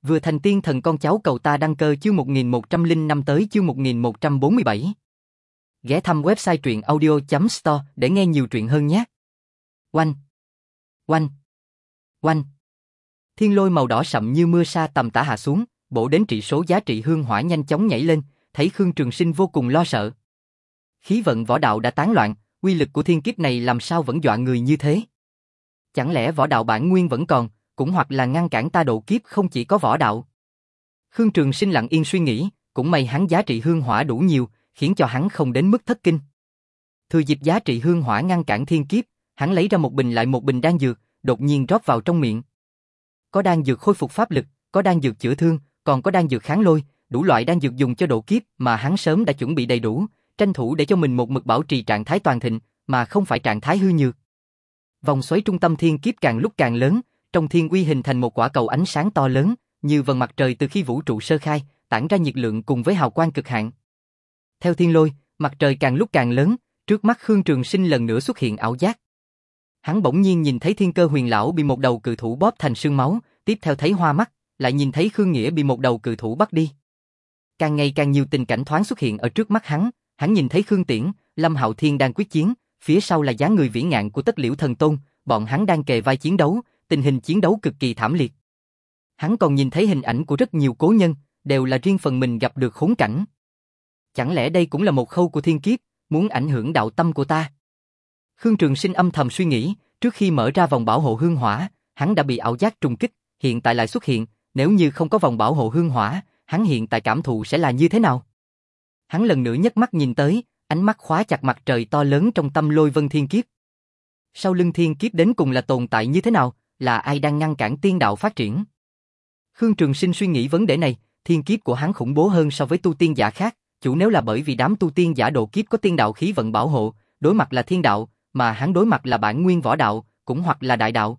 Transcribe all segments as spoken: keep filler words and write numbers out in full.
Vừa thành tiên thần con cháu cầu ta đăng cơ chương một nghìn một trăm lẻ năm tới chương một nghìn một trăm bốn mươi bảy. Ghé thăm website truyện audio chấm store để nghe nhiều truyện hơn nhé. Oanh! Oanh! Oanh! Thiên lôi màu đỏ sậm như mưa sa tầm tã hạ xuống, bổ đến trị số giá trị hương hỏa nhanh chóng nhảy lên, thấy Khương Trường Sinh vô cùng lo sợ. Khí vận võ đạo đã tán loạn, uy lực của thiên kiếp này làm sao vẫn dọa người như thế? Chẳng lẽ võ đạo bản nguyên vẫn còn, cũng hoặc là ngăn cản ta độ kiếp không chỉ có võ đạo? Khương Trường Sinh lặng yên suy nghĩ, cũng may hắn giá trị hương hỏa đủ nhiều, khiến cho hắn không đến mức thất kinh. Thừa dịp giá trị hương hỏa ngăn cản thiên kiếp, hắn lấy ra một bình lại một bình đan dược, đột nhiên rót vào trong miệng. Có đan dược khôi phục pháp lực, có đan dược chữa thương, còn có đan dược kháng lôi, đủ loại đan dược dùng cho độ kiếp mà hắn sớm đã chuẩn bị đầy đủ, tranh thủ để cho mình một mực bảo trì trạng thái toàn thịnh, mà không phải trạng thái hư nhược. Vòng xoáy trung tâm thiên kiếp càng lúc càng lớn, trong thiên uy hình thành một quả cầu ánh sáng to lớn, như vầng mặt trời từ khi vũ trụ sơ khai, tản ra nhiệt lượng cùng với hào quang cực hạn. Theo thiên lôi, mặt trời càng lúc càng lớn, trước mắt Khương Trường Sinh lần nữa xuất hiện ảo giác. Hắn bỗng nhiên nhìn thấy Thiên Cơ Huyền lão bị một đầu cự thủ bóp thành sương máu, tiếp theo thấy hoa mắt, lại nhìn thấy Khương Nghĩa bị một đầu cự thủ bắt đi. Càng ngày càng nhiều tình cảnh thoáng xuất hiện ở trước mắt hắn, hắn nhìn thấy Khương Tiễn, Lâm Hạo Thiên đang quyết chiến, phía sau là dáng người vĩ ngạn của Tất Liễu Thần Tôn, bọn hắn đang kề vai chiến đấu, tình hình chiến đấu cực kỳ thảm liệt. Hắn còn nhìn thấy hình ảnh của rất nhiều cố nhân, đều là riêng phần mình gặp được khốn cảnh. Chẳng lẽ đây cũng là một khâu của thiên kiếp, muốn ảnh hưởng đạo tâm của ta? Khương Trường Sinh âm thầm suy nghĩ, trước khi mở ra vòng bảo hộ hương hỏa, hắn đã bị ảo giác trùng kích, hiện tại lại xuất hiện, nếu như không có vòng bảo hộ hương hỏa, hắn hiện tại cảm thụ sẽ là như thế nào? Hắn lần nữa nhấc mắt nhìn tới, ánh mắt khóa chặt mặt trời to lớn trong tâm lôi vân thiên kiếp. Sau lưng thiên kiếp đến cùng là tồn tại như thế nào, là ai đang ngăn cản tiên đạo phát triển? Khương Trường Sinh suy nghĩ vấn đề này, thiên kiếp của hắn khủng bố hơn so với tu tiên giả khác, chủ nếu là bởi vì đám tu tiên giả độ kiếp có tiên đạo khí vận bảo hộ, đối mặt là thiên đạo, mà hắn đối mặt là bản nguyên võ đạo, cũng hoặc là đại đạo.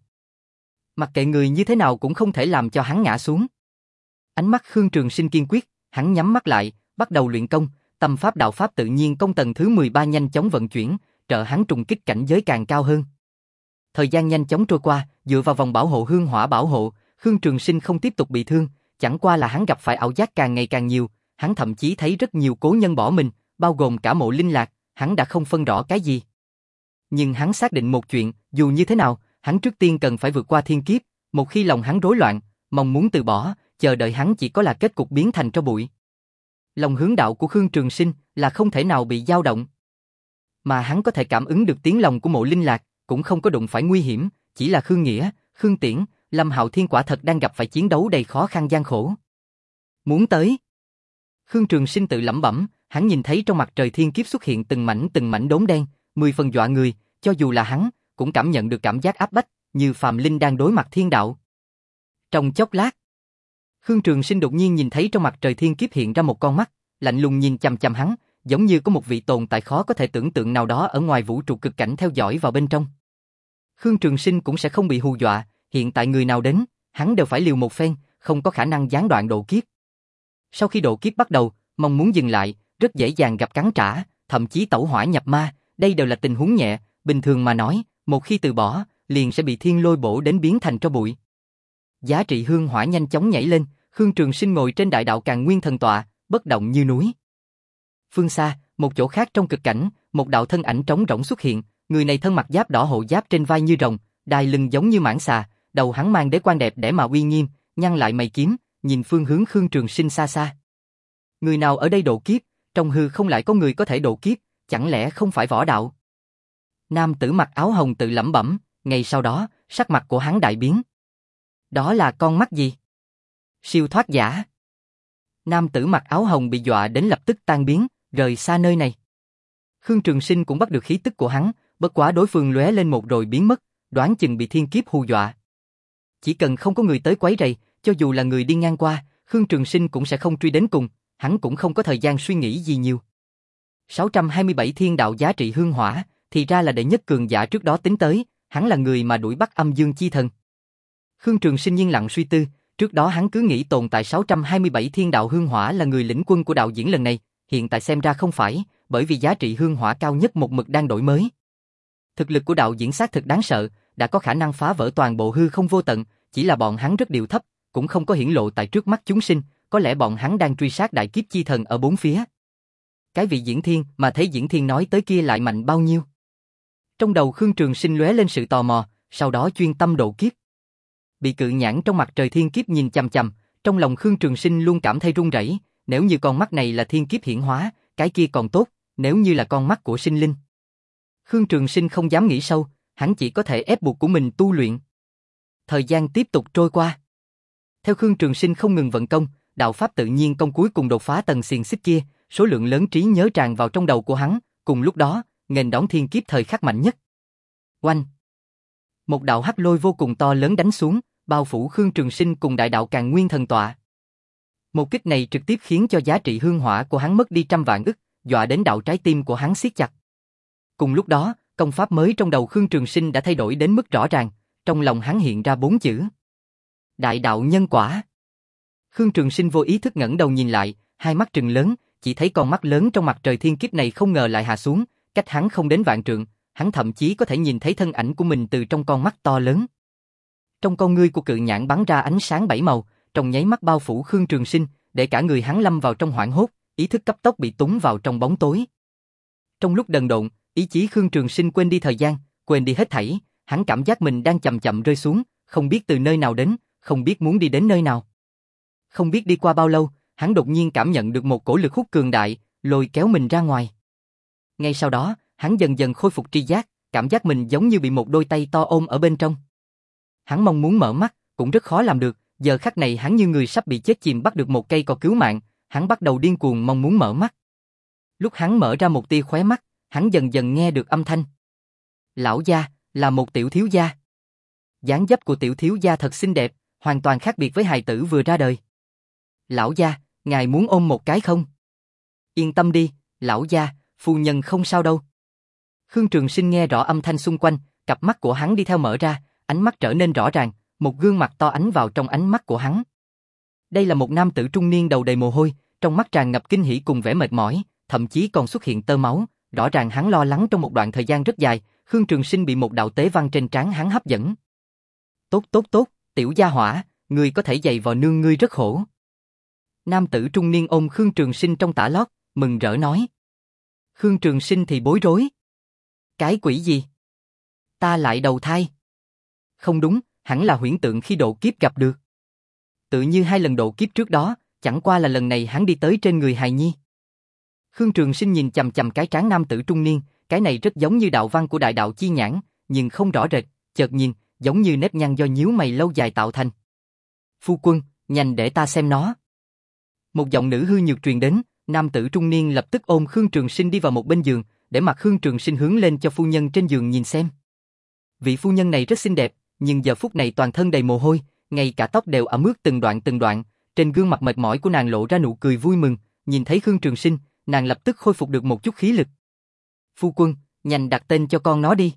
Mặc kệ người như thế nào cũng không thể làm cho hắn ngã xuống. Ánh mắt Khương Trường Sinh kiên quyết, hắn nhắm mắt lại, bắt đầu luyện công, tâm pháp đạo pháp tự nhiên công tầng thứ mười ba nhanh chóng vận chuyển, trợ hắn trùng kích cảnh giới càng cao hơn. Thời gian nhanh chóng trôi qua, dựa vào vòng bảo hộ hương hỏa bảo hộ, Khương Trường Sinh không tiếp tục bị thương, chẳng qua là hắn gặp phải ảo giác càng ngày càng nhiều, hắn thậm chí thấy rất nhiều cố nhân bỏ mình, bao gồm cả Mộ Linh Lạc, hắn đã không phân rõ cái gì. Nhưng hắn xác định một chuyện, dù như thế nào, hắn trước tiên cần phải vượt qua thiên kiếp, một khi lòng hắn rối loạn, mong muốn từ bỏ, chờ đợi hắn chỉ có là kết cục biến thành tro bụi. Lòng hướng đạo của Khương Trường Sinh là không thể nào bị dao động. Mà hắn có thể cảm ứng được tiếng lòng của Mộ Linh Lạc, cũng không có đụng phải nguy hiểm, chỉ là Khương Nghĩa, Khương Tiễn, Lâm Hạo Thiên quả thật đang gặp phải chiến đấu đầy khó khăn gian khổ. Muốn tới. Khương Trường Sinh tự lẩm bẩm, hắn nhìn thấy trong mặt trời thiên kiếp xuất hiện từng mảnh từng mảnh đốm đen, mười phần dọa người, cho dù là hắn, cũng cảm nhận được cảm giác áp bách, như phàm linh đang đối mặt thiên đạo. Trong chốc lát, Khương Trường Sinh đột nhiên nhìn thấy trong mặt trời thiên kiếp hiện ra một con mắt, lạnh lùng nhìn chằm chằm hắn, giống như có một vị tồn tại khó có thể tưởng tượng nào đó ở ngoài vũ trụ cực cảnh theo dõi vào bên trong. Khương Trường Sinh cũng sẽ không bị hù dọa, hiện tại người nào đến, hắn đều phải liều một phen, không có khả năng gián đoạn độ kiếp. Sau khi độ kiếp bắt đầu, mong muốn dừng lại, rất dễ dàng gặp cắn trả, thậm chí tẩu hỏa nhập ma, đây đều là tình huống nhẹ, bình thường mà nói, một khi từ bỏ, liền sẽ bị thiên lôi bổ đến biến thành tro bụi. Giá trị hương hỏa nhanh chóng nhảy lên, Khương Trường Sinh ngồi trên đại đạo Càn Nguyên thần tọa, bất động như núi. Phương xa, một chỗ khác trong cực cảnh, một đạo thân ảnh trống rỗng xuất hiện, người này thân mặc giáp đỏ hộ giáp trên vai như rồng, đai lưng giống như mãng xà, đầu hắn mang đế quan đẹp để mà uy nghiêm, nhăn lại mày kiếm, nhìn phương hướng Khương Trường Sinh xa xa. Người nào ở đây độ kiếp, trong hư không lại có người có thể độ kiếp, chẳng lẽ không phải võ đạo? Nam tử mặc áo hồng tự lẩm bẩm, ngay sau đó, sắc mặt của hắn đại biến. Đó là con mắt gì? Siêu thoát giả. Nam tử mặc áo hồng bị dọa đến lập tức tan biến, rời xa nơi này. Khương Trường Sinh cũng bắt được khí tức của hắn, bất quá đối phương lóe lên một rồi biến mất, đoán chừng bị thiên kiếp hù dọa. Chỉ cần không có người tới quấy rầy, cho dù là người đi ngang qua, Khương Trường Sinh cũng sẽ không truy đến cùng, hắn cũng không có thời gian suy nghĩ gì nhiều. sáu trăm hai mươi bảy thiên đạo giá trị hương hỏa, thì ra là đệ nhất cường giả trước đó tính tới, hắn là người mà đuổi bắt âm dương chi thần. Khương Trường Sinh yên lặng suy tư, trước đó hắn cứ nghĩ tồn tại sáu trăm hai mươi bảy thiên đạo hương hỏa là người lĩnh quân của đạo diễn lần này, hiện tại xem ra không phải, bởi vì giá trị hương hỏa cao nhất một mực đang đổi mới. Thực lực của đạo diễn xác thực đáng sợ, đã có khả năng phá vỡ toàn bộ hư không vô tận, chỉ là bọn hắn rất điệu thấp, cũng không có hiển lộ tại trước mắt chúng sinh, có lẽ bọn hắn đang truy sát đại kiếp chi thần ở bốn phía. Cái vị Diễn Thiên mà thấy Diễn Thiên nói tới kia lại mạnh bao nhiêu? Trong đầu Khương Trường Sinh lóe lên sự tò mò, sau đó chuyên tâm độ kiếp. Bị cự nhãn trong mặt trời thiên kiếp nhìn chằm chằm, trong lòng Khương Trường Sinh luôn cảm thấy run rẩy, nếu như con mắt này là thiên kiếp hiển hóa, cái kia còn tốt, nếu như là con mắt của sinh linh. Khương Trường Sinh không dám nghĩ sâu, hắn chỉ có thể ép buộc của mình tu luyện. Thời gian tiếp tục trôi qua. Theo Khương Trường Sinh không ngừng vận công, đạo pháp tự nhiên công cuối cùng đột phá tầng xiềng xích kia, số lượng lớn trí nhớ tràn vào trong đầu của hắn, cùng lúc đó, nghênh đón thiên kiếp thời khắc mạnh nhất. Oanh! Một đạo hắc lôi vô cùng to lớn đánh xuống, bao phủ Khương Trường Sinh cùng đại đạo Càn Nguyên Thần Tọa. Một kích này trực tiếp khiến cho giá trị hương hỏa của hắn mất đi trăm vạn ức, dọa đến đạo trái tim của hắn siết chặt. Cùng lúc đó, công pháp mới trong đầu Khương Trường Sinh đã thay đổi đến mức rõ ràng, trong lòng hắn hiện ra bốn chữ. Đại đạo nhân quả. Khương Trường Sinh vô ý thức ngẩng đầu nhìn lại, hai mắt trừng lớn, chỉ thấy con mắt lớn trong mặt trời thiên kiếp này không ngờ lại hạ xuống, cách hắn không đến vạn trượng, hắn thậm chí có thể nhìn thấy thân ảnh của mình từ trong con mắt to lớn. Trong con ngươi của cự nhãn bắn ra ánh sáng bảy màu, trong nháy mắt bao phủ Khương Trường Sinh, để cả người hắn lâm vào trong hoảng hốt, ý thức cấp tốc bị túng vào trong bóng tối. Trong lúc đần độn, ý chí Khương Trường Sinh quên đi thời gian, quên đi hết thảy, hắn cảm giác mình đang chậm chậm rơi xuống, không biết từ nơi nào đến, không biết muốn đi đến nơi nào. Không biết đi qua bao lâu, hắn đột nhiên cảm nhận được một cổ lực hút cường đại, lôi kéo mình ra ngoài. Ngay sau đó, hắn dần dần khôi phục tri giác, cảm giác mình giống như bị một đôi tay to ôm ở bên trong. Hắn mong muốn mở mắt, cũng rất khó làm được, giờ khắc này hắn như người sắp bị chết chìm bắt được một cây cỏ cứu mạng, hắn bắt đầu điên cuồng mong muốn mở mắt. Lúc hắn mở ra một tia khóe mắt, hắn dần dần nghe được âm thanh. Lão gia, là một tiểu thiếu gia. Dáng dấp của tiểu thiếu gia thật xinh đẹp, hoàn toàn khác biệt với hài tử vừa ra đời. Lão gia, ngài muốn ôm một cái không? Yên tâm đi, lão gia, phu nhân không sao đâu. Khương Trường Sinh nghe rõ âm thanh xung quanh, cặp mắt của hắn đi theo mở ra, ánh mắt trở nên rõ ràng, một gương mặt to ánh vào trong ánh mắt của hắn. Đây là một nam tử trung niên đầu đầy mồ hôi, trong mắt tràn ngập kinh hỉ cùng vẻ mệt mỏi, thậm chí còn xuất hiện tơ máu, rõ ràng hắn lo lắng trong một đoạn thời gian rất dài, Khương Trường Sinh bị một đạo tế văn trên trán hắn hấp dẫn. Tốt tốt tốt, tiểu gia hỏa, ngươi có thể giày vò nương ngươi rất khổ. Nam tử trung niên ôm Khương Trường Sinh trong tã lót, mừng rỡ nói. Khương Trường Sinh thì bối rối. Cái quỷ gì? Ta lại đầu thai. Không đúng, hẳn là huyễn tượng khi độ kiếp gặp được. Tự như hai lần độ kiếp trước đó, chẳng qua là lần này hắn đi tới trên người hài nhi. Khương Trường Sinh nhìn chằm chằm cái trán nam tử trung niên, cái này rất giống như đạo văn của đại đạo chi nhãn, nhưng không rõ rệt, chợt nhìn, giống như nếp nhăn do nhíu mày lâu dài tạo thành. Phu quân, nhanh để ta xem nó. Một giọng nữ hư nhược truyền đến, nam tử trung niên lập tức ôm Khương Trường Sinh đi vào một bên giường, để mặt Khương Trường Sinh hướng lên cho phu nhân trên giường nhìn xem. Vị phu nhân này rất xinh đẹp, nhưng giờ phút này toàn thân đầy mồ hôi, ngay cả tóc đều ẩm ướt từng đoạn từng đoạn, trên gương mặt mệt mỏi của nàng lộ ra nụ cười vui mừng, nhìn thấy Khương Trường Sinh, nàng lập tức khôi phục được một chút khí lực. Phu quân, nhanh đặt tên cho con nó đi.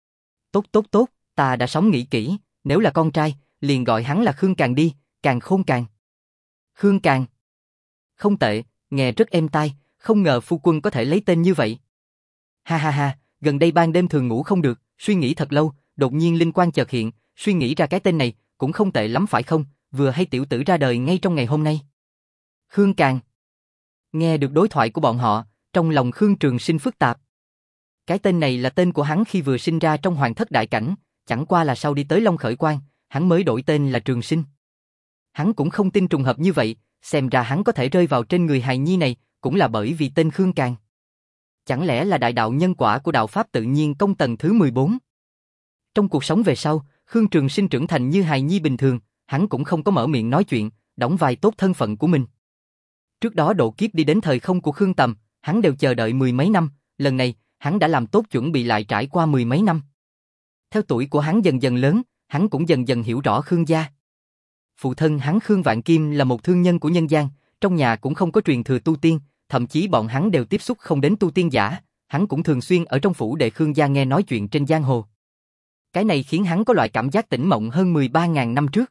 Tốt tốt tốt, ta đã sống nghĩ kỹ, nếu là con trai, liền gọi hắn là Khương Càn đi, Càn Khôn Càn. Khương Càn. Không tệ, nghe rất êm tai, không ngờ phu quân có thể lấy tên như vậy. Ha ha ha, gần đây ban đêm thường ngủ không được, suy nghĩ thật lâu, đột nhiên linh quang chợt hiện, suy nghĩ ra cái tên này, cũng không tệ lắm phải không, vừa hay tiểu tử ra đời ngay trong ngày hôm nay. Khương Càn. Nghe được đối thoại của bọn họ, trong lòng Khương Trường Sinh phức tạp. Cái tên này là tên của hắn khi vừa sinh ra trong Hoàng Thất Đại Cảnh, chẳng qua là sau đi tới Long Khởi Quan, hắn mới đổi tên là Trường Sinh. Hắn cũng không tin trùng hợp như vậy, xem ra hắn có thể rơi vào trên người hài nhi này, cũng là bởi vì tên Khương Càn. Chẳng lẽ là đại đạo nhân quả của đạo pháp tự nhiên công tầng thứ mười bốn? Trong cuộc sống về sau, Khương Trường Sinh trưởng thành như hài nhi bình thường, hắn cũng không có mở miệng nói chuyện, đóng vai tốt thân phận của mình. Trước đó độ kiếp đi đến thời không của Khương Tầm, hắn đều chờ đợi mười mấy năm, lần này, hắn đã làm tốt chuẩn bị lại trải qua mười mấy năm. Theo tuổi của hắn dần dần lớn, hắn cũng dần dần hiểu rõ Khương gia. Phụ thân hắn Khương Vạn Kim là một thương nhân của nhân gian, trong nhà cũng không có truyền thừa tu tiên, thậm chí bọn hắn đều tiếp xúc không đến tu tiên giả, hắn cũng thường xuyên ở trong phủ để Khương gia nghe nói chuyện trên giang hồ. Cái này khiến hắn có loại cảm giác tỉnh mộng hơn mười ba nghìn năm trước.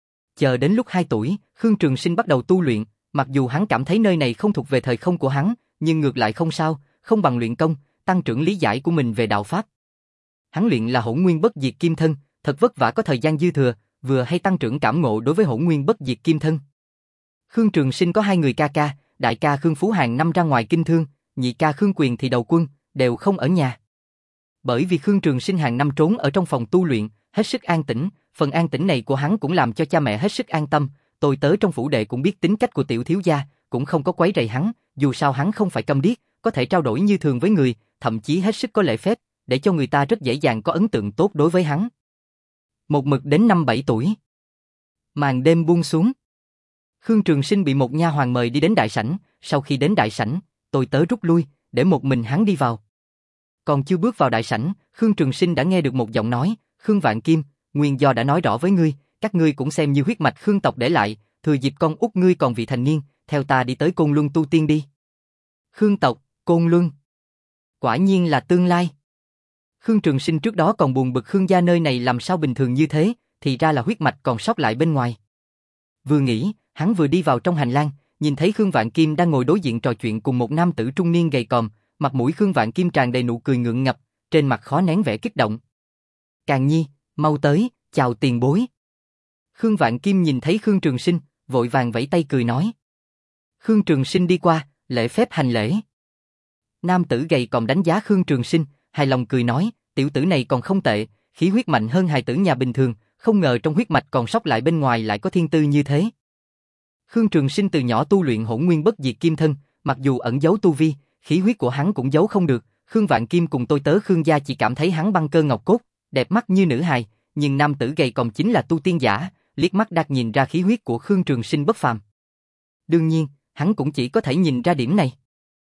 Chờ đến lúc hai tuổi, Khương Trường Sinh bắt đầu tu luyện, mặc dù hắn cảm thấy nơi này không thuộc về thời không của hắn, nhưng ngược lại không sao, không bằng luyện công, tăng trưởng lý giải của mình về đạo pháp. Hắn luyện là Hỗn Nguyên Bất Diệt Kim Thân, thật vất vả có thời gian dư thừa, vừa hay tăng trưởng cảm ngộ đối với hỗn nguyên bất diệt kim thân. Khương Trường Sinh có hai người ca ca, đại ca Khương Phú hàng năm ra ngoài kinh thương, nhị ca Khương Quyền thì đầu quân, đều không ở nhà. Bởi vì Khương Trường Sinh hàng năm trốn ở trong phòng tu luyện, hết sức an tĩnh, phần an tĩnh này của hắn cũng làm cho cha mẹ hết sức an tâm, tôi tớ trong phủ đệ cũng biết tính cách của tiểu thiếu gia, cũng không có quấy rầy hắn, dù sao hắn không phải câm điếc, có thể trao đổi như thường với người, thậm chí hết sức có lễ phép, để cho người ta rất dễ dàng có ấn tượng tốt đối với hắn. Một mực đến năm bảy tuổi. Màn đêm buông xuống. Khương Trường Sinh bị một nha hoàn mời đi đến đại sảnh, sau khi đến đại sảnh, tôi tớ rút lui, để một mình hắn đi vào. Còn chưa bước vào đại sảnh, Khương Trường Sinh đã nghe được một giọng nói, Khương Vạn Kim, nguyên do đã nói rõ với ngươi, các ngươi cũng xem như huyết mạch Khương tộc để lại, thừa dịp con út ngươi còn vị thành niên, theo ta đi tới Côn Luân tu tiên đi. Khương tộc, Côn Luân. Quả nhiên là tương lai. Khương Trường Sinh trước đó còn buồn bực Khương gia nơi này làm sao bình thường như thế, thì ra là huyết mạch còn sót lại bên ngoài. Vừa nghĩ, hắn vừa đi vào trong hành lang, nhìn thấy Khương Vạn Kim đang ngồi đối diện trò chuyện cùng một nam tử trung niên gầy còm, mặt mũi Khương Vạn Kim tràn đầy nụ cười ngượng ngập, trên mặt khó nén vẻ kích động. Càng Nhi, mau tới, chào tiền bối. Khương Vạn Kim nhìn thấy Khương Trường Sinh, vội vàng vẫy tay cười nói. Khương Trường Sinh đi qua, lễ phép hành lễ. Nam tử gầy còm đánh giá Khương Trường Sinh, hài lòng cười nói, tiểu tử này còn không tệ, khí huyết mạnh hơn hài tử nhà bình thường, không ngờ trong huyết mạch còn sót lại bên ngoài lại có thiên tư như thế. Khương Trường Sinh từ nhỏ tu luyện hỗn nguyên bất diệt kim thân, mặc dù ẩn giấu tu vi, khí huyết của hắn cũng giấu không được. Khương Vạn Kim cùng tôi tớ Khương gia chỉ cảm thấy hắn băng cơ ngọc cốt, đẹp mắt như nữ hài, nhưng nam tử gầy còm chính là tu tiên giả, liếc mắt đã nhìn ra khí huyết của Khương Trường Sinh bất phàm. Đương nhiên, hắn cũng chỉ có thể nhìn ra điểm này.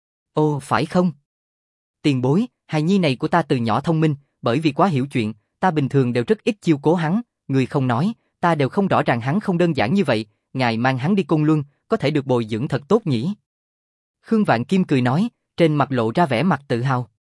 Ồ, phải không? Tiền bối, hài nhi này của ta từ nhỏ thông minh, bởi vì quá hiểu chuyện, ta bình thường đều rất ít chiêu cố hắn, người không nói, ta đều không rõ ràng hắn không đơn giản như vậy, ngài mang hắn đi Côn Luân, có thể được bồi dưỡng thật tốt nhỉ? Khương Vạn Kim cười nói, trên mặt lộ ra vẻ mặt tự hào.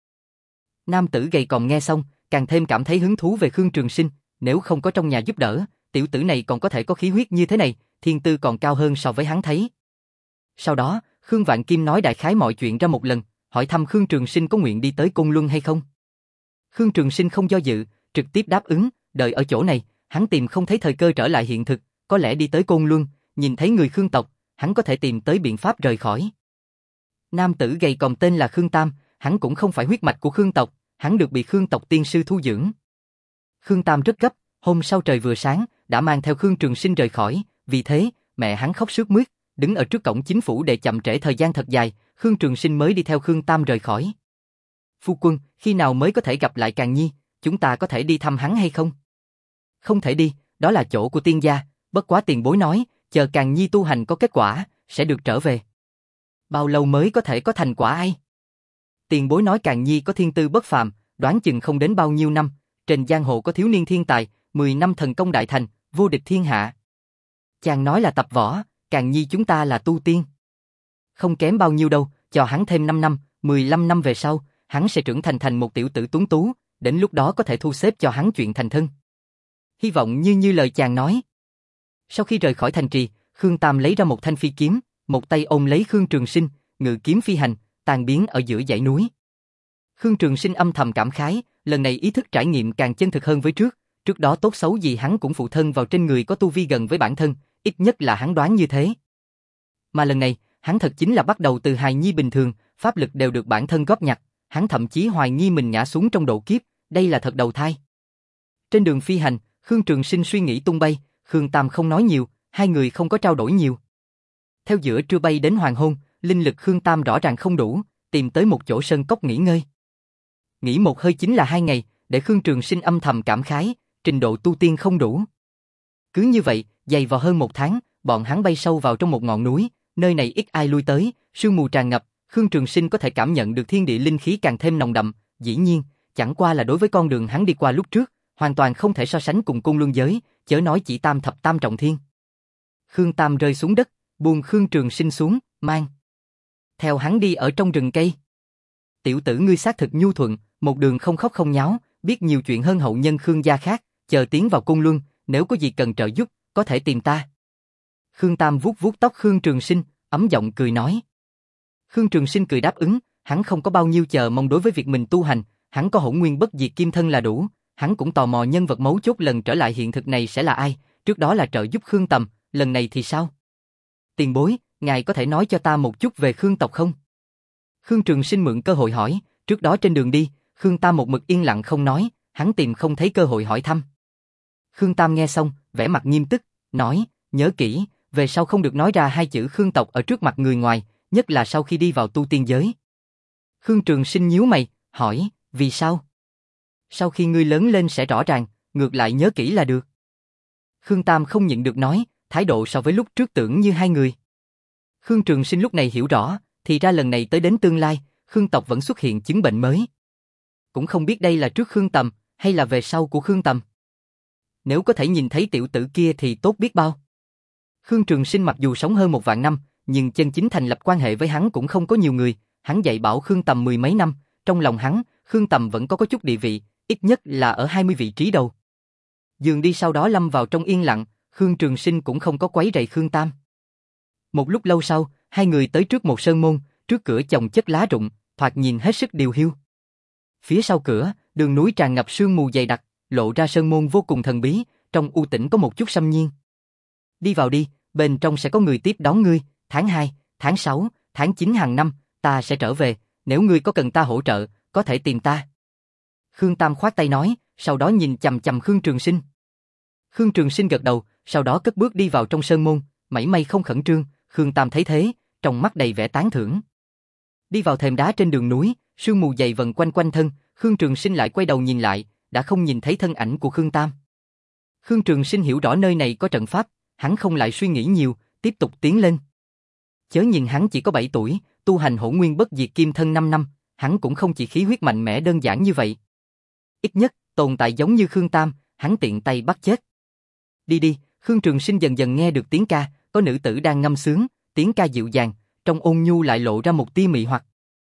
Nam tử gầy còm nghe xong, càng thêm cảm thấy hứng thú về Khương Trường Sinh, nếu không có trong nhà giúp đỡ, tiểu tử này còn có thể có khí huyết như thế này, thiên tư còn cao hơn so với hắn thấy. Sau đó, Khương Vạn Kim nói đại khái mọi chuyện ra một lần, hỏi thăm Khương Trường Sinh có nguyện đi tới Côn Luân hay không. Khương Trường Sinh không do dự, trực tiếp đáp ứng, đợi ở chỗ này, hắn tìm không thấy thời cơ trở lại hiện thực, có lẽ đi tới Côn Luân, nhìn thấy người Khương tộc, hắn có thể tìm tới biện pháp rời khỏi. Nam tử gầy còm tên là Khương Tam, hắn cũng không phải huyết mạch của Khương tộc, hắn được bị Khương tộc tiên sư thu dưỡng. Khương Tam rất gấp, hôm sau trời vừa sáng, đã mang theo Khương Trường Sinh rời khỏi, vì thế, mẹ hắn khóc sướt mướt, đứng ở trước cổng chính phủ để chậm trễ thời gian thật dài, Khương Trường Sinh mới đi theo Khương Tam rời khỏi. Phu quân, khi nào mới có thể gặp lại Càng Nhi, chúng ta có thể đi thăm hắn hay không? Không thể đi, đó là chỗ của tiên gia, bất quá tiền bối nói, chờ Càng Nhi tu hành có kết quả, sẽ được trở về. Bao lâu mới có thể có thành quả ai? Tiền bối nói Càng Nhi có thiên tư bất phàm, đoán chừng không đến bao nhiêu năm, trên giang hồ có thiếu niên thiên tài, mười năm thần công đại thành, vô địch thiên hạ. Chàng nói là tập võ, Càng Nhi chúng ta là tu tiên. Không kém bao nhiêu đâu, cho hắn thêm năm năm, mười lăm năm về sau, hắn sẽ trưởng thành thành một tiểu tử tuấn tú, đến lúc đó có thể thu xếp cho hắn chuyện thành thân. Hy vọng như như lời chàng nói. Sau khi rời khỏi thành trì, Khương Tam lấy ra một thanh phi kiếm, một tay ôm lấy Khương Trường Sinh, ngự kiếm phi hành, tan biến ở giữa dãy núi. Khương Trường Sinh âm thầm cảm khái, lần này ý thức trải nghiệm càng chân thực hơn với trước, trước đó tốt xấu gì hắn cũng phụ thân vào trên người có tu vi gần với bản thân, ít nhất là hắn đoán như thế. Mà lần này, hắn thật chính là bắt đầu từ hài nhi bình thường, pháp lực đều được bản thân góp nhặt, hắn thậm chí hoài nghi mình ngã xuống trong độ kiếp, đây là thật đầu thai. Trên đường phi hành, Khương Trường Sinh suy nghĩ tung bay, Khương Tam không nói nhiều, hai người không có trao đổi nhiều. Theo giữa trưa bay đến hoàng hôn, linh lực Khương Tam rõ ràng không đủ, tìm tới một chỗ sơn cốc nghỉ ngơi. Nghỉ một hơi chính là hai ngày, để Khương Trường Sinh âm thầm cảm khái, trình độ tu tiên không đủ. Cứ như vậy, dày vào hơn một tháng, bọn hắn bay sâu vào trong một ngọn núi, nơi này ít ai lui tới, sương mù tràn ngập, Khương Trường Sinh có thể cảm nhận được thiên địa linh khí càng thêm nồng đậm, dĩ nhiên, chẳng qua là đối với con đường hắn đi qua lúc trước, hoàn toàn không thể so sánh cùng Côn Luân giới, chớ nói chỉ tam thập tam trọng thiên. Khương Tam rơi xuống đất, buông Khương Trường Sinh xuống, mang theo hắn đi ở trong rừng cây. Tiểu tử ngươi xác thực nhu thuận, một đường không khóc không nháo, biết nhiều chuyện hơn hậu nhân Khương gia khác, chờ tiến vào Côn Luân, nếu có gì cần trợ giúp, có thể tìm ta. Khương Tam vuốt vuốt tóc Khương Trường Sinh, ấm giọng cười nói. Khương Trường Sinh cười đáp ứng, hắn không có bao nhiêu chờ mong đối với việc mình tu hành, hắn có hỗn nguyên bất diệt kim thân là đủ, hắn cũng tò mò nhân vật mấu chốt lần trở lại hiện thực này sẽ là ai, trước đó là trợ giúp Khương Tầm, lần này thì sao? Tiền bối, ngài có thể nói cho ta một chút về Khương tộc không? Khương Trường Sinh mượn cơ hội hỏi, trước đó trên đường đi, Khương Tam một mực yên lặng không nói, hắn tìm không thấy cơ hội hỏi thăm. Khương Tam nghe xong, vẻ mặt nghiêm túc, nói, nhớ kỹ, về sau không được nói ra hai chữ Khương tộc ở trước mặt người ngoài, nhất là sau khi đi vào tu tiên giới. Khương Trường Sinh nhíu mày, hỏi, vì sao? Sau khi ngươi lớn lên sẽ rõ ràng, ngược lại nhớ kỹ là được. Khương Tam không nhịn được nói, thái độ so với lúc trước tưởng như hai người. Khương Trường Sinh lúc này hiểu rõ, thì ra lần này tới đến tương lai, Khương tộc vẫn xuất hiện chứng bệnh mới. Cũng không biết đây là trước Khương Tầm, hay là về sau của Khương Tầm. Nếu có thể nhìn thấy tiểu tử kia thì tốt biết bao. Khương Trường Sinh mặc dù sống hơn một vạn năm, nhưng chân chính thành lập quan hệ với hắn cũng không có nhiều người, hắn dạy bảo Khương Tầm mười mấy năm, trong lòng hắn, Khương Tầm vẫn có có chút địa vị, ít nhất là ở hai mươi vị trí đầu. Dường đi sau đó lâm vào trong yên lặng, Khương Trường Sinh cũng không có quấy rầy Khương Tam. Một lúc lâu sau, hai người tới trước một sơn môn, trước cửa chồng chất lá rụng, thoạt nhìn hết sức điều hiu. Phía sau cửa, đường núi tràn ngập sương mù dày đặc, lộ ra sơn môn vô cùng thần bí, trong u tĩnh có một chút xâm nhiên. Đi vào đi, bên trong sẽ có người tiếp đón ngươi, tháng hai, tháng sáu, tháng chín hàng năm, ta sẽ trở về, nếu ngươi có cần ta hỗ trợ, có thể tìm ta. Khương Tam khoát tay nói, sau đó nhìn chằm chằm Khương Trường Sinh. Khương Trường Sinh gật đầu, sau đó cất bước đi vào trong sơn môn, mảy may không khẩn trương, Khương Tam thấy thế, trong mắt đầy vẻ tán thưởng. Đi vào thềm đá trên đường núi, sương mù dày vần quanh quanh thân, Khương Trường Sinh lại quay đầu nhìn lại, đã không nhìn thấy thân ảnh của Khương Tam. Khương Trường Sinh hiểu rõ nơi này có trận pháp, hắn không lại suy nghĩ nhiều, tiếp tục tiến lên. Chớ nhìn hắn chỉ có bảy tuổi, tu hành Hỗn Nguyên Bất Diệt Kim Thân năm năm, hắn cũng không chỉ khí huyết mạnh mẽ đơn giản như vậy. Ít nhất, tồn tại giống như Khương Tam, hắn tiện tay bắt chết. Đi đi, Khương Trường Sinh dần dần nghe được tiếng ca, có nữ tử đang ngâm sướng, tiếng ca dịu dàng, trong ôn nhu lại lộ ra một tia mị hoặc.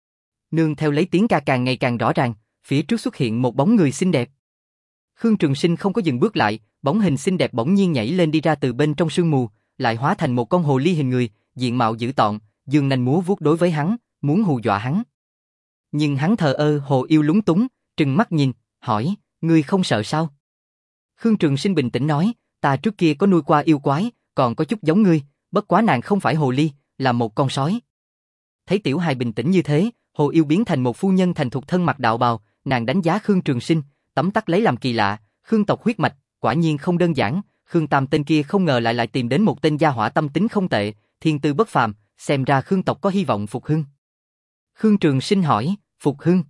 Nương theo lấy tiếng ca càng ngày càng rõ ràng, phía trước xuất hiện một bóng người xinh đẹp. Khương Trường Sinh không có dừng bước lại, bóng hình xinh đẹp bỗng nhiên nhảy lên đi ra từ bên trong sương mù, lại hóa thành một con hồ ly hình người, diện mạo dữ tợn, dương nanh múa vuốt đối với hắn, muốn hù dọa hắn. Nhưng hắn thờ ơ, Hồ Yêu lúng túng, trừng mắt nhìn, hỏi, ngươi không sợ sao? Khương Trường Sinh bình tĩnh nói, ta trước kia có nuôi qua yêu quái, còn có chút giống ngươi, bất quá nàng không phải hồ ly, là một con sói. Thấy tiểu hài bình tĩnh như thế, Hồ Yêu biến thành một phu nhân thành thục thân mặc đạo bào, nàng đánh giá Khương Trường Sinh, tấm tắc lấy làm kỳ lạ, Khương tộc huyết mạch, quả nhiên không đơn giản, Khương Tam tên kia không ngờ lại lại tìm đến một tên gia hỏa tâm tính không tệ, thiên tư bất phàm, xem ra Khương tộc có hy vọng phục hưng. Khương Trường Sinh hỏi, phục hưng?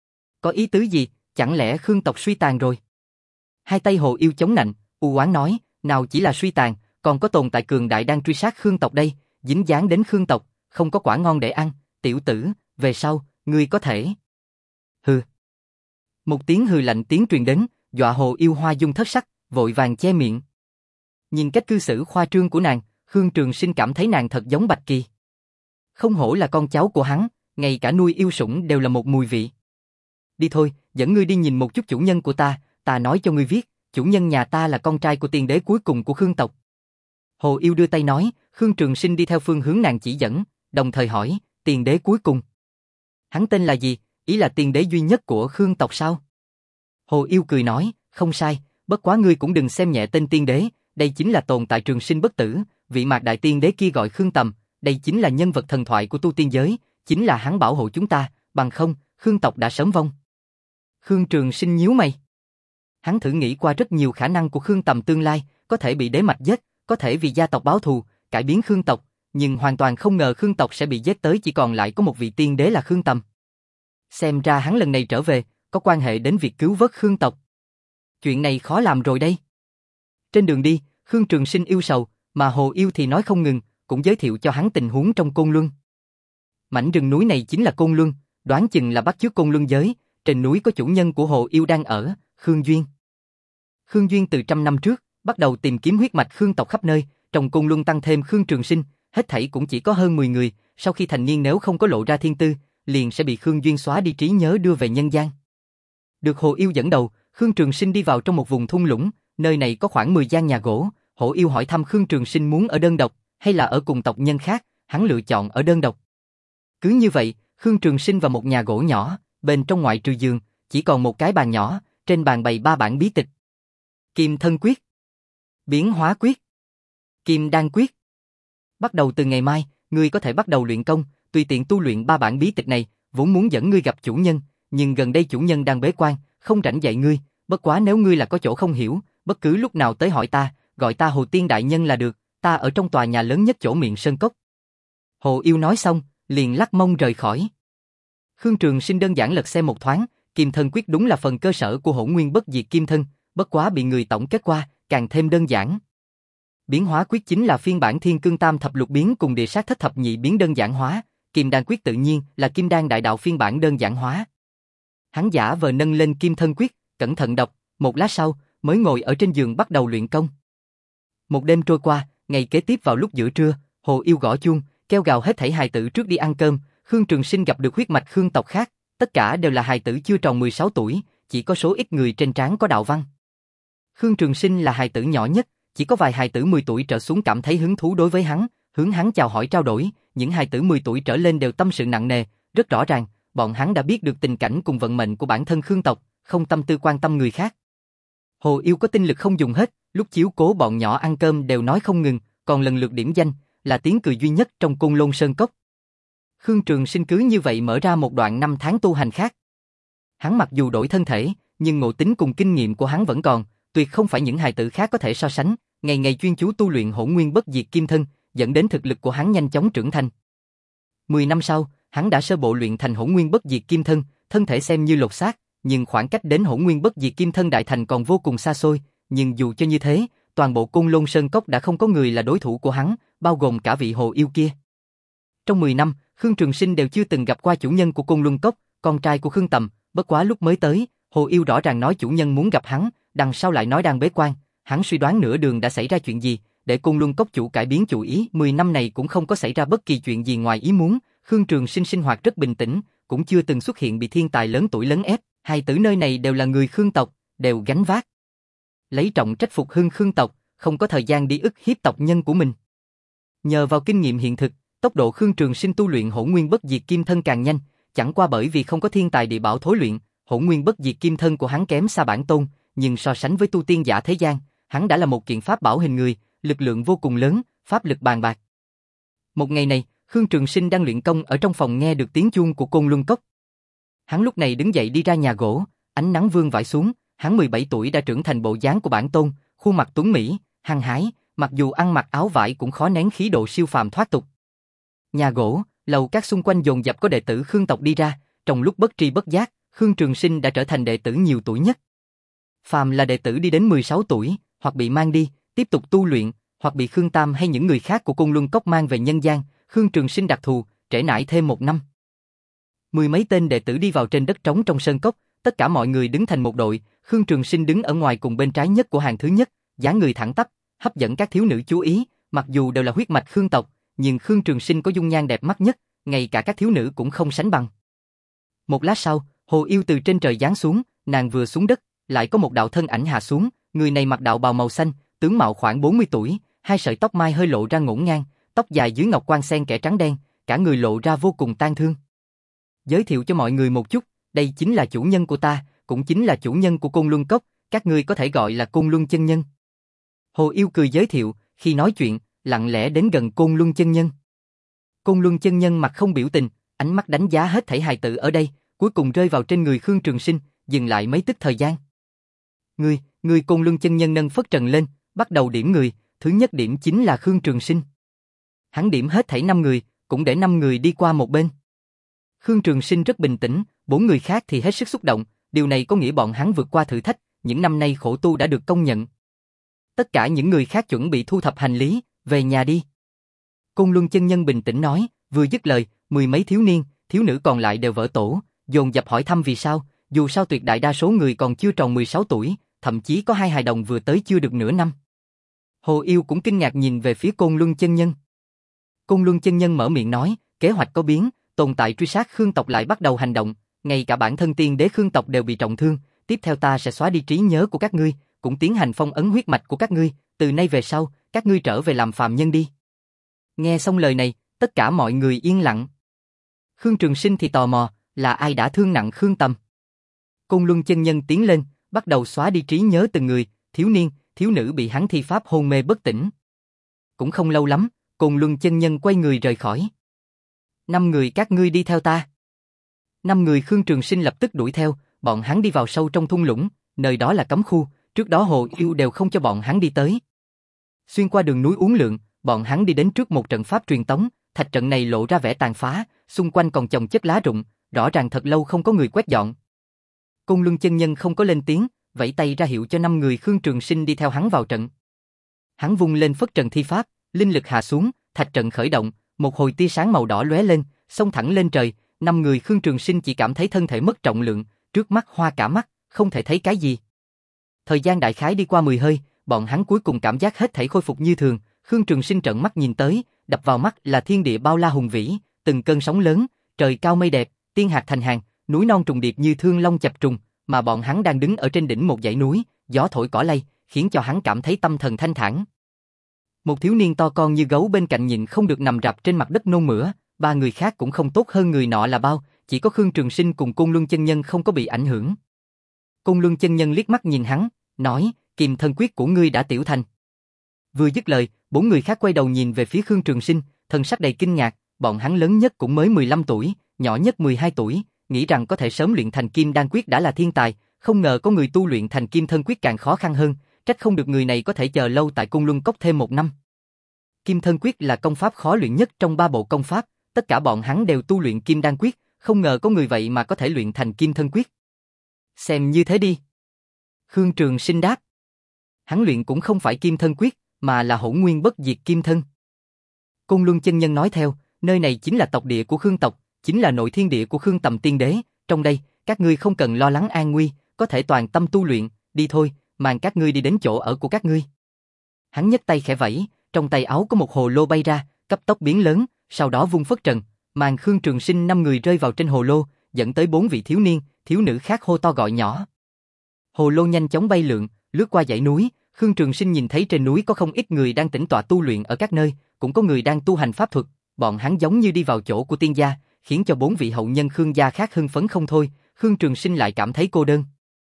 Có ý tứ gì, chẳng lẽ Khương tộc suy tàn rồi? Hai tay Hồ Yêu chống nạnh, u oán nói, nào chỉ là suy tàn, còn có tồn tại cường đại đang truy sát Khương tộc đây, dính dáng đến Khương tộc, không có quả ngon để ăn, tiểu tử, về sau, ngươi có thể. Hừ. Một tiếng hừ lạnh tiếng truyền đến, dọa Hồ Yêu hoa dung thất sắc, vội vàng che miệng. Nhìn cách cư xử khoa trương của nàng, Khương Trường Sinh cảm thấy nàng thật giống Bạch Kỳ. Không hổ là con cháu của hắn, ngay cả nuôi yêu sủng đều là một mùi vị. Đi thôi, dẫn ngươi đi nhìn một chút chủ nhân của ta, ta nói cho ngươi biết, chủ nhân nhà ta là con trai của tiên đế cuối cùng của Khương tộc. Hồ Yêu đưa tay nói, Khương Trường Sinh đi theo phương hướng nàng chỉ dẫn, đồng thời hỏi, tiên đế cuối cùng. Hắn tên là gì, ý là tiên đế duy nhất của Khương tộc sao? Hồ Yêu cười nói, không sai, bất quá ngươi cũng đừng xem nhẹ tên tiên đế, đây chính là tồn tại trường sinh bất tử, vị mạc đại tiên đế kia gọi Khương Tầm, đây chính là nhân vật thần thoại của tu tiên giới, chính là hắn bảo hộ chúng ta, bằng không, Khương tộc đã sớm vong. Khương Trường Sinh nhíu mày. Hắn thử nghĩ qua rất nhiều khả năng của Khương Tầm tương lai, có thể bị đế mạch giết, có thể vì gia tộc báo thù, cải biến Khương tộc, nhưng hoàn toàn không ngờ Khương tộc sẽ bị giết tới chỉ còn lại có một vị tiên đế là Khương Tầm. Xem ra hắn lần này trở về, có quan hệ đến việc cứu vớt Khương tộc. Chuyện này khó làm rồi đây. Trên đường đi, Khương Trường Sinh yêu sầu, mà Hồ Yêu thì nói không ngừng, cũng giới thiệu cho hắn tình huống trong Côn Luân. Mảnh rừng núi này chính là Côn Luân, đoán chừng là bắt chước Côn Luân giới, trên núi có chủ nhân của Hồ Yêu đang ở, Khương Duyên. Khương Duyên từ trăm năm trước, bắt đầu tìm kiếm huyết mạch Khương tộc khắp nơi, trong Côn Luân tăng thêm Khương Trường Sinh, hết thảy cũng chỉ có hơn mười người, sau khi thành niên nếu không có lộ ra thiên tư, liền sẽ bị Khương Duyên xóa đi trí nhớ đưa về nhân gian. Được Hồ Yêu dẫn đầu, Khương Trường Sinh đi vào trong một vùng thung lũng, nơi này có khoảng mười gian nhà gỗ, Hồ Yêu hỏi thăm Khương Trường Sinh muốn ở đơn độc, hay là ở cùng tộc nhân khác, hắn lựa chọn ở đơn độc. Cứ như vậy, Khương Trường Sinh vào một nhà gỗ nhỏ, bên trong ngoại trừ giường, chỉ còn một cái bàn nhỏ, trên bàn bày ba bản bí tịch. Kim Thân Quyết. Biến hóa quyết. Kim đan quyết. Bắt đầu từ ngày mai, ngươi có thể bắt đầu luyện công, tùy tiện tu luyện ba bản bí tịch này, vốn muốn dẫn ngươi gặp chủ nhân, nhưng gần đây chủ nhân đang bế quan, không rảnh dạy ngươi, bất quá nếu ngươi là có chỗ không hiểu, bất cứ lúc nào tới hỏi ta, gọi ta Hồ Tiên đại nhân là được, ta ở trong tòa nhà lớn nhất chỗ miệng sơn cốc. Hồ Yêu nói xong, liền lắc mông rời khỏi. Khương Trường Sinh đơn giản lật xem một thoáng, Kim Thân quyết đúng là phần cơ sở của Hỗn Nguyên Bất Diệt Kim Thân, bất quá bị người tổng kết qua, càng thêm đơn giản. Biến hóa quyết chính là phiên bản Thiên Cương Tam thập lục biến cùng Địa Sát thất thập nhị biến đơn giản hóa, Kim Đan quyết tự nhiên là Kim Đan đại đạo phiên bản đơn giản hóa. Hắn giả vờ nâng lên Kim Thân quyết, cẩn thận đọc, một lát sau, mới ngồi ở trên giường bắt đầu luyện công. Một đêm trôi qua, ngày kế tiếp vào lúc giữa trưa, Hồ Yêu gõ chuông, kêu gào hết thảy hài tử trước đi ăn cơm. Khương Trường Sinh gặp được huyết mạch Khương tộc khác, tất cả đều là hài tử chưa tròn mười sáu tuổi, chỉ có số ít người trên trán có đạo văn. Khương Trường Sinh là hài tử nhỏ nhất, chỉ có vài hài tử mười tuổi trở xuống cảm thấy hứng thú đối với hắn, hướng hắn chào hỏi trao đổi, những hài tử mười tuổi trở lên đều tâm sự nặng nề, rất rõ ràng, bọn hắn đã biết được tình cảnh cùng vận mệnh của bản thân Khương tộc, không tâm tư quan tâm người khác. Hồ Yêu có tinh lực không dùng hết, lúc chiếu cố bọn nhỏ ăn cơm đều nói không ngừng, còn lần lượt điểm danh, là tiếng cười duy nhất trong Côn Lôn Sơn Cốc. Khương Trường Sinh cứ như vậy mở ra một đoạn năm tháng tu hành khác. Hắn mặc dù đổi thân thể, nhưng ngộ tính cùng kinh nghiệm của hắn vẫn còn, tuyệt không phải những hài tử khác có thể so sánh, ngày ngày chuyên chú tu luyện Hỗn Nguyên Bất Diệt Kim Thân, dẫn đến thực lực của hắn nhanh chóng trưởng thành. Mười năm sau, hắn đã sơ bộ luyện thành Hỗn Nguyên Bất Diệt Kim Thân, thân thể xem như lột xác, nhưng khoảng cách đến Hỗn Nguyên Bất Diệt Kim Thân đại thành còn vô cùng xa xôi, nhưng dù cho như thế, toàn bộ Côn Lôn Sơn Cốc đã không có người là đối thủ của hắn, bao gồm cả vị Hồ Yêu kia. Trong mười năm, Khương Trường Sinh đều chưa từng gặp qua chủ nhân của Côn Luân Cốc, con trai của Khương Tầm, bất quá lúc mới tới, Hồ Yêu rõ ràng nói chủ nhân muốn gặp hắn, đằng sau lại nói đang bế quan, hắn suy đoán nửa đường đã xảy ra chuyện gì, để Côn Luân Cốc chủ cải biến chủ ý, mười năm này cũng không có xảy ra bất kỳ chuyện gì ngoài ý muốn, Khương Trường Sinh sinh hoạt rất bình tĩnh, cũng chưa từng xuất hiện bị thiên tài lớn tuổi lấn ép, hai tử nơi này đều là người Khương tộc, đều gánh vác lấy trọng trách phục hưng Khương tộc, không có thời gian đi ức hiếp tộc nhân của mình. Nhờ vào kinh nghiệm hiện thực, tốc độ Khương Trường Sinh tu luyện Hỗn Nguyên Bất Diệt Kim Thân càng nhanh, chẳng qua bởi vì không có thiên tài địa bảo thối luyện, Hỗn Nguyên Bất Diệt Kim Thân của hắn kém xa bản tôn, nhưng so sánh với tu tiên giả thế gian, hắn đã là một kiện pháp bảo hình người, lực lượng vô cùng lớn, pháp lực bàn bạc. Một ngày này, Khương Trường Sinh đang luyện công ở trong phòng nghe được tiếng chuông của Côn Luân Cốc. Hắn lúc này đứng dậy đi ra nhà gỗ, ánh nắng vương vãi xuống, hắn mười bảy tuổi đã trưởng thành bộ dáng của bản tôn, khuôn mặt tuấn mỹ, hăng hái, mặc dù ăn mặc áo vải cũng khó nén khí độ siêu phàm thoát tục. Nhà gỗ, lầu các xung quanh dồn dập có đệ tử Khương tộc đi ra, trong lúc bất tri bất giác, Khương Trường Sinh đã trở thành đệ tử nhiều tuổi nhất. Phàm là đệ tử đi đến mười sáu tuổi, hoặc bị mang đi, tiếp tục tu luyện, hoặc bị Khương Tam hay những người khác của Côn Luân Cốc mang về nhân gian, Khương Trường Sinh đặc thù, trễ nải thêm một năm. Mười mấy tên đệ tử đi vào trên đất trống trong sơn cốc, tất cả mọi người đứng thành một đội, Khương Trường Sinh đứng ở ngoài cùng bên trái nhất của hàng thứ nhất, dáng người thẳng tắp, hấp dẫn các thiếu nữ chú ý, mặc dù đều là huyết mạch Khương tộc, nhưng Khương Trường Sinh có dung nhan đẹp mắt nhất, ngay cả các thiếu nữ cũng không sánh bằng. Một lát sau, Hồ Yêu từ trên trời giáng xuống, nàng vừa xuống đất, lại có một đạo thân ảnh hạ xuống, người này mặc đạo bào màu xanh, tướng mạo khoảng bốn mươi tuổi, hai sợi tóc mai hơi lộ ra ngổn ngang, tóc dài dưới ngọc quan xen kẽ trắng đen, cả người lộ ra vô cùng tang thương. Giới thiệu cho mọi người một chút, đây chính là chủ nhân của ta, cũng chính là chủ nhân của Côn Luân Cốc, các ngươi có thể gọi là Côn Luân chân nhân. Hồ Yêu cười giới thiệu, khi nói chuyện, lặng lẽ đến gần Côn Luân chân nhân. Côn Luân chân nhân mặt không biểu tình, ánh mắt đánh giá hết thảy hài tử ở đây, cuối cùng rơi vào trên người Khương Trường Sinh, dừng lại mấy tức thời gian. Ngươi, ngươi Côn Luân chân nhân nâng phất trần lên, bắt đầu điểm người, thứ nhất điểm chính là Khương Trường Sinh. Hắn điểm hết thảy năm người, cũng để năm người đi qua một bên. Khương Trường Sinh rất bình tĩnh, bốn người khác thì hết sức xúc động, điều này có nghĩa bọn hắn vượt qua thử thách, những năm nay khổ tu đã được công nhận. Tất cả những người khác chuẩn bị thu thập hành lý, về nhà đi. Côn Luân chân nhân bình tĩnh nói, vừa dứt lời, mười mấy thiếu niên, thiếu nữ còn lại đều vỡ tổ, dồn dập hỏi thăm vì sao, dù sao tuyệt đại đa số người còn chưa tròn mười sáu tuổi, thậm chí có hai hài đồng vừa tới chưa được nửa năm. Hồ Yêu cũng kinh ngạc nhìn về phía Côn Luân chân nhân. Côn Luân chân nhân mở miệng nói, kế hoạch có biến, tồn tại truy sát Khương tộc lại bắt đầu hành động, ngay cả bản thân tiên đế Khương tộc đều bị trọng thương, tiếp theo ta sẽ xóa đi trí nhớ của các ngươi, cũng tiến hành phong ấn huyết mạch của các ngươi, từ nay về sau, các ngươi trở về làm phàm nhân đi. Nghe xong lời này, tất cả mọi người yên lặng. Khương Trường Sinh thì tò mò, là ai đã thương nặng Khương Tầm? Côn Luân chân nhân tiến lên, bắt đầu xóa đi trí nhớ từng người, thiếu niên, thiếu nữ bị hắn thi pháp hôn mê bất tỉnh. Cũng không lâu lắm, Côn Luân chân nhân quay người rời khỏi. Năm người các ngươi đi theo ta. Năm người Khương Trường Sinh lập tức đuổi theo, bọn hắn đi vào sâu trong thung lũng, nơi đó là cấm khu, trước đó Hồ Yêu đều không cho bọn hắn đi tới. Xuyên qua đường núi uốn lượn, bọn hắn đi đến trước một trận pháp truyền tống, thạch trận này lộ ra vẻ tàn phá, xung quanh còn chồng chất lá rụng, rõ ràng thật lâu không có người quét dọn. Côn Luân chân nhân không có lên tiếng, vẫy tay ra hiệu cho năm người Khương Trường Sinh đi theo hắn vào trận. Hắn vung lên phất trần thi pháp, linh lực hạ xuống, thạch trận khởi động, một hồi tia sáng màu đỏ lóe lên, xông thẳng lên trời. Năm người Khương Trường Sinh chỉ cảm thấy thân thể mất trọng lượng, trước mắt hoa cả mắt, không thể thấy cái gì. Thời gian đại khái đi qua mười hơi, bọn hắn cuối cùng cảm giác hết thảy khôi phục như thường. Khương Trường Sinh trợn mắt nhìn tới, đập vào mắt là thiên địa bao la hùng vĩ, từng cơn sóng lớn, trời cao mây đẹp, tiên hạc thành hàng, núi non trùng điệp như thương long chập trùng, mà bọn hắn đang đứng ở trên đỉnh một dãy núi, gió thổi cỏ lay, khiến cho hắn cảm thấy tâm thần thanh thản. Một thiếu niên to con như gấu bên cạnh nhịn không được nằm rạp trên mặt đất nôn mửa, ba người khác cũng không tốt hơn người nọ là bao, chỉ có Khương Trường Sinh cùng Côn Luân chân nhân không có bị ảnh hưởng. Côn Luân chân nhân liếc mắt nhìn hắn, nói, Kiềm thân quyết của ngươi đã tiểu thành. Vừa dứt lời, bốn người khác quay đầu nhìn về phía Khương Trường Sinh, thần sắc đầy kinh ngạc, bọn hắn lớn nhất cũng mới mười lăm tuổi, nhỏ nhất mười hai tuổi, nghĩ rằng có thể sớm luyện thành Kim Đan quyết đã là thiên tài, không ngờ có người tu luyện thành Kim thân quyết càng khó khăn hơn, trách không được người này có thể chờ lâu tại Côn Luân Cốc thêm một năm. Kim thân quyết là công pháp khó luyện nhất trong ba bộ công pháp, tất cả bọn hắn đều tu luyện Kim Đan quyết, không ngờ có người vậy mà có thể luyện thành Kim thân quyết. Xem như thế đi. Khương Trường Sinh đáp. Hắn luyện cũng không phải Kim thân quyết, mà là Hỗn Nguyên Bất Diệt Kim thân. Côn Luân chân nhân nói theo, nơi này chính là tộc địa của Khương tộc, chính là nội thiên địa của Khương Tầm Tiên Đế, trong đây, các ngươi không cần lo lắng an nguy, có thể toàn tâm tu luyện, đi thôi, màn các ngươi đi đến chỗ ở của các ngươi. Hắn nhấc tay khẽ vẫy, trong tay áo có một hồ lô bay ra, cấp tốc biến lớn, sau đó vung phất trần, màn Khương Trường Sinh năm người rơi vào trên hồ lô, dẫn tới bốn vị thiếu niên, thiếu nữ khác hô to gọi nhỏ. Hồ lô nhanh chóng bay lượn, lướt qua dãy núi, Khương Trường Sinh nhìn thấy trên núi có không ít người đang tĩnh tọa tu luyện ở các nơi, cũng có người đang tu hành pháp thuật, bọn hắn giống như đi vào chỗ của tiên gia, khiến cho bốn vị hậu nhân Khương gia khác hưng phấn không thôi, Khương Trường Sinh lại cảm thấy cô đơn.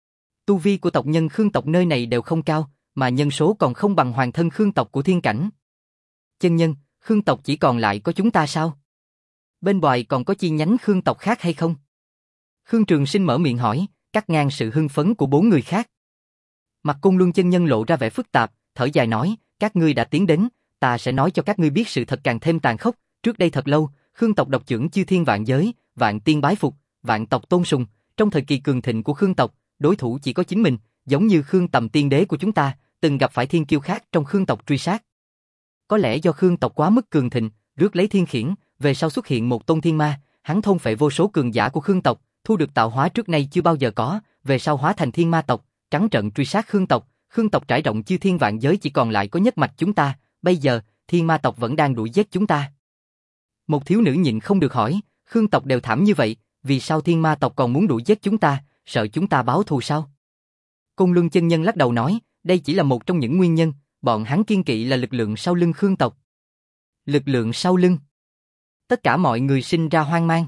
Tu vi của tộc nhân Khương tộc nơi này đều không cao, mà nhân số còn không bằng hoàng thân Khương tộc của thiên cảnh. Chân nhân, Khương tộc chỉ còn lại có chúng ta sao? Bên ngoài còn có chi nhánh Khương tộc khác hay không? Khương Trường Sinh mở miệng hỏi, cắt ngang sự hưng phấn của bốn người khác. Mặt Côn Luân chân nhân lộ ra vẻ phức tạp, thở dài nói, các ngươi đã tiến đến, ta sẽ nói cho các ngươi biết sự thật càng thêm tàn khốc. Trước đây thật lâu, Khương tộc độc trưởng chư thiên vạn giới, vạn tiên bái phục, vạn tộc tôn sùng. Trong thời kỳ cường thịnh của Khương tộc, đối thủ chỉ có chính mình, giống như Khương Tầm Tiên Đế của chúng ta, từng gặp phải thiên kiêu khác trong Khương tộc truy sát. Có lẽ do Khương tộc quá mức cường thịnh, rước lấy thiên khiển, về sau xuất hiện một tôn thiên ma, hắn thôn phệ vô số cường giả của Khương tộc, thu được tạo hóa trước nay chưa bao giờ có, về sau hóa thành thiên ma tộc, trắng trợn truy sát Khương tộc. Khương tộc trải rộng chư thiên vạn giới chỉ còn lại có nhất mạch chúng ta, bây giờ thiên ma tộc vẫn đang đuổi giết chúng ta. Một thiếu nữ nhịn không được hỏi, Khương tộc đều thảm như vậy, vì sao thiên ma tộc còn muốn đuổi giết chúng ta, sợ chúng ta báo thù sao? Côn Luân chân nhân lắc đầu nói, đây chỉ là một trong những nguyên nhân, bọn hắn kiên kỵ là lực lượng sau lưng Khương tộc. Lực lượng sau lưng? Tất cả mọi người sinh ra hoang mang.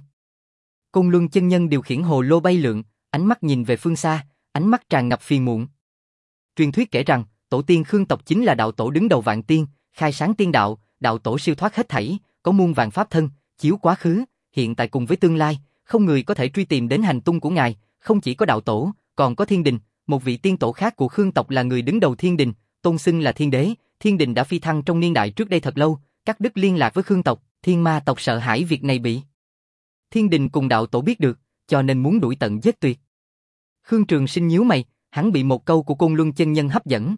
Côn Luân chân nhân điều khiển hồ lô bay lượn, ánh mắt nhìn về phương xa, ánh mắt tràn ngập phiền muộn. Truyền thuyết kể rằng, tổ tiên Khương tộc chính là đạo tổ đứng đầu vạn tiên, khai sáng tiên đạo, đạo tổ siêu thoát hết thảy, có muôn vạn pháp thân, chiếu quá khứ, hiện tại cùng với tương lai, không người có thể truy tìm đến hành tung của ngài, không chỉ có đạo tổ, còn có thiên đình, một vị tiên tổ khác của Khương tộc là người đứng đầu thiên đình, tôn xưng là thiên đế, thiên đình đã phi thăng trong niên đại trước đây thật lâu, cắt đứt liên lạc với Khương tộc, thiên ma tộc sợ hãi việc này bị thiên đình cùng đạo tổ biết được, cho nên muốn đuổi tận giết tuyệt. Khương Trường Sinh nhíu mày, hắn bị một câu của Côn Luân chân nhân hấp dẫn.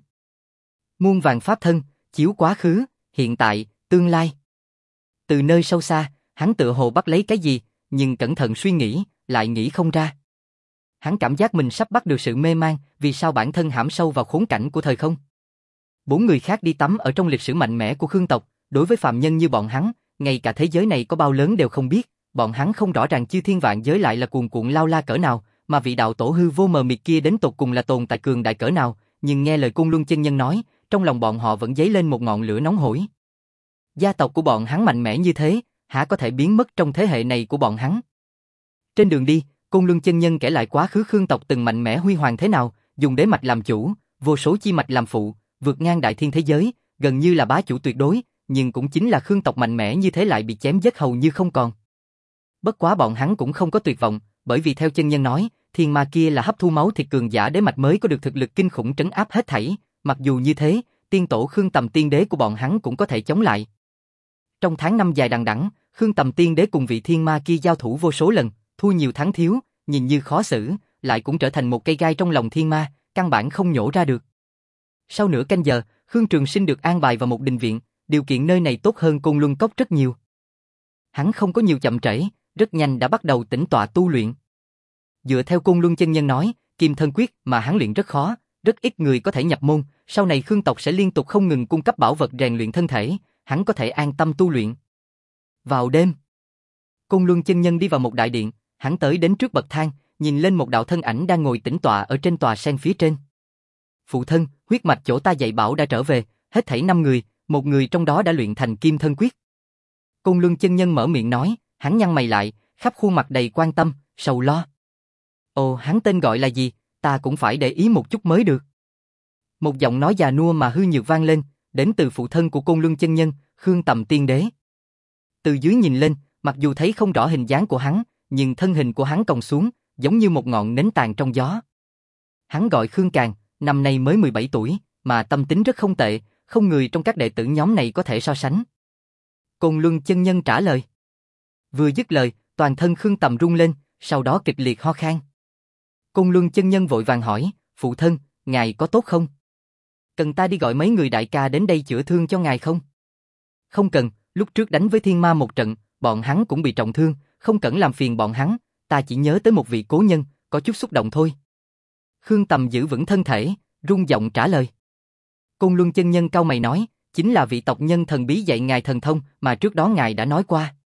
Muôn vàng pháp thân, chiếu quá khứ, hiện tại, tương lai. Từ nơi sâu xa, hắn tựa hồ bắt lấy cái gì, nhưng cẩn thận suy nghĩ, lại nghĩ không ra. Hắn cảm giác mình sắp bắt được sự mê man, vì sao bản thân hãm sâu vào khốn cảnh của thời không. Bốn người khác đi tắm ở trong lịch sử mạnh mẽ của Khương tộc, đối với phàm nhân như bọn hắn, ngay cả thế giới này có bao lớn đều không biết, bọn hắn không rõ ràng chư thiên vạn giới lại là cuồn cuộn lao la cỡ nào, mà vị đạo tổ hư vô mờ mịt kia đến tột cùng là tồn tại cường đại cỡ nào, nhưng nghe lời Côn Luân chân nhân nói, trong lòng bọn họ vẫn dấy lên một ngọn lửa nóng hổi. Gia tộc của bọn hắn mạnh mẽ như thế, hả có thể biến mất trong thế hệ này của bọn hắn? Trên đường đi, Côn Luân chân nhân kể lại quá khứ Khương tộc từng mạnh mẽ huy hoàng thế nào, dùng đế mạch làm chủ, vô số chi mạch làm phụ, vượt ngang đại thiên thế giới, gần như là bá chủ tuyệt đối, nhưng cũng chính là Khương tộc mạnh mẽ như thế lại bị chém giết hầu như không còn. Bất quá bọn hắn cũng không có tuyệt vọng, bởi vì theo chân nhân nói, thiên ma kia là hấp thu máu thịt cường giả đế mạch mới có được thực lực kinh khủng trấn áp hết thảy, mặc dù như thế, tiên tổ Khương Tầm tiên đế của bọn hắn cũng có thể chống lại. Trong tháng năm dài đằng đẵng, Khương Tầm tiên đế cùng vị thiên ma kia giao thủ vô số lần, thua nhiều thắng thiếu, nhìn như khó xử, lại cũng trở thành một cây gai trong lòng thiên ma, căn bản không nhổ ra được. Sau nửa canh giờ, Khương Trường Sinh được an bài vào một đình viện, điều kiện nơi này tốt hơn Côn Luân Cốc rất nhiều. Hắn không có nhiều chậm trễ, rất nhanh đã bắt đầu tĩnh tọa tu luyện. Dựa theo Côn Luân chân nhân nói, Kim Thân Quyết mà hắn luyện rất khó, rất ít người có thể nhập môn, sau này Khương tộc sẽ liên tục không ngừng cung cấp bảo vật rèn luyện thân thể, hắn có thể an tâm tu luyện. Vào đêm, Côn Luân chân nhân đi vào một đại điện, hắn tới đến trước bậc thang, nhìn lên một đạo thân ảnh đang ngồi tĩnh tọa ở trên tòa sen phía trên. Phụ thân, huyết mạch chỗ ta dạy bảo đã trở về, hết thảy năm người, một người trong đó đã luyện thành Kim Thân Quyết. Côn Luân chân nhân mở miệng nói, hắn nhăn mày lại, khắp khuôn mặt đầy quan tâm, sầu lo. Ồ, hắn tên gọi là gì, ta cũng phải để ý một chút mới được. Một giọng nói già nua mà hư nhược vang lên, đến từ phụ thân của Côn Luân chân nhân, Khương Tầm tiên đế. Từ dưới nhìn lên, mặc dù thấy không rõ hình dáng của hắn, nhưng thân hình của hắn còng xuống, giống như một ngọn nến tàn trong gió. Hắn gọi Khương Càn, năm nay mới mười bảy tuổi, mà tâm tính rất không tệ, không người trong các đệ tử nhóm này có thể so sánh. Côn Luân chân nhân trả lời. Vừa dứt lời, toàn thân Khương Tầm rung lên, sau đó kịch liệt ho khan. Côn Luân chân nhân vội vàng hỏi, phụ thân, ngài có tốt không? Cần ta đi gọi mấy người đại ca đến đây chữa thương cho ngài không? Không cần, lúc trước đánh với thiên ma một trận, bọn hắn cũng bị trọng thương, không cần làm phiền bọn hắn, ta chỉ nhớ tới một vị cố nhân, có chút xúc động thôi. Khương Tầm giữ vững thân thể, rung giọng trả lời. Côn Luân chân nhân cau mày nói, chính là vị tộc nhân thần bí dạy ngài thần thông mà trước đó ngài đã nói qua.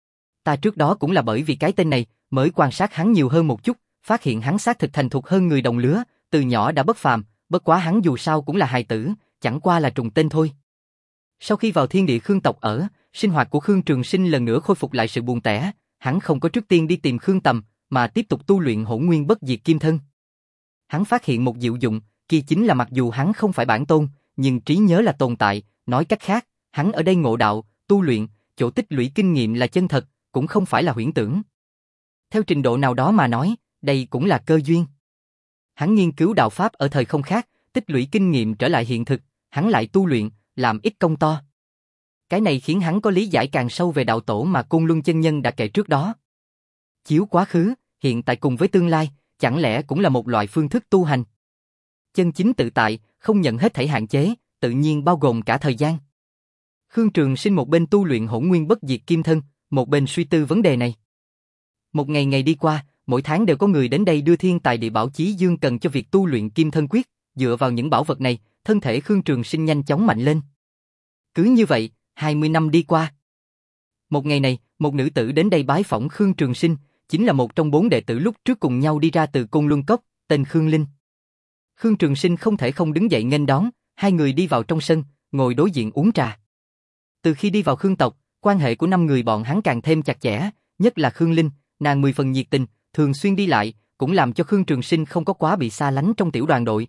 Ta trước đó cũng là bởi vì cái tên này, mới quan sát hắn nhiều hơn một chút, phát hiện hắn xác thực thành thục hơn người đồng lứa, từ nhỏ đã bất phàm, bất quá hắn dù sao cũng là hài tử, chẳng qua là trùng tên thôi. Sau khi vào thiên địa Khương tộc ở, sinh hoạt của Khương Trường Sinh lần nữa khôi phục lại sự buồn tẻ, hắn không có trước tiên đi tìm Khương Tầm, mà tiếp tục tu luyện Hỗn Nguyên Bất Diệt Kim Thân. Hắn phát hiện một diệu dụng, kia chính là mặc dù hắn không phải bản tôn, nhưng trí nhớ là tồn tại, nói cách khác, hắn ở đây ngộ đạo, tu luyện, chỗ tích lũy kinh nghiệm là chân thật, cũng không phải là huyễn tưởng. Theo trình độ nào đó mà nói, đây cũng là cơ duyên. Hắn nghiên cứu đạo pháp ở thời không khác, tích lũy kinh nghiệm trở lại hiện thực, hắn lại tu luyện, làm ít công to. Cái này khiến hắn có lý giải càng sâu về đạo tổ mà Côn Luân chân nhân đã kể trước đó. Chiếu quá khứ, hiện tại cùng với tương lai, chẳng lẽ cũng là một loại phương thức tu hành? Chân chính tự tại, không nhận hết thảy hạn chế, tự nhiên bao gồm cả thời gian. Khương Trường Sinh một bên tu luyện Hỗn Nguyên Bất Diệt Kim Thân, một bên suy tư vấn đề này. Một ngày ngày đi qua, mỗi tháng đều có người đến đây đưa thiên tài địa bảo chí dương cần cho việc tu luyện Kim Thân Quyết, dựa vào những bảo vật này, thân thể Khương Trường Sinh nhanh chóng mạnh lên. Cứ như vậy, hai mươi năm đi qua. Một ngày này, một nữ tử đến đây bái phỏng Khương Trường Sinh, chính là một trong bốn đệ tử lúc trước cùng nhau đi ra từ Côn Luân Cốc, tên Khương Linh. Khương Trường Sinh không thể không đứng dậy nghênh đón, hai người đi vào trong sân, ngồi đối diện uống trà. Từ khi đi vào Khương tộc, quan hệ của năm người bọn hắn càng thêm chặt chẽ, nhất là Khương Linh, nàng mười phần nhiệt tình, thường xuyên đi lại, cũng làm cho Khương Trường Sinh không có quá bị xa lánh trong tiểu đoàn đội.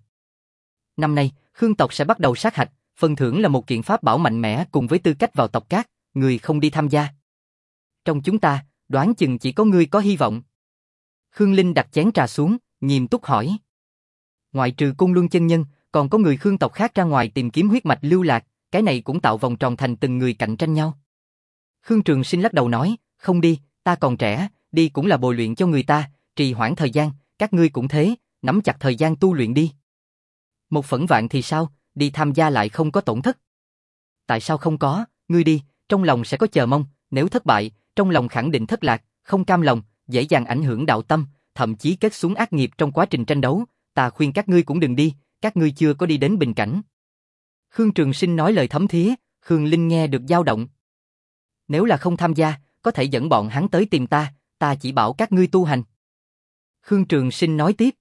Năm nay, Khương tộc sẽ bắt đầu sát hạch, phần thưởng là một kiện pháp bảo mạnh mẽ cùng với tư cách vào tộc cát, người không đi tham gia. Trong chúng ta, đoán chừng chỉ có ngươi có hy vọng. Khương Linh đặt chén trà xuống, nghiêm túc hỏi. Ngoại trừ Côn Luân chân nhân, còn có người Khương tộc khác ra ngoài tìm kiếm huyết mạch lưu lạc, cái này cũng tạo vòng tròn thành từng người cạnh tranh nhau. Khương Trường Sinh lắc đầu nói, không đi, ta còn trẻ, đi cũng là bồi luyện cho người ta, trì hoãn thời gian, các ngươi cũng thế, nắm chặt thời gian tu luyện đi. Một phẫn vạn thì sao, đi tham gia lại không có tổn thất. Tại sao không có, ngươi đi, trong lòng sẽ có chờ mong, nếu thất bại, trong lòng khẳng định thất lạc, không cam lòng, dễ dàng ảnh hưởng đạo tâm, thậm chí kết xuống ác nghiệp trong quá trình tranh đấu, ta khuyên các ngươi cũng đừng đi, các ngươi chưa có đi đến bình cảnh. Khương Trường Sinh nói lời thấm thía, Khương Linh nghe được dao động. Nếu là không tham gia, có thể dẫn bọn hắn tới tìm ta, ta chỉ bảo các ngươi tu hành. Khương Trường Sinh nói tiếp.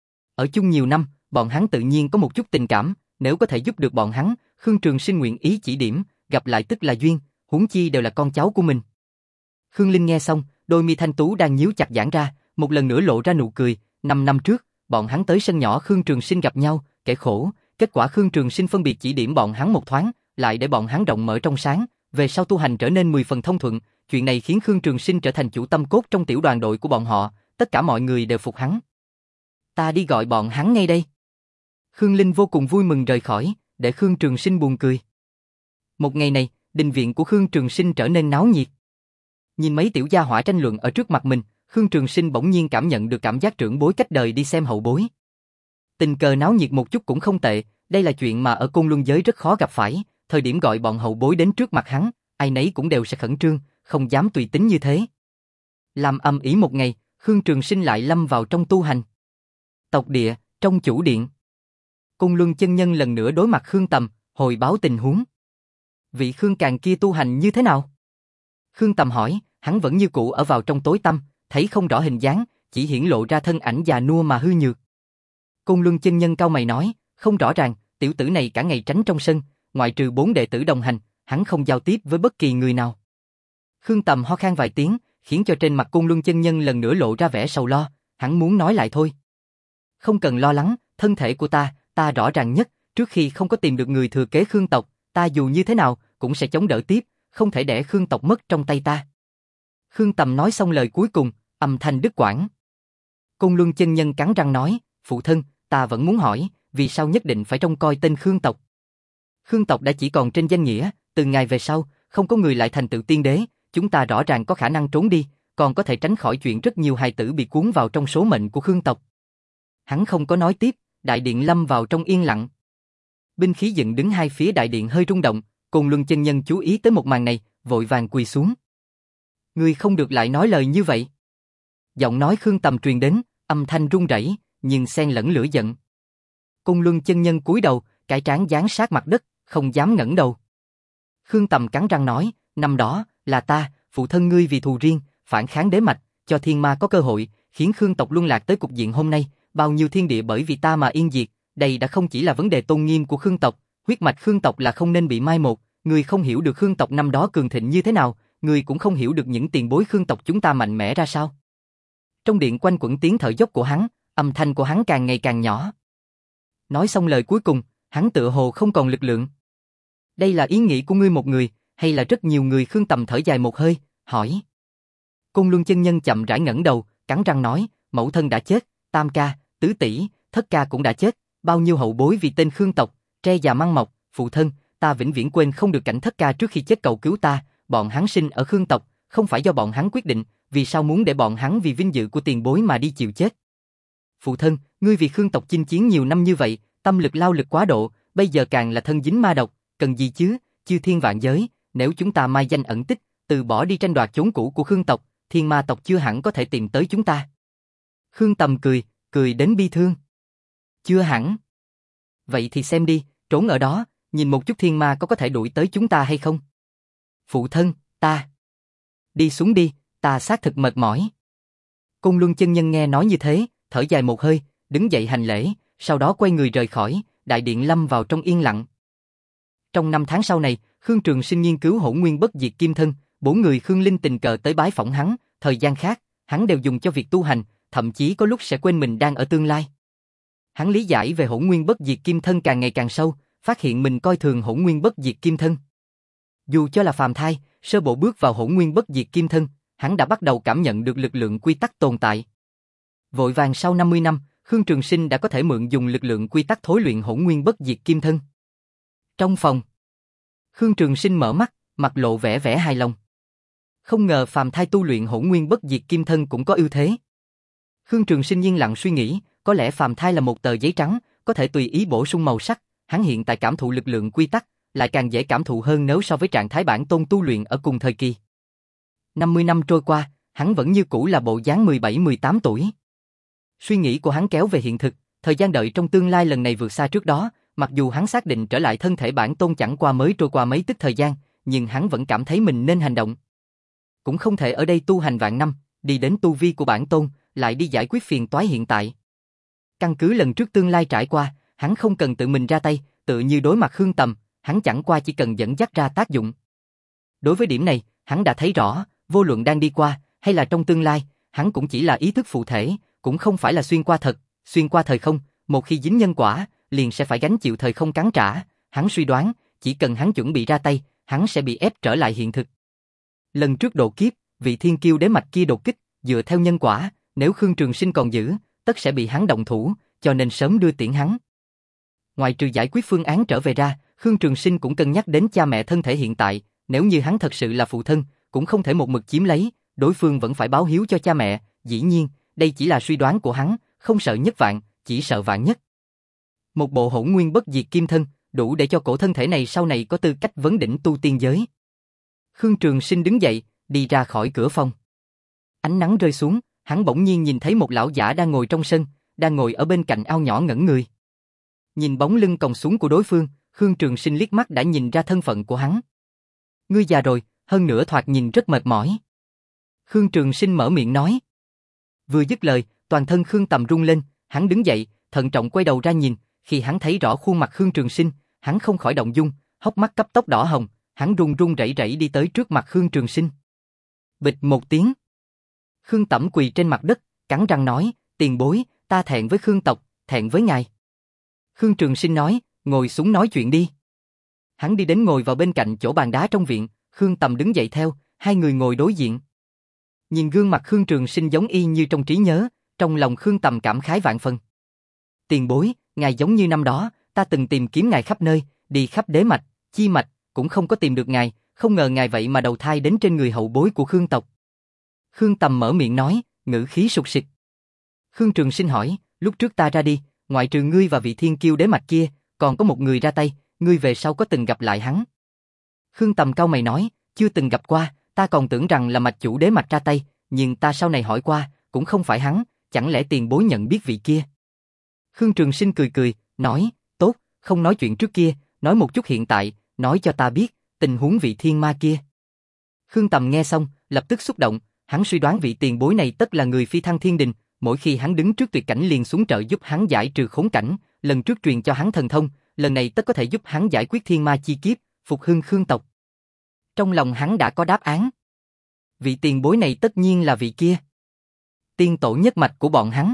Ở chung nhiều năm, bọn hắn tự nhiên có một chút tình cảm, nếu có thể giúp được bọn hắn, Khương Trường Sinh nguyện ý chỉ điểm, gặp lại tức là duyên, huống chi đều là con cháu của mình. Khương Linh nghe xong, đôi mi thanh tú đang nhíu chặt giãn ra, một lần nữa lộ ra nụ cười, năm năm trước, bọn hắn tới sân nhỏ Khương Trường Sinh gặp nhau, kẻ khổ, Kết quả Khương Trường Sinh phân biệt chỉ điểm bọn hắn một thoáng, lại để bọn hắn rộng mở trong sáng, về sau tu hành trở nên mười phần thông thuận, chuyện này khiến Khương Trường Sinh trở thành chủ tâm cốt trong tiểu đoàn đội của bọn họ, tất cả mọi người đều phục hắn. Ta đi gọi bọn hắn ngay đây. Khương Linh vô cùng vui mừng rời khỏi, để Khương Trường Sinh buồn cười. Một ngày này, đình viện của Khương Trường Sinh trở nên náo nhiệt. Nhìn mấy tiểu gia hỏa tranh luận ở trước mặt mình, Khương Trường Sinh bỗng nhiên cảm nhận được cảm giác trưởng bối cách đời đi xem hậu bối. Tình cờ náo nhiệt một chút cũng không tệ, đây là chuyện mà ở Côn Luân giới rất khó gặp phải, thời điểm gọi bọn hậu bối đến trước mặt hắn, ai nấy cũng đều sẽ khẩn trương, không dám tùy tính như thế. Làm ầm ĩ một ngày, Khương Trường Sinh lại lâm vào trong tu hành. Tộc địa, trong chủ điện. Côn Luân chân nhân lần nữa đối mặt Khương Tầm, hồi báo tình huống. Vị Khương Càn kia tu hành như thế nào? Khương Tầm hỏi, hắn vẫn như cũ ở vào trong tối tăm, thấy không rõ hình dáng, chỉ hiển lộ ra thân ảnh già nua mà hư nhược. Côn Luân chân nhân cau mày nói, không rõ ràng, tiểu tử này cả ngày tránh trong sân, ngoại trừ bốn đệ tử đồng hành, hắn không giao tiếp với bất kỳ người nào. Khương Tầm ho khan vài tiếng, khiến cho trên mặt Côn Luân chân nhân lần nữa lộ ra vẻ sầu lo, hắn muốn nói lại thôi. Không cần lo lắng, thân thể của ta, ta rõ ràng nhất, trước khi không có tìm được người thừa kế Khương tộc, ta dù như thế nào cũng sẽ chống đỡ tiếp, không thể để Khương tộc mất trong tay ta. Khương Tầm nói xong lời cuối cùng, âm thanh đứt quãng. Côn Luân chân nhân cắn răng nói, phụ thân, ta vẫn muốn hỏi, vì sao nhất định phải trông coi tên Khương tộc? Khương tộc đã chỉ còn trên danh nghĩa, từ ngày về sau, không có người lại thành tựu tiên đế, chúng ta rõ ràng có khả năng trốn đi, còn có thể tránh khỏi chuyện rất nhiều hài tử bị cuốn vào trong số mệnh của Khương tộc. Hắn không có nói tiếp, đại điện lâm vào trong yên lặng. Binh khí dựng đứng hai phía đại điện hơi rung động, Côn Luân chân nhân chú ý tới một màn này, vội vàng quỳ xuống. Ngươi không được lại nói lời như vậy. Giọng nói Khương Tầm truyền đến, âm thanh run rẩy, nhưng xen lẫn lửa giận. Côn Luân chân nhân cúi đầu, cái trán dán sát mặt đất, không dám ngẩng đầu. Khương Tầm cắn răng nói, năm đó, là ta, phụ thân ngươi vì thù riêng, phản kháng đế mạch, cho thiên ma có cơ hội, khiến Khương tộc luân lạc tới cục diện hôm nay, bao nhiêu thiên địa bởi vì ta mà yên diệt, đây đã không chỉ là vấn đề tôn nghiêm của Khương tộc, huyết mạch Khương tộc là không nên bị mai một, ngươi không hiểu được Khương tộc năm đó cường thịnh như thế nào, ngươi cũng không hiểu được những tiền bối Khương tộc chúng ta mạnh mẽ ra sao. Trong điện quanh quẩn tiếng thở dốc của hắn, âm thanh của hắn càng ngày càng nhỏ. Nói xong lời cuối cùng, hắn tựa hồ không còn lực lượng. Đây là ý nghĩ của ngươi một người, hay là rất nhiều người? Khương Tầm thở dài một hơi, hỏi. Côn Luân chân nhân chậm rãi ngẩng đầu, cắn răng nói, mẫu thân đã chết, tam ca, tứ tỷ, thất ca cũng đã chết, bao nhiêu hậu bối vì tên Khương tộc, tre già măng mọc, phụ thân, ta vĩnh viễn quên không được cảnh thất ca trước khi chết cầu cứu ta, bọn hắn sinh ở Khương tộc, không phải do bọn hắn quyết định, vì sao muốn để bọn hắn vì vinh dự của tiền bối mà đi chịu chết? Phụ thân, ngươi vì Khương tộc chinh chiến nhiều năm như vậy, tâm lực lao lực quá độ, bây giờ càng là thân dính ma độc, cần gì chứ? Chư thiên vạn giới, nếu chúng ta mai danh ẩn tích, từ bỏ đi tranh đoạt chốn cũ của Khương tộc, thiên ma tộc chưa hẳn có thể tìm tới chúng ta. Khương Tầm cười, cười đến bi thương. Chưa hẳn. Vậy thì xem đi, trốn ở đó, nhìn một chút thiên ma có có thể đuổi tới chúng ta hay không? Phụ thân, ta. Đi xuống đi, ta xác thực mệt mỏi. Côn Luân chân nhân nghe nói như thế, thở dài một hơi, đứng dậy hành lễ, sau đó quay người rời khỏi, đại điện lâm vào trong yên lặng. Trong năm tháng sau này, Khương Trường Sinh nghiên cứu Hỗn Nguyên Bất Diệt Kim Thân, bốn người Khương Linh tình cờ tới bái phỏng hắn, thời gian khác, hắn đều dùng cho việc tu hành, thậm chí có lúc sẽ quên mình đang ở tương lai. Hắn lý giải về Hỗn Nguyên Bất Diệt Kim Thân càng ngày càng sâu, phát hiện mình coi thường Hỗn Nguyên Bất Diệt Kim Thân. Dù cho là phàm thai, sơ bộ bước vào Hỗn Nguyên Bất Diệt Kim Thân, hắn đã bắt đầu cảm nhận được lực lượng quy tắc tồn tại. Vội vàng sau năm mươi năm, Khương Trường Sinh đã có thể mượn dùng lực lượng quy tắc thối luyện Hỗn Nguyên Bất Diệt Kim Thân. Trong phòng, Khương Trường Sinh mở mắt, mặt lộ vẻ vẻ hài lòng. Không ngờ phàm thai tu luyện Hỗn Nguyên Bất Diệt Kim Thân cũng có ưu thế. Khương Trường Sinh yên lặng suy nghĩ, có lẽ phàm thai là một tờ giấy trắng, có thể tùy ý bổ sung màu sắc, hắn hiện tại cảm thụ lực lượng quy tắc, lại càng dễ cảm thụ hơn nếu so với trạng thái bản tôn tu luyện ở cùng thời kỳ. năm mươi năm trôi qua, hắn vẫn như cũ là bộ dáng mười bảy mười tám tuổi. Suy nghĩ của hắn kéo về hiện thực, thời gian đợi trong tương lai lần này vượt xa trước đó, mặc dù hắn xác định trở lại thân thể bản tôn chẳng qua mới trôi qua mấy tức thời gian, nhưng hắn vẫn cảm thấy mình nên hành động. Cũng không thể ở đây tu hành vạn năm, đi đến tu vi của bản tôn, lại đi giải quyết phiền toái hiện tại. Căn cứ lần trước tương lai trải qua, hắn không cần tự mình ra tay, tự như đối mặt Khương Tầm, hắn chẳng qua chỉ cần dẫn dắt ra tác dụng. Đối với điểm này, hắn đã thấy rõ, vô luận đang đi qua, hay là trong tương lai, hắn cũng chỉ là ý thức phụ thể, cũng không phải là xuyên qua thật, xuyên qua thời không, một khi dính nhân quả, liền sẽ phải gánh chịu thời không cắn trả. Hắn suy đoán, chỉ cần hắn chuẩn bị ra tay, hắn sẽ bị ép trở lại hiện thực. Lần trước độ kiếp, vị thiên kiêu đế mạch kia đột kích, dựa theo nhân quả, nếu Khương Trường Sinh còn giữ, tất sẽ bị hắn động thủ, cho nên sớm đưa tiễn hắn. Ngoài trừ giải quyết phương án trở về ra, Khương Trường Sinh cũng cân nhắc đến cha mẹ thân thể hiện tại, nếu như hắn thật sự là phụ thân, cũng không thể một mực chiếm lấy, đối phương vẫn phải báo hiếu cho cha mẹ, dĩ nhiên, đây chỉ là suy đoán của hắn, không sợ nhất vạn, chỉ sợ vạn nhất. Một bộ hỗn nguyên bất diệt kim thân, đủ để cho cổ thân thể này sau này có tư cách vấn đỉnh tu tiên giới. Khương Trường Sinh đứng dậy, đi ra khỏi cửa phòng. Ánh nắng rơi xuống, hắn bỗng nhiên nhìn thấy một lão giả đang ngồi trong sân, đang ngồi ở bên cạnh ao nhỏ ngẩn người. Nhìn bóng lưng còng xuống của đối phương, Khương Trường Sinh liếc mắt đã nhìn ra thân phận của hắn. Ngươi già rồi, hơn nữa thoạt nhìn rất mệt mỏi. Khương Trường Sinh mở miệng nói. Vừa dứt lời, toàn thân Khương Tầm rung lên, hắn đứng dậy, thận trọng quay đầu ra nhìn, khi hắn thấy rõ khuôn mặt Khương Trường Sinh, hắn không khỏi động dung, hốc mắt cấp tốc đỏ hồng, hắn run run rẩy rẩy đi tới trước mặt Khương Trường Sinh. Bịch một tiếng. Khương Tẩm quỳ trên mặt đất, cắn răng nói, tiền bối, ta thẹn với Khương tộc, thẹn với ngài. Khương Trường Sinh nói, ngồi xuống nói chuyện đi. Hắn đi đến ngồi vào bên cạnh chỗ bàn đá trong viện, Khương Tầm đứng dậy theo, hai người ngồi đối diện. Nhìn gương mặt Khương Trường Sinh giống y như trong trí nhớ, trong lòng Khương Tầm cảm khái vạn phần. Tiền bối, ngài giống như năm đó, ta từng tìm kiếm ngài khắp nơi, đi khắp đế mạch, chi mạch, cũng không có tìm được ngài, không ngờ ngài vậy mà đầu thai đến trên người hậu bối của Khương tộc. Khương Tầm mở miệng nói, ngữ khí sục sịch. Khương Trường Sinh hỏi, lúc trước ta ra đi, ngoại trừ ngươi và vị thiên kiêu đế mạch kia, còn có một người ra tay, ngươi về sau có từng gặp lại hắn? Khương Tầm cau mày nói, chưa từng gặp qua, ta còn tưởng rằng là mạch chủ đế mạch ra tay, nhưng ta sau này hỏi qua, cũng không phải hắn, chẳng lẽ tiền bối nhận biết vị kia? Khương Trường Sinh cười cười, nói, tốt, không nói chuyện trước kia, nói một chút hiện tại, nói cho ta biết, tình huống vị thiên ma kia. Khương Tầm nghe xong, lập tức xúc động, hắn suy đoán vị tiền bối này tất là người phi thăng thiên đình, mỗi khi hắn đứng trước tuyệt cảnh liền xuống trợ giúp hắn giải trừ khốn cảnh, lần trước truyền cho hắn thần thông, lần này tất có thể giúp hắn giải quyết thiên ma chi kiếp, phục hưng Khương tộc. Trong lòng hắn đã có đáp án. Vị tiền bối này tất nhiên là vị kia. Tiên tổ nhất mạch của bọn hắn.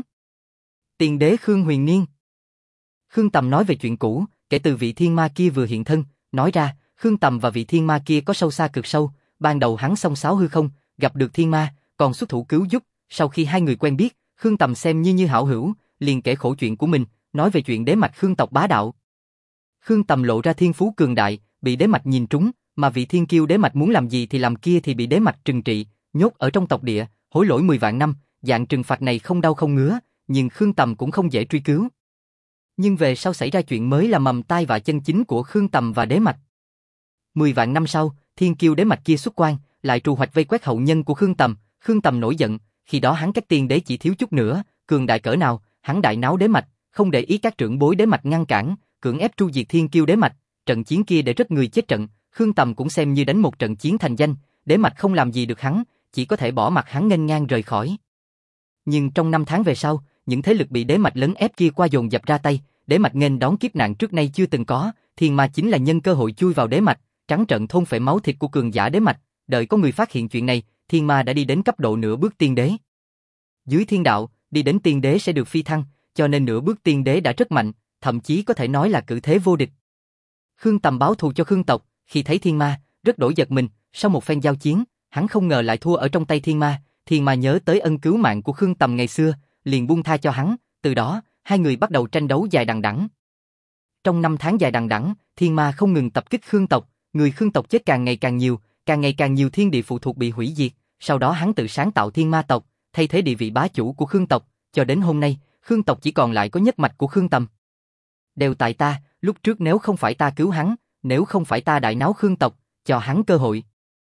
Tiền đế Khương Huyền Niên. Khương Tầm nói về chuyện cũ, kể từ vị thiên ma kia vừa hiện thân, nói ra, Khương Tầm và vị thiên ma kia có sâu xa cực sâu, ban đầu hắn xông xáo hư không, gặp được thiên ma, còn xuất thủ cứu giúp, sau khi hai người quen biết, Khương Tầm xem như như hảo hữu, liền kể khổ chuyện của mình, nói về chuyện đế mạch Khương tộc bá đạo. Khương Tầm lộ ra thiên phú cường đại, bị đế mạch nhìn trúng, mà vị thiên kiêu đế mạch muốn làm gì thì làm kia thì bị đế mạch trừng trị, nhốt ở trong tộc địa, hối lỗi mười vạn năm, dạng trừng phạt này không đau không ngứa, nhưng Khương Tầm cũng không dễ truy cứu. Nhưng về sau xảy ra chuyện mới là mầm tai vạ chân chính của Khương Tầm và đế mạch. Mười vạn năm sau, thiên kiêu đế mạch kia xuất quan, lại trù hoạch vây quét hậu nhân của Khương Tầm, Khương Tầm nổi giận, khi đó hắn cách tiên đế chỉ thiếu chút nữa, cường đại cỡ nào, hắn đại náo đế mạch, không để ý các trưởng bối đế mạch ngăn cản, cưỡng ép tru diệt thiên kiêu đế mạch, trận chiến kia để rất người chết trận, Khương Tầm cũng xem như đánh một trận chiến thành danh, đế mạch không làm gì được hắn, chỉ có thể bỏ mặc hắn nghênh ngang rời khỏi. Nhưng trong năm tháng về sau, những thế lực bị đế mạch lấn ép kia qua dồn dập ra tay, đế mạch nghênh đón kiếp nạn trước nay chưa từng có, thiên ma chính là nhân cơ hội chui vào đế mạch, trắng trợn thôn phệ máu thịt của cường giả đế mạch, đợi có người phát hiện chuyện này, thiên ma đã đi đến cấp độ nửa bước tiên đế. Dưới thiên đạo, đi đến tiên đế sẽ được phi thăng, cho nên nửa bước tiên đế đã rất mạnh, thậm chí có thể nói là cử thế vô địch. Khương Tầm báo thù cho Khương tộc, khi thấy thiên ma, rất đổi giật mình, sau một phen giao chiến, hắn không ngờ lại thua ở trong tay thiên ma, thiên ma nhớ tới ân cứu mạng của Khương Tầm ngày xưa, liền buông tha cho hắn, từ đó, hai người bắt đầu tranh đấu dài đằng đẵng. Trong năm tháng dài đằng đẵng, thiên ma không ngừng tập kích Khương tộc, người Khương tộc chết càng ngày càng nhiều, càng ngày càng nhiều thiên địa phụ thuộc bị hủy diệt, sau đó hắn tự sáng tạo thiên ma tộc, thay thế địa vị bá chủ của Khương tộc, cho đến hôm nay, Khương tộc chỉ còn lại có nhất mạch của Khương Tầm. Đều tại ta, lúc trước nếu không phải ta cứu hắn, nếu không phải ta đại náo Khương tộc, cho hắn cơ hội.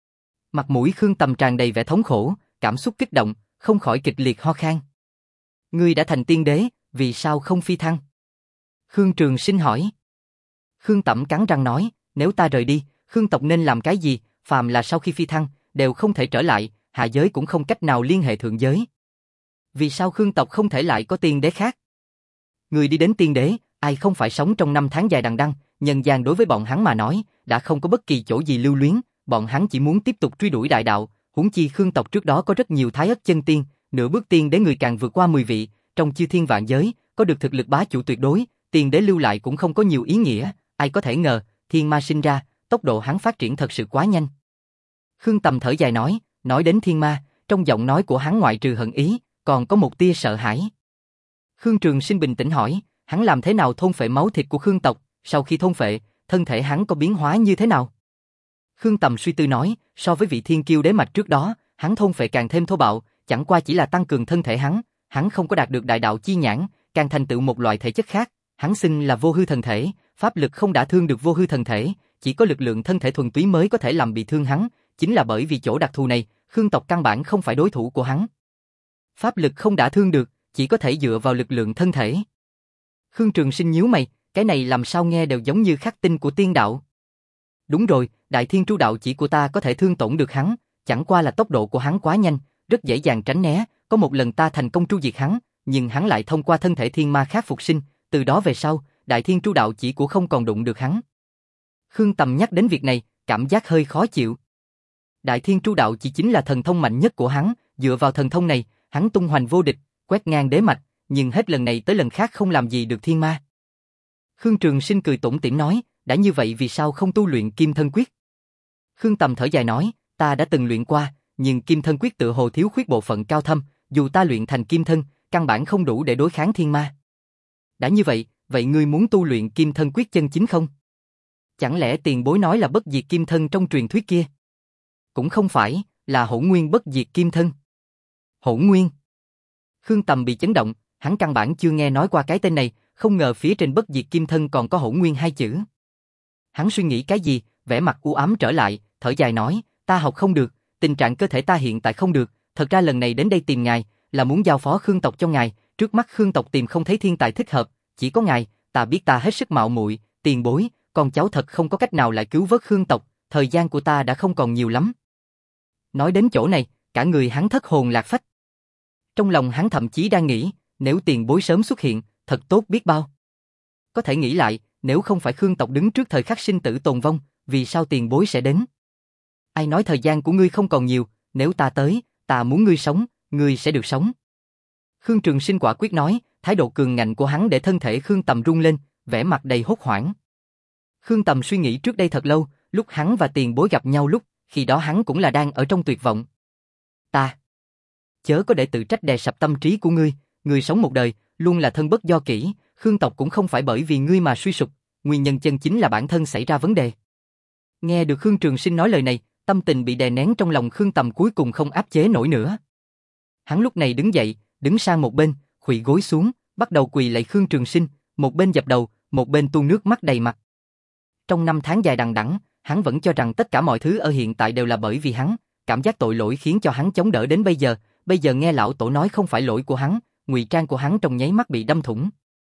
Mặt mũi Khương Tầm tràn đầy vẻ thống khổ, cảm xúc kích động, không khỏi kịch liệt ho khan. Ngươi đã thành tiên đế, vì sao không phi thăng? Khương Trường Sinh hỏi. Khương Tẩm cắn răng nói, nếu ta rời đi, Khương tộc nên làm cái gì, phàm là sau khi phi thăng, đều không thể trở lại, hạ giới cũng không cách nào liên hệ thượng giới. Vì sao Khương tộc không thể lại có tiên đế khác? Người đi đến tiên đế, ai không phải sống trong năm tháng dài đằng đẵng, nhân gian đối với bọn hắn mà nói, đã không có bất kỳ chỗ gì lưu luyến, bọn hắn chỉ muốn tiếp tục truy đuổi đại đạo, huống chi Khương tộc trước đó có rất nhiều thái ất chân tiên, nửa bước tiên đế người càng vượt qua mười vị, trong chư thiên vạn giới, có được thực lực bá chủ tuyệt đối, tiền đế lưu lại cũng không có nhiều ý nghĩa, ai có thể ngờ, thiên ma sinh ra, tốc độ hắn phát triển thật sự quá nhanh. Khương Tầm thở dài nói, nói đến thiên ma, trong giọng nói của hắn ngoại trừ hận ý, còn có một tia sợ hãi. Khương Trường Sinh bình tĩnh hỏi, hắn làm thế nào thôn phệ máu thịt của Khương tộc, sau khi thôn phệ, thân thể hắn có biến hóa như thế nào? Khương Tầm suy tư nói, so với vị thiên kiêu đế mạch trước đó, hắn thôn phệ càng thêm thô bạo, chẳng qua chỉ là tăng cường thân thể hắn, hắn không có đạt được đại đạo chi nhãn, càng thành tựu một loại thể chất khác, hắn xưng là vô hư thần thể, pháp lực không đả thương được vô hư thần thể, chỉ có lực lượng thân thể thuần túy mới có thể làm bị thương hắn, chính là bởi vì chỗ đặc thù này, Khương tộc căn bản không phải đối thủ của hắn. Pháp lực không đả thương được, chỉ có thể dựa vào lực lượng thân thể. Khương Trường Sinh nhíu mày, cái này làm sao nghe đều giống như khắc tinh của tiên đạo. Đúng rồi, Đại Thiên Tru đạo chỉ của ta có thể thương tổn được hắn, chẳng qua là tốc độ của hắn quá nhanh, rất dễ dàng tránh né, có một lần ta thành công tru diệt hắn, nhưng hắn lại thông qua thân thể thiên ma khác phục sinh, từ đó về sau, Đại Thiên Tru đạo chỉ của không còn đụng được hắn. Khương Tầm nhắc đến việc này, cảm giác hơi khó chịu. Đại Thiên Tru đạo chỉ chính là thần thông mạnh nhất của hắn, dựa vào thần thông này, hắn tung hoành vô địch, quét ngang đế mạch, nhưng hết lần này tới lần khác không làm gì được thiên ma. Khương Trường Sinh cười tủm tỉm nói, đã như vậy vì sao không tu luyện Kim Thân Quyết? Khương Tầm thở dài nói, ta đã từng luyện qua, nhưng Kim Thân Quyết tự hồ thiếu khuyết bộ phận cao thâm, dù ta luyện thành Kim Thân, căn bản không đủ để đối kháng thiên ma. Đã như vậy, vậy ngươi muốn tu luyện Kim Thân Quyết chân chính không? Chẳng lẽ tiền bối nói là bất diệt kim thân trong truyền thuyết kia? Cũng không phải, là hỗn nguyên bất diệt kim thân. Hỗn nguyên? Khương Tầm bị chấn động, hắn căn bản chưa nghe nói qua cái tên này, không ngờ phía trên bất diệt kim thân còn có hỗn nguyên hai chữ. Hắn suy nghĩ cái gì, vẻ mặt u ám trở lại, thở dài nói, ta học không được, tình trạng cơ thể ta hiện tại không được, thật ra lần này đến đây tìm ngài, là muốn giao phó Khương tộc cho ngài, trước mắt Khương tộc tìm không thấy thiên tài thích hợp, chỉ có ngài, ta biết ta hết sức mạo muội, tiền bối, con cháu thật không có cách nào lại cứu vớt Khương tộc, thời gian của ta đã không còn nhiều lắm. Nói đến chỗ này, cả người hắn thất hồn lạc phách. Trong lòng hắn thậm chí đang nghĩ, nếu tiền bối sớm xuất hiện, thật tốt biết bao. Có thể nghĩ lại, nếu không phải Khương tộc đứng trước thời khắc sinh tử tồn vong, vì sao tiền bối sẽ đến? Ai nói thời gian của ngươi không còn nhiều, nếu ta tới, ta muốn ngươi sống, ngươi sẽ được sống. Khương Trường Sinh quả quyết nói, thái độ cường ngạnh của hắn để thân thể Khương Tầm rung lên, vẻ mặt đầy hốt hoảng. Khương Tầm suy nghĩ trước đây thật lâu, lúc hắn và tiền bối gặp nhau lúc, khi đó hắn cũng là đang ở trong tuyệt vọng. Ta, chớ có để tự trách đè sập tâm trí của ngươi, ngươi sống một đời, luôn là thân bất do kỷ, Khương tộc cũng không phải bởi vì ngươi mà suy sụp, nguyên nhân chân chính là bản thân xảy ra vấn đề. Nghe được Khương Trường Sinh nói lời này, tâm tình bị đè nén trong lòng Khương Tầm cuối cùng không áp chế nổi nữa. Hắn lúc này đứng dậy, đứng sang một bên, khuỵu gối xuống, bắt đầu quỳ lạy Khương Trường Sinh, một bên dập đầu, một bên tuôn nước mắt đầy mặt. Trong năm tháng dài đằng đẵng, hắn vẫn cho rằng tất cả mọi thứ ở hiện tại đều là bởi vì hắn, cảm giác tội lỗi khiến cho hắn chống đỡ đến bây giờ, bây giờ nghe lão tổ nói không phải lỗi của hắn, ngụy trang của hắn trong nháy mắt bị đâm thủng.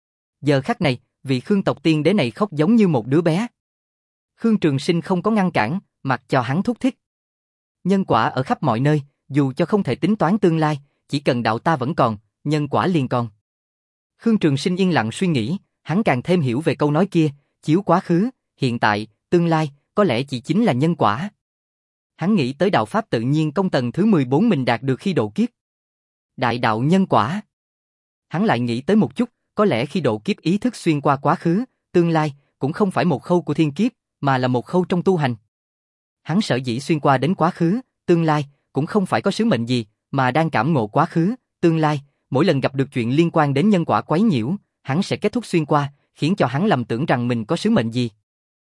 Giờ khắc này, vị Khương tộc tiên đế này khóc giống như một đứa bé. Khương Trường Sinh không có ngăn cản, mặc cho hắn thúc thích. Nhân quả ở khắp mọi nơi, dù cho không thể tính toán tương lai, chỉ cần đạo ta vẫn còn, nhân quả liền còn. Khương Trường Sinh yên lặng suy nghĩ, hắn càng thêm hiểu về câu nói kia, chiếu quá khứ, hiện tại, tương lai, có lẽ chỉ chính là nhân quả. Hắn nghĩ tới đạo pháp tự nhiên công tầng thứ mười bốn mình đạt được khi độ kiếp. Đại đạo nhân quả. Hắn lại nghĩ tới một chút, có lẽ khi độ kiếp ý thức xuyên qua quá khứ, tương lai, cũng không phải một khâu của thiên kiếp, mà là một khâu trong tu hành. Hắn sở dĩ xuyên qua đến quá khứ, tương lai, cũng không phải có sứ mệnh gì, mà đang cảm ngộ quá khứ, tương lai, mỗi lần gặp được chuyện liên quan đến nhân quả quấy nhiễu, hắn sẽ kết thúc xuyên qua, khiến cho hắn lầm tưởng rằng mình có sứ mệnh gì.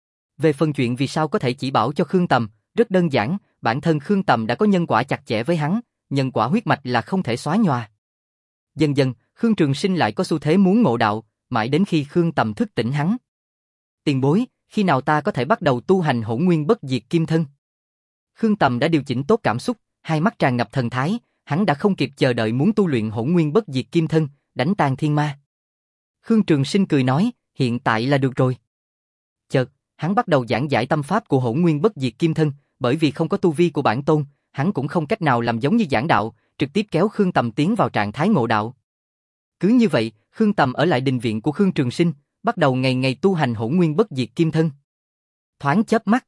Về phần chuyện vì sao có thể chỉ bảo cho Khương Tầm, rất đơn giản, bản thân Khương Tầm đã có nhân quả chặt chẽ với hắn, nhân quả huyết mạch là không thể xóa nhòa. Dần dần, Khương Trường Sinh lại có xu thế muốn ngộ đạo, mãi đến khi Khương Tầm thức tỉnh hắn. Tiền bối, khi nào ta có thể bắt đầu tu hành hỗn nguyên bất diệt kim thân? Khương Tầm đã điều chỉnh tốt cảm xúc, hai mắt tràn ngập thần thái, hắn đã không kịp chờ đợi muốn tu luyện hỗn nguyên bất diệt kim thân, đánh tan thiên ma. Khương Trường Sinh cười nói, hiện tại là được rồi. Chợt, hắn bắt đầu giảng giải tâm pháp của hỗn nguyên bất diệt kim thân, bởi vì không có tu vi của bản tôn, hắn cũng không cách nào làm giống như giảng đạo, trực tiếp kéo Khương Tầm tiến vào trạng thái ngộ đạo. Cứ như vậy, Khương Tầm ở lại đình viện của Khương Trường Sinh, bắt đầu ngày ngày tu hành hỗn nguyên bất diệt kim thân. Thoáng chớp mắt,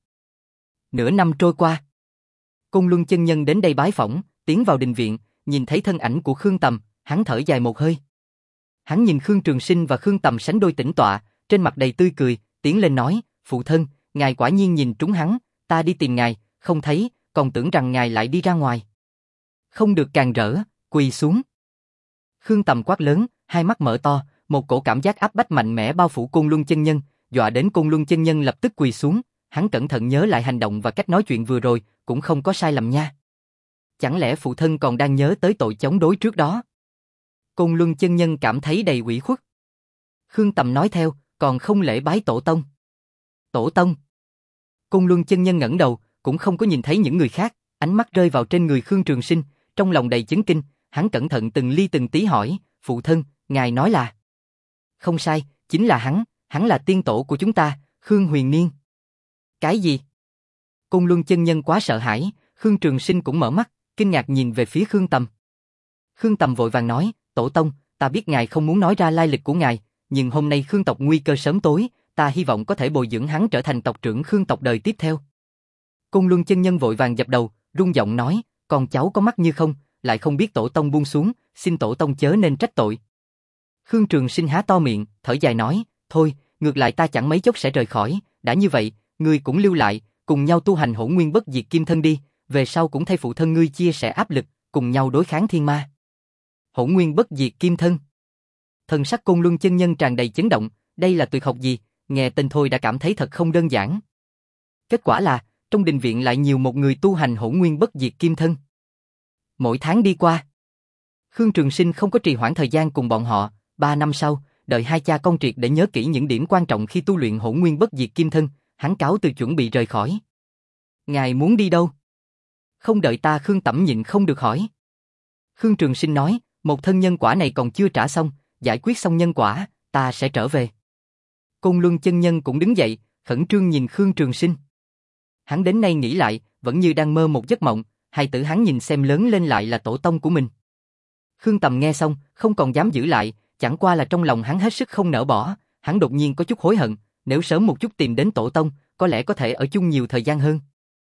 nửa năm trôi qua, Côn Luân chân nhân đến đây bái phỏng, tiến vào đình viện, nhìn thấy thân ảnh của Khương Tầm, hắn thở dài một hơi. Hắn nhìn Khương Trường Sinh và Khương Tầm sánh đôi tĩnh tọa, trên mặt đầy tươi cười, tiến lên nói, phụ thân, ngài quả nhiên nhìn trúng hắn, ta đi tìm ngài, không thấy, còn tưởng rằng ngài lại đi ra ngoài. Không được càng rỡ, quỳ xuống. Khương Tầm quát lớn, hai mắt mở to, một cổ cảm giác áp bách mạnh mẽ bao phủ Côn Luân chân nhân, dọa đến Côn Luân chân nhân lập tức quỳ xuống, hắn cẩn thận nhớ lại hành động và cách nói chuyện vừa rồi, cũng không có sai lầm nha. Chẳng lẽ phụ thân còn đang nhớ tới tội chống đối trước đó? Côn Luân chân nhân cảm thấy đầy ủy khuất. Khương Tầm nói theo, còn không lễ bái tổ tông. Tổ tông. Côn Luân chân nhân ngẩng đầu, cũng không có nhìn thấy những người khác, ánh mắt rơi vào trên người Khương Trường Sinh, trong lòng đầy chấn kinh, hắn cẩn thận từng ly từng tí hỏi, phụ thân, ngài nói là? Không sai, chính là hắn, hắn là tiên tổ của chúng ta, Khương Huyền Niên. Cái gì? Côn Luân chân nhân quá sợ hãi, Khương Trường Sinh cũng mở mắt, kinh ngạc nhìn về phía Khương Tầm. Khương Tầm vội vàng nói, tổ tông, ta biết ngài không muốn nói ra lai lịch của ngài, nhưng hôm nay Khương tộc nguy cơ sớm tối, ta hy vọng có thể bồi dưỡng hắn trở thành tộc trưởng Khương tộc đời tiếp theo. Côn Luân chân nhân vội vàng dập đầu, rung giọng nói, con cháu có mắt như không, lại không biết tổ tông buông xuống, xin tổ tông chớ nên trách tội. Khương Trường Sinh há to miệng, thở dài nói, thôi, ngược lại ta chẳng mấy chốc sẽ rời khỏi, đã như vậy, ngươi cũng lưu lại, cùng nhau tu hành Hỗn Nguyên Bất Diệt Kim Thân đi, về sau cũng thay phụ thân ngươi chia sẻ áp lực, cùng nhau đối kháng thiên ma. Hỗn Nguyên Bất Diệt Kim Thân. Thần sắc Côn Luân chân nhân tràn đầy chấn động, đây là tuyệt học gì, nghe tên thôi đã cảm thấy thật không đơn giản. Kết quả là, trong đình viện lại nhiều một người tu hành Hỗn Nguyên Bất Diệt Kim Thân. Mỗi tháng đi qua, Khương Trường Sinh không có trì hoãn thời gian cùng bọn họ, ba năm sau, đợi hai cha con triệt để nhớ kỹ những điểm quan trọng khi tu luyện Hỗn Nguyên Bất Diệt Kim Thân, hắn cáo từ chuẩn bị rời khỏi. Ngài muốn đi đâu? Không đợi ta Khương Tẩm nhịn không được hỏi. Khương Trường Sinh nói, một thân nhân quả này còn chưa trả xong, giải quyết xong nhân quả, ta sẽ trở về. Côn Luân chân nhân cũng đứng dậy, khẩn trương nhìn Khương Trường Sinh. Hắn đến nay nghĩ lại, vẫn như đang mơ một giấc mộng, hài tử hắn nhìn xem lớn lên lại là tổ tông của mình. Khương Tầm nghe xong, không còn dám giữ lại, chẳng qua là trong lòng hắn hết sức không nỡ bỏ, hắn đột nhiên có chút hối hận, nếu sớm một chút tìm đến tổ tông, có lẽ có thể ở chung nhiều thời gian hơn.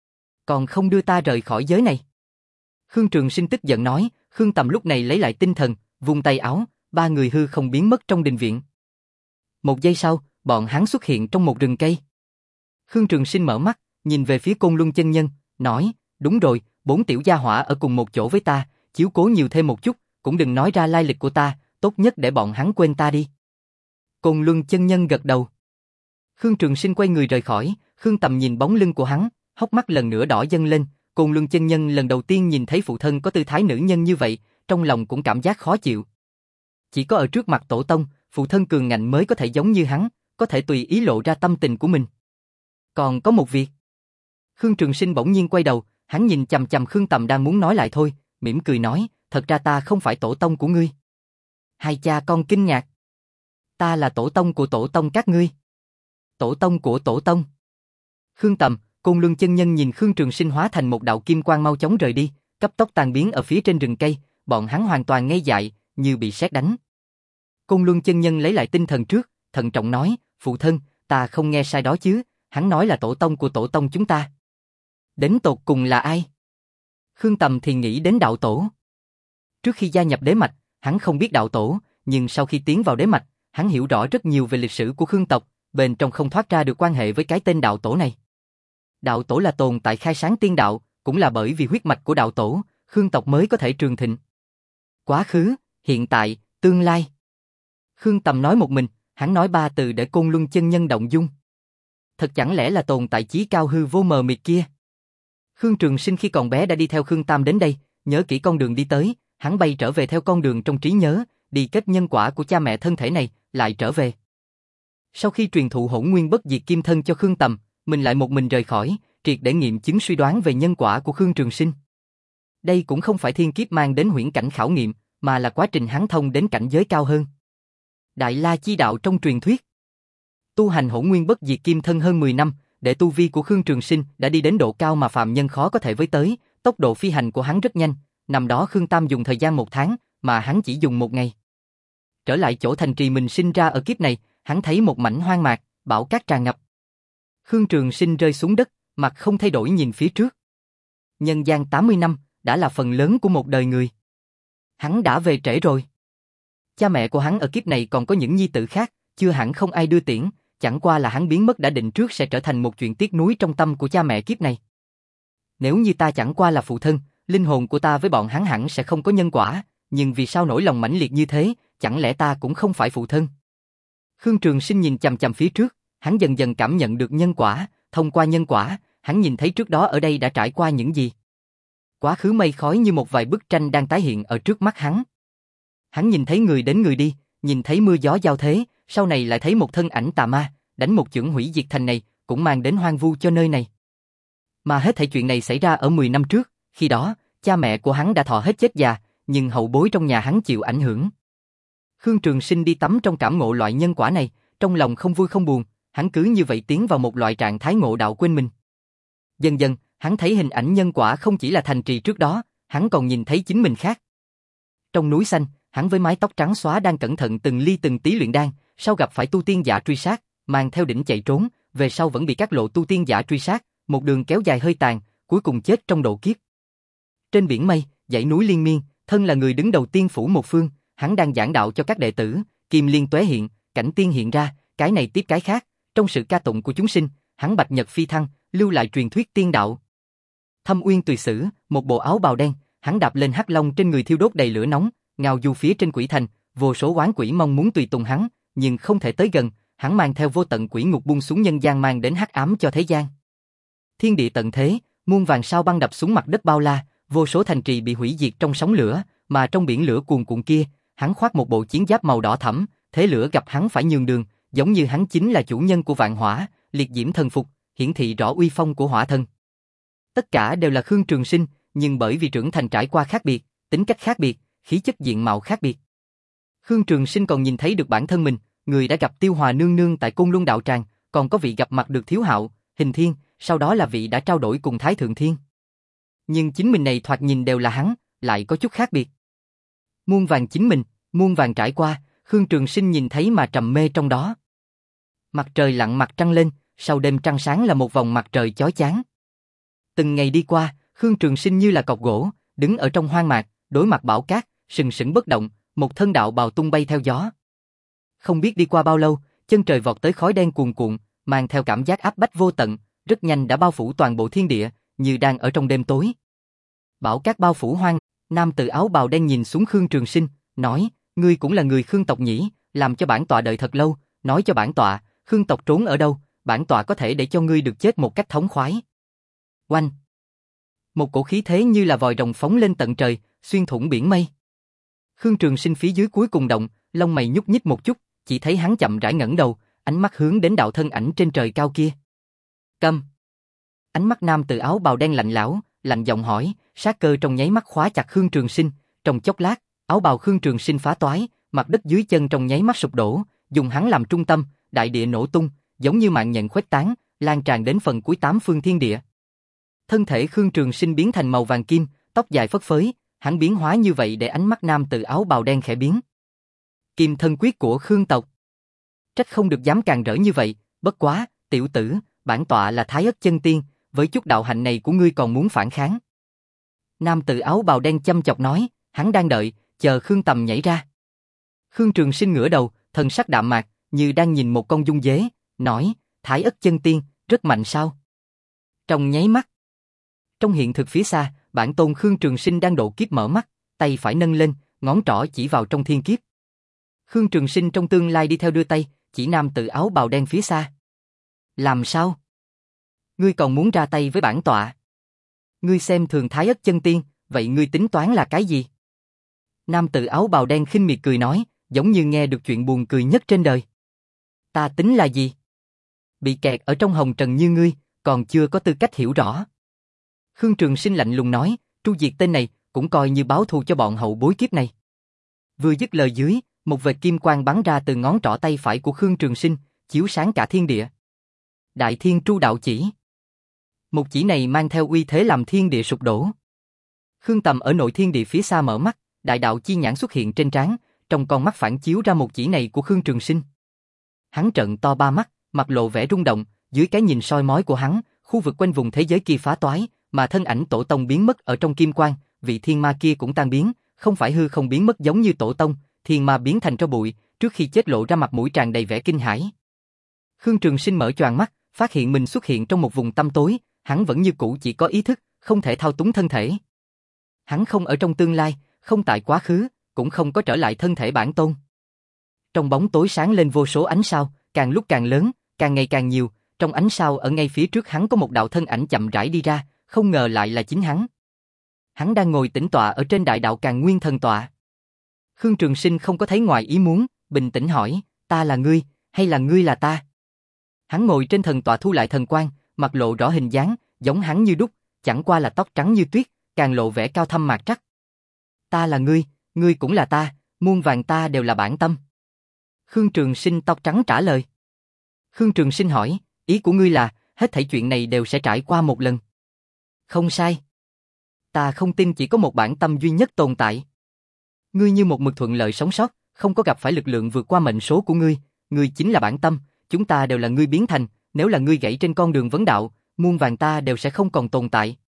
Còn không đưa ta rời khỏi giới này. Khương Trường Sinh tức giận nói, Khương Tầm lúc này lấy lại tinh thần, vung tay áo, ba người hư không biến mất trong đình viện. Một giây sau, bọn hắn xuất hiện trong một rừng cây. Khương Trường Sinh mở mắt, nhìn về phía Côn Luân chân nhân, nói, đúng rồi, bốn tiểu gia hỏa ở cùng một chỗ với ta, chiếu cố nhiều thêm một chút, cũng đừng nói ra lai lịch của ta, tốt nhất để bọn hắn quên ta đi. Côn Luân chân nhân gật đầu. Khương Trường Sinh quay người rời khỏi, Khương Tầm nhìn bóng lưng của hắn, hốc mắt lần nữa đỏ dâng lên, Côn Luân chân nhân lần đầu tiên nhìn thấy phụ thân có tư thái nữ nhân như vậy, trong lòng cũng cảm giác khó chịu. Chỉ có ở trước mặt tổ tông, phụ thân cường ngạnh mới có thể giống như hắn, có thể tùy ý lộ ra tâm tình của mình. Còn có một việc. Khương Trường Sinh bỗng nhiên quay đầu, hắn nhìn chằm chằm Khương Tầm đang muốn nói lại thôi, mỉm cười nói, thật ra ta không phải tổ tông của ngươi. Hai cha con kinh ngạc. Ta là tổ tông của tổ tông các ngươi. Tổ tông của tổ tông. Khương Tầm, Côn Luân chân nhân nhìn Khương Trường Sinh hóa thành một đạo kim quang mau chóng rời đi, cấp tốc tan biến ở phía trên rừng cây, bọn hắn hoàn toàn ngây dại, như bị sét đánh. Côn Luân chân nhân lấy lại tinh thần trước, thận trọng nói, phụ thân, ta không nghe sai đó chứ, hắn nói là tổ tông của tổ tông chúng ta. Đến tột cùng là ai? Khương Tầm thì nghĩ đến đạo tổ. Trước khi gia nhập đế mạch, hắn không biết đạo tổ, nhưng sau khi tiến vào đế mạch, hắn hiểu rõ rất nhiều về lịch sử của Khương tộc, bên trong không thoát ra được quan hệ với cái tên đạo tổ này. Đạo tổ là tồn tại khai sáng tiên đạo, cũng là bởi vì huyết mạch của đạo tổ, Khương tộc mới có thể trường thịnh. Quá khứ, hiện tại, tương lai. Khương Tầm nói một mình, hắn nói ba từ để Côn Luân chân nhân động dung. Thật chẳng lẽ là tồn tại chí cao hư vô mờ mịt kia? Khương Trường Sinh khi còn bé đã đi theo Khương Tam đến đây, nhớ kỹ con đường đi tới, hắn bay trở về theo con đường trong trí nhớ, đi kết nhân quả của cha mẹ thân thể này, lại trở về. Sau khi truyền thụ Hỗn Nguyên Bất Diệt Kim Thân cho Khương Tầm, mình lại một mình rời khỏi, triệt để nghiệm chứng suy đoán về nhân quả của Khương Trường Sinh. Đây cũng không phải thiên kiếp mang đến huyễn cảnh khảo nghiệm, mà là quá trình hắn thông đến cảnh giới cao hơn. Đại La chi đạo trong truyền thuyết. Tu hành Hỗn Nguyên Bất Diệt Kim Thân hơn mười năm, để tu vi của Khương Trường Sinh đã đi đến độ cao mà phàm nhân khó có thể với tới, tốc độ phi hành của hắn rất nhanh, năm đó Khương Tam dùng thời gian một tháng, mà hắn chỉ dùng một ngày. Trở lại chỗ thành trì mình sinh ra ở kiếp này, hắn thấy một mảnh hoang mạc, bão cát tràn ngập. Khương Trường Sinh rơi xuống đất, mặt không thay đổi nhìn phía trước. Nhân gian tám mươi năm, đã là phần lớn của một đời người. Hắn đã về trễ rồi. Cha mẹ của hắn ở kiếp này còn có những nhi tử khác, chưa hẳn không ai đưa tiễn, chẳng qua là hắn biến mất đã định trước sẽ trở thành một chuyện tiếc nuối trong tâm của cha mẹ kiếp này. Nếu như ta chẳng qua là phụ thân, linh hồn của ta với bọn hắn hẳn sẽ không có nhân quả, nhưng vì sao nỗi lòng mãnh liệt như thế, chẳng lẽ ta cũng không phải phụ thân? Khương Trường Sinh nhìn chằm chằm phía trước, hắn dần dần cảm nhận được nhân quả, thông qua nhân quả, hắn nhìn thấy trước đó ở đây đã trải qua những gì. Quá khứ mây khói như một vài bức tranh đang tái hiện ở trước mắt hắn. Hắn nhìn thấy người đến người đi, nhìn thấy mưa gió giao thế, sau này lại thấy một thân ảnh tà ma, đánh một chưởng hủy diệt thành này, cũng mang đến hoang vu cho nơi này. Mà hết thảy chuyện này xảy ra ở mười năm trước, khi đó, cha mẹ của hắn đã thọ hết chết già, nhưng hậu bối trong nhà hắn chịu ảnh hưởng. Khương Trường Sinh đi tắm trong cảm ngộ loại nhân quả này, trong lòng không vui không buồn, hắn cứ như vậy tiến vào một loại trạng thái ngộ đạo quên mình. Dần dần, hắn thấy hình ảnh nhân quả không chỉ là thành trì trước đó, hắn còn nhìn thấy chính mình khác. Trong núi xanh, hắn với mái tóc trắng xóa đang cẩn thận từng ly từng tí luyện đan, sau gặp phải tu tiên giả truy sát, mang theo đỉnh chạy trốn, về sau vẫn bị các lộ tu tiên giả truy sát, một đường kéo dài hơi tàn, cuối cùng chết trong độ kiếp. Trên biển mây, dãy núi liên miên, thân là người đứng đầu tiên phủ một phương, hắn đang giảng đạo cho các đệ tử, kim liên tuế hiện, cảnh tiên hiện ra, cái này tiếp cái khác, trong sự ca tụng của chúng sinh, hắn bạch nhật phi thăng, lưu lại truyền thuyết tiên đạo. Thâm Uyên Tùy Sử, một bộ áo bào đen, hắn đạp lên hắc long trên người thiêu đốt đầy lửa nóng, ngao du phía trên quỷ thành, vô số oán quỷ mong muốn tùy tùng hắn, nhưng không thể tới gần, hắn mang theo vô tận quỷ ngục buông xuống nhân gian mang đến hắc ám cho thế gian. Thiên địa tận thế, muôn vàng sao băng đập xuống mặt đất bao la, vô số thành trì bị hủy diệt trong sóng lửa, mà trong biển lửa cuồn cuộn kia, hắn khoác một bộ chiến giáp màu đỏ thẫm, thế lửa gặp hắn phải nhường đường, giống như hắn chính là chủ nhân của vạn hỏa, liệt diễm thần phục, hiển thị rõ uy phong của hỏa thần. Tất cả đều là Khương Trường Sinh, nhưng bởi vì trưởng thành trải qua khác biệt, tính cách khác biệt, khí chất diện mạo khác biệt. Khương Trường Sinh còn nhìn thấy được bản thân mình, người đã gặp Tiêu Hòa nương nương tại Côn Luân đạo tràng, còn có vị gặp mặt được Thiếu Hạo, Hình Thiên, sau đó là vị đã trao đổi cùng Thái Thượng Thiên. Nhưng chính mình này thoạt nhìn đều là hắn, lại có chút khác biệt. Muôn vàng chính mình, muôn vàng trải qua, Khương Trường Sinh nhìn thấy mà trầm mê trong đó. Mặt trời lặn mặt trăng lên, sau đêm trăng sáng là một vòng mặt trời chói chang. Từng ngày đi qua, Khương Trường Sinh như là cọc gỗ, đứng ở trong hoang mạc, đối mặt bão cát, sừng sững bất động, một thân đạo bào tung bay theo gió. Không biết đi qua bao lâu, chân trời vọt tới khói đen cuồn cuộn, mang theo cảm giác áp bách vô tận, rất nhanh đã bao phủ toàn bộ thiên địa, như đang ở trong đêm tối. Bão cát bao phủ hoang, nam tử áo bào đen nhìn xuống Khương Trường Sinh, nói: ngươi cũng là người Khương tộc nhỉ? Làm cho bản tọa đợi thật lâu, nói cho bản tọa, Khương tộc trốn ở đâu, bản tọa có thể để cho ngươi được chết một cách thống khoái. Oanh! Một cổ khí thế như là vòi rồng phóng lên tận trời, xuyên thủng biển mây. Khương Trường Sinh phía dưới cuối cùng động, lông mày nhúc nhích một chút, chỉ thấy hắn chậm rãi ngẩng đầu, ánh mắt hướng đến đạo thân ảnh trên trời cao kia. Câm! Ánh mắt nam tử áo bào đen lạnh lẽo, lạnh giọng hỏi, sát cơ trong nháy mắt khóa chặt Khương Trường Sinh, trong chốc lát, áo bào Khương Trường Sinh phá toái, mặt đất dưới chân trong nháy mắt sụp đổ, dùng hắn làm trung tâm, đại địa nổ tung, giống như mạng nhện khuếch tán, lan tràn đến phần cuối tám phương thiên địa. Thân thể Khương Trường Sinh biến thành màu vàng kim, tóc dài phất phới, hắn biến hóa như vậy để ánh mắt nam tử áo bào đen khẽ biến. Kim thân quyết của Khương tộc. Trách không được dám càng rỡ như vậy, bất quá, tiểu tử, bản tọa là Thái Ất chân tiên, với chút đạo hạnh này của ngươi còn muốn phản kháng. Nam tử áo bào đen chăm chọc nói, hắn đang đợi, chờ Khương Tầm nhảy ra. Khương Trường Sinh ngửa đầu, thần sắc đạm mạc, như đang nhìn một con dung dế, nói, Thái Ất chân tiên, rất mạnh sao? Trong nháy mắt. Trong hiện thực phía xa, bản tôn Khương Trường Sinh đang độ kiếp mở mắt, tay phải nâng lên, ngón trỏ chỉ vào trong thiên kiếp. Khương Trường Sinh trong tương lai đi theo đưa tay, chỉ nam tử áo bào đen phía xa. Làm sao? Ngươi còn muốn ra tay với bản tọa? Ngươi xem thường Thái Ất chân tiên, vậy ngươi tính toán là cái gì? Nam tử áo bào đen khinh miệt cười nói, giống như nghe được chuyện buồn cười nhất trên đời. Ta tính là gì? Bị kẹt ở trong hồng trần như ngươi, còn chưa có tư cách hiểu rõ. Khương Trường Sinh lạnh lùng nói, tru diệt tên này, cũng coi như báo thù cho bọn hậu bối kiếp này. Vừa dứt lời dưới, một vệt kim quang bắn ra từ ngón trỏ tay phải của Khương Trường Sinh, chiếu sáng cả thiên địa. Đại Thiên Tru Đạo Chỉ. Một chỉ này mang theo uy thế làm thiên địa sụp đổ. Khương Tầm ở nội thiên địa phía xa mở mắt, đại đạo chi nhãn xuất hiện trên trán, trong con mắt phản chiếu ra một chỉ này của Khương Trường Sinh. Hắn trợn to ba mắt, mặt lộ vẻ rung động, dưới cái nhìn soi mói của hắn, khu vực quanh vùng thế giới kia phá toái, mà thân ảnh tổ tông biến mất ở trong kim quang, vị thiên ma kia cũng tan biến, không phải hư không biến mất giống như tổ tông, thiên ma biến thành tro bụi, trước khi chết lộ ra mặt mũi tràn đầy vẻ kinh hãi. Khương Trường Sinh mở choàng mắt, phát hiện mình xuất hiện trong một vùng tăm tối, hắn vẫn như cũ chỉ có ý thức, không thể thao túng thân thể. Hắn không ở trong tương lai, không tại quá khứ, cũng không có trở lại thân thể bản tôn. Trong bóng tối sáng lên vô số ánh sao, càng lúc càng lớn, càng ngày càng nhiều, trong ánh sao ở ngay phía trước hắn có một đạo thân ảnh chậm rãi đi ra, không ngờ lại là chính hắn. Hắn đang ngồi tĩnh tọa ở trên đại đạo Càn Nguyên Thần Tọa. Khương Trường Sinh không có thấy ngoài ý muốn, bình tĩnh hỏi, ta là ngươi, hay là ngươi là ta? Hắn ngồi trên thần tọa thu lại thần quang, mặt lộ rõ hình dáng, giống hắn như đúc, chẳng qua là tóc trắng như tuyết, càng lộ vẻ cao thâm mạc trắc. Ta là ngươi, ngươi cũng là ta, muôn vàng ta đều là bản tâm. Khương Trường Sinh tóc trắng trả lời. Khương Trường Sinh hỏi, ý của ngươi là, hết thảy chuyện này đều sẽ trải qua một lần. Không sai. Ta không tin chỉ có một bản tâm duy nhất tồn tại. Ngươi như một mực thuận lợi sống sót, không có gặp phải lực lượng vượt qua mệnh số của ngươi, ngươi chính là bản tâm, chúng ta đều là ngươi biến thành, nếu là ngươi gãy trên con đường vấn đạo, muôn vàng ta đều sẽ không còn tồn tại.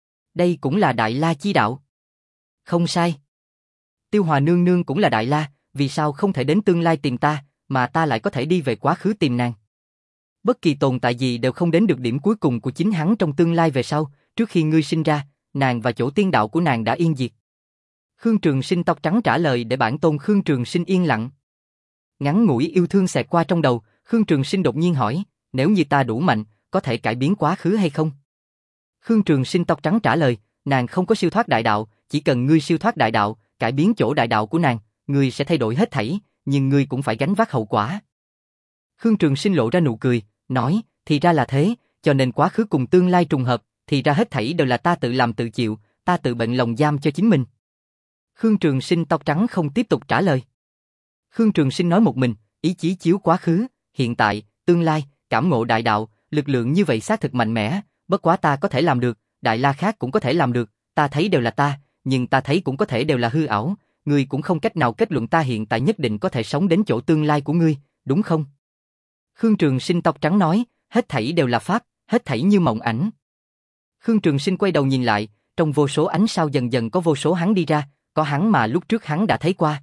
Đây cũng là Đại La chi đạo. Không sai. Tiêu Hòa nương nương cũng là Đại La, vì sao không thể đến tương lai tìm ta, mà ta lại có thể đi về quá khứ tìm nàng? Bất kỳ tồn tại gì đều không đến được điểm cuối cùng của chính hắn trong tương lai về sau, trước khi ngươi sinh ra, nàng và chỗ tiên đạo của nàng đã yên diệt. Khương Trường Sinh tóc trắng trả lời để bản tôn Khương Trường Sinh yên lặng. Ngắn ngủi yêu thương xẹt qua trong đầu, Khương Trường Sinh đột nhiên hỏi, nếu như ta đủ mạnh, có thể cải biến quá khứ hay không? Khương Trường Sinh tóc trắng trả lời, nàng không có siêu thoát đại đạo, chỉ cần ngươi siêu thoát đại đạo, cải biến chỗ đại đạo của nàng, ngươi sẽ thay đổi hết thảy, nhưng ngươi cũng phải gánh vác hậu quả. Khương Trường Sinh lộ ra nụ cười, nói, thì ra là thế, cho nên quá khứ cùng tương lai trùng hợp, thì ra hết thảy đều là ta tự làm tự chịu, ta tự bệnh lòng giam cho chính mình. Khương Trường Sinh tóc trắng không tiếp tục trả lời. Khương Trường Sinh nói một mình, ý chí chiếu quá khứ, hiện tại, tương lai, cảm ngộ đại đạo, lực lượng như vậy xác thực mạnh mẽ, bất quá ta có thể làm được, Đại La khác cũng có thể làm được, ta thấy đều là ta, nhưng ta thấy cũng có thể đều là hư ảo, ngươi cũng không cách nào kết luận ta hiện tại nhất định có thể sống đến chỗ tương lai của ngươi, đúng không? Khương Trường Sinh tóc trắng nói, hết thảy đều là pháp, hết thảy như mộng ảnh. Khương Trường Sinh quay đầu nhìn lại, trong vô số ánh sao dần dần có vô số hắn đi ra, có hắn mà lúc trước hắn đã thấy qua.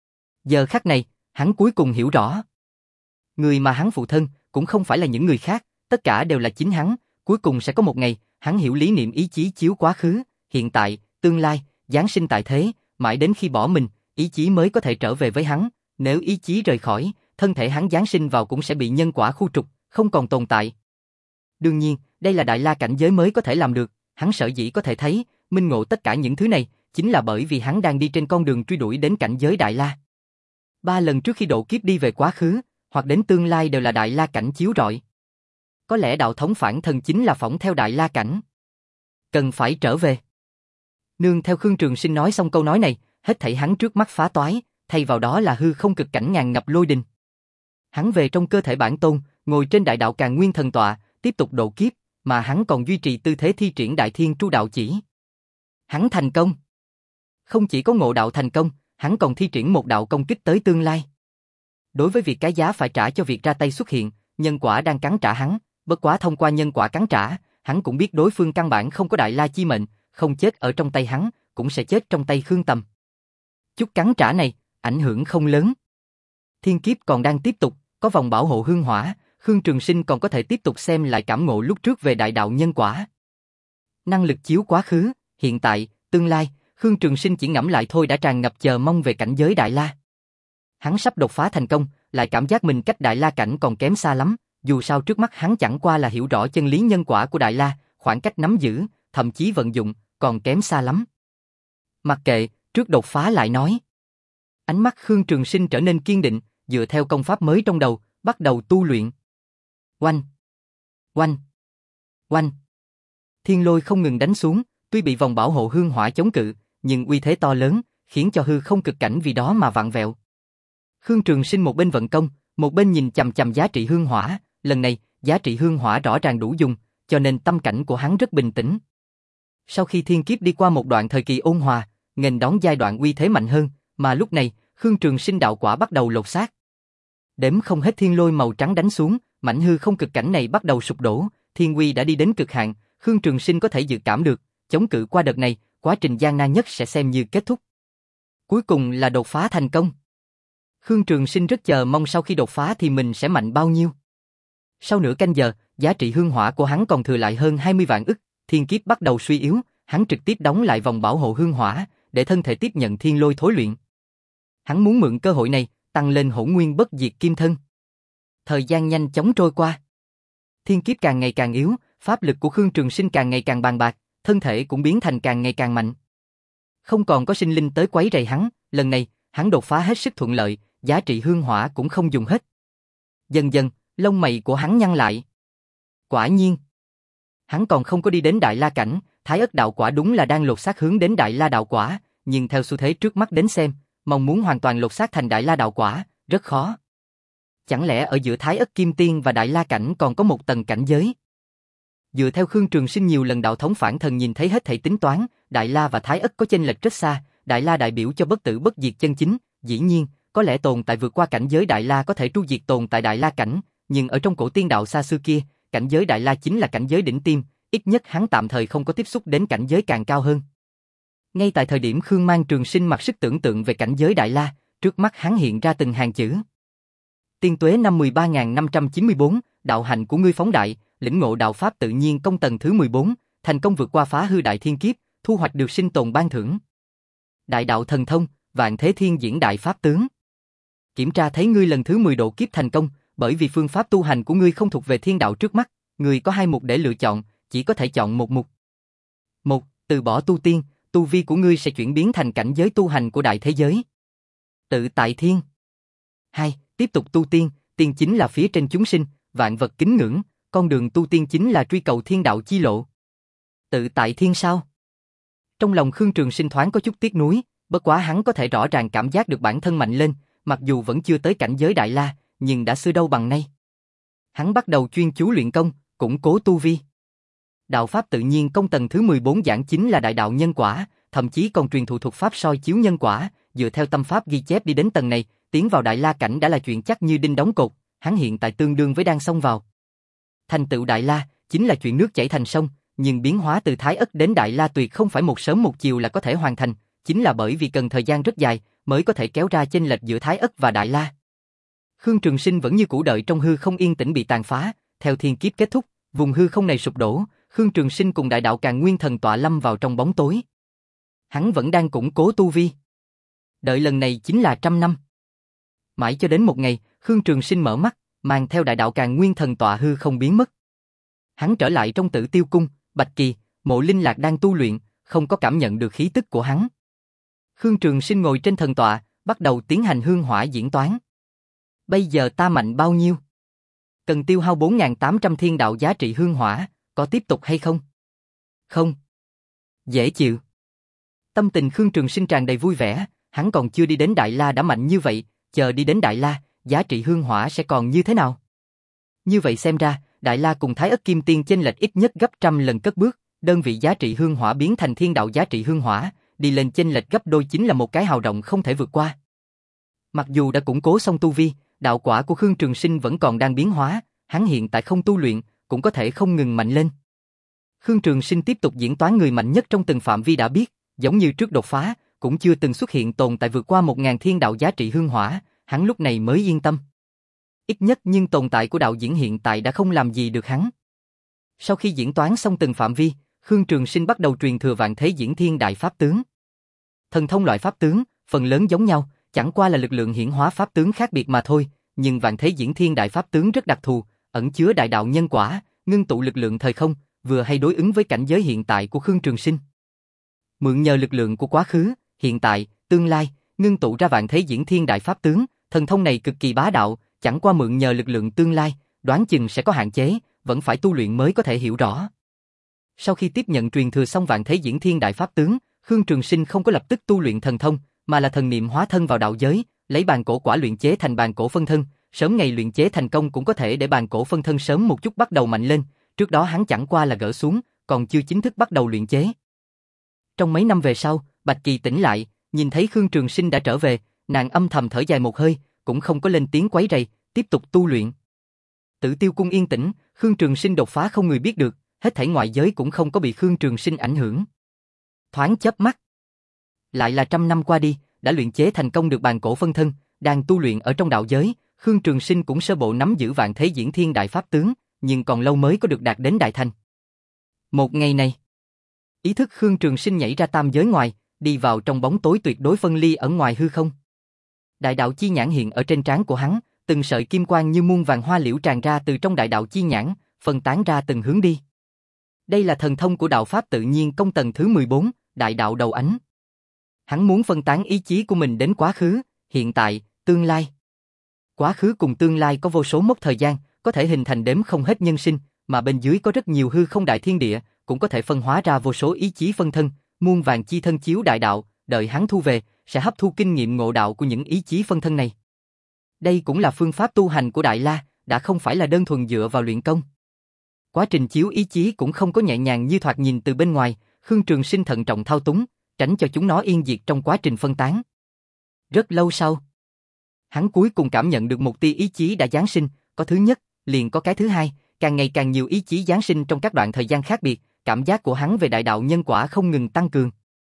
Giờ khắc này, hắn cuối cùng hiểu rõ. Người mà hắn phụ thân, cũng không phải là những người khác, tất cả đều là chính hắn, cuối cùng sẽ có một ngày, hắn hiểu lý niệm ý chí chiếu quá khứ, hiện tại, tương lai, giáng sinh tại thế, mãi đến khi bỏ mình, ý chí mới có thể trở về với hắn, nếu ý chí rời khỏi, thân thể hắn giáng sinh vào cũng sẽ bị nhân quả khu trục, không còn tồn tại. Đương nhiên, đây là Đại La cảnh giới mới có thể làm được, hắn sở dĩ có thể thấy, minh ngộ tất cả những thứ này, chính là bởi vì hắn đang đi trên con đường truy đuổi đến cảnh giới Đại La. Ba lần trước khi độ kiếp đi về quá khứ, hoặc đến tương lai đều là Đại La cảnh chiếu rọi. Có lẽ đạo thống phản thần chính là phỏng theo Đại La cảnh. Cần phải trở về. Nương theo Khương Trường Sinh nói xong câu nói này, hết thảy hắn trước mắt phá toái, thay vào đó là hư không cực cảnh ngàn ngập lôi đình. Hắn về trong cơ thể bản tôn, ngồi trên đại đạo Càn Nguyên Thần Tọa, tiếp tục độ kiếp, mà hắn còn duy trì tư thế thi triển Đại Thiên Tru Đạo Chỉ. Hắn thành công. Không chỉ có ngộ đạo thành công, hắn còn thi triển một đạo công kích tới tương lai. Đối với việc cái giá phải trả cho việc ra tay xuất hiện, nhân quả đang cắn trả hắn, bất quá thông qua nhân quả cắn trả, hắn cũng biết đối phương căn bản không có Đại La chi mệnh, không chết ở trong tay hắn, cũng sẽ chết trong tay Khương Tầm. Chút cắn trả này, ảnh hưởng không lớn. Thiên kiếp còn đang tiếp tục, có vòng bảo hộ hương hỏa, Khương Trường Sinh còn có thể tiếp tục xem lại cảm ngộ lúc trước về đại đạo nhân quả. Năng lực chiếu quá khứ, hiện tại, tương lai, Khương Trường Sinh chỉ ngẫm lại thôi đã tràn ngập chờ mong về cảnh giới Đại La. Hắn sắp đột phá thành công, lại cảm giác mình cách Đại La cảnh còn kém xa lắm, dù sao trước mắt hắn chẳng qua là hiểu rõ chân lý nhân quả của Đại La, khoảng cách nắm giữ, thậm chí vận dụng, còn kém xa lắm. Mặc kệ, trước đột phá lại nói. Ánh mắt Khương Trường Sinh trở nên kiên định, dựa theo công pháp mới trong đầu, bắt đầu tu luyện. Oanh! Oanh! Oanh! Thiên lôi không ngừng đánh xuống, tuy bị vòng bảo hộ hương hỏa chống cự, nhưng uy thế to lớn, khiến cho hư không cực cảnh vì đó mà vặn vẹo. Khương Trường Sinh một bên vận công, một bên nhìn chằm chằm giá trị hương hỏa, lần này, giá trị hương hỏa rõ ràng đủ dùng, cho nên tâm cảnh của hắn rất bình tĩnh. Sau khi thiên kiếp đi qua một đoạn thời kỳ ôn hòa, nghênh đón giai đoạn uy thế mạnh hơn, mà lúc này, Khương Trường Sinh đạo quả bắt đầu lột xác. Đếm không hết thiên lôi màu trắng đánh xuống, mảnh hư không cực cảnh này bắt đầu sụp đổ, thiên uy đã đi đến cực hạn, Khương Trường Sinh có thể dự cảm được, chống cự qua đợt này, quá trình gian nan nhất sẽ xem như kết thúc. Cuối cùng là đột phá thành công. Khương Trường Sinh rất chờ mong sau khi đột phá thì mình sẽ mạnh bao nhiêu. Sau nửa canh giờ, giá trị hương hỏa của hắn còn thừa lại hơn hai mươi vạn ức, thiên kiếp bắt đầu suy yếu, hắn trực tiếp đóng lại vòng bảo hộ hương hỏa, để thân thể tiếp nhận thiên lôi thối luyện. Hắn muốn mượn cơ hội này, tăng lên hỗn nguyên bất diệt kim thân. Thời gian nhanh chóng trôi qua. Thiên kiếp càng ngày càng yếu, pháp lực của Khương Trường Sinh càng ngày càng bàn bạc, thân thể cũng biến thành càng ngày càng mạnh. Không còn có sinh linh tới quấy rầy hắn, lần này, hắn đột phá hết sức thuận lợi, giá trị hương hỏa cũng không dùng hết. Dần dần, lông mày của hắn nhăn lại. Quả nhiên, hắn còn không có đi đến Đại La cảnh, Thái Ất đạo quả đúng là đang lột xác hướng đến Đại La đạo quả, nhưng theo xu thế trước mắt đến xem, mong muốn hoàn toàn lột xác thành Đại La đạo quả, rất khó. Chẳng lẽ ở giữa Thái Ất Kim Tiên và Đại La cảnh còn có một tầng cảnh giới? Dựa theo Khương Trường Sinh nhiều lần đạo thống phản thần nhìn thấy hết thảy tính toán, Đại La và Thái Ất có chênh lệch rất xa, Đại La đại biểu cho bất tử bất diệt chân chính, dĩ nhiên, có lẽ tồn tại vượt qua cảnh giới Đại La có thể tru diệt tồn tại Đại La cảnh, nhưng ở trong cổ tiên đạo xa xưa kia, cảnh giới Đại La chính là cảnh giới đỉnh tiêm, ít nhất hắn tạm thời không có tiếp xúc đến cảnh giới càng cao hơn. Ngay tại thời điểm Khương Mang Trường Sinh mặc sức tưởng tượng về cảnh giới Đại La, trước mắt hắn hiện ra từng hàng chữ. Tiên tuế năm mười ba nghìn năm trăm chín mươi tư, đạo hạnh của ngươi phóng đại, lĩnh ngộ đạo pháp tự nhiên công tầng thứ mười bốn, thành công vượt qua phá hư đại thiên kiếp, thu hoạch được sinh tồn ban thưởng. Đại đạo thần thông, vạn thế thiên diễn đại pháp tướng. Kiểm tra thấy ngươi lần thứ mười độ kiếp thành công, bởi vì phương pháp tu hành của ngươi không thuộc về thiên đạo trước mắt, ngươi có hai mục để lựa chọn, chỉ có thể chọn một mục. Một, từ bỏ tu tiên, tu vi của ngươi sẽ chuyển biến thành cảnh giới tu hành của đại thế giới. Tự tại thiên. Hai, tiếp tục tu tiên, tiên chính là phía trên chúng sinh, vạn vật kính ngưỡng, con đường tu tiên chính là truy cầu thiên đạo chi lộ. Tự tại thiên sao? Trong lòng Khương Trường Sinh thoáng có chút tiếc nuối, bất quá hắn có thể rõ ràng cảm giác được bản thân mạnh lên, mặc dù vẫn chưa tới cảnh giới Đại La, nhưng đã xưa đâu bằng nay. Hắn bắt đầu chuyên chú luyện công, củng cố tu vi. Đạo pháp tự nhiên công tầng thứ mười bốn giảng chính là đại đạo nhân quả, thậm chí còn truyền thụ thuật pháp soi chiếu nhân quả, dựa theo tâm pháp ghi chép đi đến tầng này, tiến vào Đại La cảnh đã là chuyện chắc như đinh đóng cột, hắn hiện tại tương đương với đang xông vào. Thành tựu Đại La chính là chuyện nước chảy thành sông, nhưng biến hóa từ Thái Ất đến Đại La tuyệt không phải một sớm một chiều là có thể hoàn thành, chính là bởi vì cần thời gian rất dài mới có thể kéo ra chênh lệch giữa Thái Ất và Đại La. Khương Trường Sinh vẫn như cũ đợi trong hư không yên tĩnh bị tàn phá, theo thiên kiếp kết thúc, vùng hư không này sụp đổ, Khương Trường Sinh cùng đại đạo Càn Nguyên Thần tọa lâm vào trong bóng tối. Hắn vẫn đang củng cố tu vi. Đợi lần này chính là trăm năm. Mãi cho đến một ngày, Khương Trường Sinh mở mắt, mang theo đại đạo Càn Nguyên Thần tọa hư không biến mất. Hắn trở lại trong Tử Tiêu cung, Bạch Kỳ, Mộ Linh Lạc đang tu luyện, không có cảm nhận được khí tức của hắn. Khương Trường Sinh ngồi trên thần tọa, bắt đầu tiến hành hương hỏa diễn toán. Bây giờ ta mạnh bao nhiêu? Cần tiêu hao bốn nghìn tám trăm thiên đạo giá trị hương hỏa, có tiếp tục hay không? Không. Dễ chịu. Tâm tình Khương Trường Sinh tràn đầy vui vẻ, hắn còn chưa đi đến Đại La đã mạnh như vậy, chờ đi đến Đại La, giá trị hương hỏa sẽ còn như thế nào? Như vậy xem ra, Đại La cùng Thái Ất Kim Tiên chênh lệch ít nhất gấp trăm lần cất bước, đơn vị giá trị hương hỏa biến thành thiên đạo giá trị hương hỏa, đi lên chênh lệch gấp đôi chính là một cái hào rộng không thể vượt qua. Mặc dù đã củng cố xong tu vi, đạo quả của Khương Trường Sinh vẫn còn đang biến hóa, hắn hiện tại không tu luyện, cũng có thể không ngừng mạnh lên. Khương Trường Sinh tiếp tục diễn toán người mạnh nhất trong từng phạm vi đã biết, giống như trước đột phá, cũng chưa từng xuất hiện tồn tại vượt qua một nghìn thiên đạo giá trị hương hỏa, hắn lúc này mới yên tâm. Ít nhất nhưng tồn tại của đạo diễn hiện tại đã không làm gì được hắn. Sau khi diễn toán xong từng phạm vi, Khương Trường Sinh bắt đầu truyền thừa vạn thế diễn thiên đại pháp tướng. Thần thông loại pháp tướng, phần lớn giống nhau, chẳng qua là lực lượng hiển hóa pháp tướng khác biệt mà thôi, nhưng vạn thế diễn thiên đại pháp tướng rất đặc thù, ẩn chứa đại đạo nhân quả, ngưng tụ lực lượng thời không, vừa hay đối ứng với cảnh giới hiện tại của Khương Trường Sinh. Mượn nhờ lực lượng của quá khứ, hiện tại, tương lai, ngưng tụ ra vạn thế diễn thiên đại pháp tướng, thần thông này cực kỳ bá đạo, chẳng qua mượn nhờ lực lượng tương lai, đoán chừng sẽ có hạn chế, vẫn phải tu luyện mới có thể hiểu rõ. Sau khi tiếp nhận truyền thừa xong vạn thế diễn thiên đại pháp tướng, Khương Trường Sinh không có lập tức tu luyện thần thông, mà là thần niệm hóa thân vào đạo giới, lấy bàn cổ quả luyện chế thành bàn cổ phân thân, sớm ngày luyện chế thành công cũng có thể để bàn cổ phân thân sớm một chút bắt đầu mạnh lên, trước đó hắn chẳng qua là gỡ xuống, còn chưa chính thức bắt đầu luyện chế. Trong mấy năm về sau, Bạch Kỳ tỉnh lại, nhìn thấy Khương Trường Sinh đã trở về, nàng âm thầm thở dài một hơi, cũng không có lên tiếng quấy rầy, tiếp tục tu luyện. Tử Tiêu cung yên tĩnh, Khương Trường Sinh đột phá không người biết được, hết thảy ngoại giới cũng không có bị Khương Trường Sinh ảnh hưởng. Thoáng chớp mắt, lại là trăm năm qua đi, đã luyện chế thành công được bàn cổ phân thân, đang tu luyện ở trong đạo giới, Khương Trường Sinh cũng sơ bộ nắm giữ vạn thế diễn thiên đại pháp tướng, nhưng còn lâu mới có được đạt đến đại thành. Một ngày này, ý thức Khương Trường Sinh nhảy ra tam giới ngoài, đi vào trong bóng tối tuyệt đối phân ly ở ngoài hư không. Đại đạo chi nhãn hiện ở trên trán của hắn, từng sợi kim quang như muôn vàng hoa liễu tràn ra từ trong đại đạo chi nhãn, phân tán ra từng hướng đi. Đây là thần thông của đạo pháp tự nhiên công tầng thứ mười bốn, đại đạo đầu ánh. Hắn muốn phân tán ý chí của mình đến quá khứ, hiện tại, tương lai. Quá khứ cùng tương lai có vô số mốc thời gian, có thể hình thành đếm không hết nhân sinh, mà bên dưới có rất nhiều hư không đại thiên địa, cũng có thể phân hóa ra vô số ý chí phân thân, muôn vàng chi thân chiếu đại đạo, đợi hắn thu về, sẽ hấp thu kinh nghiệm ngộ đạo của những ý chí phân thân này. Đây cũng là phương pháp tu hành của Đại La, đã không phải là đơn thuần dựa vào luyện công. Quá trình chiếu ý chí cũng không có nhẹ nhàng như thoạt nhìn từ bên ngoài, Khương Trường Sinh thận trọng thao túng, tránh cho chúng nó yên diệt trong quá trình phân tán. Rất lâu sau, hắn cuối cùng cảm nhận được một tia ý chí đã giáng sinh, có thứ nhất, liền có cái thứ hai, càng ngày càng nhiều ý chí giáng sinh trong các đoạn thời gian khác biệt, cảm giác của hắn về đại đạo nhân quả không ngừng tăng cường.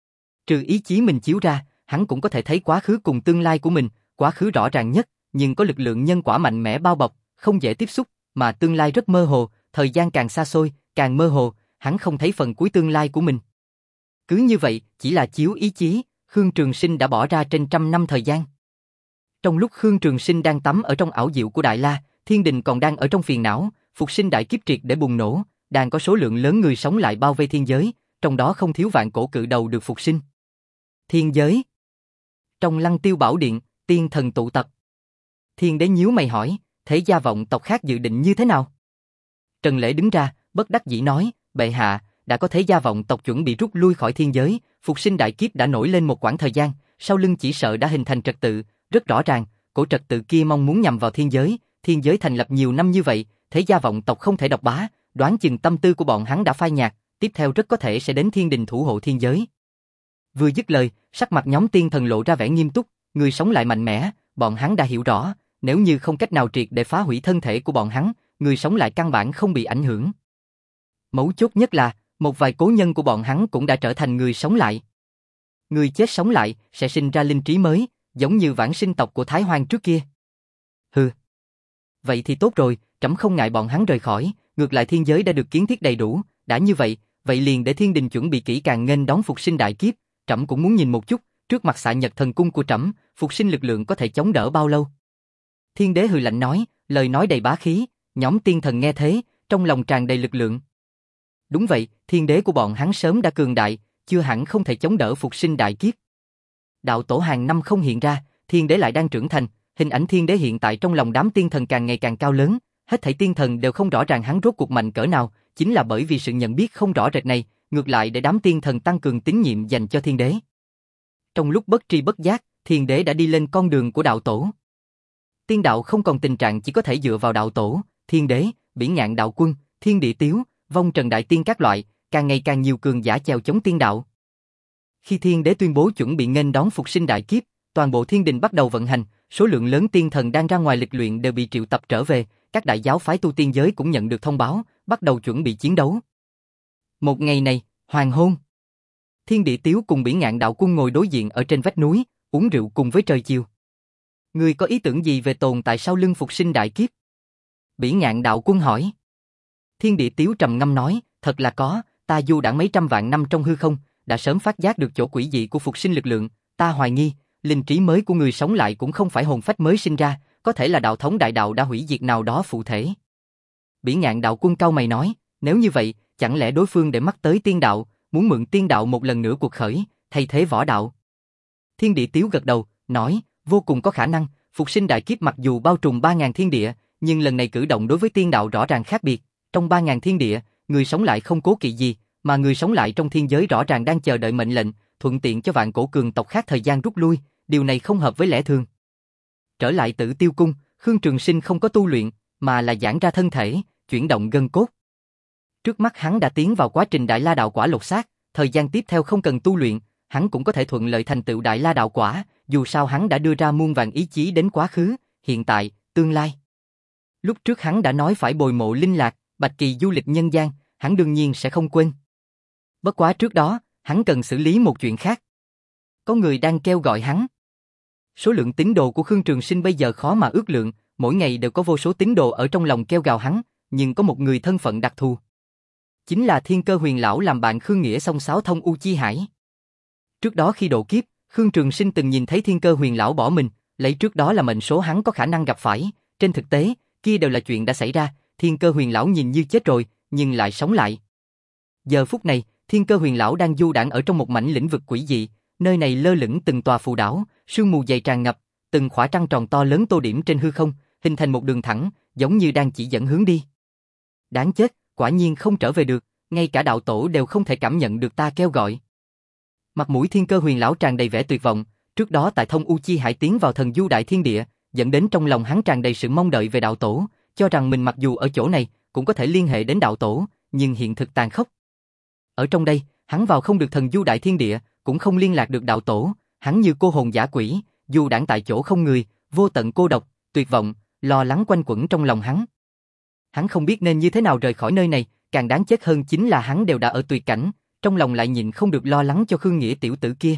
Trừ ý chí mình chiếu ra, hắn cũng có thể thấy quá khứ cùng tương lai của mình, quá khứ rõ ràng nhất, nhưng có lực lượng nhân quả mạnh mẽ bao bọc, không dễ tiếp xúc, mà tương lai rất mơ hồ, thời gian càng xa xôi, càng mơ hồ, hắn không thấy phần cuối tương lai của mình. Cứ như vậy, chỉ là chiếu ý chí, Khương Trường Sinh đã bỏ ra trên trăm năm thời gian. Trong lúc Khương Trường Sinh đang tắm ở trong ảo diệu của Đại La, thiên đình còn đang ở trong phiền não, phục sinh đại kiếp triệt để bùng nổ, đang có số lượng lớn người sống lại bao vây thiên giới, trong đó không thiếu vạn cổ cự đầu được phục sinh. Thiên giới. Trong Lăng Tiêu Bảo Điện, tiên thần tụ tập. Thiên đế nhíu mày hỏi, thế gia vọng tộc khác dự định như thế nào? Trần Lễ đứng ra, bất đắc dĩ nói, bệ hạ, đã có thế gia vọng tộc chuẩn bị rút lui khỏi thiên giới, phục sinh đại kiếp đã nổi lên một quãng thời gian, sau lưng chỉ sợ đã hình thành trật tự, rất rõ ràng, cổ trật tự kia mong muốn nhằm vào thiên giới, thiên giới thành lập nhiều năm như vậy, thế gia vọng tộc không thể độc bá, đoán chừng tâm tư của bọn hắn đã phai nhạt, tiếp theo rất có thể sẽ đến thiên đình thủ hộ thiên giới. Vừa dứt lời, sắc mặt nhóm tiên thần lộ ra vẻ nghiêm túc, người sống lại mạnh mẽ, bọn hắn đã hiểu rõ, nếu như không cách nào triệt để phá hủy thân thể của bọn hắn, người sống lại căn bản không bị ảnh hưởng. Mấu chốt nhất là, một vài cố nhân của bọn hắn cũng đã trở thành người sống lại. Người chết sống lại sẽ sinh ra linh trí mới, giống như vãng sinh tộc của Thái Hoang trước kia. Hừ. Vậy thì tốt rồi, trẫm không ngại bọn hắn rời khỏi, ngược lại thiên giới đã được kiến thiết đầy đủ, đã như vậy, vậy liền để thiên đình chuẩn bị kỹ càng nghênh đón phục sinh đại kiếp, trẫm cũng muốn nhìn một chút, trước mặt Xạ Nhật thần cung của trẫm, phục sinh lực lượng có thể chống đỡ bao lâu. Thiên đế hừ lạnh nói, lời nói đầy bá khí, nhóm tiên thần nghe thế, trong lòng tràn đầy lực lượng. Đúng vậy, thiên đế của bọn hắn sớm đã cường đại, chưa hẳn không thể chống đỡ phục sinh đại kiếp. Đạo tổ hàng năm không hiện ra, thiên đế lại đang trưởng thành, hình ảnh thiên đế hiện tại trong lòng đám tiên thần càng ngày càng cao lớn, hết thảy tiên thần đều không rõ ràng hắn rốt cuộc mạnh cỡ nào, chính là bởi vì sự nhận biết không rõ rệt này, ngược lại để đám tiên thần tăng cường tín nhiệm dành cho thiên đế. Trong lúc bất tri bất giác, thiên đế đã đi lên con đường của đạo tổ. Tiên đạo không còn tình trạng chỉ có thể dựa vào đạo tổ, thiên đế, Biển Ngạn đạo quân, Thiên Địa Tiếu, Vong Trần đại tiên các loại, càng ngày càng nhiều cường giả chèo chống tiên đạo. Khi thiên đế tuyên bố chuẩn bị nghênh đón phục sinh đại kiếp, toàn bộ thiên đình bắt đầu vận hành, số lượng lớn tiên thần đang ra ngoài lịch luyện đều bị triệu tập trở về, các đại giáo phái tu tiên giới cũng nhận được thông báo, bắt đầu chuẩn bị chiến đấu. Một ngày này, hoàng hôn. Thiên Địa Tiếu cùng Biển Ngạn đạo quân ngồi đối diện ở trên vách núi, uống rượu cùng với trời chiều. Ngươi có ý tưởng gì về tồn tại sau lưng phục sinh đại kiếp? Biển Ngạn đạo quân hỏi. Thiên Địa Tiếu trầm ngâm nói, thật là có, ta du đãng mấy trăm vạn năm trong hư không, đã sớm phát giác được chỗ quỷ dị của phục sinh lực lượng, ta hoài nghi, linh trí mới của người sống lại cũng không phải hồn phách mới sinh ra, có thể là đạo thống đại đạo đã hủy diệt nào đó phụ thể. Biển Ngạn đạo quân cau mày nói, nếu như vậy, chẳng lẽ đối phương để mắt tới tiên đạo, muốn mượn tiên đạo một lần nữa cuộc khởi, thay thế võ đạo? Thiên Địa Tiếu gật đầu, nói, vô cùng có khả năng, phục sinh đại kiếp mặc dù bao trùm ba ngàn thiên địa, nhưng lần này cử động đối với tiên đạo rõ ràng khác biệt, trong ba ngàn thiên địa, người sống lại không cố kỵ gì, mà người sống lại trong thiên giới rõ ràng đang chờ đợi mệnh lệnh, thuận tiện cho vạn cổ cường tộc khác thời gian rút lui, điều này không hợp với lẽ thường. Trở lại Tử Tiêu cung, Khương Trường Sinh không có tu luyện, mà là giãn ra thân thể, chuyển động gân cốt. Trước mắt hắn đã tiến vào quá trình Đại La đạo quả lột xác, thời gian tiếp theo không cần tu luyện, hắn cũng có thể thuận lợi thành tựu Đại La đạo quả, dù sao hắn đã đưa ra muôn vàn ý chí đến quá khứ, hiện tại, tương lai. Lúc trước hắn đã nói phải bồi mộ linh lạc, Bạch Kỳ du lịch nhân gian, hắn đương nhiên sẽ không quên. Bất quá trước đó, hắn cần xử lý một chuyện khác. Có người đang kêu gọi hắn. Số lượng tín đồ của Khương Trường Sinh bây giờ khó mà ước lượng, mỗi ngày đều có vô số tín đồ ở trong lòng kêu gào hắn, nhưng có một người thân phận đặc thù. Chính là Thiên Cơ Huyền Lão làm bạn Khương Nghĩa song sáo thông U Chi Hải. Trước đó khi độ kiếp, Khương Trường Sinh từng nhìn thấy Thiên Cơ Huyền Lão bỏ mình, lấy trước đó là mệnh số hắn có khả năng gặp phải, trên thực tế, kia đều là chuyện đã xảy ra, Thiên Cơ Huyền Lão nhìn như chết rồi, nhưng lại sống lại. Giờ phút này, Thiên Cơ Huyền Lão đang du đãng ở trong một mảnh lĩnh vực quỷ dị, nơi này lơ lửng từng tòa phù đảo, sương mù dày tràn ngập, từng khỏa trăng tròn to lớn tô điểm trên hư không, hình thành một đường thẳng, giống như đang chỉ dẫn hướng đi. Đáng chết, quả nhiên không trở về được, ngay cả đạo tổ đều không thể cảm nhận được ta kêu gọi. Mặt mũi Thiên Cơ Huyền Lão tràn đầy vẻ tuyệt vọng, trước đó tại thông U Chi Hải tiến vào thần du đại thiên địa, dẫn đến trong lòng hắn tràn đầy sự mong đợi về đạo tổ, cho rằng mình mặc dù ở chỗ này cũng có thể liên hệ đến đạo tổ, nhưng hiện thực tàn khốc. Ở trong đây, hắn vào không được thần du đại thiên địa, cũng không liên lạc được đạo tổ, hắn như cô hồn dã quỷ, dù đãng tại chỗ không người, vô tận cô độc, tuyệt vọng, lo lắng quanh quẩn trong lòng hắn. Hắn không biết nên như thế nào rời khỏi nơi này, càng đáng chết hơn chính là hắn đều đã ở tuyệt cảnh, trong lòng lại nhịn không được lo lắng cho Khương Nghĩa tiểu tử kia.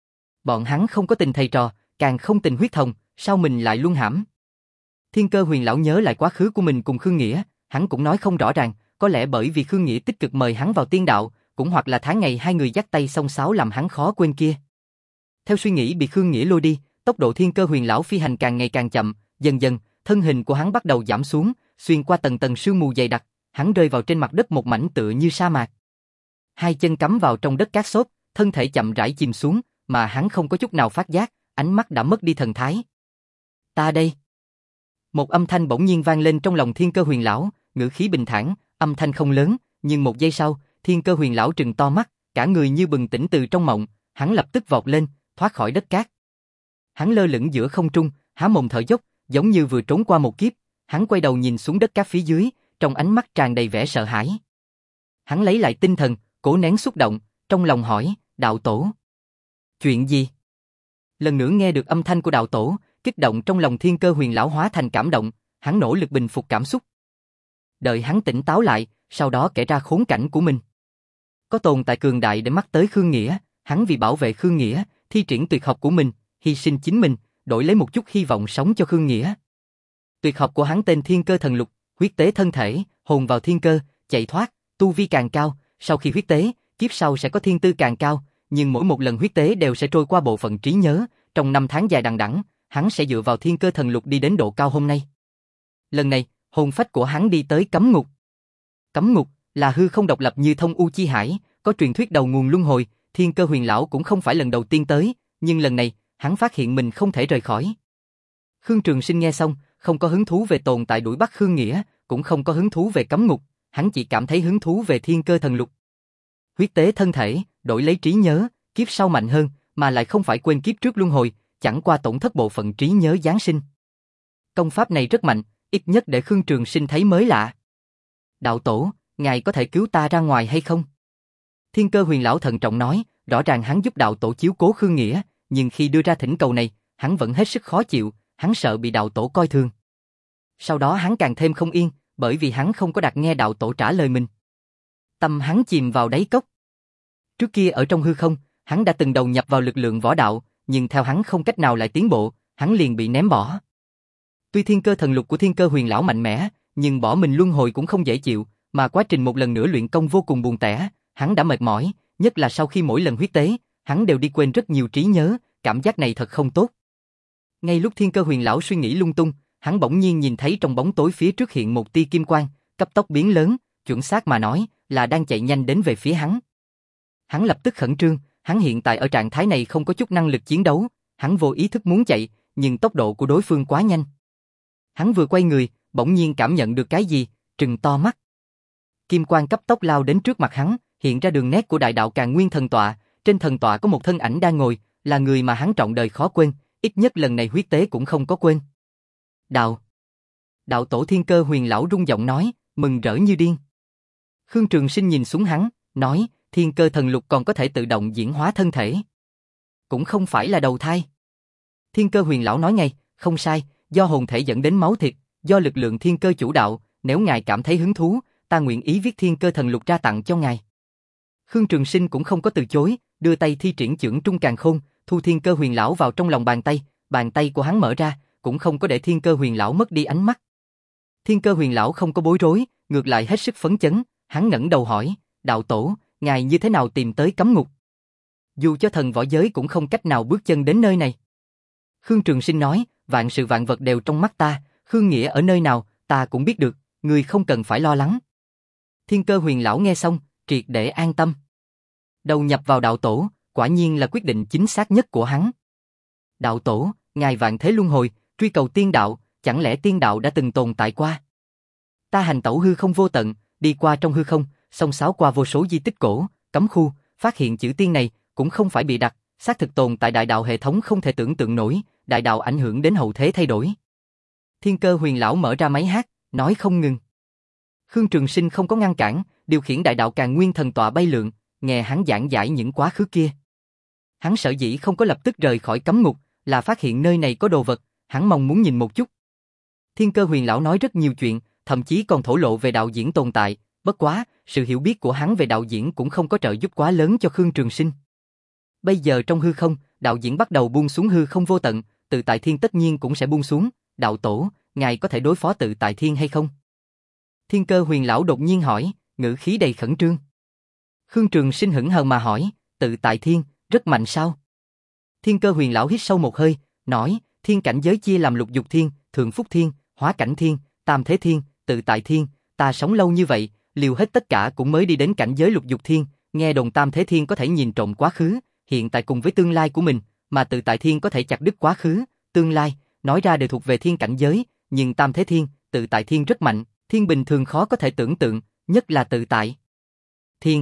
Bọn hắn không có tình thầy trò, càng không tình huyết thống, sao mình lại luân hãm? Thiên Cơ Huyền Lão nhớ lại quá khứ của mình cùng Khương Nghĩa, hắn cũng nói không rõ ràng, có lẽ bởi vì Khương Nghĩa tích cực mời hắn vào tiên đạo, cũng hoặc là tháng ngày hai người dắt tay xông xáo làm hắn khó quên kia. Theo suy nghĩ bị Khương Nghĩa lôi đi, tốc độ Thiên Cơ Huyền Lão phi hành càng ngày càng chậm, dần dần, thân hình của hắn bắt đầu giảm xuống, xuyên qua tầng tầng sương mù dày đặc, hắn rơi vào trên mặt đất một mảnh tựa như sa mạc. Hai chân cắm vào trong đất cát xốp, thân thể chậm rãi chìm xuống, mà hắn không có chút nào phát giác, ánh mắt đã mất đi thần thái. Ta đây. Một âm thanh bỗng nhiên vang lên trong lòng Thiên Cơ Huyền Lão, ngữ khí bình thản, âm thanh không lớn, nhưng một giây sau, Thiên Cơ Huyền Lão trừng to mắt, cả người như bừng tỉnh từ trong mộng, hắn lập tức vọt lên, thoát khỏi đất cát. Hắn lơ lửng giữa không trung, há mồm thở dốc, giống như vừa trốn qua một kiếp, hắn quay đầu nhìn xuống đất cát phía dưới, trong ánh mắt tràn đầy vẻ sợ hãi. Hắn lấy lại tinh thần, cố nén xúc động, trong lòng hỏi, đạo tổ. Chuyện gì? Lần nữa nghe được âm thanh của đạo tổ, kích động trong lòng Thiên Cơ Huyền Lão hóa thành cảm động, hắn nỗ lực bình phục cảm xúc. Đợi hắn tỉnh táo lại, sau đó kể ra khốn cảnh của mình. Có tồn tại cường đại để mắt tới Khương Nghĩa, hắn vì bảo vệ Khương Nghĩa, thi triển tuyệt học của mình, hy sinh chính mình, đổi lấy một chút hy vọng sống cho Khương Nghĩa. Tuyệt học của hắn tên Thiên Cơ Thần Lục, huyết tế thân thể, hồn vào thiên cơ, chạy thoát, tu vi càng cao, sau khi huyết tế, kiếp sau sẽ có thiên tư càng cao, nhưng mỗi một lần huyết tế đều sẽ trôi qua bộ phận trí nhớ, trong năm tháng dài đằng đẵng, hắn sẽ dựa vào Thiên Cơ Thần Lục đi đến độ cao hôm nay. Lần này, hồn phách của hắn đi tới cấm ngục. Cấm ngục là hư không độc lập như thông U Chi Hải, có truyền thuyết đầu nguồn luân hồi, Thiên Cơ Huyền Lão cũng không phải lần đầu tiên tới, nhưng lần này, hắn phát hiện mình không thể rời khỏi. Khương Trường Sinh nghe xong, không có hứng thú về tồn tại đuổi bắt Khương Nghĩa, cũng không có hứng thú về cấm ngục, hắn chỉ cảm thấy hứng thú về Thiên Cơ Thần Lục. Huyết tế thân thể, đổi lấy trí nhớ, kiếp sau mạnh hơn, mà lại không phải quên kiếp trước luân hồi, chẳng qua tổn thất bộ phận trí nhớ giáng sinh. Công pháp này rất mạnh, ít nhất để Khương Trường Sinh thấy mới lạ. Đạo tổ, ngài có thể cứu ta ra ngoài hay không? Thiên Cơ Huyền Lão thận trọng nói, rõ ràng hắn giúp đạo tổ chiếu cố Khương Nghĩa, nhưng khi đưa ra thỉnh cầu này, hắn vẫn hết sức khó chịu, hắn sợ bị đạo tổ coi thường. Sau đó hắn càng thêm không yên, bởi vì hắn không có đặt nghe đạo tổ trả lời mình. Tâm hắn chìm vào đáy cốc. Trước kia ở trong hư không, hắn đã từng đầu nhập vào lực lượng võ đạo, nhưng theo hắn không cách nào lại tiến bộ, hắn liền bị ném bỏ. Tuy Thiên Cơ Thần Lục của Thiên Cơ Huyền Lão mạnh mẽ, nhưng bỏ mình luân hồi cũng không dễ chịu, mà quá trình một lần nữa luyện công vô cùng buồn tẻ, hắn đã mệt mỏi, nhất là sau khi mỗi lần huyết tế, hắn đều đi quên rất nhiều trí nhớ, cảm giác này thật không tốt. Ngay lúc Thiên Cơ Huyền Lão suy nghĩ lung tung, hắn bỗng nhiên nhìn thấy trong bóng tối phía trước hiện một tia kim quang, cấp tốc biến lớn, chuẩn xác mà nói, là đang chạy nhanh đến về phía hắn. Hắn lập tức khẩn trương, hắn hiện tại ở trạng thái này không có chút năng lực chiến đấu, hắn vô ý thức muốn chạy, nhưng tốc độ của đối phương quá nhanh. Hắn vừa quay người, bỗng nhiên cảm nhận được cái gì, trừng to mắt. Kim quang cấp tốc lao đến trước mặt hắn, hiện ra đường nét của đại đạo Càn Nguyên thần tọa, trên thần tọa có một thân ảnh đang ngồi, là người mà hắn trọn đời khó quên, ít nhất lần này huyết tế cũng không có quên. Đạo. Đạo tổ Thiên Cơ Huyền Lão rung giọng nói, mừng rỡ như điên. Khương Trường Sinh nhìn xuống hắn, nói, Thiên Cơ Thần Lục còn có thể tự động diễn hóa thân thể. Cũng không phải là đầu thai. Thiên Cơ Huyền Lão nói ngay, không sai, do hồn thể dẫn đến máu thịt, do lực lượng thiên cơ chủ đạo, nếu ngài cảm thấy hứng thú, ta nguyện ý viết Thiên Cơ Thần Lục ra tặng cho ngài. Khương Trường Sinh cũng không có từ chối, đưa tay thi triển chưởng Trung Càn Khôn, thu Thiên Cơ Huyền Lão vào trong lòng bàn tay, bàn tay của hắn mở ra, cũng không có để Thiên Cơ Huyền lão mất đi ánh mắt. Thiên Cơ Huyền lão không có bối rối, ngược lại hết sức phấn chấn, hắn ngẩng đầu hỏi, đạo tổ, ngài như thế nào tìm tới cấm ngục? Dù cho thần võ giới cũng không cách nào bước chân đến nơi này. Khương Trường Sinh nói, vạn sự vạn vật đều trong mắt ta, Khương Nghĩa ở nơi nào, ta cũng biết được, người không cần phải lo lắng. Thiên Cơ Huyền lão nghe xong, triệt để an tâm. Đầu nhập vào đạo tổ, quả nhiên là quyết định chính xác nhất của hắn. Đạo tổ, ngài vạn thế luân hồi, truy cầu tiên đạo, chẳng lẽ tiên đạo đã từng tồn tại qua? Ta hành tẩu hư không vô tận, đi qua trong hư không, xông xáo qua vô số di tích cổ, cấm khu, phát hiện chữ tiên này, cũng không phải bị đặt, xác thực tồn tại đại đạo hệ thống không thể tưởng tượng nổi, đại đạo ảnh hưởng đến hậu thế thay đổi. Thiên Cơ Huyền lão mở ra máy hát, nói không ngừng. Khương Trường Sinh không có ngăn cản, điều khiển đại đạo Càn Nguyên thần tọa bay lượn, nghe hắn giảng giải những quá khứ kia. Hắn sở dĩ không có lập tức rời khỏi cấm ngục, là phát hiện nơi này có đồ vật, hắn mong muốn nhìn một chút. Thiên Cơ Huyền lão nói rất nhiều chuyện, thậm chí còn thổ lộ về đạo diễn tồn tại, bất quá, sự hiểu biết của hắn về đạo diễn cũng không có trợ giúp quá lớn cho Khương Trường Sinh. Bây giờ trong hư không, đạo diễn bắt đầu buông xuống hư không vô tận, tự tại thiên tất nhiên cũng sẽ buông xuống, đạo tổ, ngài có thể đối phó tự tại thiên hay không? Thiên Cơ Huyền lão đột nhiên hỏi, ngữ khí đầy khẩn trương. Khương Trường Sinh hững hờ mà hỏi, tự tại thiên, rất mạnh sao? Thiên Cơ Huyền lão hít sâu một hơi, nói, thiên cảnh giới chia làm lục dục thiên, thượng phúc thiên, hóa cảnh thiên, tam thế thiên, tự tại thiên, ta sống lâu như vậy, liều hết tất cả cũng mới đi đến cảnh giới lục dục thiên, nghe đồn tam thế thiên có thể nhìn trộm quá khứ, hiện tại cùng với tương lai của mình, mà tự tại thiên có thể chặt đứt quá khứ, tương lai, nói ra đều thuộc về thiên cảnh giới, nhưng tam thế thiên, tự tại thiên rất mạnh, thiên bình thường khó có thể tưởng tượng, nhất là tự tại thiên.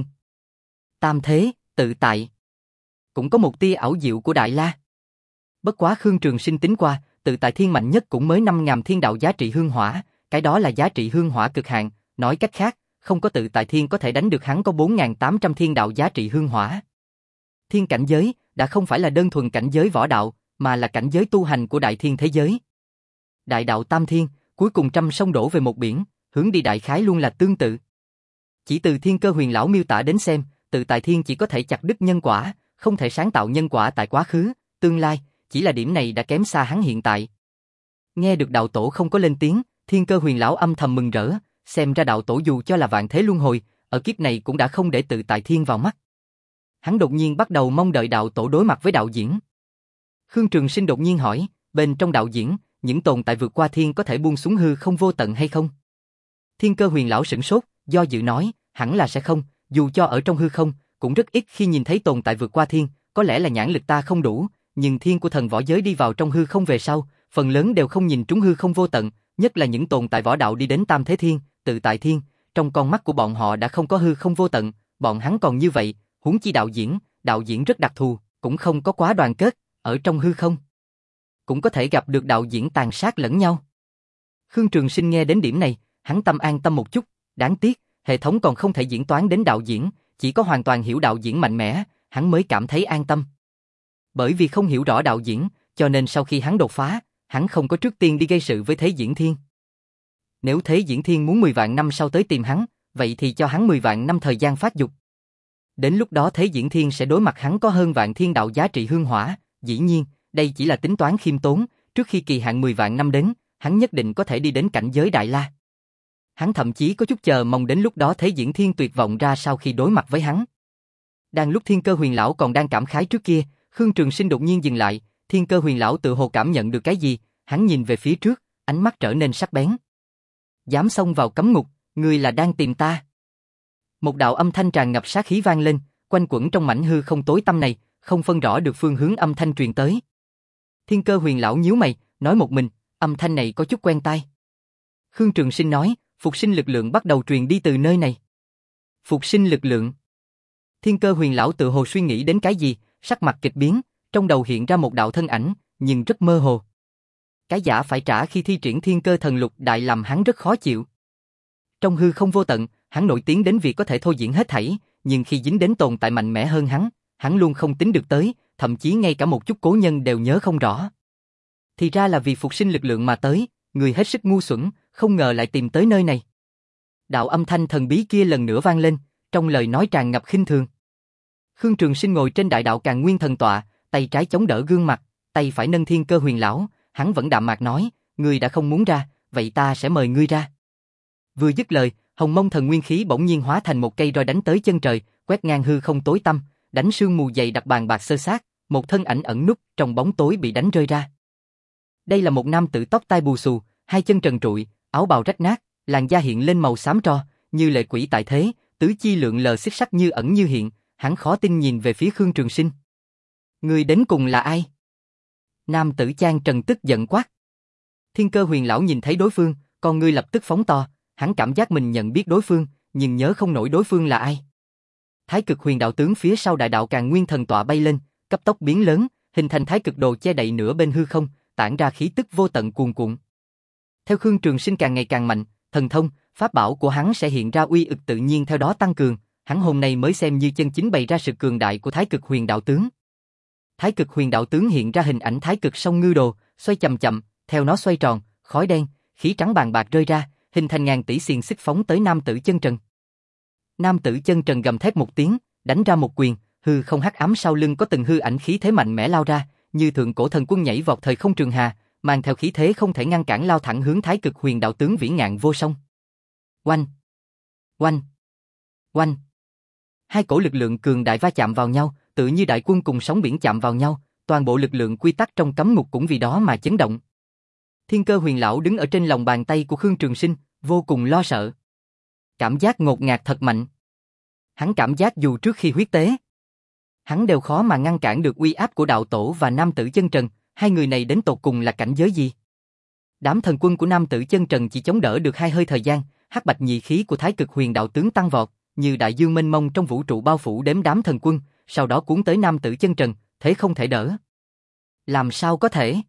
Tam thế, tự tại. Cũng có một tia ảo diệu của Đại La. Bất quá Khương Trường Sinh tính qua, tự tại thiên mạnh nhất cũng mới năm ngàn thiên đạo giá trị hương hỏa, cái đó là giá trị hương hỏa cực hạn, nói cách khác, không có tự tại thiên có thể đánh được hắn có bốn nghìn tám trăm thiên đạo giá trị hương hỏa. Thiên cảnh giới, đã không phải là đơn thuần cảnh giới võ đạo, mà là cảnh giới tu hành của đại thiên thế giới. Đại đạo tam thiên, cuối cùng trăm sông đổ về một biển, hướng đi đại khái luôn là tương tự. Chỉ từ Thiên Cơ Huyền lão miêu tả đến xem, tự tại thiên chỉ có thể chặt đứt nhân quả, không thể sáng tạo nhân quả tại quá khứ, tương lai, chỉ là điểm này đã kém xa hắn hiện tại. Nghe được đạo tổ không có lên tiếng, Thiên Cơ Huyền lão âm thầm mừng rỡ, xem ra đạo tổ dù cho là vạn thế luân hồi, ở kiếp này cũng đã không để tự tại thiên vào mắt. Hắn đột nhiên bắt đầu mong đợi đạo tổ đối mặt với đạo diễn. Khương Trường Sinh đột nhiên hỏi, bên trong đạo diễn, những tồn tại vượt qua thiên có thể buông xuống hư không vô tận hay không? Thiên Cơ Huyền lão sửng sốt, do dự nói, hẳn là sẽ không, dù cho ở trong hư không, cũng rất ít khi nhìn thấy tồn tại vượt qua thiên, có lẽ là nhãn lực ta không đủ, nhưng thiên của thần võ giới đi vào trong hư không về sau, phần lớn đều không nhìn trúng hư không vô tận, nhất là những tồn tại võ đạo đi đến tam thế thiên, tự tại thiên, trong con mắt của bọn họ đã không có hư không vô tận, bọn hắn còn như vậy, huống chi đạo diễn, đạo diễn rất đặc thù, cũng không có quá đoàn kết, ở trong hư không. Cũng có thể gặp được đạo diễn tàn sát lẫn nhau. Khương Trường Sinh nghe đến điểm này, hắn tâm an tâm một chút, đáng tiếc, hệ thống còn không thể diễn toán đến đạo diễn, chỉ có hoàn toàn hiểu đạo diễn mạnh mẽ, hắn mới cảm thấy an tâm. Bởi vì không hiểu rõ đạo diễn, cho nên sau khi hắn đột phá, hắn không có trước tiên đi gây sự với Thế Diễn Thiên. Nếu Thế Diễn Thiên muốn mười vạn năm sau tới tìm hắn, vậy thì cho hắn mười vạn năm thời gian phát dục. Đến lúc đó Thế Diễn Thiên sẽ đối mặt hắn có hơn vạn thiên đạo giá trị hương hỏa, dĩ nhiên, đây chỉ là tính toán khiêm tốn, trước khi kỳ hạn mười vạn năm đến, hắn nhất định có thể đi đến cảnh giới Đại La. Hắn thậm chí có chút chờ mong đến lúc đó Thế Diễn Thiên tuyệt vọng ra sau khi đối mặt với hắn. Đang lúc Thiên Cơ Huyền lão còn đang cảm khái trước kia, Khương Trường Sinh đột nhiên dừng lại, Thiên Cơ Huyền lão tự hồ cảm nhận được cái gì, hắn nhìn về phía trước, ánh mắt trở nên sắc bén. Dám xông vào cấm ngục, ngươi là đang tìm ta. Một đạo âm thanh tràn ngập sát khí vang lên, quanh quẩn trong mảnh hư không tối tăm này, không phân rõ được phương hướng âm thanh truyền tới. Thiên Cơ Huyền lão nhíu mày, nói một mình, âm thanh này có chút quen tai. Khương Trường Sinh nói, phục sinh lực lượng bắt đầu truyền đi từ nơi này. Phục sinh lực lượng. Thiên Cơ Huyền lão tự hồ suy nghĩ đến cái gì, sắc mặt kịch biến, trong đầu hiện ra một đạo thân ảnh, nhưng rất mơ hồ. Cái giả phải trả khi thi triển Thiên Cơ thần lục đại làm hắn rất khó chịu. Trong hư không vô tận, hắn nổi tiếng đến việc có thể thôi diễn hết thảy, nhưng khi dính đến tồn tại mạnh mẽ hơn hắn, hắn luôn không tính được tới, thậm chí ngay cả một chút cố nhân đều nhớ không rõ. Thì ra là vì phục sinh lực lượng mà tới, người hết sức ngu xuẩn, không ngờ lại tìm tới nơi này. Đạo âm thanh thần bí kia lần nữa vang lên, trong lời nói tràn ngập khinh thường. Khương Trường Sinh ngồi trên đại đạo Càn Nguyên thần tọa, tay trái chống đỡ gương mặt, tay phải nâng thiên cơ huyền lão, hắn vẫn đạm mạc nói, ngươi đã không muốn ra, vậy ta sẽ mời ngươi ra. Vừa dứt lời, hồng mông thần nguyên khí bỗng nhiên hóa thành một cây roi đánh tới chân trời, quét ngang hư không tối tăm, đánh sương mù dày đặc bàn bạc xơ xác, một thân ảnh ẩn núp trong bóng tối bị đánh rơi ra. Đây là một nam tử tóc tai bù xù, hai chân trần trụi, áo bào rách nát, làn da hiện lên màu xám tro, như lệ quỷ tại thế, tứ chi lượn lờ xích sắc như ẩn như hiện, hắn khó tin nhìn về phía Khương Trường Sinh. Người đến cùng là ai? Nam tử Trang Trần tức giận quát. Thiên cơ huyền lão nhìn thấy đối phương, con ngươi lập tức phóng to, hắn cảm giác mình nhận biết đối phương, nhưng nhớ không nổi đối phương là ai. Thái cực huyền đạo tướng phía sau đại đạo Càn Nguyên thần tọa bay lên, cấp tốc biến lớn, hình thành thái cực đồ che đậy nửa bên hư không, tản ra khí tức vô tận cuồn cuộn. Theo Khương Trường Sinh càng ngày càng mạnh, thần thông, pháp bảo của hắn sẽ hiện ra uy lực tự nhiên theo đó tăng cường, hắn hôm nay mới xem như chân chính bày ra sự cường đại của Thái cực huyền đạo tướng. Thái cực huyền đạo tướng hiện ra hình ảnh thái cực song ngư đồ, xoay chậm chậm, theo nó xoay tròn, khói đen, khí trắng bàn bạc rơi ra, hình thành ngàn tỷ xiềng xích phóng tới nam tử chân trần. Nam tử chân trần gầm thét một tiếng, đánh ra một quyền, hư không hắc ám sau lưng có từng hư ảnh khí thế mạnh mẽ lao ra, như thượng cổ thần quân nhảy vọt thời không trường hà, mang theo khí thế không thể ngăn cản lao thẳng hướng Thái cực huyền đạo tướng vĩ ngạn vô song. Oanh, oanh, oanh. Hai cổ lực lượng cường đại va chạm vào nhau, tự như đại quân cùng sóng biển chạm vào nhau, toàn bộ lực lượng quy tắc trong cấm ngục cũng vì đó mà chấn động. Thiên cơ huyền lão đứng ở trên lòng bàn tay của Khương Trường Sinh, vô cùng lo sợ. Cảm giác ngột ngạt thật mạnh. Hắn cảm giác dù trước khi huyết tế, hắn đều khó mà ngăn cản được uy áp của đạo tổ và nam tử chân trần, hai người này đến tột cùng là cảnh giới gì? Đám thần quân của nam tử chân trần chỉ chống đỡ được hai hơi thời gian, hắc bạch nhị khí của Thái cực huyền đạo tướng tăng vọt, như đại dương mênh mông trong vũ trụ bao phủ đếm đám thần quân, sau đó cuốn tới nam tử chân trần, thế không thể đỡ. Làm sao có thể?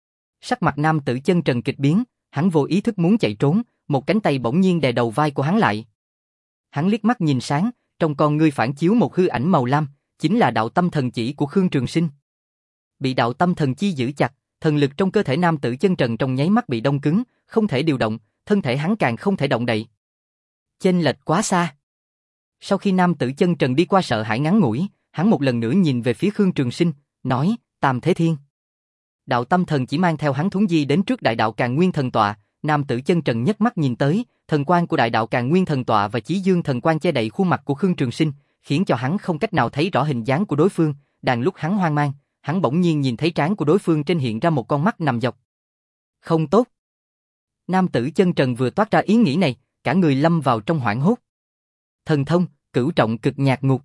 Sắc mặt nam tử chân trần kịch biến, hắn vô ý thức muốn chạy trốn, một cánh tay bỗng nhiên đè đầu vai của hắn lại. Hắn liếc mắt nhìn sáng, trong con ngươi phản chiếu một hư ảnh màu lam, chính là đạo tâm thần chỉ của Khương Trường Sinh. Bị đạo tâm thần chi giữ chặt, thần lực trong cơ thể nam tử chân trần trong nháy mắt bị đông cứng, không thể điều động, thân thể hắn càng không thể động đậy. Chênh lệch quá xa. Sau khi nam tử chân trần đi qua sợ hãi ngắn ngủi, hắn một lần nữa nhìn về phía Khương Trường Sinh, nói, Tam Thế Thiên. Đạo tâm thần chỉ mang theo hắn thuấn di đến trước đại đạo Càn Nguyên thần tọa, nam tử chân trần nhấc mắt nhìn tới, thần quang của đại đạo Càn Nguyên thần tọa và Chí Dương thần quang che đậy khuôn mặt của Khương Trường Sinh, khiến cho hắn không cách nào thấy rõ hình dáng của đối phương, đang lúc hắn hoang mang, hắn bỗng nhiên nhìn thấy trán của đối phương trên hiện ra một con mắt nằm dọc. Không tốt. Nam tử chân trần vừa toát ra ý nghĩ này, cả người lâm vào trong hoảng hốt. Thần thông, cửu trọng cực nhạc ngục.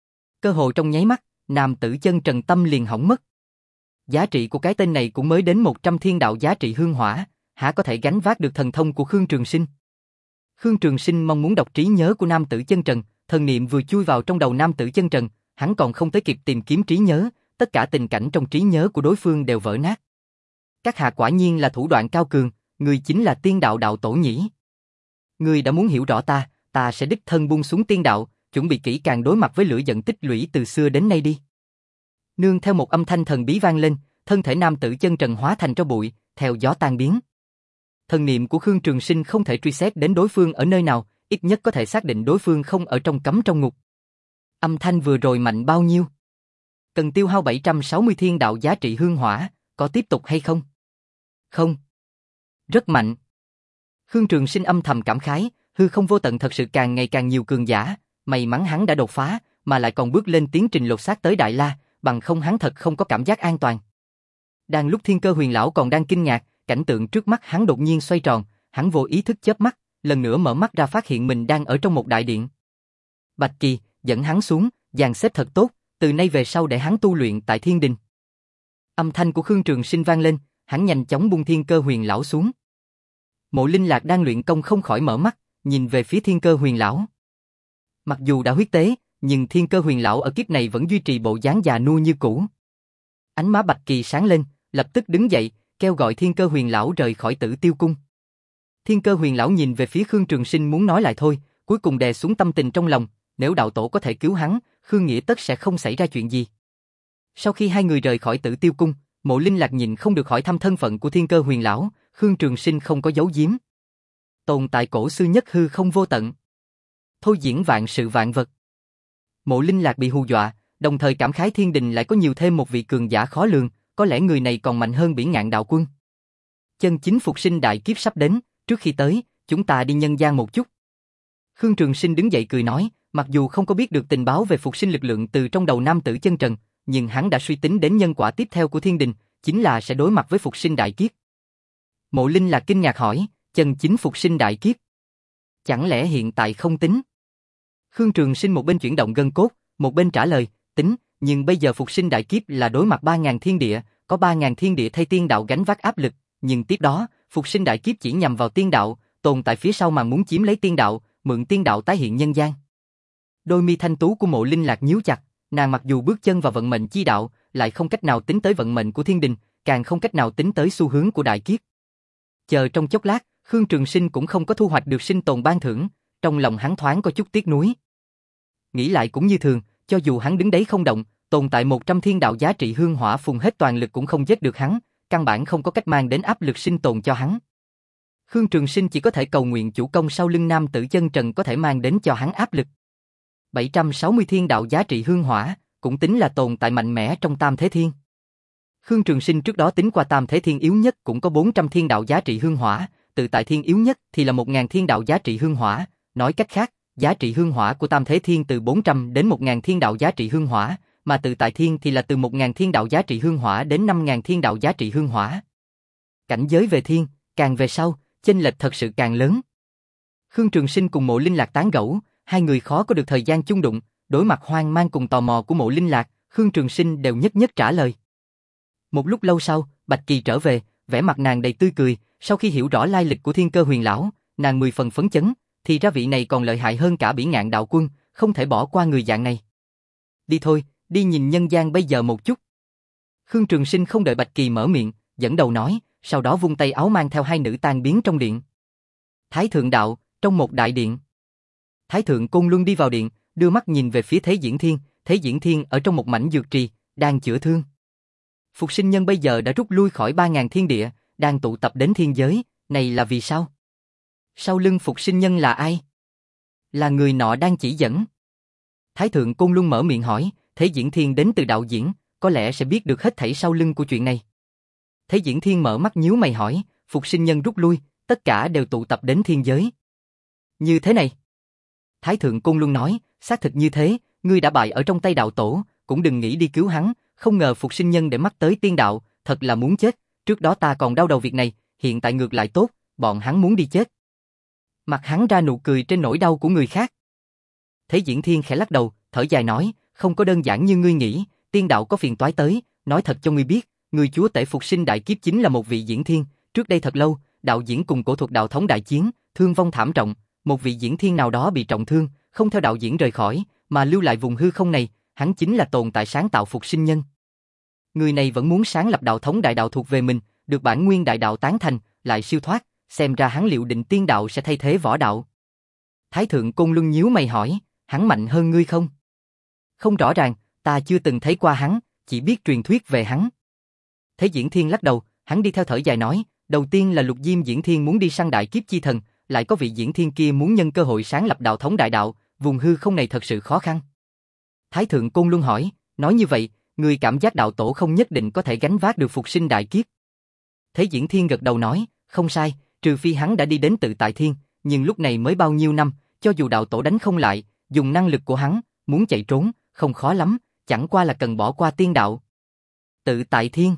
Cơ hồ trong nháy mắt, nam tử chân trần tâm liền hỏng mất. Giá trị của cái tên này cũng mới đến một trăm thiên đạo giá trị hương hỏa, hả có thể gánh vác được thần thông của Khương Trường Sinh. Khương Trường Sinh mong muốn đọc trí nhớ của nam tử chân trần, thần niệm vừa chui vào trong đầu nam tử chân trần, hắn còn không tới kịp tìm kiếm trí nhớ, tất cả tình cảnh trong trí nhớ của đối phương đều vỡ nát. Các hạ quả nhiên là thủ đoạn cao cường, người chính là tiên đạo đạo tổ nhỉ. Người đã muốn hiểu rõ ta, ta sẽ đích thân buông xuống tiên đạo, chuẩn bị kỹ càng đối mặt với lửa giận tích lũy từ xưa đến nay đi. Nương theo một âm thanh thần bí vang lên, thân thể nam tử chân trần hóa thành tro bụi, theo gió tan biến. Thần niệm của Khương Trường Sinh không thể truy xét đến đối phương ở nơi nào, ít nhất có thể xác định đối phương không ở trong cấm trong ngục. Âm thanh vừa rồi mạnh bao nhiêu? Cần tiêu hao bảy trăm sáu mươi thiên đạo giá trị hương hỏa, có tiếp tục hay không? Không. Rất mạnh. Khương Trường Sinh âm thầm cảm khái, hư không vô tận thật sự càng ngày càng nhiều cường giả, may mắn hắn đã đột phá, mà lại còn bước lên tiến trình lột xác tới Đại La, bằng không hắn thật không có cảm giác an toàn. Đang lúc Thiên Cơ Huyền lão còn đang kinh ngạc, cảnh tượng trước mắt hắn đột nhiên xoay tròn, hắn vô ý thức chớp mắt, lần nữa mở mắt ra phát hiện mình đang ở trong một đại điện. Bạch Kỳ dẫn hắn xuống, dàn xếp thật tốt, từ nay về sau để hắn tu luyện tại Thiên Đình. Âm thanh của Khương Trường Sinh vang lên, hắn nhanh chóng buông Thiên Cơ Huyền lão xuống. Mộ Linh Lạc đang luyện công không khỏi mở mắt, nhìn về phía Thiên Cơ Huyền lão. Mặc dù đã huyết tế, nhưng Thiên Cơ Huyền lão ở kiếp này vẫn duy trì bộ dáng già nua như cũ. Ánh má Bạch Kỳ sáng lên, lập tức đứng dậy, kêu gọi Thiên Cơ Huyền lão rời khỏi Tử Tiêu cung. Thiên Cơ Huyền lão nhìn về phía Khương Trường Sinh muốn nói lại thôi, cuối cùng đè xuống tâm tình trong lòng, nếu đạo tổ có thể cứu hắn, Khương Nghĩa tất sẽ không xảy ra chuyện gì. Sau khi hai người rời khỏi Tử Tiêu cung, Mộ Linh Lạc nhìn không được hỏi thăm thân phận của Thiên Cơ Huyền lão, Khương Trường Sinh không có giấu giếm. Tồn tại cổ xưa nhất hư không vô tận, thôi diễn vạn sự vạn vật. Mộ Linh Lạc bị hù dọa, đồng thời cảm khái Thiên Đình lại có nhiều thêm một vị cường giả khó lường, có lẽ người này còn mạnh hơn Bỉ Ngạn đạo quân. Chân chính phục sinh đại kiếp sắp đến, trước khi tới, chúng ta đi nhân gian một chút. Khương Trường Sinh đứng dậy cười nói, mặc dù không có biết được tình báo về phục sinh lực lượng từ trong đầu nam tử chân trần, nhưng hắn đã suy tính đến nhân quả tiếp theo của thiên đình, chính là sẽ đối mặt với phục sinh đại kiếp. Mộ Linh là kinh ngạc hỏi, chân chính phục sinh đại kiếp? Chẳng lẽ hiện tại không tính? Khương Trường Sinh một bên chuyển động gân cốt, một bên trả lời, tính, nhưng bây giờ phục sinh đại kiếp là đối mặt ba ngàn thiên địa, có ba ngàn thiên địa thay tiên đạo gánh vác áp lực, nhưng tiếp đó, phục sinh đại kiếp chỉ nhằm vào tiên đạo, tồn tại phía sau màn muốn chiếm lấy tiên đạo, mượn tiên đạo tái hiện nhân gian. Đôi mi thanh tú của Mộ Linh Lạc nhíu chặt, nàng mặc dù bước chân vào vận mệnh chi đạo, lại không cách nào tính tới vận mệnh của thiên đình, càng không cách nào tính tới xu hướng của đại kiếp. Chờ trong chốc lát, Khương Trường Sinh cũng không có thu hoạch được sinh tồn ban thưởng, trong lòng hắn thoáng có chút tiếc nuối. Nghĩ lại cũng như thường, cho dù hắn đứng đấy không động, tồn tại một trăm thiên đạo giá trị hương hỏa phùng hết toàn lực cũng không giết được hắn, căn bản không có cách mang đến áp lực sinh tồn cho hắn. Khương Trường Sinh chỉ có thể cầu nguyện chủ công sau lưng nam tử chân trần có thể mang đến cho hắn áp lực. bảy trăm sáu mươi thiên đạo giá trị hương hỏa, cũng tính là tồn tại mạnh mẽ trong tam thế thiên. Khương Trường Sinh trước đó tính qua tam thế thiên yếu nhất cũng có bốn trăm thiên đạo giá trị hương hỏa, tự tại thiên yếu nhất thì là một nghìn thiên đạo giá trị hương hỏa, nói cách khác, giá trị hương hỏa của tam thế thiên từ bốn trăm đến một nghìn thiên đạo giá trị hương hỏa, mà tự tại thiên thì là từ một nghìn thiên đạo giá trị hương hỏa đến năm nghìn thiên đạo giá trị hương hỏa. Cảnh giới về thiên, càng về sau, chênh lệch thật sự càng lớn. Khương Trường Sinh cùng Mộ Linh Lạc tán gẫu, hai người khó có được thời gian chung đụng, đối mặt hoang mang cùng tò mò của Mộ Linh Lạc, Khương Trường Sinh đều nhất nhất trả lời. Một lúc lâu sau, Bạch Kỳ trở về, vẻ mặt nàng đầy tươi cười, sau khi hiểu rõ lai lịch của Thiên Cơ Huyền lão, nàng mười phần phấn chấn, thì ra vị này còn lợi hại hơn cả Bỉ Ngạn đạo quân, không thể bỏ qua người dạng này. Đi thôi, đi nhìn nhân gian bây giờ một chút. Khương Trường Sinh không đợi Bạch Kỳ mở miệng, dẫn đầu nói, sau đó vung tay áo mang theo hai nữ tan biến trong điện. Thái Thượng Đạo, trong một đại điện. Thái Thượng Côn Luân đi vào điện, đưa mắt nhìn về phía Thế Diễn Thiên, Thế Diễn Thiên ở trong một mảnh dược trì, đang chữa thương. Phục sinh nhân bây giờ đã rút lui khỏi ba ngàn thiên địa, đang tụ tập đến thiên giới, này là vì sao? Sau lưng phục sinh nhân là ai? Là người nọ đang chỉ dẫn. Thái Thượng Côn Luân mở miệng hỏi, Thế Diễn Thiên đến từ đạo diễn, có lẽ sẽ biết được hết thảy sau lưng của chuyện này. Thế Diễn Thiên mở mắt nhíu mày hỏi, phục sinh nhân rút lui, tất cả đều tụ tập đến thiên giới. Như thế này. Thái Thượng Côn Luân nói, xác thực như thế, ngươi đã bại ở trong tay đạo tổ, cũng đừng nghĩ đi cứu hắn, không ngờ phục sinh nhân để mắt tới tiên đạo, thật là muốn chết, trước đó ta còn đau đầu việc này, hiện tại ngược lại tốt, bọn hắn muốn đi chết. Mặt hắn ra nụ cười trên nỗi đau của người khác. Thế Diễn Thiên khẽ lắc đầu, thở dài nói, không có đơn giản như ngươi nghĩ, tiên đạo có phiền toái tới, nói thật cho ngươi biết, người chúa tể phục sinh đại kiếp chính là một vị diễn thiên, trước đây thật lâu, đạo diễn cùng cổ thuật đạo thống đại chiến, thương vong thảm trọng, một vị diễn thiên nào đó bị trọng thương, không theo đạo diễn rời khỏi, mà lưu lại vùng hư không này, hắn chính là tồn tại sáng tạo phục sinh nhân. Người này vẫn muốn sáng lập đạo thống đại đạo thuộc về mình, được bản nguyên đại đạo tán thành, lại siêu thoát, xem ra hắn liệu định tiên đạo sẽ thay thế võ đạo. Thái Thượng Côn Luân nhíu mày hỏi, hắn mạnh hơn ngươi không? Không rõ ràng, ta chưa từng thấy qua hắn, chỉ biết truyền thuyết về hắn. Thế Diễn Thiên lắc đầu, hắn đi theo thở dài nói, đầu tiên là Lục Diêm Diễn Thiên muốn đi săn đại kiếp chi thần, lại có vị Diễn Thiên kia muốn nhân cơ hội sáng lập đạo thống đại đạo, vùng hư không này thật sự khó khăn. Thái Thượng Côn Luân hỏi, nói như vậy, người cảm giác đạo tổ không nhất định có thể gánh vác được phục sinh đại kiếp. Thế Diễn Thiên gật đầu nói, không sai, trừ phi hắn đã đi đến tự tại thiên, nhưng lúc này mới bao nhiêu năm, cho dù đạo tổ đánh không lại, dùng năng lực của hắn, muốn chạy trốn, không khó lắm, chẳng qua là cần bỏ qua tiên đạo. Tự tại thiên.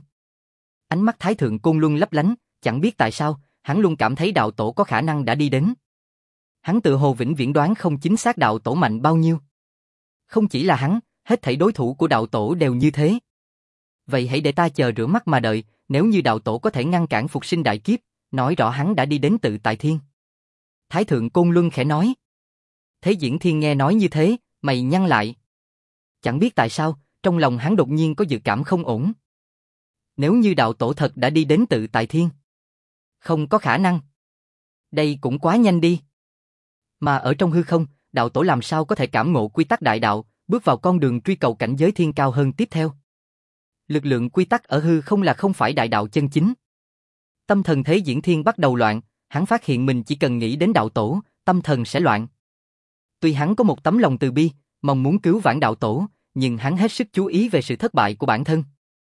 Ánh mắt Thái Thượng Côn Luân lấp lánh, chẳng biết tại sao, hắn luôn cảm thấy đạo tổ có khả năng đã đi đến. Hắn tự hồ vĩnh viễn đoán không chính xác đạo tổ mạnh bao nhiêu. Không chỉ là hắn, hết thảy đối thủ của đạo tổ đều như thế. Vậy hãy để ta chờ rửa mắt mà đợi, nếu như đạo tổ có thể ngăn cản phục sinh đại kiếp, nói rõ hắn đã đi đến tự tại thiên. Thái Thượng Côn Luân khẽ nói. Thế Diễn Thiên nghe nói như thế, mày nhăn lại. Chẳng biết tại sao, trong lòng hắn đột nhiên có dự cảm không ổn. Nếu như đạo tổ thật đã đi đến tự tại thiên. Không có khả năng. Đây cũng quá nhanh đi. Mà ở trong hư không, đạo tổ làm sao có thể cảm ngộ quy tắc đại đạo, bước vào con đường truy cầu cảnh giới thiên cao hơn tiếp theo. Lực lượng quy tắc ở hư không là không phải đại đạo chân chính. Tâm thần Thế Diễn Thiên bắt đầu loạn, hắn phát hiện mình chỉ cần nghĩ đến đạo tổ, tâm thần sẽ loạn. Tuy hắn có một tấm lòng từ bi, mong muốn cứu vãn đạo tổ, nhưng hắn hết sức chú ý về sự thất bại của bản thân.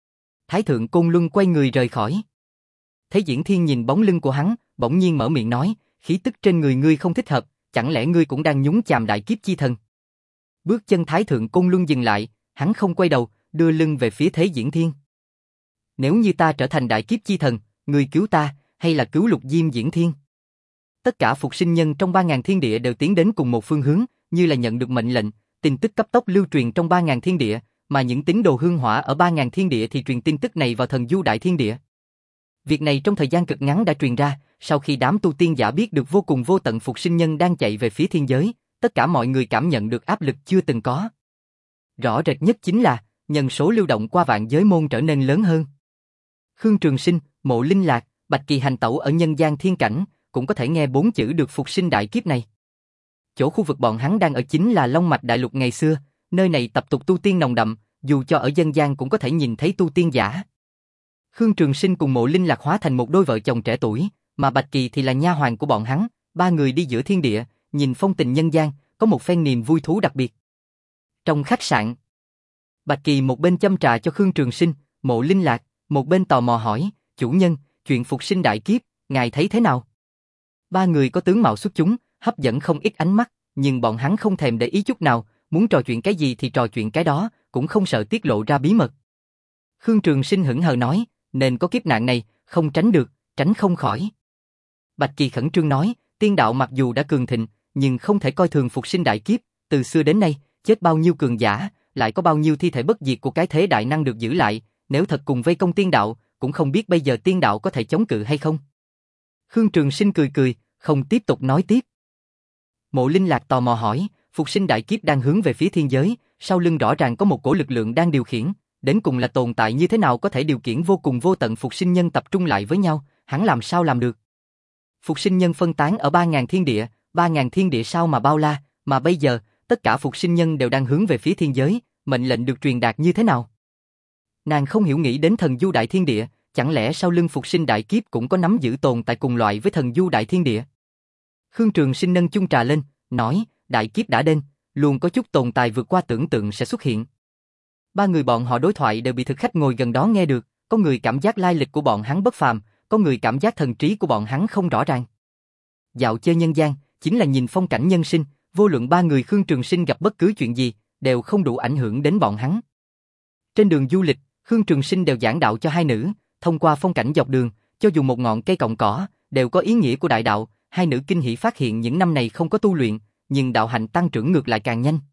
Thái thượng Côn Luân quay người rời khỏi. Thấy Diễn Thiên nhìn bóng lưng của hắn, bỗng nhiên mở miệng nói, khí tức trên người ngươi không thích hợp, chẳng lẽ ngươi cũng đang nhúng chàm đại kiếp chi thần? Bước chân Thái thượng Côn Luân dừng lại, hắn không quay đầu, đưa lưng về phía Thế Diễn Thiên. Nếu như ta trở thành đại kiếp chi thần, ngươi cứu ta, hay là cứu Lục Diêm Diễn Thiên? Tất cả phục sinh nhân trong ba ngàn thiên địa đều tiến đến cùng một phương hướng, như là nhận được mệnh lệnh, tin tức cấp tốc lưu truyền trong ba ngàn thiên địa, mà những tín đồ hương hỏa ở ba ngàn thiên địa thì truyền tin tức này vào thần du đại thiên địa. Việc này trong thời gian cực ngắn đã truyền ra, sau khi đám tu tiên giả biết được vô cùng vô tận phục sinh nhân đang chạy về phía thiên giới, tất cả mọi người cảm nhận được áp lực chưa từng có. Rõ rệt nhất chính là, nhân số lưu động qua vạn giới môn trở nên lớn hơn. Khương Trường Sinh, Mộ Linh Lạc, Bạch Kỳ hành tẩu ở nhân gian thiên cảnh, cũng có thể nghe bốn chữ được phục sinh đại kiếp này. Chỗ khu vực bọn hắn đang ở chính là Long Mạch Đại Lục ngày xưa, nơi này tập tục tu tiên nồng đậm, dù cho ở dân gian cũng có thể nhìn thấy tu tiên giả. Khương Trường Sinh cùng Mộ Linh Lạc hóa thành một đôi vợ chồng trẻ tuổi, mà Bạch Kỳ thì là nha hoàn của bọn hắn, ba người đi giữa thiên địa, nhìn phong tình nhân gian, có một phen niềm vui thú đặc biệt. Trong khách sạn, Bạch Kỳ một bên châm trà cho Khương Trường Sinh, Mộ Linh Lạc, một bên tò mò hỏi, chủ nhân, chuyện phục sinh đại kiếp, ngài thấy thế nào? Ba người có tướng mạo xuất chúng, hấp dẫn không ít ánh mắt, nhưng bọn hắn không thèm để ý chút nào, muốn trò chuyện cái gì thì trò chuyện cái đó, cũng không sợ tiết lộ ra bí mật. Khương Trường Sinh hững hờ nói, nên có kiếp nạn này, không tránh được, tránh không khỏi. Bạch Kỳ khẩn trương nói, tiên đạo mặc dù đã cường thịnh, nhưng không thể coi thường phục sinh đại kiếp, từ xưa đến nay, chết bao nhiêu cường giả, lại có bao nhiêu thi thể bất diệt của cái thế đại năng được giữ lại, nếu thật cùng vây công tiên đạo, cũng không biết bây giờ tiên đạo có thể chống cự hay không. Khương Trường Sinh cười cười, không tiếp tục nói tiếp. Mộ Linh Lạc tò mò hỏi, phục sinh đại kiếp đang hướng về phía thiên giới, sau lưng rõ ràng có một cổ lực lượng đang điều khiển, đến cùng là tồn tại như thế nào có thể điều khiển vô cùng vô tận phục sinh nhân tập trung lại với nhau, hắn làm sao làm được? Phục sinh nhân phân tán ở ba ngàn thiên địa, ba ngàn thiên địa sao mà bao la, mà bây giờ, tất cả phục sinh nhân đều đang hướng về phía thiên giới, mệnh lệnh được truyền đạt như thế nào? Nàng không hiểu nghĩ đến thần du đại thiên địa, chẳng lẽ sau lưng phục sinh đại kiếp cũng có nắm giữ tồn tại cùng loại với thần du đại thiên địa? Khương Trường Sinh nâng chung trà lên, nói, đại kiếp đã đến, luôn có chút tồn tại vượt qua tưởng tượng sẽ xuất hiện. Ba người bọn họ đối thoại đều bị thực khách ngồi gần đó nghe được, có người cảm giác lai lịch của bọn hắn bất phàm, có người cảm giác thần trí của bọn hắn không rõ ràng. Dạo chơi nhân gian, chính là nhìn phong cảnh nhân sinh, vô luận ba người Khương Trường Sinh gặp bất cứ chuyện gì, đều không đủ ảnh hưởng đến bọn hắn. Trên đường du lịch, Khương Trường Sinh đều giảng đạo cho hai nữ, thông qua phong cảnh dọc đường, cho dù một ngọn cây cọng cỏ, đều có ý nghĩa của đại đạo, hai nữ kinh hỉ phát hiện những năm này không có tu luyện, nhưng đạo hạnh tăng trưởng ngược lại càng nhanh.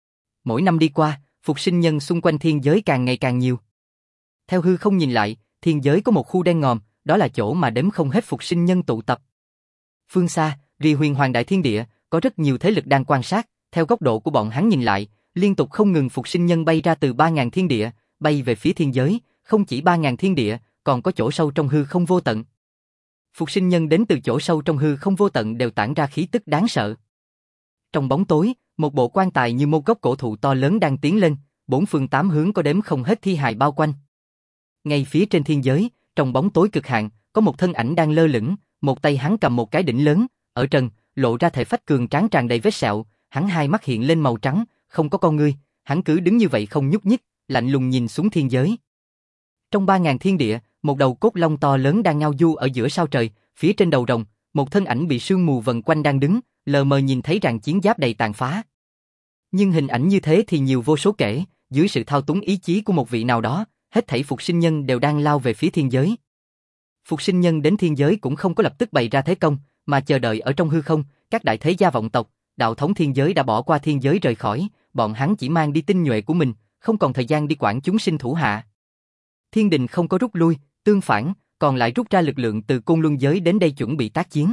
Mỗi năm đi qua, phục sinh nhân xung quanh thiên giới càng ngày càng nhiều. Theo hư không nhìn lại, thiên giới có một khu đen ngòm, đó là chỗ mà đếm không hết phục sinh nhân tụ tập. Phương xa, rìa huyền hoàng đại thiên địa, có rất nhiều thế lực đang quan sát, theo góc độ của bọn hắn nhìn lại, liên tục không ngừng phục sinh nhân bay ra từ ba ngàn thiên địa, bay về phía thiên giới, không chỉ ba ngàn thiên địa, còn có chỗ sâu trong hư không vô tận. Phục sinh nhân đến từ chỗ sâu trong hư không vô tận đều tản ra khí tức đáng sợ. Trong bóng tối, một bộ quan tài như một gốc cổ thụ to lớn đang tiến lên, bốn phương tám hướng có đếm không hết thi hài bao quanh. Ngay phía trên thiên giới, trong bóng tối cực hạn, có một thân ảnh đang lơ lửng, một tay hắn cầm một cái đỉnh lớn, ở trần, lộ ra thể phách cường tráng tràn đầy vết sẹo, hắn hai mắt hiện lên màu trắng, không có con ngươi, hắn cứ đứng như vậy không nhúc nhích, lạnh lùng nhìn xuống thiên giới. Trong ba ngàn thiên địa, một đầu cốt long to lớn đang ngao du ở giữa sao trời, phía trên đầu rồng, một thân ảnh bị sương mù vần quanh đang đứng, lờ mờ nhìn thấy rằng chiến giáp đầy tàn phá. Nhưng hình ảnh như thế thì nhiều vô số kể, dưới sự thao túng ý chí của một vị nào đó, hết thảy phục sinh nhân đều đang lao về phía thiên giới. Phục sinh nhân đến thiên giới cũng không có lập tức bày ra thế công, mà chờ đợi ở trong hư không, các đại thế gia vọng tộc, đạo thống thiên giới đã bỏ qua thiên giới rời khỏi, bọn hắn chỉ mang đi tinh nhuệ của mình, không còn thời gian đi quản chúng sinh thủ hạ. Thiên đình không có rút lui, tương phản, còn lại rút ra lực lượng từ Côn Luân giới đến đây chuẩn bị tác chiến.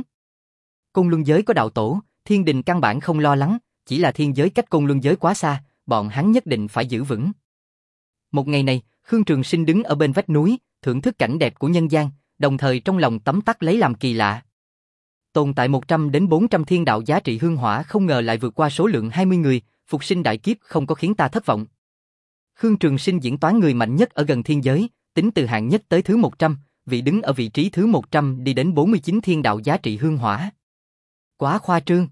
Côn Luân giới có đạo tổ, thiên đình căn bản không lo lắng, chỉ là thiên giới cách Côn Luân giới quá xa, bọn hắn nhất định phải giữ vững. Một ngày này, Khương Trường Sinh đứng ở bên vách núi, thưởng thức cảnh đẹp của nhân gian, đồng thời trong lòng tấm tắc lấy làm kỳ lạ. Tồn tại một trăm đến bốn trăm thiên đạo giá trị hương hỏa không ngờ lại vượt qua số lượng hai mươi người, phục sinh đại kiếp không có khiến ta thất vọng. Khương Trường Sinh diễn toán người mạnh nhất ở gần thiên giới, tính từ hạng nhất tới thứ một trăm, vị đứng ở vị trí thứ một trăm đi đến bốn mươi chín thiên đạo giá trị hương hỏa. Quá khoa trương.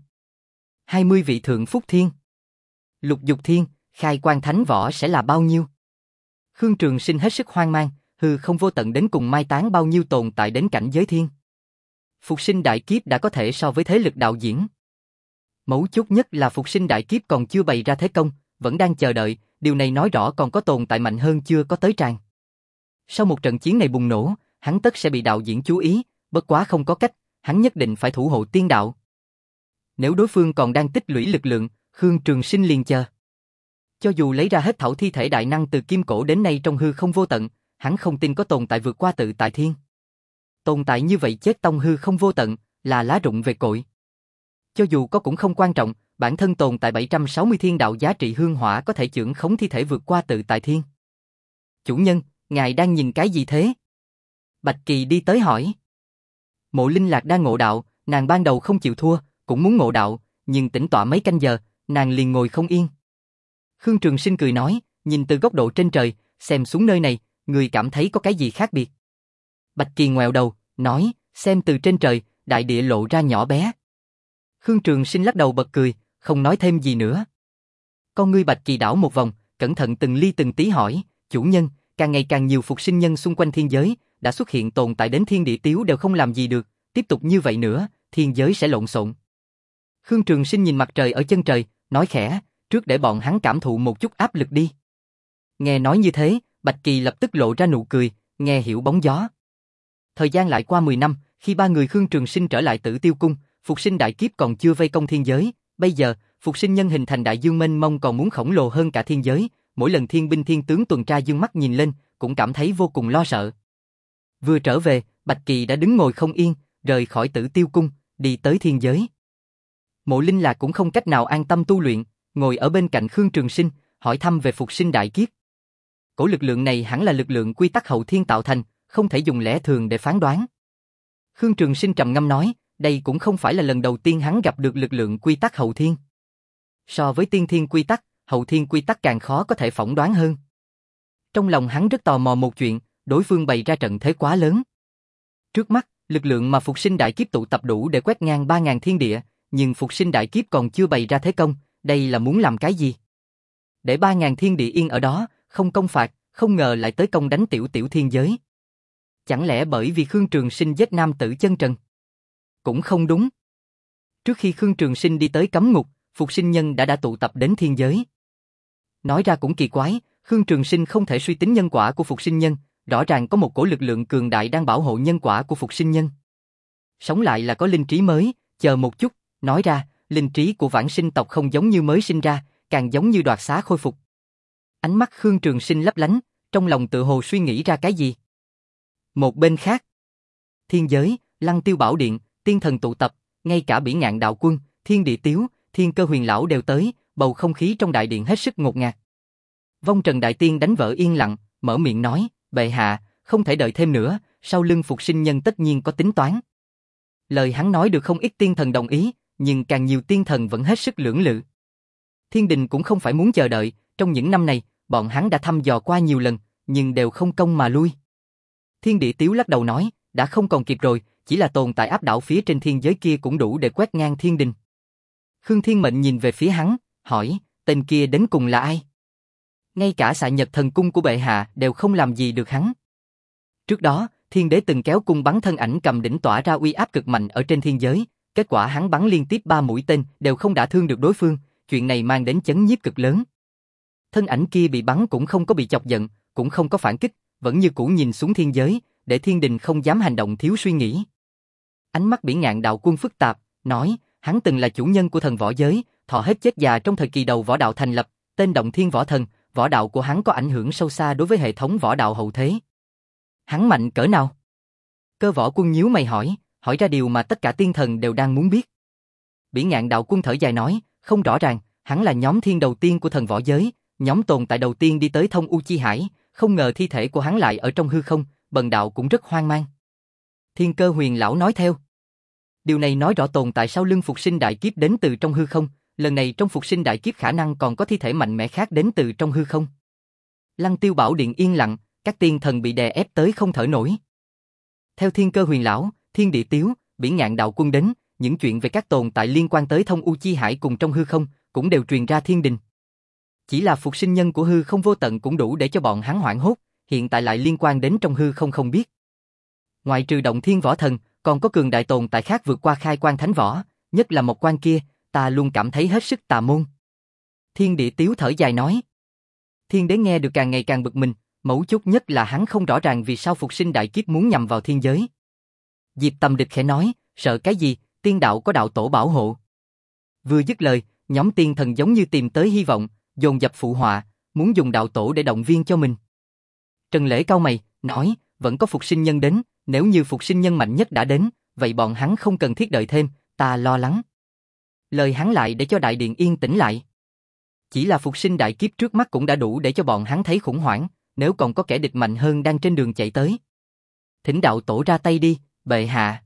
hai mươi vị thượng phúc thiên. Lục dục thiên, khai quang thánh võ sẽ là bao nhiêu? Khương Trường Sinh hết sức hoang mang, hư không vô tận đến cùng mai táng bao nhiêu tồn tại đến cảnh giới thiên. Phục sinh đại kiếp đã có thể so với thế lực đạo diễn. Mấu chốt nhất là phục sinh đại kiếp còn chưa bày ra thế công, vẫn đang chờ đợi, điều này nói rõ còn có tồn tại mạnh hơn chưa có tới tràng. Sau một trận chiến này bùng nổ, hắn tất sẽ bị đạo diễn chú ý, bất quá không có cách, hắn nhất định phải thủ hộ tiên đạo. Nếu đối phương còn đang tích lũy lực lượng, Khương Trường Sinh liền chờ. Cho dù lấy ra hết thảy thi thể đại năng từ kim cổ đến nay trong hư không vô tận, hắn không tin có tồn tại vượt qua tự tại thiên. Tồn tại như vậy chết tông hư không vô tận, là lá rụng về cội. Cho dù có cũng không quan trọng, bản thân tồn tại bảy trăm sáu mươi thiên đạo giá trị hương hỏa có thể chưởng khống thi thể vượt qua tự tại thiên. Chủ nhân, ngài đang nhìn cái gì thế? Bạch Kỳ đi tới hỏi. Mộ Linh Lạc đang ngộ đạo, nàng ban đầu không chịu thua, cũng muốn ngộ đạo, nhưng tĩnh tọa mấy canh giờ, nàng liền ngồi không yên. Khương Trường Sinh cười nói, nhìn từ góc độ trên trời, xem xuống nơi này, người cảm thấy có cái gì khác biệt? Bạch Kỳ ngoẹo đầu, nói, xem từ trên trời, đại địa lộ ra nhỏ bé. Khương Trường Sinh lắc đầu bật cười, không nói thêm gì nữa. Con ngươi Bạch Kỳ đảo một vòng, cẩn thận từng ly từng tí hỏi, chủ nhân, càng ngày càng nhiều phục sinh nhân xung quanh thiên giới, đã xuất hiện tồn tại đến thiên địa tiếu đều không làm gì được, tiếp tục như vậy nữa, thiên giới sẽ lộn xộn. Khương Trường Sinh nhìn mặt trời ở chân trời, nói khẽ, trước để bọn hắn cảm thụ một chút áp lực đi. Nghe nói như thế, Bạch Kỳ lập tức lộ ra nụ cười, nghe hiểu bóng gió. Thời gian lại qua mười năm, khi ba người Khương Trường Sinh trở lại Tử Tiêu Cung, phục sinh đại kiếp còn chưa vây công thiên giới, bây giờ, phục sinh nhân hình thành đại dương mênh mông còn muốn khổng lồ hơn cả thiên giới, mỗi lần thiên binh thiên tướng tuần tra dương mắt nhìn lên, cũng cảm thấy vô cùng lo sợ. Vừa trở về, Bạch Kỳ đã đứng ngồi không yên, rời khỏi Tử Tiêu Cung, đi tới thiên giới. Mộ Linh Lạc cũng không cách nào an tâm tu luyện, ngồi ở bên cạnh Khương Trường Sinh, hỏi thăm về phục sinh đại kiếp. Cổ lực lượng này hẳn là lực lượng quy tắc hậu thiên tạo thành, không thể dùng lẽ thường để phán đoán. Khương Trường Sinh trầm ngâm nói, đây cũng không phải là lần đầu tiên hắn gặp được lực lượng quy tắc hậu thiên. So với tiên thiên quy tắc, hậu thiên quy tắc càng khó có thể phỏng đoán hơn. Trong lòng hắn rất tò mò một chuyện, đối phương bày ra trận thế quá lớn. Trước mắt, lực lượng mà phục sinh đại kiếp tụ tập đủ để quét ngang ba ngàn thiên địa, nhưng phục sinh đại kiếp còn chưa bày ra thế công, đây là muốn làm cái gì? Để ba ngàn thiên địa yên ở đó, không công phạt, không ngờ lại tới công đánh tiểu tiểu thiên giới. Chẳng lẽ bởi vì Khương Trường Sinh giết nam tử chân trần? Cũng không đúng. Trước khi Khương Trường Sinh đi tới cấm ngục, phục sinh nhân đã đã tụ tập đến thiên giới. Nói ra cũng kỳ quái, Khương Trường Sinh không thể suy tính nhân quả của phục sinh nhân, rõ ràng có một cổ lực lượng cường đại đang bảo hộ nhân quả của phục sinh nhân. Sống lại là có linh trí mới, chờ một chút, nói ra, linh trí của vãng sinh tộc không giống như mới sinh ra, càng giống như đoạt xá khôi phục. Ánh mắt Khương Trường Sinh lấp lánh, trong lòng tự hồ suy nghĩ ra cái gì. Một bên khác, thiên giới, Lăng Tiêu Bảo Điện, tiên thần tụ tập, ngay cả Bỉ Ngạn Đạo Quân, Thiên Địa Tiếu, Thiên Cơ Huyền Lão đều tới, bầu không khí trong đại điện hết sức ngột ngạt. Vong Trần Đại Tiên đánh vỡ yên lặng, mở miệng nói, bệ hạ, không thể đợi thêm nữa, sau lưng phục sinh nhân tất nhiên có tính toán. Lời hắn nói được không ít tiên thần đồng ý, nhưng càng nhiều tiên thần vẫn hết sức lưỡng lự. Thiên đình cũng không phải muốn chờ đợi, trong những năm này, bọn hắn đã thăm dò qua nhiều lần, nhưng đều không công mà lui. Thiên Địa Tiếu lắc đầu nói, đã không còn kịp rồi, chỉ là tồn tại áp đảo phía trên thiên giới kia cũng đủ để quét ngang thiên đình. Khương Thiên Mệnh nhìn về phía hắn, hỏi, tên kia đến cùng là ai? Ngay cả Xạ Nhật Thần Cung của bệ hạ đều không làm gì được hắn. Trước đó, thiên đế từng kéo cung bắn thân ảnh cầm đỉnh tỏa ra uy áp cực mạnh ở trên thiên giới, kết quả hắn bắn liên tiếp ba mũi tên đều không đả thương được đối phương, chuyện này mang đến chấn nhiếp cực lớn. Thân ảnh kia bị bắn cũng không có bị chọc giận, cũng không có phản kích, vẫn như cũ nhìn xuống thiên giới, để thiên đình không dám hành động thiếu suy nghĩ. Ánh mắt Bỉ Ngạn Đạo Quân phức tạp, nói, hắn từng là chủ nhân của thần võ giới, thọ hết chết già trong thời kỳ đầu võ đạo thành lập, tên Động Thiên Võ Thần, võ đạo của hắn có ảnh hưởng sâu xa đối với hệ thống võ đạo hậu thế. Hắn mạnh cỡ nào? Cơ Võ Quân nhíu mày hỏi, hỏi ra điều mà tất cả tiên thần đều đang muốn biết. Bỉ Ngạn Đạo Quân thở dài nói, không rõ ràng, hắn là nhóm thiên đầu tiên của thần võ giới, nhóm tồn tại đầu tiên đi tới Thông U Chi Hải, không ngờ thi thể của hắn lại ở trong hư không, bần đạo cũng rất hoang mang. Thiên Cơ Huyền Lão nói theo. Điều này nói rõ tồn tại sau lưng phục sinh đại kiếp đến từ trong hư không, lần này trong phục sinh đại kiếp khả năng còn có thi thể mạnh mẽ khác đến từ trong hư không. Lăng Tiêu Bảo Điện yên lặng, các tiên thần bị đè ép tới không thở nổi. Theo Thiên Cơ Huyền Lão, Thiên Địa Tiếu, Bỉ Ngạn Đạo Quân đến, những chuyện về các tồn tại liên quan tới Thông U Chi Hải cùng trong hư không cũng đều truyền ra thiên đình. Chỉ là phục sinh nhân của hư không vô tận cũng đủ để cho bọn hắn hoảng hốt, hiện tại lại liên quan đến trong hư không không biết. Ngoại trừ động thiên võ thần, còn có cường đại tồn tại khác vượt qua khai quan thánh võ, nhất là một quan kia, ta luôn cảm thấy hết sức tà môn. Thiên địa tiếu thở dài nói. Thiên đế nghe được càng ngày càng bực mình, mấu chốt nhất là hắn không rõ ràng vì sao phục sinh đại kiếp muốn nhằm vào thiên giới. Diệp Tầm Địch khẽ nói, sợ cái gì, tiên đạo có đạo tổ bảo hộ. Vừa dứt lời, nhóm tiên thần giống như tìm tới hy vọng, dồn dập phụ họa, muốn dùng đạo tổ để động viên cho mình. Trần Lễ cau mày, nói, vẫn có phục sinh nhân đến, nếu như phục sinh nhân mạnh nhất đã đến, vậy bọn hắn không cần thiết đợi thêm, ta lo lắng. Lời hắn lại để cho đại điện yên tĩnh lại. Chỉ là phục sinh đại kiếp trước mắt cũng đã đủ để cho bọn hắn thấy khủng hoảng, nếu còn có kẻ địch mạnh hơn đang trên đường chạy tới. Thỉnh đạo tổ ra tay đi, bệ hạ.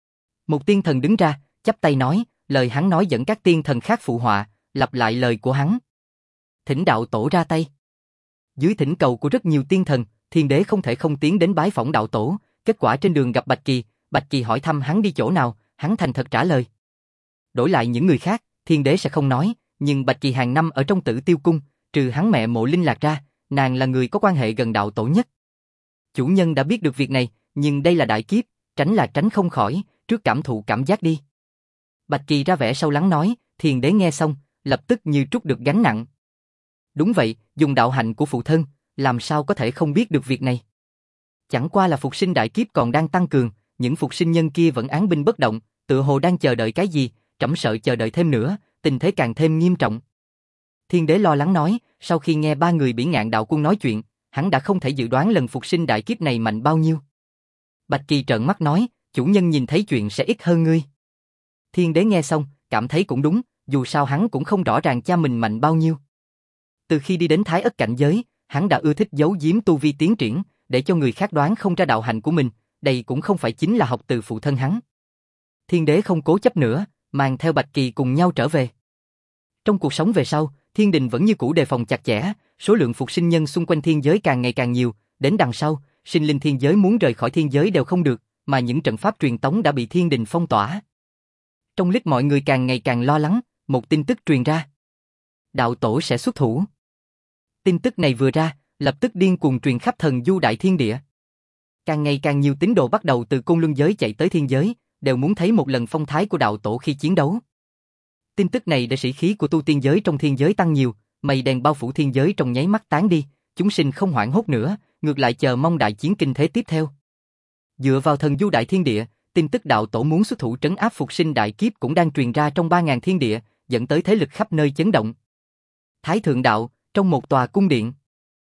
Một tiên thần đứng ra, chắp tay nói, lời hắn nói dẫn các tiên thần khác phụ họa, lặp lại lời của hắn. Thỉnh đạo tổ ra tay. Dưới thỉnh cầu của rất nhiều tiên thần, thiên đế không thể không tiến đến bái phỏng đạo tổ, kết quả trên đường gặp Bạch Kỳ, Bạch Kỳ hỏi thăm hắn đi chỗ nào, hắn thành thật trả lời. Đổi lại những người khác, thiên đế sẽ không nói, nhưng Bạch Kỳ hàng năm ở trong Tử Tiêu cung, trừ hắn mẹ Mộ Linh Lạc ra, nàng là người có quan hệ gần đạo tổ nhất. Chủ nhân đã biết được việc này, nhưng đây là đại kiếp, tránh là tránh không khỏi, trước cảm thụ cảm giác đi. Bạch Kỳ ra vẻ sâu lắng nói, thiên đế nghe xong, lập tức như trút được gánh nặng. Đúng vậy, dùng đạo hạnh của phụ thân, làm sao có thể không biết được việc này. Chẳng qua là phục sinh đại kiếp còn đang tăng cường, những phục sinh nhân kia vẫn án binh bất động, tựa hồ đang chờ đợi cái gì, trẫm sợ chờ đợi thêm nữa, tình thế càng thêm nghiêm trọng. Thiên đế lo lắng nói, sau khi nghe ba người Bỉ Ngạn đạo quân nói chuyện, hắn đã không thể dự đoán lần phục sinh đại kiếp này mạnh bao nhiêu. Bạch Kỳ trợn mắt nói, chủ nhân nhìn thấy chuyện sẽ ít hơn ngươi. Thiên đế nghe xong, cảm thấy cũng đúng, dù sao hắn cũng không rõ ràng cha mình mạnh bao nhiêu. Từ khi đi đến Thái Ất cảnh giới, hắn đã ưa thích giấu giếm tu vi tiến triển, để cho người khác đoán không ra đạo hạnh của mình, đây cũng không phải chính là học từ phụ thân hắn. Thiên đế không cố chấp nữa, mang theo Bạch Kỳ cùng nhau trở về. Trong cuộc sống về sau, thiên đình vẫn như cũ đề phòng chặt chẽ, số lượng phục sinh nhân xung quanh thiên giới càng ngày càng nhiều, đến đằng sau, sinh linh thiên giới muốn rời khỏi thiên giới đều không được, mà những trận pháp truyền tống đã bị thiên đình phong tỏa. Trong lúc mọi người càng ngày càng lo lắng, một tin tức truyền ra. Đạo tổ sẽ xuất thủ. Tin tức này vừa ra, lập tức điên cuồng truyền khắp thần du đại thiên địa. Càng ngày càng nhiều tín đồ bắt đầu từ côn luân giới chạy tới thiên giới, đều muốn thấy một lần phong thái của đạo tổ khi chiến đấu. Tin tức này để sĩ khí của tu tiên giới trong thiên giới tăng nhiều, mây đen bao phủ thiên giới trong nháy mắt tán đi, chúng sinh không hoảng hốt nữa, ngược lại chờ mong đại chiến kinh thế tiếp theo. Dựa vào thần du đại thiên địa, tin tức đạo tổ muốn xuất thủ trấn áp phục sinh đại kiếp cũng đang truyền ra trong ba ngàn thiên địa, dẫn tới thế lực khắp nơi chấn động. Thái thượng đạo, trong một tòa cung điện.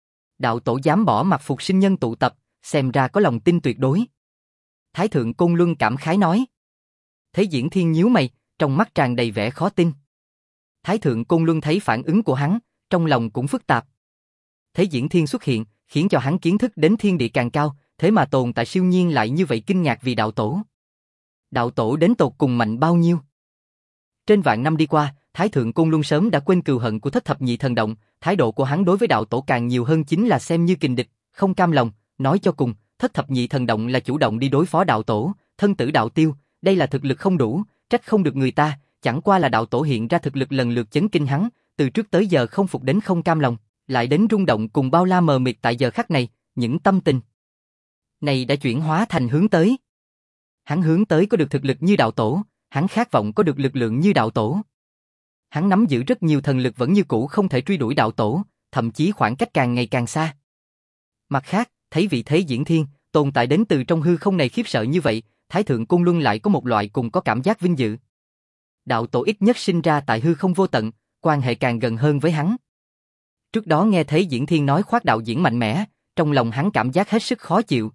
Đạo tổ dám bỏ mặc phục sinh nhân tụ tập, xem ra có lòng tin tuyệt đối. Thái thượng Côn Luân cảm khái nói. Thế Diễn Thiên nhíu mày, trong mắt tràn đầy vẻ khó tin. Thái thượng Côn Luân thấy phản ứng của hắn, trong lòng cũng phức tạp. Thế Diễn Thiên xuất hiện, khiến cho hắn kiến thức đến thiên địa càng cao, thế mà tồn tại siêu nhiên lại như vậy kinh ngạc vì đạo tổ. Đạo tổ đến tột cùng mạnh bao nhiêu? Trên vạn năm đi qua, Thái thượng Côn Luân sớm đã quên cừu hận của thất thập nhị thần động, thái độ của hắn đối với đạo tổ càng nhiều hơn chính là xem như kình địch, không cam lòng, nói cho cùng, thất thập nhị thần động là chủ động đi đối phó đạo tổ, thân tử đạo tiêu, đây là thực lực không đủ, trách không được người ta, chẳng qua là đạo tổ hiện ra thực lực lần lượt chấn kinh hắn, từ trước tới giờ không phục đến không cam lòng, lại đến rung động cùng bao la mờ mịt tại giờ khắc này, những tâm tình này đã chuyển hóa thành hướng tới. Hắn hướng tới có được thực lực như đạo tổ, hắn khát vọng có được lực lượng như đạo tổ. Hắn nắm giữ rất nhiều thần lực vẫn như cũ không thể truy đuổi đạo tổ, thậm chí khoảng cách càng ngày càng xa. Mặt khác, thấy vị Thế Diễn Thiên, tồn tại đến từ trong hư không này khiếp sợ như vậy, Thái thượng Côn Luân lại có một loại cùng có cảm giác vinh dự. Đạo tổ ít nhất sinh ra tại hư không vô tận, quan hệ càng gần hơn với hắn. Trước đó nghe Thế Diễn Thiên nói khoác đạo diễn mạnh mẽ, trong lòng hắn cảm giác hết sức khó chịu.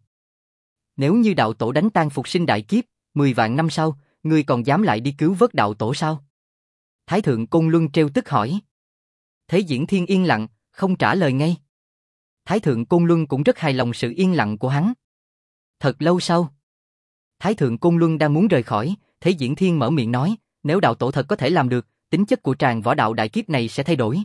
Nếu như đạo tổ đánh tan phục sinh đại kiếp, mười vạn năm sau, ngươi còn dám lại đi cứu vớt đạo tổ sao? Thái thượng Côn Luân trêu tức hỏi. Thế Diễn Thiên yên lặng, không trả lời ngay. Thái thượng Côn Luân cũng rất hài lòng sự yên lặng của hắn. Thật lâu sau, Thái thượng Côn Luân đang muốn rời khỏi, Thế Diễn Thiên mở miệng nói, nếu đạo tổ thật có thể làm được, tính chất của tràng võ đạo đại kiếp này sẽ thay đổi.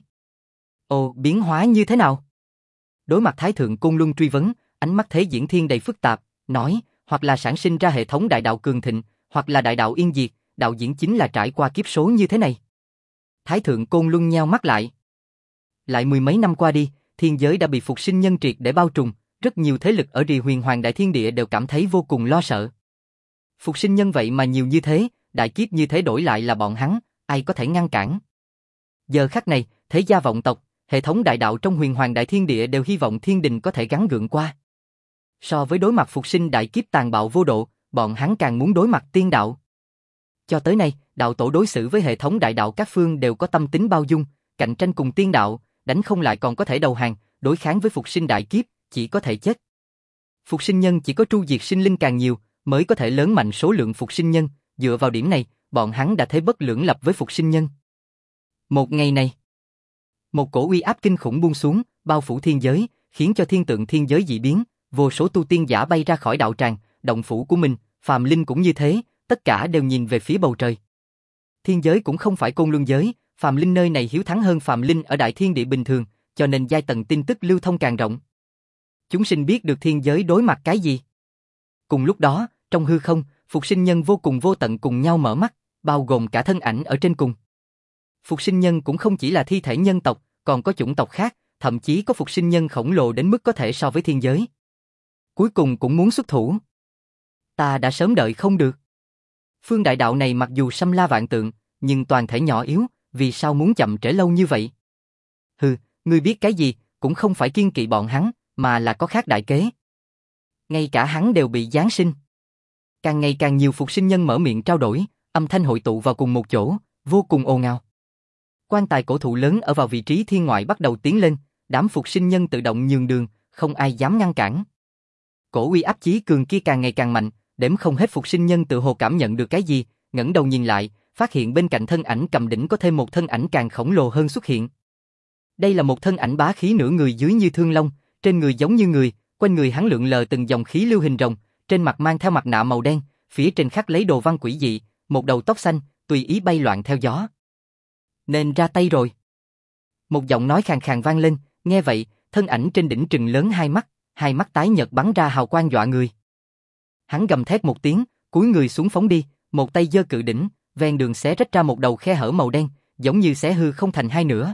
Ồ, biến hóa như thế nào? Đối mặt Thái thượng Côn Luân truy vấn, ánh mắt Thế Diễn Thiên đầy phức tạp, nói, hoặc là sản sinh ra hệ thống đại đạo cường thịnh, hoặc là đại đạo yên diệt, đạo diễn chính là trải qua kiếp số như thế này. Thái thượng Côn Luân nheo mắt lại. Lại mười mấy năm qua đi, thiên giới đã bị phục sinh nhân triệt để bao trùm, Rất nhiều thế lực ở rìa huyền hoàng đại thiên địa đều cảm thấy vô cùng lo sợ. Phục sinh nhân vậy mà nhiều như thế, đại kiếp như thế đổi lại là bọn hắn, ai có thể ngăn cản. Giờ khắc này, thế gia vọng tộc, hệ thống đại đạo trong huyền hoàng đại thiên địa đều hy vọng thiên đình có thể gắng gượng qua. So với đối mặt phục sinh đại kiếp tàn bạo vô độ, bọn hắn càng muốn đối mặt tiên đạo. Cho tới nay, đạo tổ đối xử với hệ thống đại đạo các phương đều có tâm tính bao dung, cạnh tranh cùng tiên đạo, đánh không lại còn có thể đầu hàng, đối kháng với phục sinh đại kiếp, chỉ có thể chết. Phục sinh nhân chỉ có tru diệt sinh linh càng nhiều, mới có thể lớn mạnh số lượng phục sinh nhân, dựa vào điểm này, bọn hắn đã thế bất lưỡng lập với phục sinh nhân. Một ngày này, một cổ uy áp kinh khủng buông xuống, bao phủ thiên giới, khiến cho thiên tượng thiên giới dị biến, vô số tu tiên giả bay ra khỏi đạo tràng, động phủ của mình, phàm linh cũng như thế, tất cả đều nhìn về phía bầu trời. Thiên giới cũng không phải côn luân giới, phàm linh nơi này hiếu thắng hơn phàm linh ở đại thiên địa bình thường, cho nên giai tầng tin tức lưu thông càng rộng. Chúng sinh biết được thiên giới đối mặt cái gì. Cùng lúc đó, trong hư không, phục sinh nhân vô cùng vô tận cùng nhau mở mắt, bao gồm cả thân ảnh ở trên cùng. Phục sinh nhân cũng không chỉ là thi thể nhân tộc, còn có chủng tộc khác, thậm chí có phục sinh nhân khổng lồ đến mức có thể so với thiên giới. Cuối cùng cũng muốn xuất thủ. Ta đã sớm đợi không được. Phương đại đạo này mặc dù xâm la vạn tượng, nhưng toàn thể nhỏ yếu, vì sao muốn chậm trễ lâu như vậy? Hừ, ngươi biết cái gì, cũng không phải kiêng kỵ bọn hắn, mà là có khác đại kế. Ngay cả hắn đều bị giáng sinh. Càng ngày càng nhiều phục sinh nhân mở miệng trao đổi, âm thanh hội tụ vào cùng một chỗ, vô cùng ồn ào. Quan tài cổ thụ lớn ở vào vị trí thiên ngoại bắt đầu tiến lên, đám phục sinh nhân tự động nhường đường, không ai dám ngăn cản. Cổ uy áp chí cường kia càng ngày càng mạnh, đếm không hết phục sinh nhân tự hồ cảm nhận được cái gì, ngẩng đầu nhìn lại, phát hiện bên cạnh thân ảnh cầm đỉnh có thêm một thân ảnh càng khổng lồ hơn xuất hiện. Đây là một thân ảnh bá khí nửa người dưới như thương long, trên người giống như người, quanh người hắn lượn lờ từng dòng khí lưu hình rồng, trên mặt mang theo mặt nạ màu đen, phía trên khắc lấy đồ văn quỷ dị, một đầu tóc xanh, tùy ý bay loạn theo gió. Nên ra tay rồi. Một giọng nói khàn khàn vang lên, nghe vậy, thân ảnh trên đỉnh trừng lớn hai mắt, hai mắt tái nhợt bắn ra hào quang dọa người. Hắn gầm thét một tiếng, cúi người xuống phóng đi, một tay giơ cự đỉnh, ven đường xé rách ra một đầu khe hở màu đen, giống như xé hư không thành hai nửa.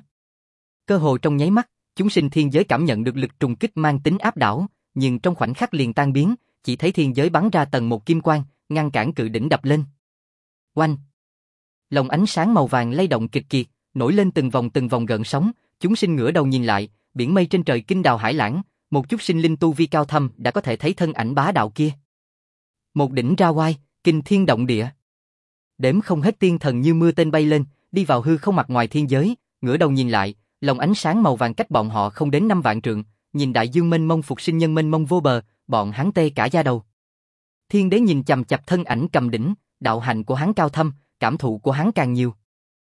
Cơ hồ trong nháy mắt, chúng sinh thiên giới cảm nhận được lực trùng kích mang tính áp đảo, nhưng trong khoảnh khắc liền tan biến, chỉ thấy thiên giới bắn ra tầng một kim quang, ngăn cản cự đỉnh đập lên. Oanh! Lồng ánh sáng màu vàng lay động kịch kiệt, nổi lên từng vòng từng vòng gợn sóng, chúng sinh ngửa đầu nhìn lại, biển mây trên trời kinh đào hải lãng, một chút sinh linh tu vi cao thâm đã có thể thấy thân ảnh bá đạo kia. Một đỉnh ra oai, kinh thiên động địa. Đếm không hết tiên thần như mưa tên bay lên, đi vào hư không mặt ngoài thiên giới, ngửa đầu nhìn lại, lồng ánh sáng màu vàng cách bọn họ không đến năm vạn trượng, nhìn đại dương mênh mông phục sinh nhân mênh mông vô bờ, bọn hắn tê cả da đầu. Thiên đế nhìn chằm chằm thân ảnh cầm đỉnh, đạo hành của hắn cao thâm, cảm thụ của hắn càng nhiều.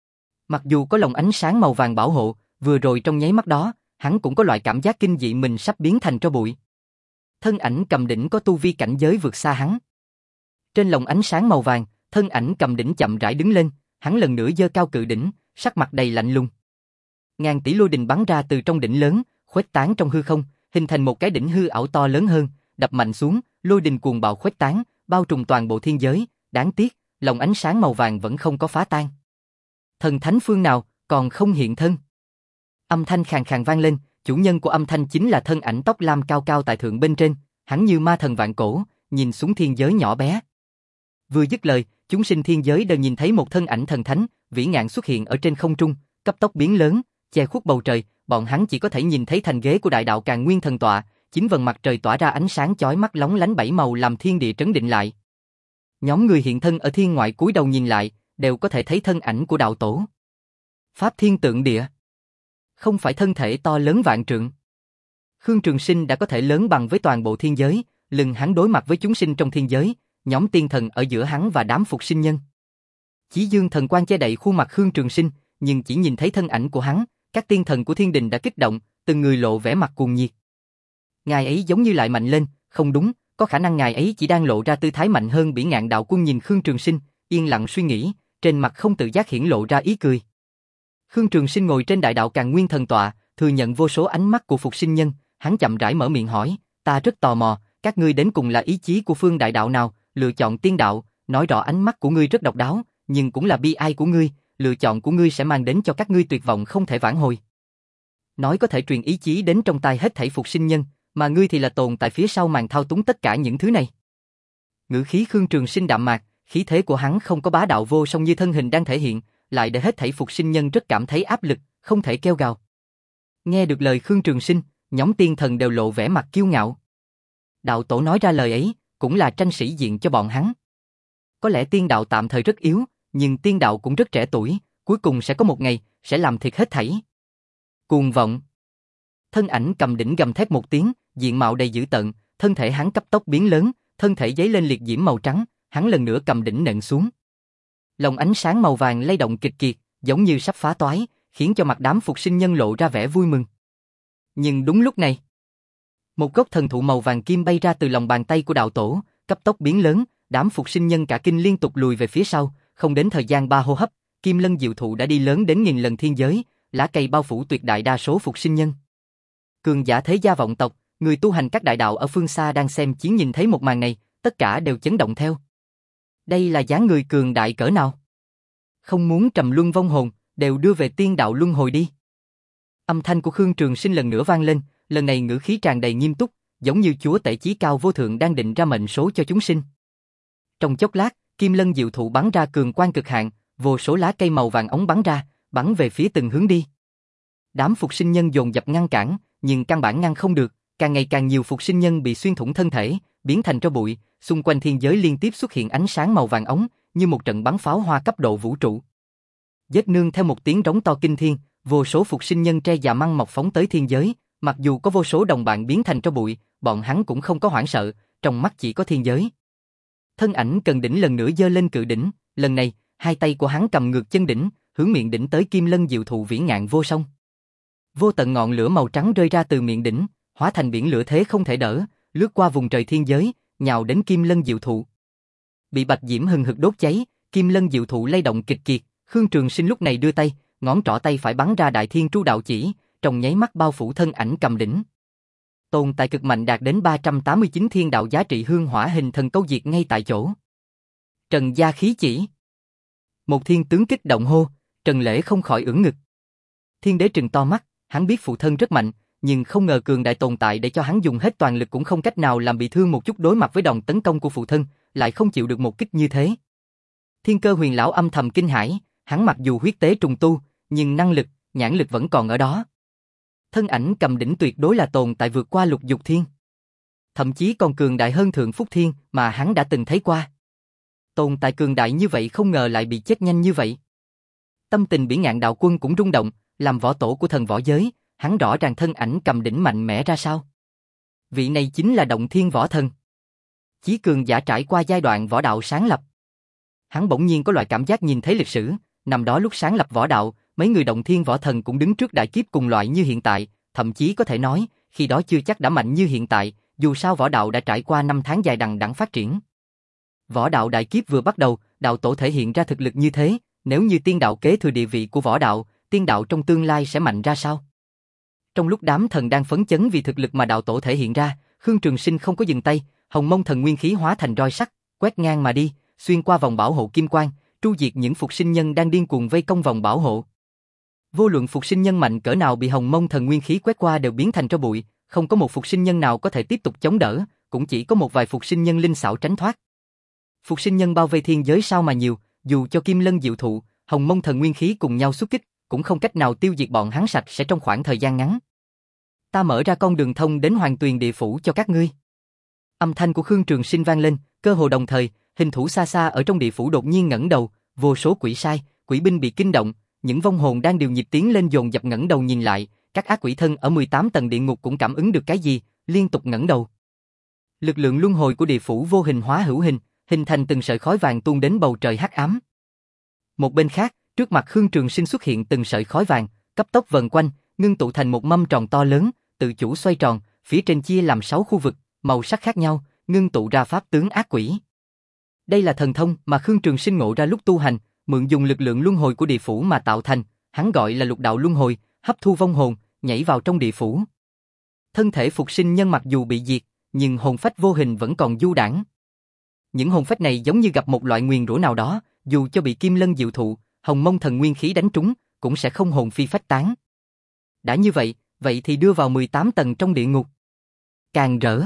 Mặc dù có lồng ánh sáng màu vàng bảo hộ, vừa rồi trong nháy mắt đó, hắn cũng có loại cảm giác kinh dị mình sắp biến thành tro bụi. Thân ảnh cầm đỉnh có tu vi cảnh giới vượt xa hắn. Trên lồng ánh sáng màu vàng, thân ảnh cầm đỉnh chậm rãi đứng lên, hắn lần nữa giơ cao cự đỉnh, sắc mặt đầy lạnh lùng. Ngàn tỷ lôi đình bắn ra từ trong đỉnh lớn, khuếch tán trong hư không, hình thành một cái đỉnh hư ảo to lớn hơn, đập mạnh xuống, lôi đình cuồng bạo khuếch tán, bao trùm toàn bộ thiên giới, đáng tiếc, lồng ánh sáng màu vàng vẫn không có phá tan. Thần thánh phương nào còn không hiện thân? Âm thanh khàn khàn vang lên, chủ nhân của âm thanh chính là thân ảnh tóc lam cao cao tại thượng bên trên, hắn như ma thần vạn cổ, nhìn xuống thiên giới nhỏ bé. Vừa dứt lời, chúng sinh thiên giới đều nhìn thấy một thân ảnh thần thánh, vĩ ngạn xuất hiện ở trên không trung, cấp tốc biến lớn, che khuất bầu trời, bọn hắn chỉ có thể nhìn thấy thành ghế của đại đạo Càn Nguyên thần tọa, chín vầng mặt trời tỏa ra ánh sáng chói mắt lóng lánh bảy màu làm thiên địa trấn định lại. Nhóm người hiện thân ở thiên ngoại cúi đầu nhìn lại, đều có thể thấy thân ảnh của đạo tổ. Pháp thiên tượng địa. Không phải thân thể to lớn vạn trượng. Khương Trường Sinh đã có thể lớn bằng với toàn bộ thiên giới, lưng hắn đối mặt với chúng sinh trong thiên giới, nhóm tiên thần ở giữa hắn và đám phục sinh nhân. Chí dương thần quang che đậy khuôn mặt Khương Trường Sinh, nhưng chỉ nhìn thấy thân ảnh của hắn, các tiên thần của thiên đình đã kích động, từng người lộ vẻ mặt cuồng nhiệt. Ngài ấy giống như lại mạnh lên, không đúng, có khả năng ngài ấy chỉ đang lộ ra tư thái mạnh hơn. Bỉ Ngạn đạo quân nhìn Khương Trường Sinh, yên lặng suy nghĩ, trên mặt không tự giác hiển lộ ra ý cười. Khương Trường Sinh ngồi trên đại đạo Càn Nguyên thần tọa, thừa nhận vô số ánh mắt của phục sinh nhân, hắn chậm rãi mở miệng hỏi, ta rất tò mò, các ngươi đến cùng là ý chí của phương đại đạo nào, lựa chọn tiên đạo, nói rõ ánh mắt của ngươi rất độc đáo, nhưng cũng là bi ai của ngươi, lựa chọn của ngươi sẽ mang đến cho các ngươi tuyệt vọng không thể vãn hồi. Nói có thể truyền ý chí đến trong tai hết thảy phục sinh nhân, mà ngươi thì là tồn tại phía sau màn thao túng tất cả những thứ này. Ngữ khí Khương Trường Sinh đạm mạc, khí thế của hắn không có bá đạo vô song như thân hình đang thể hiện, lại để hết thảy phục sinh nhân rất cảm thấy áp lực, không thể kêu gào. Nghe được lời Khương Trường Sinh, nhóm tiên thần đều lộ vẻ mặt kiêu ngạo. Đạo tổ nói ra lời ấy, cũng là tranh sĩ diện cho bọn hắn. Có lẽ tiên đạo tạm thời rất yếu, nhưng tiên đạo cũng rất trẻ tuổi, cuối cùng sẽ có một ngày, sẽ làm thiệt hết thảy. Cuồng vọng. Thân ảnh cầm đỉnh gầm thét một tiếng, diện mạo đầy dữ tợn, thân thể hắn cấp tốc biến lớn, thân thể giấy lên liệt diễm màu trắng, hắn lần nữa cầm đỉnh nện xuống. Lồng ánh sáng màu vàng lay động kịch kiệt, giống như sắp phá toái, khiến cho mặt đám phục sinh nhân lộ ra vẻ vui mừng. Nhưng đúng lúc này, một gốc thần thụ màu vàng kim bay ra từ lòng bàn tay của đạo tổ, cấp tốc biến lớn, đám phục sinh nhân cả kinh liên tục lùi về phía sau, không đến thời gian ba hô hấp, Kim Lân diệu thụ đã đi lớn đến nghìn lần thiên giới, lá cây bao phủ tuyệt đại đa số phục sinh nhân. Cường giả thế gia vọng tộc, người tu hành các đại đạo ở phương xa đang xem chiến nhìn thấy một màn này, tất cả đều chấn động theo. Đây là dáng người cường đại cỡ nào? Không muốn trầm luân vong hồn, đều đưa về tiên đạo luân hồi đi. Âm thanh của Khương Trường Sinh lần nữa vang lên, lần này ngữ khí tràn đầy nghiêm túc, giống như chúa tể chí cao vô thượng đang định ra mệnh số cho chúng sinh. Trong chốc lát, Kim Lân diệu thụ bắn ra cường quang cực hạn, vô số lá cây màu vàng óng bắn ra, bắn về phía từng hướng đi. Đám phục sinh nhân dồn dập ngăn cản, nhưng căn bản ngăn không được, càng ngày càng nhiều phục sinh nhân bị xuyên thủng thân thể, biến thành tro bụi, xung quanh thiên giới liên tiếp xuất hiện ánh sáng màu vàng óng, như một trận bắn pháo hoa cấp độ vũ trụ. Giết nương theo một tiếng rống to kinh thiên, vô số phục sinh nhân tre già măng mọc phóng tới thiên giới, mặc dù có vô số đồng bạn biến thành tro bụi, bọn hắn cũng không có hoảng sợ, trong mắt chỉ có thiên giới. Thân ảnh Cần Đỉnh lần nữa giơ lên cự đỉnh, lần này, hai tay của hắn cầm ngược chân đỉnh, hướng miệng đỉnh tới Kim Lân diệu thụ vĩ ngạn vô song. Vô tận ngọn lửa màu trắng rơi ra từ miệng đỉnh, hóa thành biển lửa thế không thể đỡ, lướt qua vùng trời thiên giới, nhào đến Kim Lân diệu thụ. Bị bạch diễm hừng hực đốt cháy, Kim Lân diệu thụ lay động kịch kiệt, Khương Trường Sinh lúc này đưa tay, ngón trỏ tay phải bắn ra Đại Thiên Tru đạo chỉ, trong nháy mắt bao phủ thân ảnh cầm đỉnh. Tồn tại cực mạnh đạt đến ba trăm tám mươi chín thiên đạo giá trị hương hỏa hình thần câu diệt ngay tại chỗ. Trần gia khí chỉ. Một thiên tướng kích động hô, Trần Lễ không khỏi ưỡn ngực. Thiên đế trừng to mắt, hắn biết phụ thân rất mạnh, nhưng không ngờ cường đại tồn tại để cho hắn dùng hết toàn lực cũng không cách nào làm bị thương một chút, đối mặt với đòn tấn công của phụ thân, lại không chịu được một kích như thế. Thiên Cơ Huyền lão âm thầm kinh hãi, hắn mặc dù huyết tế trùng tu, nhưng năng lực, nhãn lực vẫn còn ở đó. Thân ảnh cầm đỉnh tuyệt đối là tồn tại vượt qua lục dục thiên. Thậm chí còn cường đại hơn Thượng Phúc Thiên mà hắn đã từng thấy qua. Tồn tại cường đại như vậy không ngờ lại bị chết nhanh như vậy. Tâm tình Bỉ Ngạn đạo quân cũng rung động, làm võ tổ của thần võ giới, hắn rõ ràng thân ảnh cầm đỉnh mạnh mẽ ra sao. Vị này chính là Động Thiên Võ Thần. Chí cường giả trải qua giai đoạn võ đạo sáng lập. Hắn bỗng nhiên có loại cảm giác nhìn thấy lịch sử, năm đó lúc sáng lập võ đạo, mấy người Động Thiên Võ Thần cũng đứng trước đại kiếp cùng loại như hiện tại, thậm chí có thể nói, khi đó chưa chắc đã mạnh như hiện tại, dù sao võ đạo đã trải qua năm tháng dài đằng đẵng phát triển. Võ đạo đại kiếp vừa bắt đầu, đạo tổ thể hiện ra thực lực như thế, nếu như tiên đạo kế thừa địa vị của võ đạo, tiên đạo trong tương lai sẽ mạnh ra sao? Trong lúc đám thần đang phấn chấn vì thực lực mà đạo tổ thể hiện ra, Khương Trường Sinh không có dừng tay, Hồng Mông thần nguyên khí hóa thành roi sắt, quét ngang mà đi, xuyên qua vòng bảo hộ kim quang, tru diệt những phục sinh nhân đang điên cuồng vây công vòng bảo hộ. Vô luận phục sinh nhân mạnh cỡ nào bị Hồng Mông thần nguyên khí quét qua đều biến thành tro bụi, không có một phục sinh nhân nào có thể tiếp tục chống đỡ, cũng chỉ có một vài phục sinh nhân linh xảo tránh thoát. Phục sinh nhân bao vây thiên giới sao mà nhiều, dù cho Kim Lân diệu thụ, Hồng Mông thần nguyên khí cùng nhau xuất kích, cũng không cách nào tiêu diệt bọn hắn sạch sẽ trong khoảng thời gian ngắn. Ta mở ra con đường thông đến Hoàng Tuyền địa phủ cho các ngươi. Âm thanh của Khương Trường Sinh vang lên, cơ hồ đồng thời, hình thủ xa xa ở trong địa phủ đột nhiên ngẩng đầu, vô số quỷ sai, quỷ binh bị kinh động, những vong hồn đang điều nhịp tiến lên dồn dập ngẩng đầu nhìn lại, các ác quỷ thân ở mười tám tầng địa ngục cũng cảm ứng được cái gì, liên tục ngẩng đầu. Lực lượng luân hồi của địa phủ vô hình hóa hữu hình, hình thành từng sợi khói vàng tuôn đến bầu trời hắc ám. Một bên khác, trước mặt Khương Trường Sinh xuất hiện từng sợi khói vàng, cấp tốc vần quanh, ngưng tụ thành một mâm tròn to lớn, tự chủ xoay tròn, phía trên chia làm sáu khu vực, màu sắc khác nhau, ngưng tụ ra pháp tướng ác quỷ. Đây là thần thông mà Khương Trường Sinh ngộ ra lúc tu hành, mượn dùng lực lượng luân hồi của địa phủ mà tạo thành, hắn gọi là lục đạo luân hồi, hấp thu vong hồn, nhảy vào trong địa phủ. Thân thể phục sinh nhân mặc dù bị diệt, nhưng hồn phách vô hình vẫn còn du đãng. Những hồn phách này giống như gặp một loại nguyền rủa nào đó, dù cho bị Kim Lân diệu thụ, Hồng Mông thần nguyên khí đánh trúng, cũng sẽ không hồn phi phách tán. Đã như vậy, vậy thì đưa vào mười tám tầng trong địa ngục. Càng rỡ.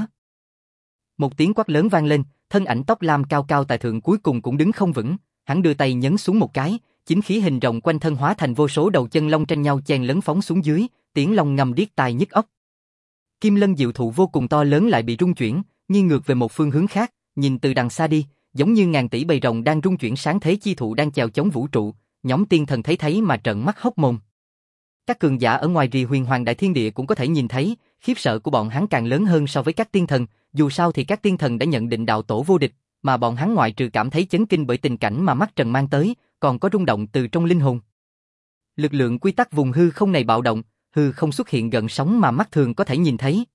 Một tiếng quát lớn vang lên, thân ảnh tóc lam cao cao tại thượng cuối cùng cũng đứng không vững, hắn đưa tay nhấn xuống một cái, chính khí hình rồng quanh thân hóa thành vô số đầu chân long tranh nhau chen lấn phóng xuống dưới, tiếng long ngầm điếc tai nhức óc. Kim lân diệu thụ vô cùng to lớn lại bị rung chuyển, nghiêng ngược về một phương hướng khác, nhìn từ đằng xa đi, giống như ngàn tỷ bầy rồng đang rung chuyển sáng thế chi thụ đang chèo chống vũ trụ, nhóm tiên thần thấy thấy mà trợn mắt hốc mồm. Các cường giả ở ngoài rì huyền hoàng đại thiên địa cũng có thể nhìn thấy, khiếp sợ của bọn hắn càng lớn hơn so với các tiên thần, dù sao thì các tiên thần đã nhận định đạo tổ vô địch, mà bọn hắn ngoại trừ cảm thấy chấn kinh bởi tình cảnh mà mắt trần mang tới, còn có rung động từ trong linh hồn. Lực lượng quy tắc vùng hư không này bạo động, hư không xuất hiện gợn sóng mà mắt thường có thể nhìn thấy.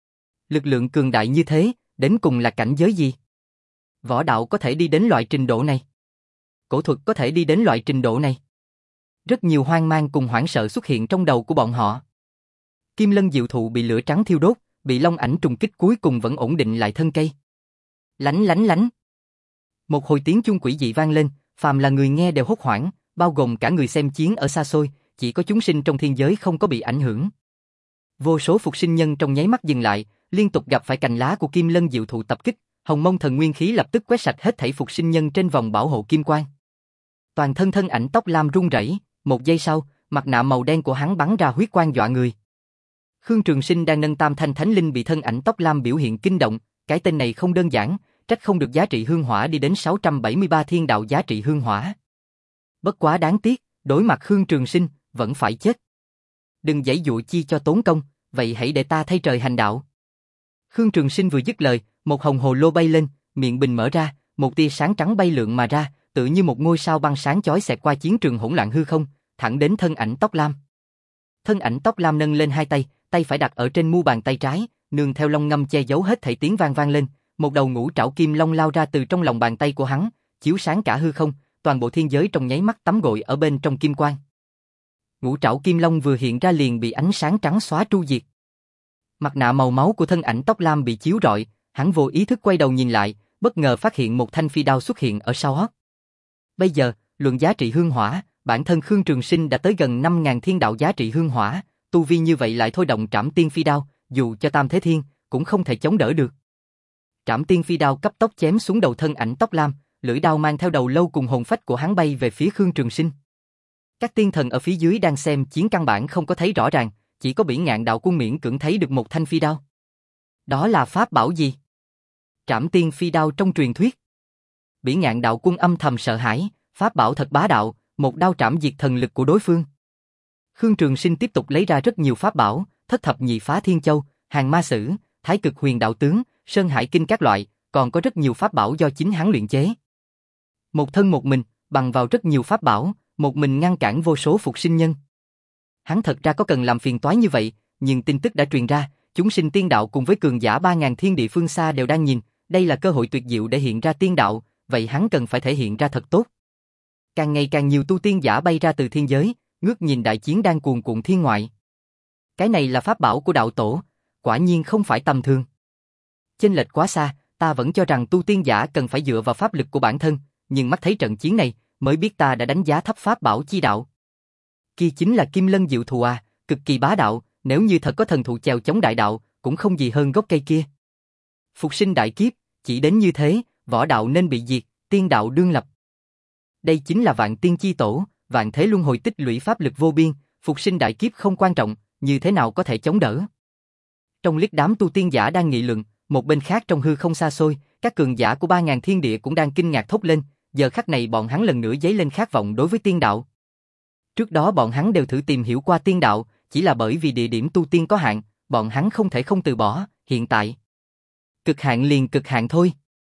Lực lượng cường đại như thế, đến cùng là cảnh giới gì? Võ đạo có thể đi đến loại trình độ này? Cổ thuật có thể đi đến loại trình độ này? Rất nhiều hoang mang cùng hoảng sợ xuất hiện trong đầu của bọn họ. Kim lân diệu thụ bị lửa trắng thiêu đốt, bị long ảnh trùng kích cuối cùng vẫn ổn định lại thân cây. Lánh lánh lánh. Một hồi tiếng chuông quỷ dị vang lên, phàm là người nghe đều hốt hoảng, bao gồm cả người xem chiến ở xa xôi, chỉ có chúng sinh trong thiên giới không có bị ảnh hưởng. Vô số phục sinh nhân trong nháy mắt dừng lại, liên tục gặp phải cành lá của Kim lân diệu thụ tập kích, hồng mông thần nguyên khí lập tức quét sạch hết thảy phục sinh nhân trên vòng bảo hộ kim quang. Toàn thân thân ảnh tóc lam run rẩy, một giây sau, mặt nạ màu đen của hắn bắn ra huyết quang dọa người. Khương Trường Sinh đang nâng tam thanh thánh linh bị thân ảnh tóc lam biểu hiện kinh động, cái tên này không đơn giản, trách không được giá trị hương hỏa đi đến sáu trăm bảy mươi ba thiên đạo giá trị hương hỏa. Bất quá đáng tiếc, đối mặt Khương Trường Sinh, vẫn phải chết. Đừng giãy dụa chi cho tốn công, vậy hãy để ta thay trời hành đạo. Khương Trường Sinh vừa dứt lời, một hồng hồ lô bay lên, miệng bình mở ra, một tia sáng trắng bay lượn mà ra, tự như một ngôi sao băng sáng chói xẹt qua chiến trường hỗn loạn hư không, thẳng đến thân ảnh tóc lam. Thân ảnh tóc lam nâng lên hai tay, tay phải đặt ở trên mu bàn tay trái, nương theo long ngâm che giấu hết thảy tiếng vang vang lên, một đầu ngũ trảo kim long lao ra từ trong lòng bàn tay của hắn, chiếu sáng cả hư không, toàn bộ thiên giới trong nháy mắt tắm gội ở bên trong kim quang. Ngũ trảo kim long vừa hiện ra liền bị ánh sáng trắng xóa tru diệt. Mặt nạ màu máu của thân ảnh tóc lam bị chiếu rọi, hắn vô ý thức quay đầu nhìn lại, bất ngờ phát hiện một thanh phi đao xuất hiện ở sau hót. Bây giờ, luận giá trị hương hỏa, bản thân Khương Trường Sinh đã tới gần năm nghìn thiên đạo giá trị hương hỏa, tu vi như vậy lại thôi động Trảm Tiên Phi Đao, dù cho Tam Thế Thiên cũng không thể chống đỡ được. Trảm Tiên Phi Đao cấp tốc chém xuống đầu thân ảnh tóc lam, lưỡi đao mang theo đầu lâu cùng hồn phách của hắn bay về phía Khương Trường Sinh. Các tiên thần ở phía dưới đang xem chiến căn bản không có thấy rõ ràng, chỉ có Bỉ Ngạn Đạo Quân miễn cưỡng thấy được một thanh phi đao. Đó là pháp bảo gì? Trảm Tiên Phi Đao trong truyền thuyết. Bỉ Ngạn Đạo Quân âm thầm sợ hãi, pháp bảo thật bá đạo, một đao trảm diệt thần lực của đối phương. Khương Trường Sinh tiếp tục lấy ra rất nhiều pháp bảo, thất thập nhị phá thiên châu, hàng ma sử, thái cực huyền đạo tướng, sơn hải kinh các loại, còn có rất nhiều pháp bảo do chính hắn luyện chế. Một thân một mình, bằng vào rất nhiều pháp bảo, một mình ngăn cản vô số phục sinh nhân. Hắn thật ra có cần làm phiền toái như vậy, nhưng tin tức đã truyền ra, chúng sinh tiên đạo cùng với cường giả ba ngàn thiên địa phương xa đều đang nhìn, đây là cơ hội tuyệt diệu để hiện ra tiên đạo, vậy hắn cần phải thể hiện ra thật tốt. Càng ngày càng nhiều tu tiên giả bay ra từ thiên giới, ngước nhìn đại chiến đang cuồn cuộn thiên ngoại. Cái này là pháp bảo của đạo tổ, quả nhiên không phải tầm thường. Chênh lệch quá xa, ta vẫn cho rằng tu tiên giả cần phải dựa vào pháp lực của bản thân, nhưng mắt thấy trận chiến này, mới biết ta đã đánh giá thấp pháp bảo chi đạo. Kia chính là Kim Lân Diệu Thụ à, cực kỳ bá đạo, nếu như thật có thần thụ chèo chống đại đạo, cũng không gì hơn gốc cây kia. Phục sinh đại kiếp, chỉ đến như thế, võ đạo nên bị diệt, tiên đạo đương lập. Đây chính là vạn tiên chi tổ, vạn thế luân hồi tích lũy pháp lực vô biên, phục sinh đại kiếp không quan trọng, như thế nào có thể chống đỡ. Trong liếc đám tu tiên giả đang nghị luận, một bên khác trong hư không xa xôi, các cường giả của ba ngàn thiên địa cũng đang kinh ngạc thốt lên, giờ khắc này bọn hắn lần nữa dấy lên khát vọng đối với tiên đạo. Trước đó bọn hắn đều thử tìm hiểu qua tiên đạo, chỉ là bởi vì địa điểm tu tiên có hạn, bọn hắn không thể không từ bỏ, hiện tại. Cực hạn liền cực hạn thôi.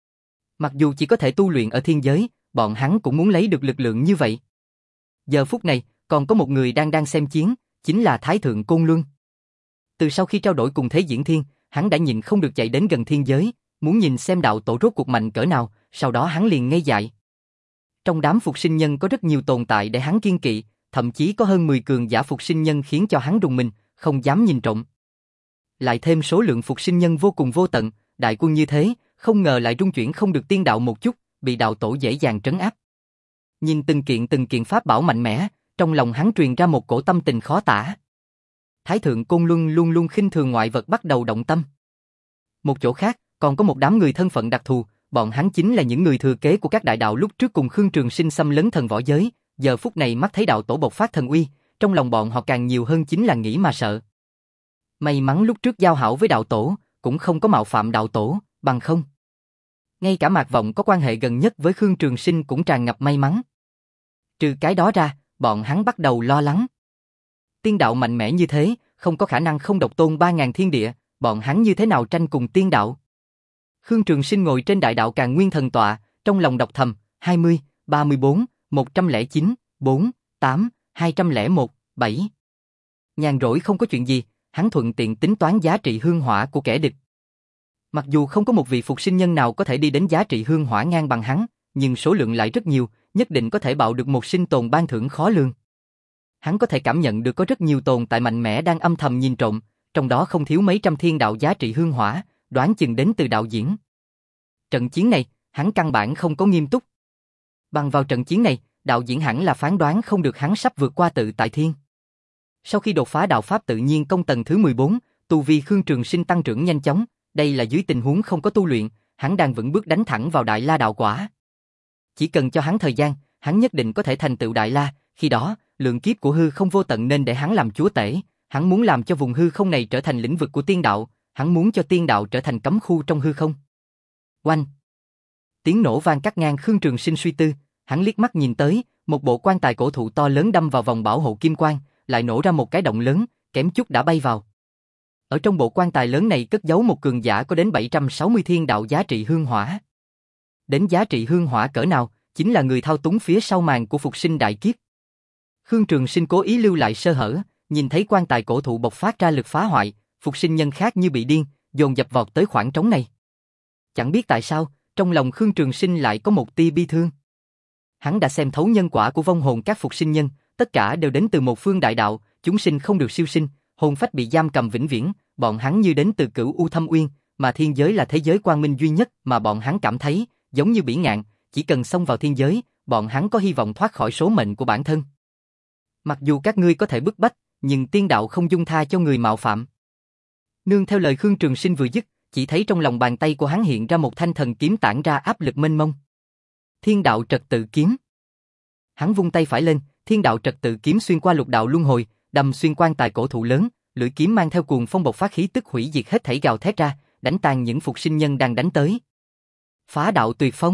Mặc dù chỉ có thể tu luyện ở thiên giới, bọn hắn cũng muốn lấy được lực lượng như vậy. Giờ phút này, còn có một người đang đang xem chiến, chính là Thái Thượng Côn Luân. Từ sau khi trao đổi cùng Thế Diễn Thiên, hắn đã nhìn không được chạy đến gần thiên giới, muốn nhìn xem đạo tổ rốt cuộc mạnh cỡ nào, sau đó hắn liền ngây dại. Trong đám phục sinh nhân có rất nhiều tồn tại để hắn kiêng kỵ, thậm chí có hơn mười cường giả phục sinh nhân khiến cho hắn rùng mình, không dám nhìn trộm. Lại thêm số lượng phục sinh nhân vô cùng vô tận, đại quân như thế, không ngờ lại rung chuyển không được tiên đạo một chút, bị đạo tổ dễ dàng trấn áp. Nhìn từng kiện từng kiện pháp bảo mạnh mẽ, trong lòng hắn truyền ra một cổ tâm tình khó tả. Thái Thượng Côn Luân luôn luôn khinh thường ngoại vật bắt đầu động tâm. Một chỗ khác, còn có một đám người thân phận đặc thù, bọn hắn chính là những người thừa kế của các đại đạo lúc trước cùng Khương Trường Sinh xâm lấn thần võ giới, giờ phút này mắt thấy đạo tổ bộc phát thần uy, trong lòng bọn họ càng nhiều hơn chính là nghĩ mà sợ. May mắn lúc trước giao hảo với đạo tổ, cũng không có mạo phạm đạo tổ, bằng không. Ngay cả Mạc Vọng có quan hệ gần nhất với Khương Trường Sinh cũng tràn ngập may mắn. Trừ cái đó ra, bọn hắn bắt đầu lo lắng. Tiên đạo mạnh mẽ như thế, không có khả năng không độc tôn ba ngàn thiên địa, bọn hắn như thế nào tranh cùng tiên đạo. Khương Trường Sinh ngồi trên đại đạo Càn Nguyên thần tọa, trong lòng đọc thầm, hai mươi, ba mươi bốn, một trăm lẻ chín, bốn, tám, hai trăm lẻ một, bảy. Nhàn rỗi không có chuyện gì, hắn thuận tiện tính toán giá trị hương hỏa của kẻ địch. Mặc dù không có một vị phục sinh nhân nào có thể đi đến giá trị hương hỏa ngang bằng hắn, nhưng số lượng lại rất nhiều, nhất định có thể bạo được một sinh tồn ban thưởng khó lường. Hắn có thể cảm nhận được có rất nhiều tồn tại mạnh mẽ đang âm thầm nhìn trộm, trong đó không thiếu mấy trăm thiên đạo giá trị hương hỏa, đoán chừng đến từ đạo diễn. Trận chiến này, hắn căn bản không có nghiêm túc. Bằng vào trận chiến này, đạo diễn hẳn là phán đoán không được hắn sắp vượt qua tự tại thiên. Sau khi đột phá đạo pháp tự nhiên công tầng thứ mười bốn, tu vi Khương Trường Sinh tăng trưởng nhanh chóng, đây là dưới tình huống không có tu luyện, hắn đang vững bước đánh thẳng vào Đại La đạo quả. Chỉ cần cho hắn thời gian, hắn nhất định có thể thành tựu Đại La, khi đó, lượng kiếp của hư không vô tận nên để hắn làm chúa tể, hắn muốn làm cho vùng hư không này trở thành lĩnh vực của tiên đạo, hắn muốn cho tiên đạo trở thành cấm khu trong hư không. Oanh! Tiếng nổ vang cắt ngang Khương Trường Sinh suy tư, hắn liếc mắt nhìn tới, một bộ quan tài cổ thụ to lớn đâm vào vòng bảo hộ kim quang, lại nổ ra một cái động lớn, kém chút đã bay vào. Ở trong bộ quan tài lớn này cất giấu một cường giả có đến bảy trăm sáu mươi thiên đạo giá trị hương hỏa. Đến giá trị hương hỏa cỡ nào, chính là người thao túng phía sau màn của phục sinh đại kiếp. Khương Trường Sinh cố ý lưu lại sơ hở, nhìn thấy quan tài cổ thụ bộc phát ra lực phá hoại, phục sinh nhân khác như bị điên, dồn dập vọt tới khoảng trống này. Chẳng biết tại sao, trong lòng Khương Trường Sinh lại có một tia bi thương. Hắn đã xem thấu nhân quả của vong hồn các phục sinh nhân, tất cả đều đến từ một phương đại đạo, chúng sinh không được siêu sinh, hồn phách bị giam cầm vĩnh viễn, bọn hắn như đến từ cửu u thâm uyên, mà thiên giới là thế giới quang minh duy nhất mà bọn hắn cảm thấy, giống như biển ngạn, chỉ cần xông vào thiên giới, bọn hắn có hy vọng thoát khỏi số mệnh của bản thân. Mặc dù các ngươi có thể bức bách, nhưng tiên đạo không dung tha cho người mạo phạm. Nương theo lời Khương Trường Sinh vừa dứt, chỉ thấy trong lòng bàn tay của hắn hiện ra một thanh thần kiếm tản ra áp lực mênh mông. Thiên đạo trật tự kiếm. Hắn vung tay phải lên, thiên đạo trật tự kiếm xuyên qua lục đạo luân hồi, đâm xuyên quan tài cổ thụ lớn, lưỡi kiếm mang theo cuồng phong bộc phát khí tức hủy diệt hết thảy gào thét ra, đánh tan những phục sinh nhân đang đánh tới. Phá đạo tuyệt phong.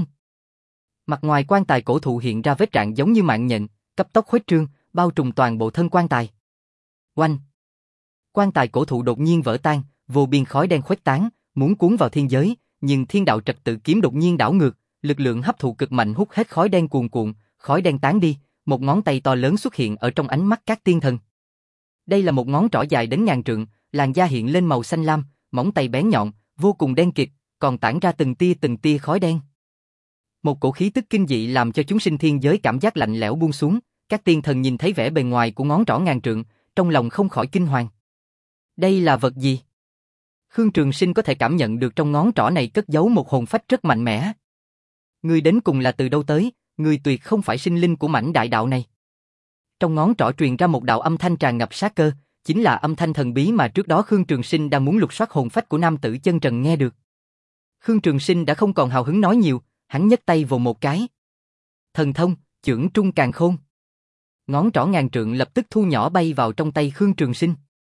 Mặt ngoài quan tài cổ thụ hiện ra vết rạn giống như mạng nhện, cấp tốc khuếch trương, bao trùm toàn bộ thân quan tài. Oanh! Quan tài cổ thụ đột nhiên vỡ tan, vô biên khói đen khuếch tán, muốn cuốn vào thiên giới, nhưng thiên đạo trật tự kiếm đột nhiên đảo ngược, lực lượng hấp thụ cực mạnh hút hết khói đen cuồn cuộn, khói đen tán đi, một ngón tay to lớn xuất hiện ở trong ánh mắt các tiên thần. Đây là một ngón trỏ dài đến ngàn trượng, làn da hiện lên màu xanh lam, móng tay bén nhọn, vô cùng đen kịt, còn tản ra từng tia từng tia khói đen. Một cổ khí tức kinh dị làm cho chúng sinh thiên giới cảm giác lạnh lẽo buông xuống, các tiên thần nhìn thấy vẻ bề ngoài của ngón trỏ ngàn trượng, trong lòng không khỏi kinh hoàng. Đây là vật gì? Khương Trường Sinh có thể cảm nhận được trong ngón trỏ này cất giấu một hồn phách rất mạnh mẽ. Ngươi đến cùng là từ đâu tới, ngươi tuyệt không phải sinh linh của mảnh đại đạo này. Trong ngón trỏ truyền ra một đạo âm thanh tràn ngập sát cơ, chính là âm thanh thần bí mà trước đó Khương Trường Sinh đang muốn lục soát hồn phách của nam tử chân trần nghe được. Khương Trường Sinh đã không còn hào hứng nói nhiều, hắn nhấc tay vồ một cái. Thần thông, chưởng trung càn khôn. Ngón trỏ ngàn trượng lập tức thu nhỏ bay vào trong tay Khương Trường Sinh.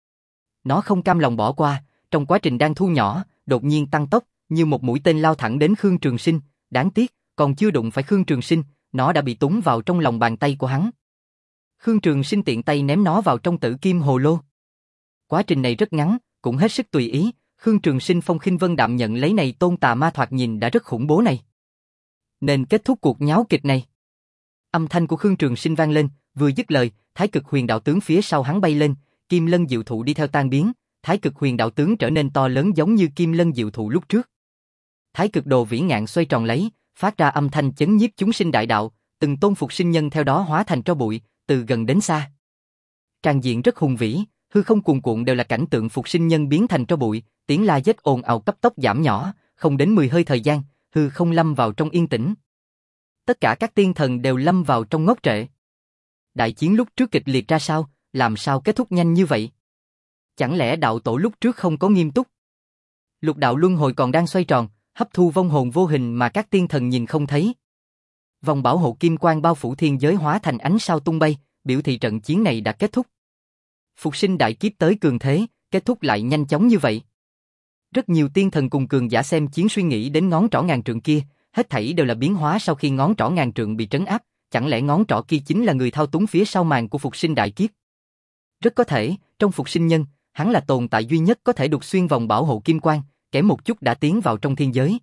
Nó không cam lòng bỏ qua, trong quá trình đang thu nhỏ, đột nhiên tăng tốc, như một mũi tên lao thẳng đến Khương Trường Sinh, đáng tiếc, còn chưa đụng phải Khương Trường Sinh, nó đã bị túng vào trong lòng bàn tay của hắn. Khương Trường Sinh tiện tay ném nó vào trong tử kim hồ lô. Quá trình này rất ngắn, cũng hết sức tùy ý, Khương Trường Sinh phong khinh vân đạm nhận lấy này tôn tà ma thoạt nhìn đã rất khủng bố này. Nên kết thúc cuộc nháo kịch này. Âm thanh của Khương Trường Sinh vang lên, vừa dứt lời, Thái Cực Huyền Đạo Tướng phía sau hắn bay lên, Kim Lân Diệu Thụ đi theo tan biến, Thái Cực Huyền Đạo Tướng trở nên to lớn giống như Kim Lân Diệu Thụ lúc trước. Thái Cực Đồ vĩ ngạn xoay tròn lấy, phát ra âm thanh chấn nhiếp chúng sinh đại đạo, từng tôn phục sinh nhân theo đó hóa thành tro bụi, từ gần đến xa. Tràn diện rất hùng vĩ, hư không cuồn cuộn đều là cảnh tượng phục sinh nhân biến thành tro bụi, tiếng la giết ồn ào cấp tốc giảm nhỏ, không đến mười hơi thời gian, hư không lâm vào trong yên tĩnh. Tất cả các tiên thần đều lâm vào trong ngốc trệ. Đại chiến lúc trước kịch liệt ra sao, làm sao kết thúc nhanh như vậy? Chẳng lẽ đạo tổ lúc trước không có nghiêm túc? Lục đạo luân hồi còn đang xoay tròn, hấp thu vong hồn vô hình mà các tiên thần nhìn không thấy. Vòng bảo hộ kim quang bao phủ thiên giới hóa thành ánh sao tung bay, biểu thị trận chiến này đã kết thúc. Phục sinh đại kiếp tới cường thế, kết thúc lại nhanh chóng như vậy. Rất nhiều tiên thần cùng cường giả xem chiến suy nghĩ đến ngón trỏ ngàn trượng kia, hết thảy đều là biến hóa sau khi ngón trỏ ngàn trượng bị trấn áp, chẳng lẽ ngón trỏ kia chính là người thao túng phía sau màn của phục sinh đại kiếp? Rất có thể, trong phục sinh nhân, hắn là tồn tại duy nhất có thể đục xuyên vòng bảo hộ kim quang, kém một chút đã tiến vào trong thiên giới.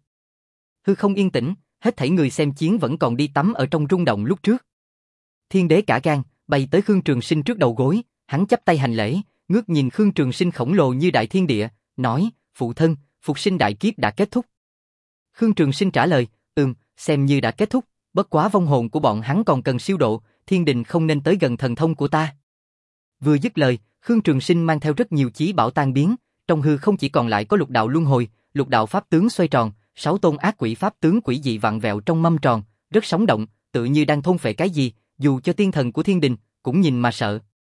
Hư không yên tĩnh, hết thảy người xem chiến vẫn còn đi tắm ở trong rung động lúc trước. Thiên đế cả gan, bay tới Khương Trường Sinh trước đầu gối, hắn chắp tay hành lễ, ngước nhìn Khương Trường Sinh khổng lồ như đại thiên địa, nói, phụ thân, phục sinh đại kiếp đã kết thúc. Khương Trường Sinh trả lời, ừm, xem như đã kết thúc, bất quá vong hồn của bọn hắn còn cần siêu độ, thiên đình không nên tới gần thần thông của ta. Vừa dứt lời, Khương Trường Sinh mang theo rất nhiều chí bảo tan biến, trong hư không chỉ còn lại có lục đạo luân hồi, lục đạo pháp tướng xoay tròn, sáu tôn ác quỷ pháp tướng quỷ dị vặn vẹo trong mâm tròn, rất sống động, tự như đang thôn phệ cái gì, dù cho tiên thần của thiên đình cũng nhìn mà sợ.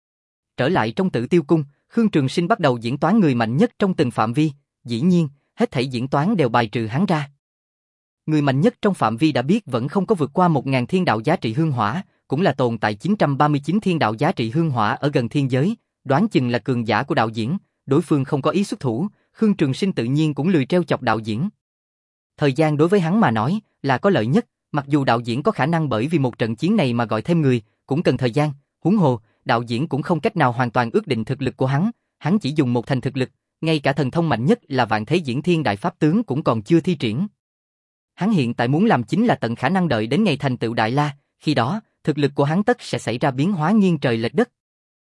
Trở lại trong Tử Tiêu cung, Khương Trường Sinh bắt đầu diễn toán người mạnh nhất trong từng phạm vi, dĩ nhiên, hết thảy diễn toán đều bài trừ hắn ra. Người mạnh nhất trong phạm vi đã biết vẫn không có vượt qua một nghìn thiên đạo giá trị hương hỏa, cũng là tồn tại chín trăm ba mươi chín thiên đạo giá trị hương hỏa ở gần thiên giới, đoán chừng là cường giả của đạo diễn, đối phương không có ý xuất thủ, Khương Trường Sinh tự nhiên cũng lười treo chọc đạo diễn. Thời gian đối với hắn mà nói là có lợi nhất, mặc dù đạo diễn có khả năng bởi vì một trận chiến này mà gọi thêm người, cũng cần thời gian, huống hồ, đạo diễn cũng không cách nào hoàn toàn ước định thực lực của hắn, hắn chỉ dùng một thành thực lực, ngay cả thần thông mạnh nhất là Vạn Thế Diễn Thiên Đại Pháp Tướng cũng còn chưa thi triển. Hắn hiện tại muốn làm chính là tận khả năng đợi đến ngày thành tựu Đại La, khi đó, thực lực của hắn tất sẽ xảy ra biến hóa nghiêng trời lệch đất.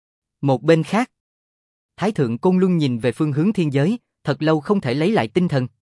Một bên khác, Thái Thượng Côn Luân nhìn về phương hướng thiên giới, thật lâu không thể lấy lại tinh thần.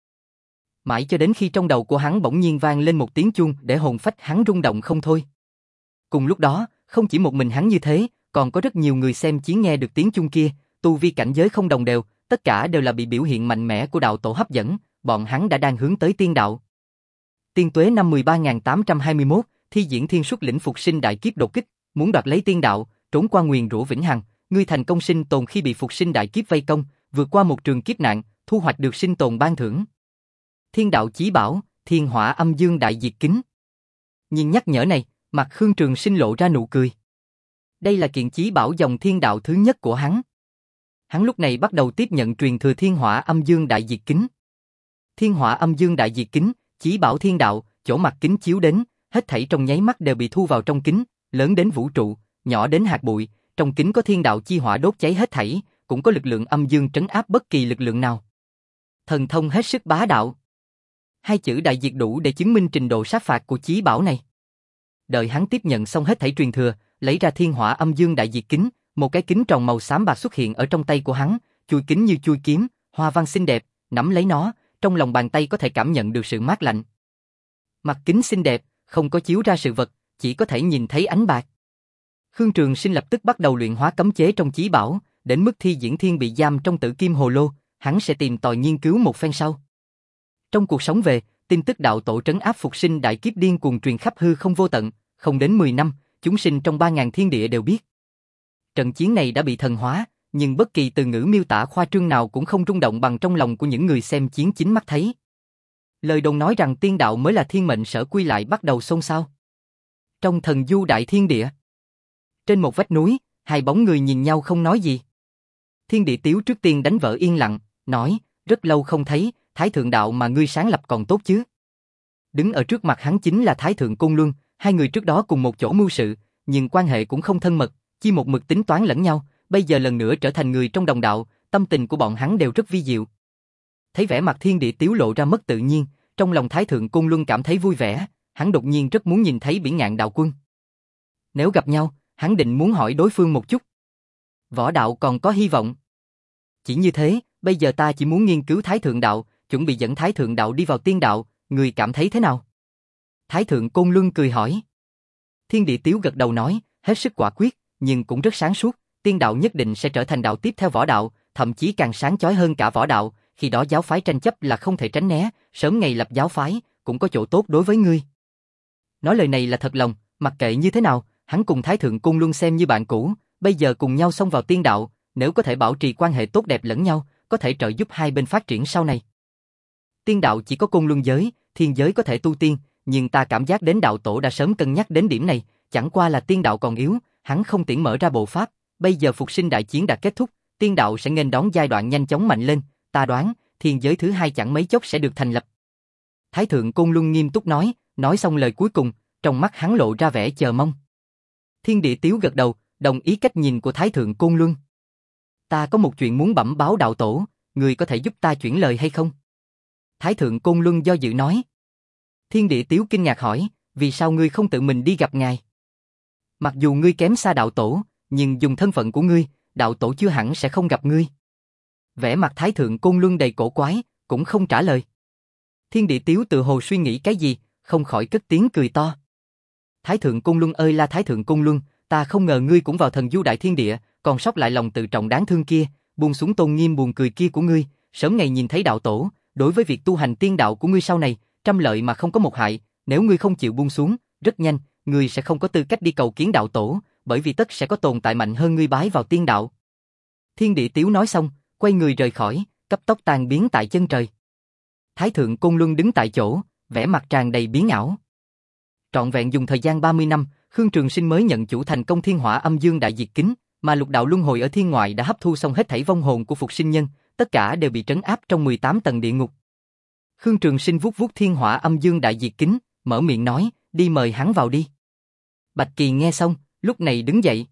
Mãi cho đến khi trong đầu của hắn bỗng nhiên vang lên một tiếng chuông để hồn phách hắn rung động không thôi. Cùng lúc đó, không chỉ một mình hắn như thế, còn có rất nhiều người xem chiến nghe được tiếng chuông kia, tu vi cảnh giới không đồng đều, tất cả đều là bị biểu hiện mạnh mẽ của đạo tổ hấp dẫn, bọn hắn đã đang hướng tới tiên đạo. Tiên tuế năm mười ba nghìn tám trăm hai mươi mốt, Thi Diễn Thiên xuất lĩnh phục sinh đại kiếp đột kích, muốn đoạt lấy tiên đạo, trốn qua nguyền rủa vĩnh hằng, ngươi thành công sinh tồn khi bị phục sinh đại kiếp vây công, vượt qua một trường kiếp nạn, thu hoạch được sinh tồn ban thưởng. Thiên đạo chí bảo, Thiên Hỏa Âm Dương Đại Diệt Kính. Nhìn nhắc nhở này, mặt Khương Trường Sinh lộ ra nụ cười. Đây là kiện chí bảo dòng thiên đạo thứ nhất của hắn. Hắn lúc này bắt đầu tiếp nhận truyền thừa Thiên Hỏa Âm Dương Đại Diệt Kính. Thiên Hỏa Âm Dương Đại Diệt Kính, chí bảo thiên đạo, chỗ mặt kính chiếu đến, hết thảy trong nháy mắt đều bị thu vào trong kính, lớn đến vũ trụ, nhỏ đến hạt bụi, trong kính có thiên đạo chi hỏa đốt cháy hết thảy, cũng có lực lượng âm dương trấn áp bất kỳ lực lượng nào. Thần thông hết sức bá đạo. Hai chữ đại diệt đủ để chứng minh trình độ sát phạt của chí bảo này. Đợi hắn tiếp nhận xong hết thảy truyền thừa, lấy ra Thiên Hỏa Âm Dương Đại Diệt Kính, một cái kính tròn màu xám bạc xuất hiện ở trong tay của hắn, chui kính như chui kiếm, hoa văn xinh đẹp, nắm lấy nó, trong lòng bàn tay có thể cảm nhận được sự mát lạnh. Mặt kính xinh đẹp, không có chiếu ra sự vật, chỉ có thể nhìn thấy ánh bạc. Khương Trường Sinh lập tức bắt đầu luyện hóa cấm chế trong chí bảo, đến mức Thi Diễn Thiên bị giam trong Tử Kim Hồ Lô, hắn sẽ tìm tòi nghiên cứu một phen sau. Trong cuộc sống về, tin tức đạo tổ trấn áp phục sinh đại kiếp điên cuồng truyền khắp hư không vô tận, không đến mười năm, chúng sinh trong ba ngàn thiên địa đều biết. Trận chiến này đã bị thần hóa, nhưng bất kỳ từ ngữ miêu tả khoa trương nào cũng không rung động bằng trong lòng của những người xem chiến chính mắt thấy. Lời đồn nói rằng tiên đạo mới là thiên mệnh sở quy lại bắt đầu xôn xao. Trong thần du đại thiên địa, trên một vách núi, hai bóng người nhìn nhau không nói gì. Thiên Địa Tiếu trước tiên đánh vỡ yên lặng, nói, rất lâu không thấy, Thái Thượng đạo mà ngươi sáng lập còn tốt chứ. Đứng ở trước mặt hắn chính là Thái Thượng Côn Luân, hai người trước đó cùng một chỗ mưu sự, nhưng quan hệ cũng không thân mật, chỉ một mực tính toán lẫn nhau, bây giờ lần nữa trở thành người trong đồng đạo, tâm tình của bọn hắn đều rất vi diệu. Thấy vẻ mặt Thiên Địa Tiếu lộ ra mất tự nhiên, trong lòng Thái Thượng Côn Luân cảm thấy vui vẻ, hắn đột nhiên rất muốn nhìn thấy Biển Ngạn đạo quân. Nếu gặp nhau, hắn định muốn hỏi đối phương một chút. Võ đạo còn có hy vọng. Chỉ như thế, bây giờ ta chỉ muốn nghiên cứu Thái Thượng đạo, chuẩn bị dẫn Thái Thượng đạo đi vào tiên đạo, người cảm thấy thế nào? Thái Thượng Côn Luân cười hỏi. Thiên Địa Tiếu gật đầu nói, hết sức quả quyết, nhưng cũng rất sáng suốt, tiên đạo nhất định sẽ trở thành đạo tiếp theo võ đạo, thậm chí càng sáng chói hơn cả võ đạo, khi đó giáo phái tranh chấp là không thể tránh né, sớm ngày lập giáo phái, cũng có chỗ tốt đối với ngươi. Nói lời này là thật lòng, mặc kệ như thế nào, hắn cùng Thái Thượng Côn Luân xem như bạn cũ, bây giờ cùng nhau xông vào tiên đạo, nếu có thể bảo trì quan hệ tốt đẹp lẫn nhau, có thể trợ giúp hai bên phát triển sau này. Tiên đạo chỉ có côn luân giới, thiên giới có thể tu tiên, nhưng ta cảm giác đến đạo tổ đã sớm cân nhắc đến điểm này, chẳng qua là tiên đạo còn yếu, hắn không tiện mở ra bộ pháp, bây giờ phục sinh đại chiến đã kết thúc, tiên đạo sẽ nghênh đón giai đoạn nhanh chóng mạnh lên, ta đoán, thiên giới thứ hai chẳng mấy chốc sẽ được thành lập. Thái thượng Côn Luân nghiêm túc nói, nói xong lời cuối cùng, trong mắt hắn lộ ra vẻ chờ mong. Thiên Địa Tiếu gật đầu, đồng ý cách nhìn của Thái thượng Côn Luân. Ta có một chuyện muốn bẩm báo đạo tổ, người có thể giúp ta chuyển lời hay không? Thái thượng Côn Luân do dự nói. Thiên Địa Tiếu kinh ngạc hỏi, vì sao ngươi không tự mình đi gặp ngài? Mặc dù ngươi kém xa đạo tổ, nhưng dùng thân phận của ngươi, đạo tổ chưa hẳn sẽ không gặp ngươi. Vẻ mặt Thái thượng Côn Luân đầy cổ quái, cũng không trả lời. Thiên Địa Tiếu tự hồ suy nghĩ cái gì, không khỏi cất tiếng cười to. Thái thượng Côn Luân ơi là Thái thượng Côn Luân, ta không ngờ ngươi cũng vào thần du đại thiên địa, còn sót lại lòng tự trọng đáng thương kia, buông xuống tôn nghiêm buồn cười kia của ngươi, sớm ngày nhìn thấy đạo tổ, đối với việc tu hành tiên đạo của ngươi sau này, trăm lợi mà không có một hại, nếu ngươi không chịu buông xuống, rất nhanh, ngươi sẽ không có tư cách đi cầu kiến đạo tổ, bởi vì tất sẽ có tồn tại mạnh hơn ngươi bái vào tiên đạo. Thiên Địa Tiếu nói xong, quay người rời khỏi, cấp tốc tan biến tại chân trời. Thái thượng Côn Luân đứng tại chỗ, vẻ mặt tràn đầy biến ảo. Trọn vẹn dùng thời gian ba mươi năm, Khương Trường Sinh mới nhận chủ thành công Thiên Hỏa Âm Dương Đại Diệt Kính, mà lục đạo luân hồi ở thiên ngoại đã hấp thu xong hết thảy vong hồn của phục sinh nhân, tất cả đều bị trấn áp trong mười tám tầng địa ngục. Khương Trường Sinh vuốt vuốt Thiên Hỏa Âm Dương Đại Diệt Kính, mở miệng nói, đi mời hắn vào đi. Bạch Kỳ nghe xong, lúc này đứng dậy.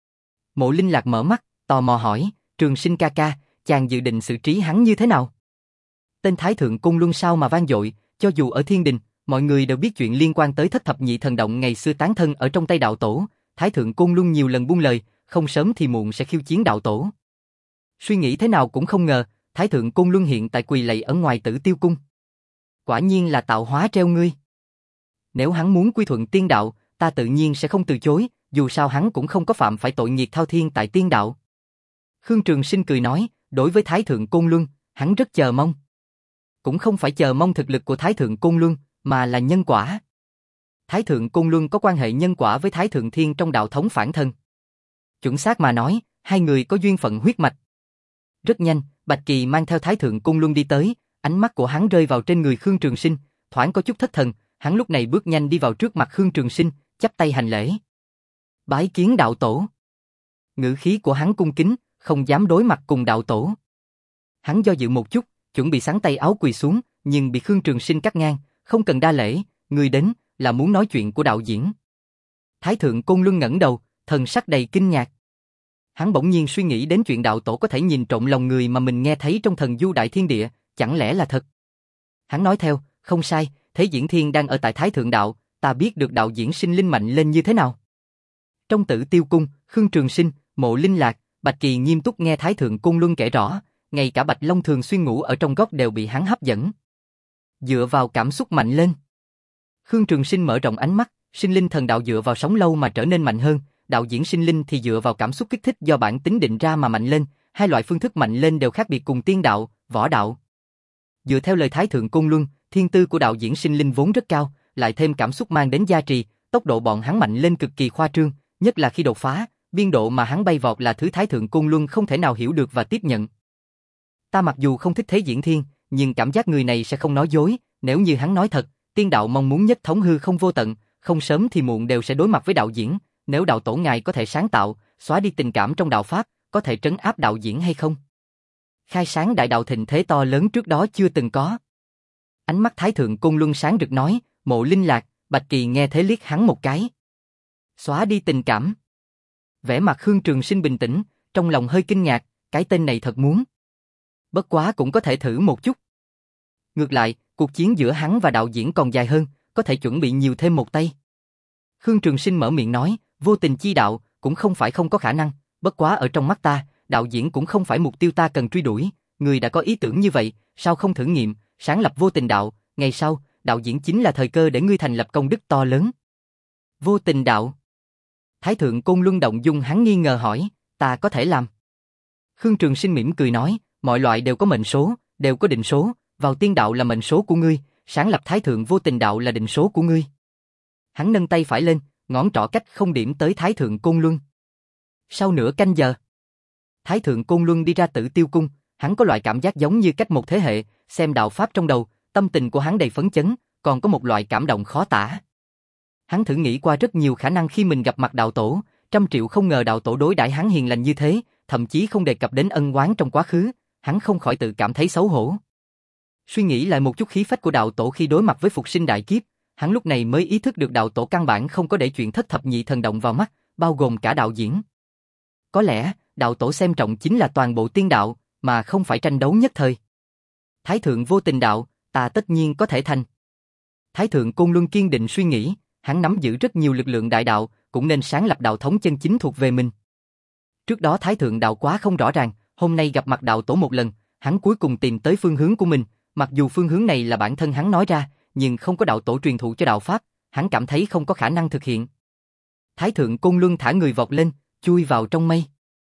Mộ Linh Lạc mở mắt, tò mò hỏi, Trường Sinh ca ca, chàng dự định xử trí hắn như thế nào? Tên Thái thượng Côn Luân sao mà vang dội, cho dù ở thiên đình, mọi người đều biết chuyện liên quan tới thất thập nhị thần động ngày xưa tán thân ở trong tay đạo tổ, Thái thượng Côn Luân nhiều lần buông lời, không sớm thì muộn sẽ khiêu chiến đạo tổ. Suy nghĩ thế nào cũng không ngờ, Thái thượng Côn Luân hiện tại quỳ lạy ở ngoài Tử Tiêu cung. Quả nhiên là tạo hóa treo ngươi. Nếu hắn muốn quy thuận tiên đạo, ta tự nhiên sẽ không từ chối, dù sao hắn cũng không có phạm phải tội nghiệt thao thiên tại tiên đạo. Khương Trường Sinh cười nói, đối với Thái thượng Côn Luân, hắn rất chờ mong. Cũng không phải chờ mong thực lực của Thái thượng Côn Luân, mà là nhân quả. Thái thượng Côn Luân có quan hệ nhân quả với Thái thượng Thiên trong đạo thống phản thân. Chuẩn xác mà nói, hai người có duyên phận huyết mạch. Rất nhanh, Bạch Kỳ mang theo Thái thượng Côn Luân đi tới, ánh mắt của hắn rơi vào trên người Khương Trường Sinh, thoáng có chút thất thần, hắn lúc này bước nhanh đi vào trước mặt Khương Trường Sinh, chắp tay hành lễ. Bái kiến đạo tổ. Ngữ khí của hắn cung kính, không dám đối mặt cùng đạo tổ. Hắn do dự một chút, chuẩn bị xắn tay áo quỳ xuống, nhưng bị Khương Trường Sinh cắt ngang, không cần đa lễ, người đến là muốn nói chuyện của đạo diễn. Thái thượng Côn Luân ngẩng đầu, thần sắc đầy kinh ngạc. Hắn bỗng nhiên suy nghĩ đến chuyện đạo tổ có thể nhìn trộm lòng người mà mình nghe thấy trong thần du đại thiên địa, chẳng lẽ là thật? Hắn nói theo, không sai, Thế Diễn Thiên đang ở tại Thái thượng đạo, ta biết được đạo diễn sinh linh mạnh lên như thế nào. Trong Tử Tiêu cung, Khương Trường Sinh, Mộ Linh Lạc, Bạch Kỳ nghiêm túc nghe Thái thượng Côn Luân kể rõ, ngay cả Bạch Long thường xuyên ngủ ở trong góc đều bị hắn hấp dẫn. Dựa vào cảm xúc mạnh lên. Khương Trường Sinh mở rộng ánh mắt, sinh linh thần đạo dựa vào sống lâu mà trở nên mạnh hơn, đạo diễn sinh linh thì dựa vào cảm xúc kích thích do bản tính định ra mà mạnh lên, hai loại phương thức mạnh lên đều khác biệt cùng tiên đạo, võ đạo. Dựa theo lời Thái thượng Côn Luân, thiên tư của đạo diễn sinh linh vốn rất cao, lại thêm cảm xúc mang đến gia trì, tốc độ bọn hắn mạnh lên cực kỳ khoa trương, nhất là khi đột phá, biên độ mà hắn bay vọt là thứ Thái thượng Côn Luân không thể nào hiểu được và tiếp nhận. Ta mặc dù không thích Thế Diễn Thiên, nhưng cảm giác người này sẽ không nói dối, nếu như hắn nói thật, tiên đạo mong muốn nhất thống hư không vô tận, không sớm thì muộn đều sẽ đối mặt với đạo diễn, nếu đạo tổ ngài có thể sáng tạo, xóa đi tình cảm trong đạo pháp, có thể trấn áp đạo diễn hay không? Khai sáng đại đạo thịnh thế to lớn trước đó chưa từng có. Ánh mắt Thái thượng Côn Luân sáng rực nói, Mộ Linh Lạc, Bạch Kỳ nghe thế liếc hắn một cái. Xóa đi tình cảm. Vẻ mặt Khương Trường Sinh bình tĩnh, trong lòng hơi kinh ngạc, cái tên này thật muốn. Bất quá cũng có thể thử một chút. Ngược lại, cuộc chiến giữa hắn và đạo diễn còn dài hơn, có thể chuẩn bị nhiều thêm một tay. Khương Trường Sinh mở miệng nói, vô tình chi đạo, cũng không phải không có khả năng, bất quá ở trong mắt ta, đạo diễn cũng không phải mục tiêu ta cần truy đuổi, người đã có ý tưởng như vậy, sao không thử nghiệm, sáng lập vô tình đạo, ngày sau, đạo diễn chính là thời cơ để ngươi thành lập công đức to lớn. Vô tình đạo. Thái thượng Côn Luân động dung hắn nghi ngờ hỏi, ta có thể làm. Khương Trường Sinh mỉm cười nói, mọi loại đều có mệnh số, đều có định số, vào tiên đạo là mệnh số của ngươi, sáng lập Thái thượng vô tình đạo là định số của ngươi. Hắn nâng tay phải lên, ngón trỏ cách không điểm tới Thái thượng Côn Luân. Sau nửa canh giờ, Thái thượng Côn Luân đi ra Tử Tiêu cung, hắn có loại cảm giác giống như cách một thế hệ, xem đạo pháp trong đầu, Tâm tình của hắn đầy phấn chấn, còn có một loại cảm động khó tả. Hắn thử nghĩ qua rất nhiều khả năng khi mình gặp mặt đạo tổ, trăm triệu không ngờ đạo tổ đối đãi hắn hiền lành như thế, thậm chí không đề cập đến ân oán trong quá khứ, hắn không khỏi tự cảm thấy xấu hổ. Suy nghĩ lại một chút khí phách của đạo tổ khi đối mặt với phục sinh đại kiếp, hắn lúc này mới ý thức được đạo tổ căn bản không có để chuyện thất thập nhị thần động vào mắt, bao gồm cả đạo diễn. Có lẽ, đạo tổ xem trọng chính là toàn bộ tiên đạo, mà không phải tranh đấu nhất thời. Thái thượng vô tình đạo, ta tất nhiên có thể thành. Thái thượng Côn Luân kiên định suy nghĩ, hắn nắm giữ rất nhiều lực lượng đại đạo, cũng nên sáng lập đạo thống chân chính thuộc về mình. Trước đó Thái thượng đạo quá không rõ ràng, hôm nay gặp mặt đạo tổ một lần, hắn cuối cùng tìm tới phương hướng của mình, mặc dù phương hướng này là bản thân hắn nói ra, nhưng không có đạo tổ truyền thụ cho đạo pháp, hắn cảm thấy không có khả năng thực hiện. Thái thượng Côn Luân thả người vọt lên, chui vào trong mây.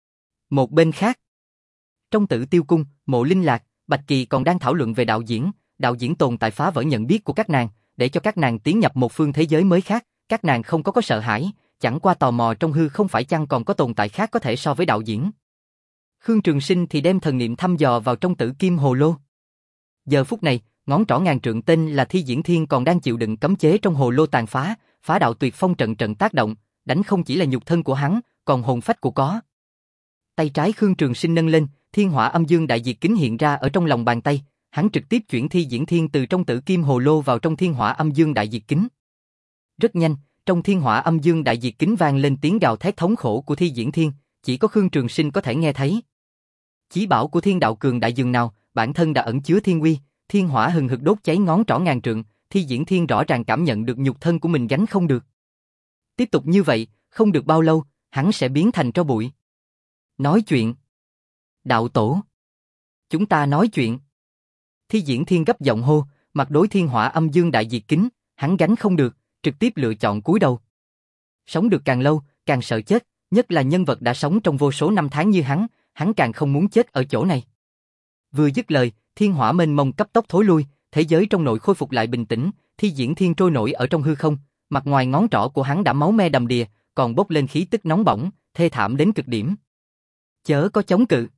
Một bên khác, trong Tử Tiêu cung, Mộ Linh Lạc, Bạch Kỳ còn đang thảo luận về đạo diễn, đạo diễn tồn tại phá vỡ nhận biết của các nàng, để cho các nàng tiến nhập một phương thế giới mới khác, các nàng không có có sợ hãi, chẳng qua tò mò trong hư không phải chăng còn có tồn tại khác có thể so với đạo diễn. Khương Trường Sinh thì đem thần niệm thăm dò vào trong Tử Kim Hồ Lô. Giờ phút này, ngón trỏ ngàn trượng tên là Thi Diễn Thiên còn đang chịu đựng cấm chế trong hồ lô tàn phá, phá đạo tuyệt phong trận trận tác động, đánh không chỉ là nhục thân của hắn, còn hồn phách của có. Tay trái Khương Trường Sinh nâng lên, Thiên Hỏa Âm Dương Đại Diệt Kính hiện ra ở trong lòng bàn tay, hắn trực tiếp chuyển Thi Diễn Thiên từ trong Tử Kim Hồ Lô vào trong Thiên Hỏa Âm Dương Đại Diệt Kính. Rất nhanh, trong Thiên Hỏa Âm Dương Đại Diệt Kính vang lên tiếng gào thét thống khổ của Thi Diễn Thiên, chỉ có Khương Trường Sinh có thể nghe thấy. Chí bảo của Thiên Đạo cường đại dường nào, bản thân đã ẩn chứa thiên uy, thiên hỏa hừng hực đốt cháy ngón trỏ ngàn trượng, Thi Diễn Thiên rõ ràng cảm nhận được nhục thân của mình gánh không được. Tiếp tục như vậy, không được bao lâu, hắn sẽ biến thành tro bụi. Nói chuyện. Đạo tổ. Chúng ta nói chuyện. Thi Diễn Thiên gấp giọng hô, mặt đối Thiên Hỏa Âm Dương Đại Diệt Kính, hắn gánh không được, trực tiếp lựa chọn cúi đầu. Sống được càng lâu, càng sợ chết, nhất là nhân vật đã sống trong vô số năm tháng như hắn, hắn càng không muốn chết ở chỗ này. Vừa dứt lời, thiên hỏa mênh mông cấp tốc thối lui, thế giới trong nội khôi phục lại bình tĩnh, Thi Diễn Thiên trôi nổi ở trong hư không, mặt ngoài ngón trỏ của hắn đã máu me đầm đìa, còn bốc lên khí tức nóng bỏng, thê thảm đến cực điểm. Chớ có chống cự.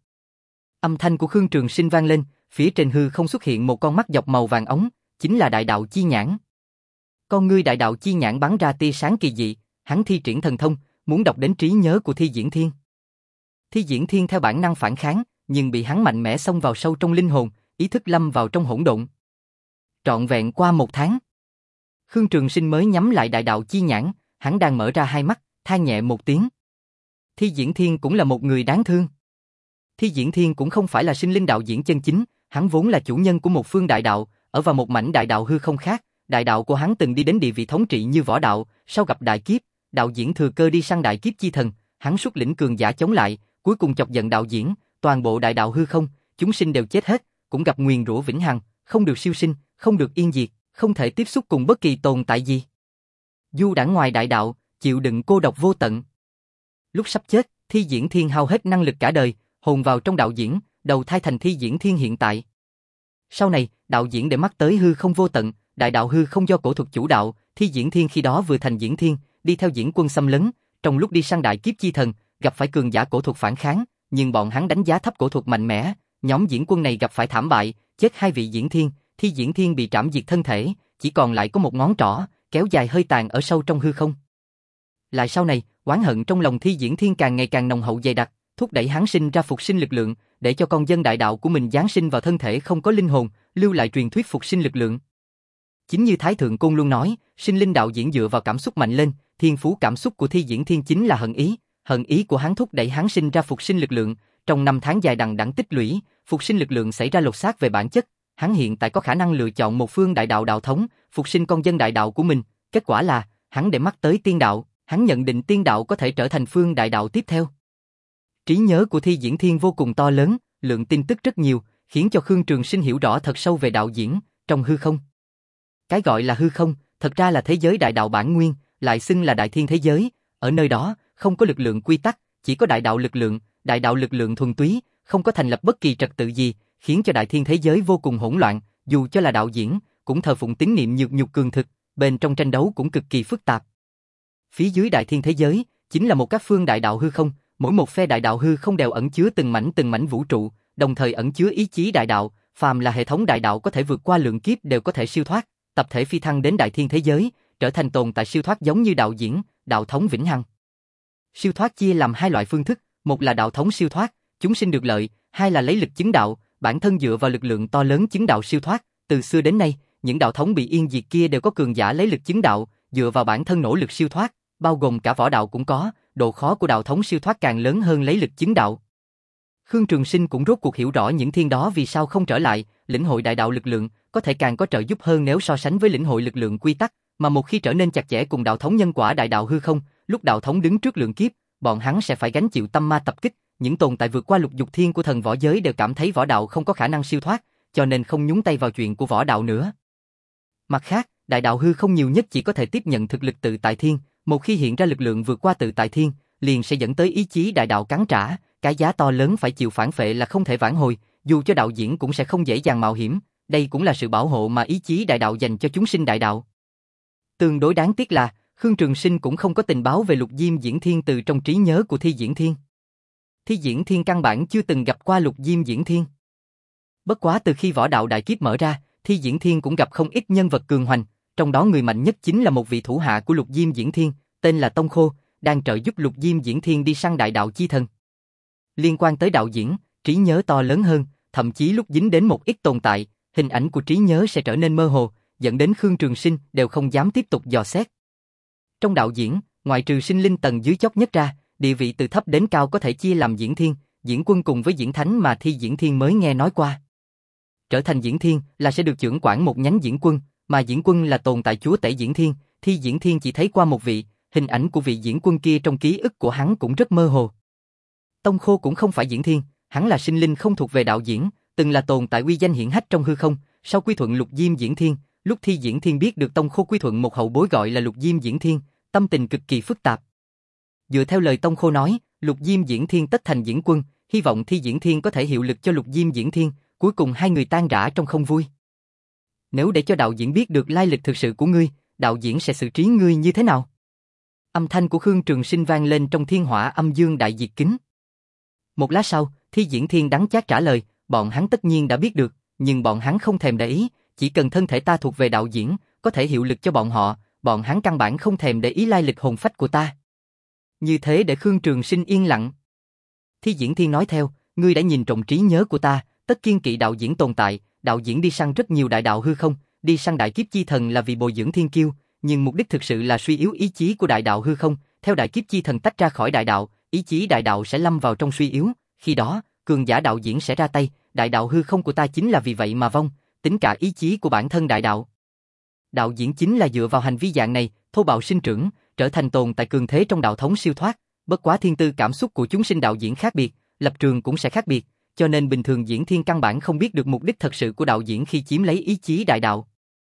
Âm thanh của Khương Trường Sinh vang lên, phía trên hư không xuất hiện một con mắt dọc màu vàng ống, chính là đại đạo chi nhãn. Con ngươi đại đạo chi nhãn bắn ra tia sáng kỳ dị, hắn thi triển thần thông, muốn đọc đến trí nhớ của Thi Diễn Thiên. Thi Diễn Thiên theo bản năng phản kháng, nhưng bị hắn mạnh mẽ xông vào sâu trong linh hồn, ý thức lâm vào trong hỗn độn. Trọn vẹn qua một tháng, Khương Trường Sinh mới nhắm lại đại đạo chi nhãn, hắn đang mở ra hai mắt, than nhẹ một tiếng. Thi Diễn Thiên cũng là một người đáng thương. Thi Diễn Thiên cũng không phải là sinh linh đạo diễn chân chính, hắn vốn là chủ nhân của một phương đại đạo, ở vào một mảnh đại đạo hư không khác, đại đạo của hắn từng đi đến địa vị thống trị như võ đạo, sau gặp đại kiếp, đạo diễn thừa cơ đi săn đại kiếp chi thần, hắn xuất lĩnh cường giả chống lại, cuối cùng chọc giận đạo diễn, toàn bộ đại đạo hư không, chúng sinh đều chết hết, cũng gặp nguyền rủa vĩnh hằng, không được siêu sinh, không được yên diệt, không thể tiếp xúc cùng bất kỳ tồn tại gì. Du đãng ngoài đại đạo, chịu đựng cô độc vô tận. Lúc sắp chết, Thi Diễn Thiên hao hết năng lực cả đời, hồn vào trong đạo diễn, đầu thai thành Thi Diễn Thiên hiện tại. Sau này, đạo diễn để mắt tới hư không vô tận, đại đạo hư không do cổ thuật chủ đạo, Thi Diễn Thiên khi đó vừa thành diễn thiên, đi theo diễn quân xâm lấn, trong lúc đi săn đại kiếp chi thần, gặp phải cường giả cổ thuật phản kháng, nhưng bọn hắn đánh giá thấp cổ thuật mạnh mẽ, nhóm diễn quân này gặp phải thảm bại, chết hai vị diễn thiên, Thi Diễn Thiên bị trảm diệt thân thể, chỉ còn lại có một ngón trỏ, kéo dài hơi tàn ở sâu trong hư không. Lại sau này, oán hận trong lòng Thi Diễn Thiên càng ngày càng nồng hậu dày đặc, thúc đẩy hắn sinh ra phục sinh lực lượng, để cho con dân đại đạo của mình giáng sinh vào thân thể không có linh hồn, lưu lại truyền thuyết phục sinh lực lượng. Chính như Thái Thượng Côn luôn nói, sinh linh đạo diễn dựa vào cảm xúc mạnh lên, thiên phú cảm xúc của Thi Diễn Thiên chính là hận ý, hận ý của hắn thúc đẩy hắn sinh ra phục sinh lực lượng, trong năm tháng dài đằng đẵng tích lũy, phục sinh lực lượng xảy ra lột xác về bản chất, hắn hiện tại có khả năng lựa chọn một phương đại đạo đạo thống, phục sinh con dân đại đạo của mình, kết quả là, hắn để mắt tới tiên đạo, hắn nhận định tiên đạo có thể trở thành phương đại đạo tiếp theo. Trí nhớ của Thi Diễn Thiên vô cùng to lớn, lượng tin tức rất nhiều, khiến cho Khương Trường Sinh hiểu rõ thật sâu về đạo diễn, trong hư không. Cái gọi là hư không, thật ra là thế giới đại đạo bản nguyên, lại xưng là đại thiên thế giới, ở nơi đó, không có lực lượng quy tắc, chỉ có đại đạo lực lượng, đại đạo lực lượng thuần túy, không có thành lập bất kỳ trật tự gì, khiến cho đại thiên thế giới vô cùng hỗn loạn, dù cho là đạo diễn, cũng thờ phụng tín niệm nhược nhục cường thực, bên trong tranh đấu cũng cực kỳ phức tạp. Phía dưới đại thiên thế giới, chính là một các phương đại đạo hư không, mỗi một phe đại đạo hư không đều ẩn chứa từng mảnh từng mảnh vũ trụ, đồng thời ẩn chứa ý chí đại đạo, phàm là hệ thống đại đạo có thể vượt qua lượng kiếp đều có thể siêu thoát, tập thể phi thăng đến đại thiên thế giới, trở thành tồn tại siêu thoát giống như đạo diễn, đạo thống vĩnh hằng. Siêu thoát chia làm hai loại phương thức, một là đạo thống siêu thoát, chúng sinh được lợi, hai là lấy lực chứng đạo, bản thân dựa vào lực lượng to lớn chứng đạo siêu thoát. Từ xưa đến nay, những đạo thống bị yên diệt kia đều có cường giả lấy lực chứng đạo, dựa vào bản thân nỗ lực siêu thoát, bao gồm cả võ đạo cũng có, độ khó của đạo thống siêu thoát càng lớn hơn lấy lực chứng đạo. Khương Trường Sinh cũng rốt cuộc hiểu rõ những thiên đó vì sao không trở lại, lĩnh hội đại đạo lực lượng, có thể càng có trợ giúp hơn nếu so sánh với lĩnh hội lực lượng quy tắc, mà một khi trở nên chặt chẽ cùng đạo thống nhân quả đại đạo hư không, lúc đạo thống đứng trước lượng kiếp, bọn hắn sẽ phải gánh chịu tâm ma tập kích, những tồn tại vượt qua lục dục thiên của thần võ giới đều cảm thấy võ đạo không có khả năng siêu thoát, cho nên không nhúng tay vào chuyện của võ đạo nữa. Mặt khác, đại đạo hư không nhiều nhất chỉ có thể tiếp nhận thực lực tự tại thiên, một khi hiện ra lực lượng vượt qua tự tại thiên, liền sẽ dẫn tới ý chí đại đạo cắn trả, cái giá to lớn phải chịu phản phệ là không thể vãn hồi, dù cho đạo diễn cũng sẽ không dễ dàng mạo hiểm, đây cũng là sự bảo hộ mà ý chí đại đạo dành cho chúng sinh đại đạo. Tương đối đáng tiếc là, Khương Trường Sinh cũng không có tình báo về Lục Diêm Diễn Thiên từ trong trí nhớ của Thi Diễn Thiên. Thi Diễn Thiên căn bản chưa từng gặp qua Lục Diêm Diễn Thiên. Bất quá từ khi võ đạo đại kiếp mở ra, Thi Diễn Thiên cũng gặp không ít nhân vật cường hoành, trong đó người mạnh nhất chính là một vị thủ hạ của Lục Diêm Diễn Thiên, tên là Tông Khô, đang trợ giúp Lục Diêm Diễn Thiên đi săn đại đạo chi thần. Liên quan tới đạo diễn, trí nhớ to lớn hơn, thậm chí lúc dính đến một ít tồn tại, hình ảnh của trí nhớ sẽ trở nên mơ hồ, dẫn đến Khương Trường Sinh đều không dám tiếp tục dò xét. Trong đạo diễn, ngoại trừ sinh linh tầng dưới chót nhất ra, địa vị từ thấp đến cao có thể chia làm diễn thiên, diễn quân cùng với diễn thánh mà Thi Diễn Thiên mới nghe nói qua. Trở thành diễn thiên là sẽ được chưởng quản một nhánh diễn quân, mà diễn quân là tồn tại chúa tể diễn thiên, Thi Diễn Thiên chỉ thấy qua một vị, hình ảnh của vị diễn quân kia trong ký ức của hắn cũng rất mơ hồ. Tông Khô cũng không phải diễn thiên, hắn là sinh linh không thuộc về đạo diễn, từng là tồn tại uy danh hiển hách trong hư không, sau quy thuận Lục Diêm Diễn Thiên, lúc Thi Diễn Thiên biết được Tông Khô quy thuận một hậu bối gọi là Lục Diêm Diễn Thiên, tâm tình cực kỳ phức tạp. Dựa theo lời Tông Khô nói, Lục Diêm Diễn Thiên tất thành diễn quân, hy vọng Thi Diễn Thiên có thể hiệu lực cho Lục Diêm Diễn Thiên, cuối cùng hai người tan rã trong không vui. Nếu để cho đạo diễn biết được lai lịch thực sự của ngươi, đạo diễn sẽ xử trí ngươi như thế nào? Âm thanh của Khương Trường Sinh vang lên trong thiên hỏa âm dương đại diệt kính. Một lát sau, Thi Diễn Thiên đắng chát trả lời, bọn hắn tất nhiên đã biết được, nhưng bọn hắn không thèm để ý, chỉ cần thân thể ta thuộc về đạo diễn, có thể hiệu lực cho bọn họ, bọn hắn căn bản không thèm để ý lai lịch hồn phách của ta. Như thế để Khương Trường Sinh yên lặng. Thi Diễn Thiên nói theo, ngươi đã nhìn trộm trí nhớ của ta, tất kiên kỵ đạo diễn tồn tại, đạo diễn đi săn rất nhiều đại đạo hư không, đi săn đại kiếp chi thần là vì bồi dưỡng thiên kiêu, nhưng mục đích thực sự là suy yếu ý chí của đại đạo hư không, theo đại kiếp chi thần tách ra khỏi đại đạo, ý chí đại đạo sẽ lâm vào trong suy yếu, khi đó, cường giả đạo diễn sẽ ra tay, đại đạo hư không của ta chính là vì vậy mà vong, tính cả ý chí của bản thân đại đạo. Đạo diễn chính là dựa vào hành vi dạng này, thô bạo sinh trưởng, trở thành tồn tại cường thế trong đạo thống siêu thoát, bất quá thiên tư cảm xúc của chúng sinh đạo diễn khác biệt, lập trường cũng sẽ khác biệt, cho nên bình thường diễn thiên căn bản không biết được mục đích thật sự của đạo diễn khi chiếm lấy ý chí đại đạo.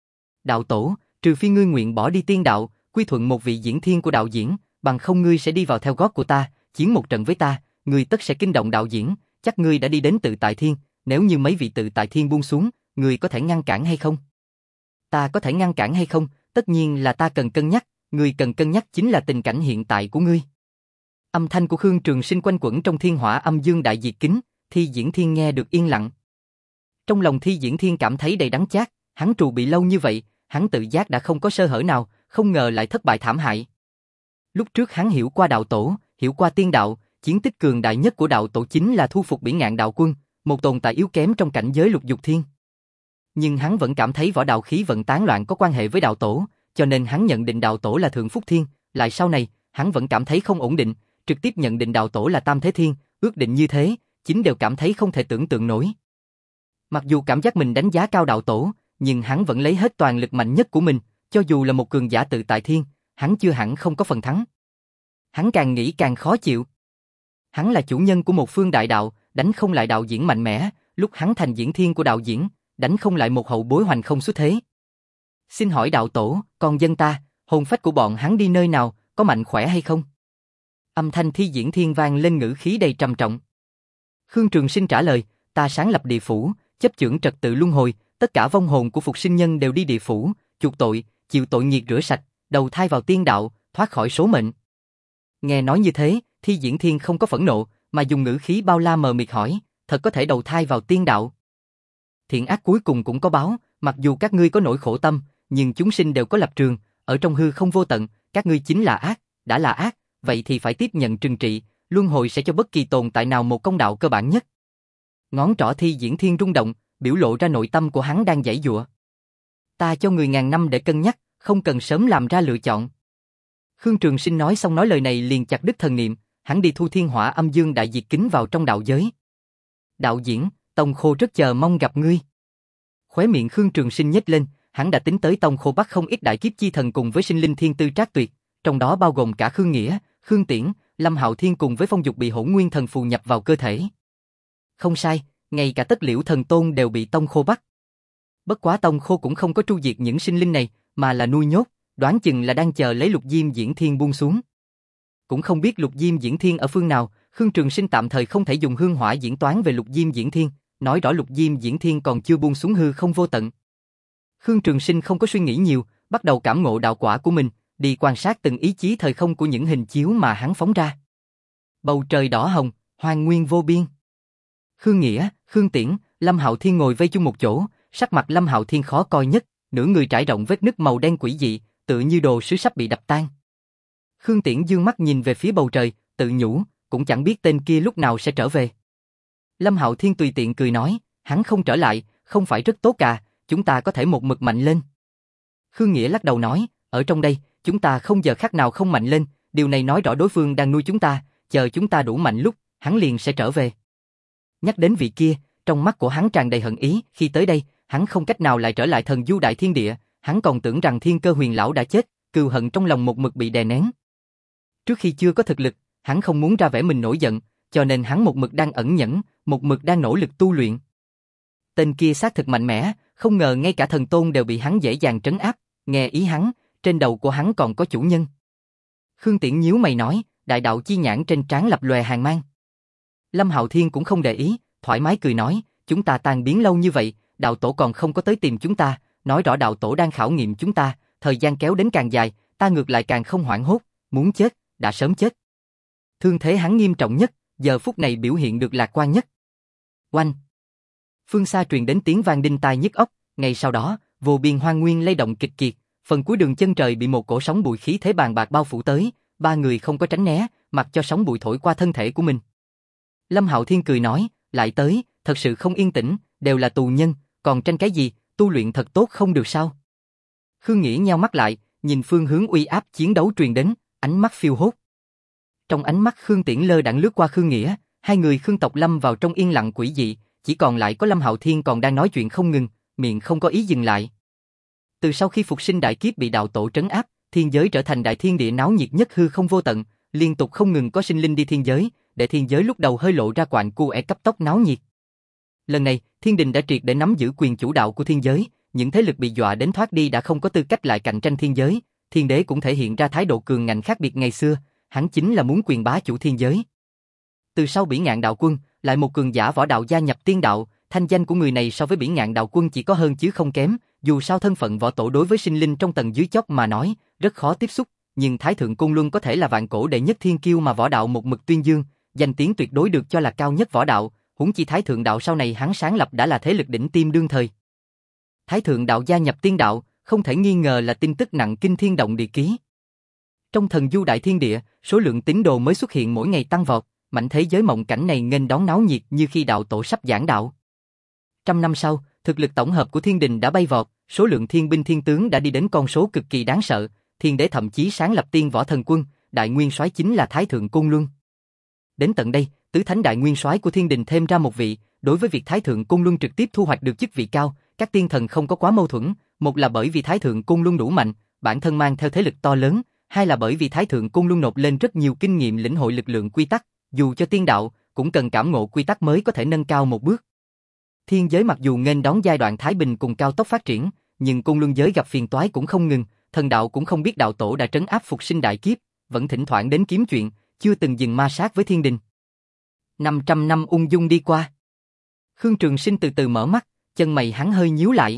Đạo tổ, trừ phi ngươi nguyện bỏ đi tiên đạo, quy thuận một vị diễn thiên của đạo diễn, bằng không ngươi sẽ đi vào theo gót của ta, chiến một trận với ta, ngươi tất sẽ kinh động đạo diễn, chắc ngươi đã đi đến tự tại thiên, nếu như mấy vị tự tại thiên buông xuống, ngươi có thể ngăn cản hay không? Ta có thể ngăn cản hay không? Tất nhiên là ta cần cân nhắc, ngươi cần cân nhắc chính là tình cảnh hiện tại của ngươi. Âm thanh của Khương Trường Sinh quanh quẩn trong thiên hỏa âm dương đại diệt kính, Thi Diễn Thiên nghe được yên lặng. Trong lòng Thi Diễn Thiên cảm thấy đầy đắng chát, hắn trù bị lâu như vậy, hắn tự giác đã không có sơ hở nào, không ngờ lại thất bại thảm hại. Lúc trước hắn hiểu qua đạo tổ, hiểu qua tiên đạo, chiến tích cường đại nhất của đạo tổ chính là thu phục Bỉ Ngạn đạo quân, một tồn tại yếu kém trong cảnh giới lục dục thiên. Nhưng hắn vẫn cảm thấy võ đạo khí vận tán loạn có quan hệ với đạo tổ, cho nên hắn nhận định đạo tổ là thượng phúc thiên, lại sau này, hắn vẫn cảm thấy không ổn định, trực tiếp nhận định đạo tổ là tam thế thiên, ước định như thế, chính đều cảm thấy không thể tưởng tượng nổi. Mặc dù cảm giác mình đánh giá cao đạo tổ, nhưng hắn vẫn lấy hết toàn lực mạnh nhất của mình, cho dù là một cường giả tự tại thiên, hắn chưa hẳn không có phần thắng. Hắn càng nghĩ càng khó chịu. Hắn là chủ nhân của một phương đại đạo, đánh không lại đạo diễn mạnh mẽ, lúc hắn thành diễn thiên của đạo diễn, đánh không lại một hậu bối hoành không xuất thế. Xin hỏi đạo tổ, con dân ta, hồn phách của bọn hắn đi nơi nào, có mạnh khỏe hay không? Âm thanh Thi Diễn Thiên vang lên ngữ khí đầy trầm trọng. Khương Trường Sinh trả lời, ta sáng lập địa phủ, chấp chưởng trật tự luân hồi, tất cả vong hồn của phục sinh nhân đều đi địa phủ, chuộc tội, chịu tội nghiệt rửa sạch, đầu thai vào tiên đạo, thoát khỏi số mệnh. Nghe nói như thế, Thi Diễn Thiên không có phẫn nộ, mà dùng ngữ khí bao la mờ mịt hỏi, thật có thể đầu thai vào tiên đạo? thiện ác cuối cùng cũng có báo, mặc dù các ngươi có nỗi khổ tâm, nhưng chúng sinh đều có lập trường, ở trong hư không vô tận, các ngươi chính là ác, đã là ác, vậy thì phải tiếp nhận trừng trị, luân hồi sẽ cho bất kỳ tồn tại nào một công đạo cơ bản nhất. Ngón trỏ Thi Diễn Thiên rung động, biểu lộ ra nội tâm của hắn đang giãy giụa. Ta cho người ngàn năm để cân nhắc, không cần sớm làm ra lựa chọn. Khương Trường Sinh nói xong nói lời này liền chặt đứt thần niệm, hắn đi thu thiên hỏa âm dương đại diệt kính vào trong đạo giới. Đạo diễn, Tông Khô rất chờ mong gặp ngươi. Khóe miệng Khương Trường Sinh nhếch lên, hắn đã tính tới Tông Khô bắt không ít đại kiếp chi thần cùng với sinh linh thiên tư trác tuyệt, trong đó bao gồm cả Khương Nghĩa, Khương Tiễn, Lâm Hạo Thiên cùng với Phong Dục bị Hỗn Nguyên Thần phù nhập vào cơ thể. Không sai, ngay cả Tất Liễu Thần Tôn đều bị Tông Khô bắt. Bất quá Tông Khô cũng không có tru diệt những sinh linh này, mà là nuôi nhốt, đoán chừng là đang chờ lấy Lục Diêm Diễn Thiên buông xuống. Cũng không biết Lục Diêm Diễn Thiên ở phương nào, Khương Trường Sinh tạm thời không thể dùng hương hỏa diễn toán về Lục Diêm Diễn Thiên, nói rõ Lục Diêm Diễn Thiên còn chưa buông xuống hư không vô tận. Khương Trường Sinh không có suy nghĩ nhiều, bắt đầu cảm ngộ đạo quả của mình, đi quan sát từng ý chí thời không của những hình chiếu mà hắn phóng ra. Bầu trời đỏ hồng, hoang nguyên vô biên. Khương Nghĩa, Khương Tiễn, Lâm Hạo Thiên ngồi vây chung một chỗ, sắc mặt Lâm Hạo Thiên khó coi nhất, nửa người trải rộng vết nứt màu đen quỷ dị, tựa như đồ sứ sắp bị đập tan. Khương Tiễn dương mắt nhìn về phía bầu trời, tự nhủ, cũng chẳng biết tên kia lúc nào sẽ trở về. Lâm Hạo Thiên tùy tiện cười nói, hắn không trở lại, không phải rất tốt à, chúng ta có thể một mực mạnh lên. Khương Nghĩa lắc đầu nói, ở trong đây, chúng ta không giờ khắc nào không mạnh lên, điều này nói rõ đối phương đang nuôi chúng ta, chờ chúng ta đủ mạnh lúc, hắn liền sẽ trở về. Nhắc đến vị kia, trong mắt của hắn tràn đầy hận ý, khi tới đây, hắn không cách nào lại trở lại thần du đại thiên địa, hắn còn tưởng rằng Thiên Cơ Huyền lão đã chết, cừu hận trong lòng một mực bị đè nén. Trước khi chưa có thực lực, hắn không muốn ra vẻ mình nổi giận, cho nên hắn một mực đang ẩn nhẫn, một mực đang nỗ lực tu luyện. Tên kia xác thực mạnh mẽ, không ngờ ngay cả thần tôn đều bị hắn dễ dàng trấn áp, nghe ý hắn, trên đầu của hắn còn có chủ nhân. Khương Tiễn nhíu mày nói, đại đạo chi nhãn trên trán lập lòe hàn mang. Lâm Hạo Thiên cũng không để ý, thoải mái cười nói, chúng ta tan biến lâu như vậy, đạo tổ còn không có tới tìm chúng ta, nói rõ đạo tổ đang khảo nghiệm chúng ta, thời gian kéo đến càng dài, ta ngược lại càng không hoảng hốt, muốn chết, đã sớm chết. Thương thế hắn nghiêm trọng nhất, giờ phút này biểu hiện được lạc quan nhất. Oanh! Phương xa truyền đến tiếng vang đinh tai nhức óc, ngay sau đó, vô biên hoang nguyên lay động kịch kiệt, phần cuối đường chân trời bị một cổ sóng bụi khí thế bàn bạc bao phủ tới, ba người không có tránh né, mặc cho sóng bụi thổi qua thân thể của mình. Lâm Hạo Thiên cười nói, lại tới, thật sự không yên tĩnh, đều là tù nhân, còn tranh cái gì, tu luyện thật tốt không được sao? Khương Nghĩa nheo mắt lại, nhìn phương hướng uy áp chiến đấu truyền đến, ánh mắt phiêu hốt. Trong ánh mắt Khương Tiễn lơ đãng lướt qua Khương Nghĩa, hai người Khương tộc lâm vào trong yên lặng quỷ dị, chỉ còn lại có Lâm Hạo Thiên còn đang nói chuyện không ngừng, miệng không có ý dừng lại. Từ sau khi phục sinh đại kiếp bị đạo tổ trấn áp, thiên giới trở thành đại thiên địa náo nhiệt nhất hư không vô tận, liên tục không ngừng có sinh linh đi thiên giới, để thiên giới lúc đầu hơi lộ ra quạnh cu é cấp tốc náo nhiệt. Lần này, thiên đình đã triệt để nắm giữ quyền chủ đạo của thiên giới, những thế lực bị dọa đến thoát đi đã không có tư cách lại cạnh tranh thiên giới, thiên đế cũng thể hiện ra thái độ cường ngạnh khác biệt ngày xưa, hắn chính là muốn quyền bá chủ thiên giới. Từ sau Bỉ Ngạn đạo quân, lại một cường giả võ đạo gia nhập tiên đạo, thanh danh của người này so với Bỉ Ngạn đạo quân chỉ có hơn chứ không kém, dù sao thân phận võ tổ đối với sinh linh trong tầng dưới chót mà nói, rất khó tiếp xúc, nhưng Thái Thượng Côn Luân có thể là vạn cổ đệ nhất thiên kiêu mà võ đạo một mực tuyên dương, danh tiếng tuyệt đối được cho là cao nhất võ đạo, huống chi Thái Thượng đạo sau này hắn sáng lập đã là thế lực đỉnh tiêm đương thời. Thái Thượng đạo gia nhập tiên đạo, không thể nghi ngờ là tin tức nặng kinh thiên động địa ký. Trong thần du đại thiên địa, số lượng tín đồ mới xuất hiện mỗi ngày tăng vọt, mảnh thế giới mộng cảnh này nghênh đón náo nhiệt như khi đạo tổ sắp giảng đạo. Trăm năm sau, thực lực tổng hợp của thiên đình đã bay vọt, số lượng thiên binh thiên tướng đã đi đến con số cực kỳ đáng sợ, thiên đế thậm chí sáng lập tiên võ thần quân, đại nguyên soái chính là Thái Thượng Côn Luân. Đến tận đây, tứ thánh đại nguyên soái của thiên đình thêm ra một vị, đối với việc Thái Thượng Côn Luân trực tiếp thu hoạch được chức vị cao, các tiên thần không có quá mâu thuẫn, một là bởi vì Thái Thượng Côn Luân đủ mạnh, bản thân mang theo thế lực to lớn, hai là bởi vì Thái Thượng Côn Luân nộp lên rất nhiều kinh nghiệm lĩnh hội lực lượng quy tắc, dù cho tiên đạo, cũng cần cảm ngộ quy tắc mới có thể nâng cao một bước. Thiên giới mặc dù nghênh đón giai đoạn thái bình cùng cao tốc phát triển, nhưng Côn Luân giới gặp phiền toái cũng không ngừng, thần đạo cũng không biết đạo tổ đã trấn áp phục sinh đại kiếp, vẫn thỉnh thoảng đến kiếm chuyện, chưa từng dừng ma sát với thiên đình. năm trăm năm ung dung đi qua. Khương Trường Sinh từ từ mở mắt, chân mày hắn hơi nhíu lại.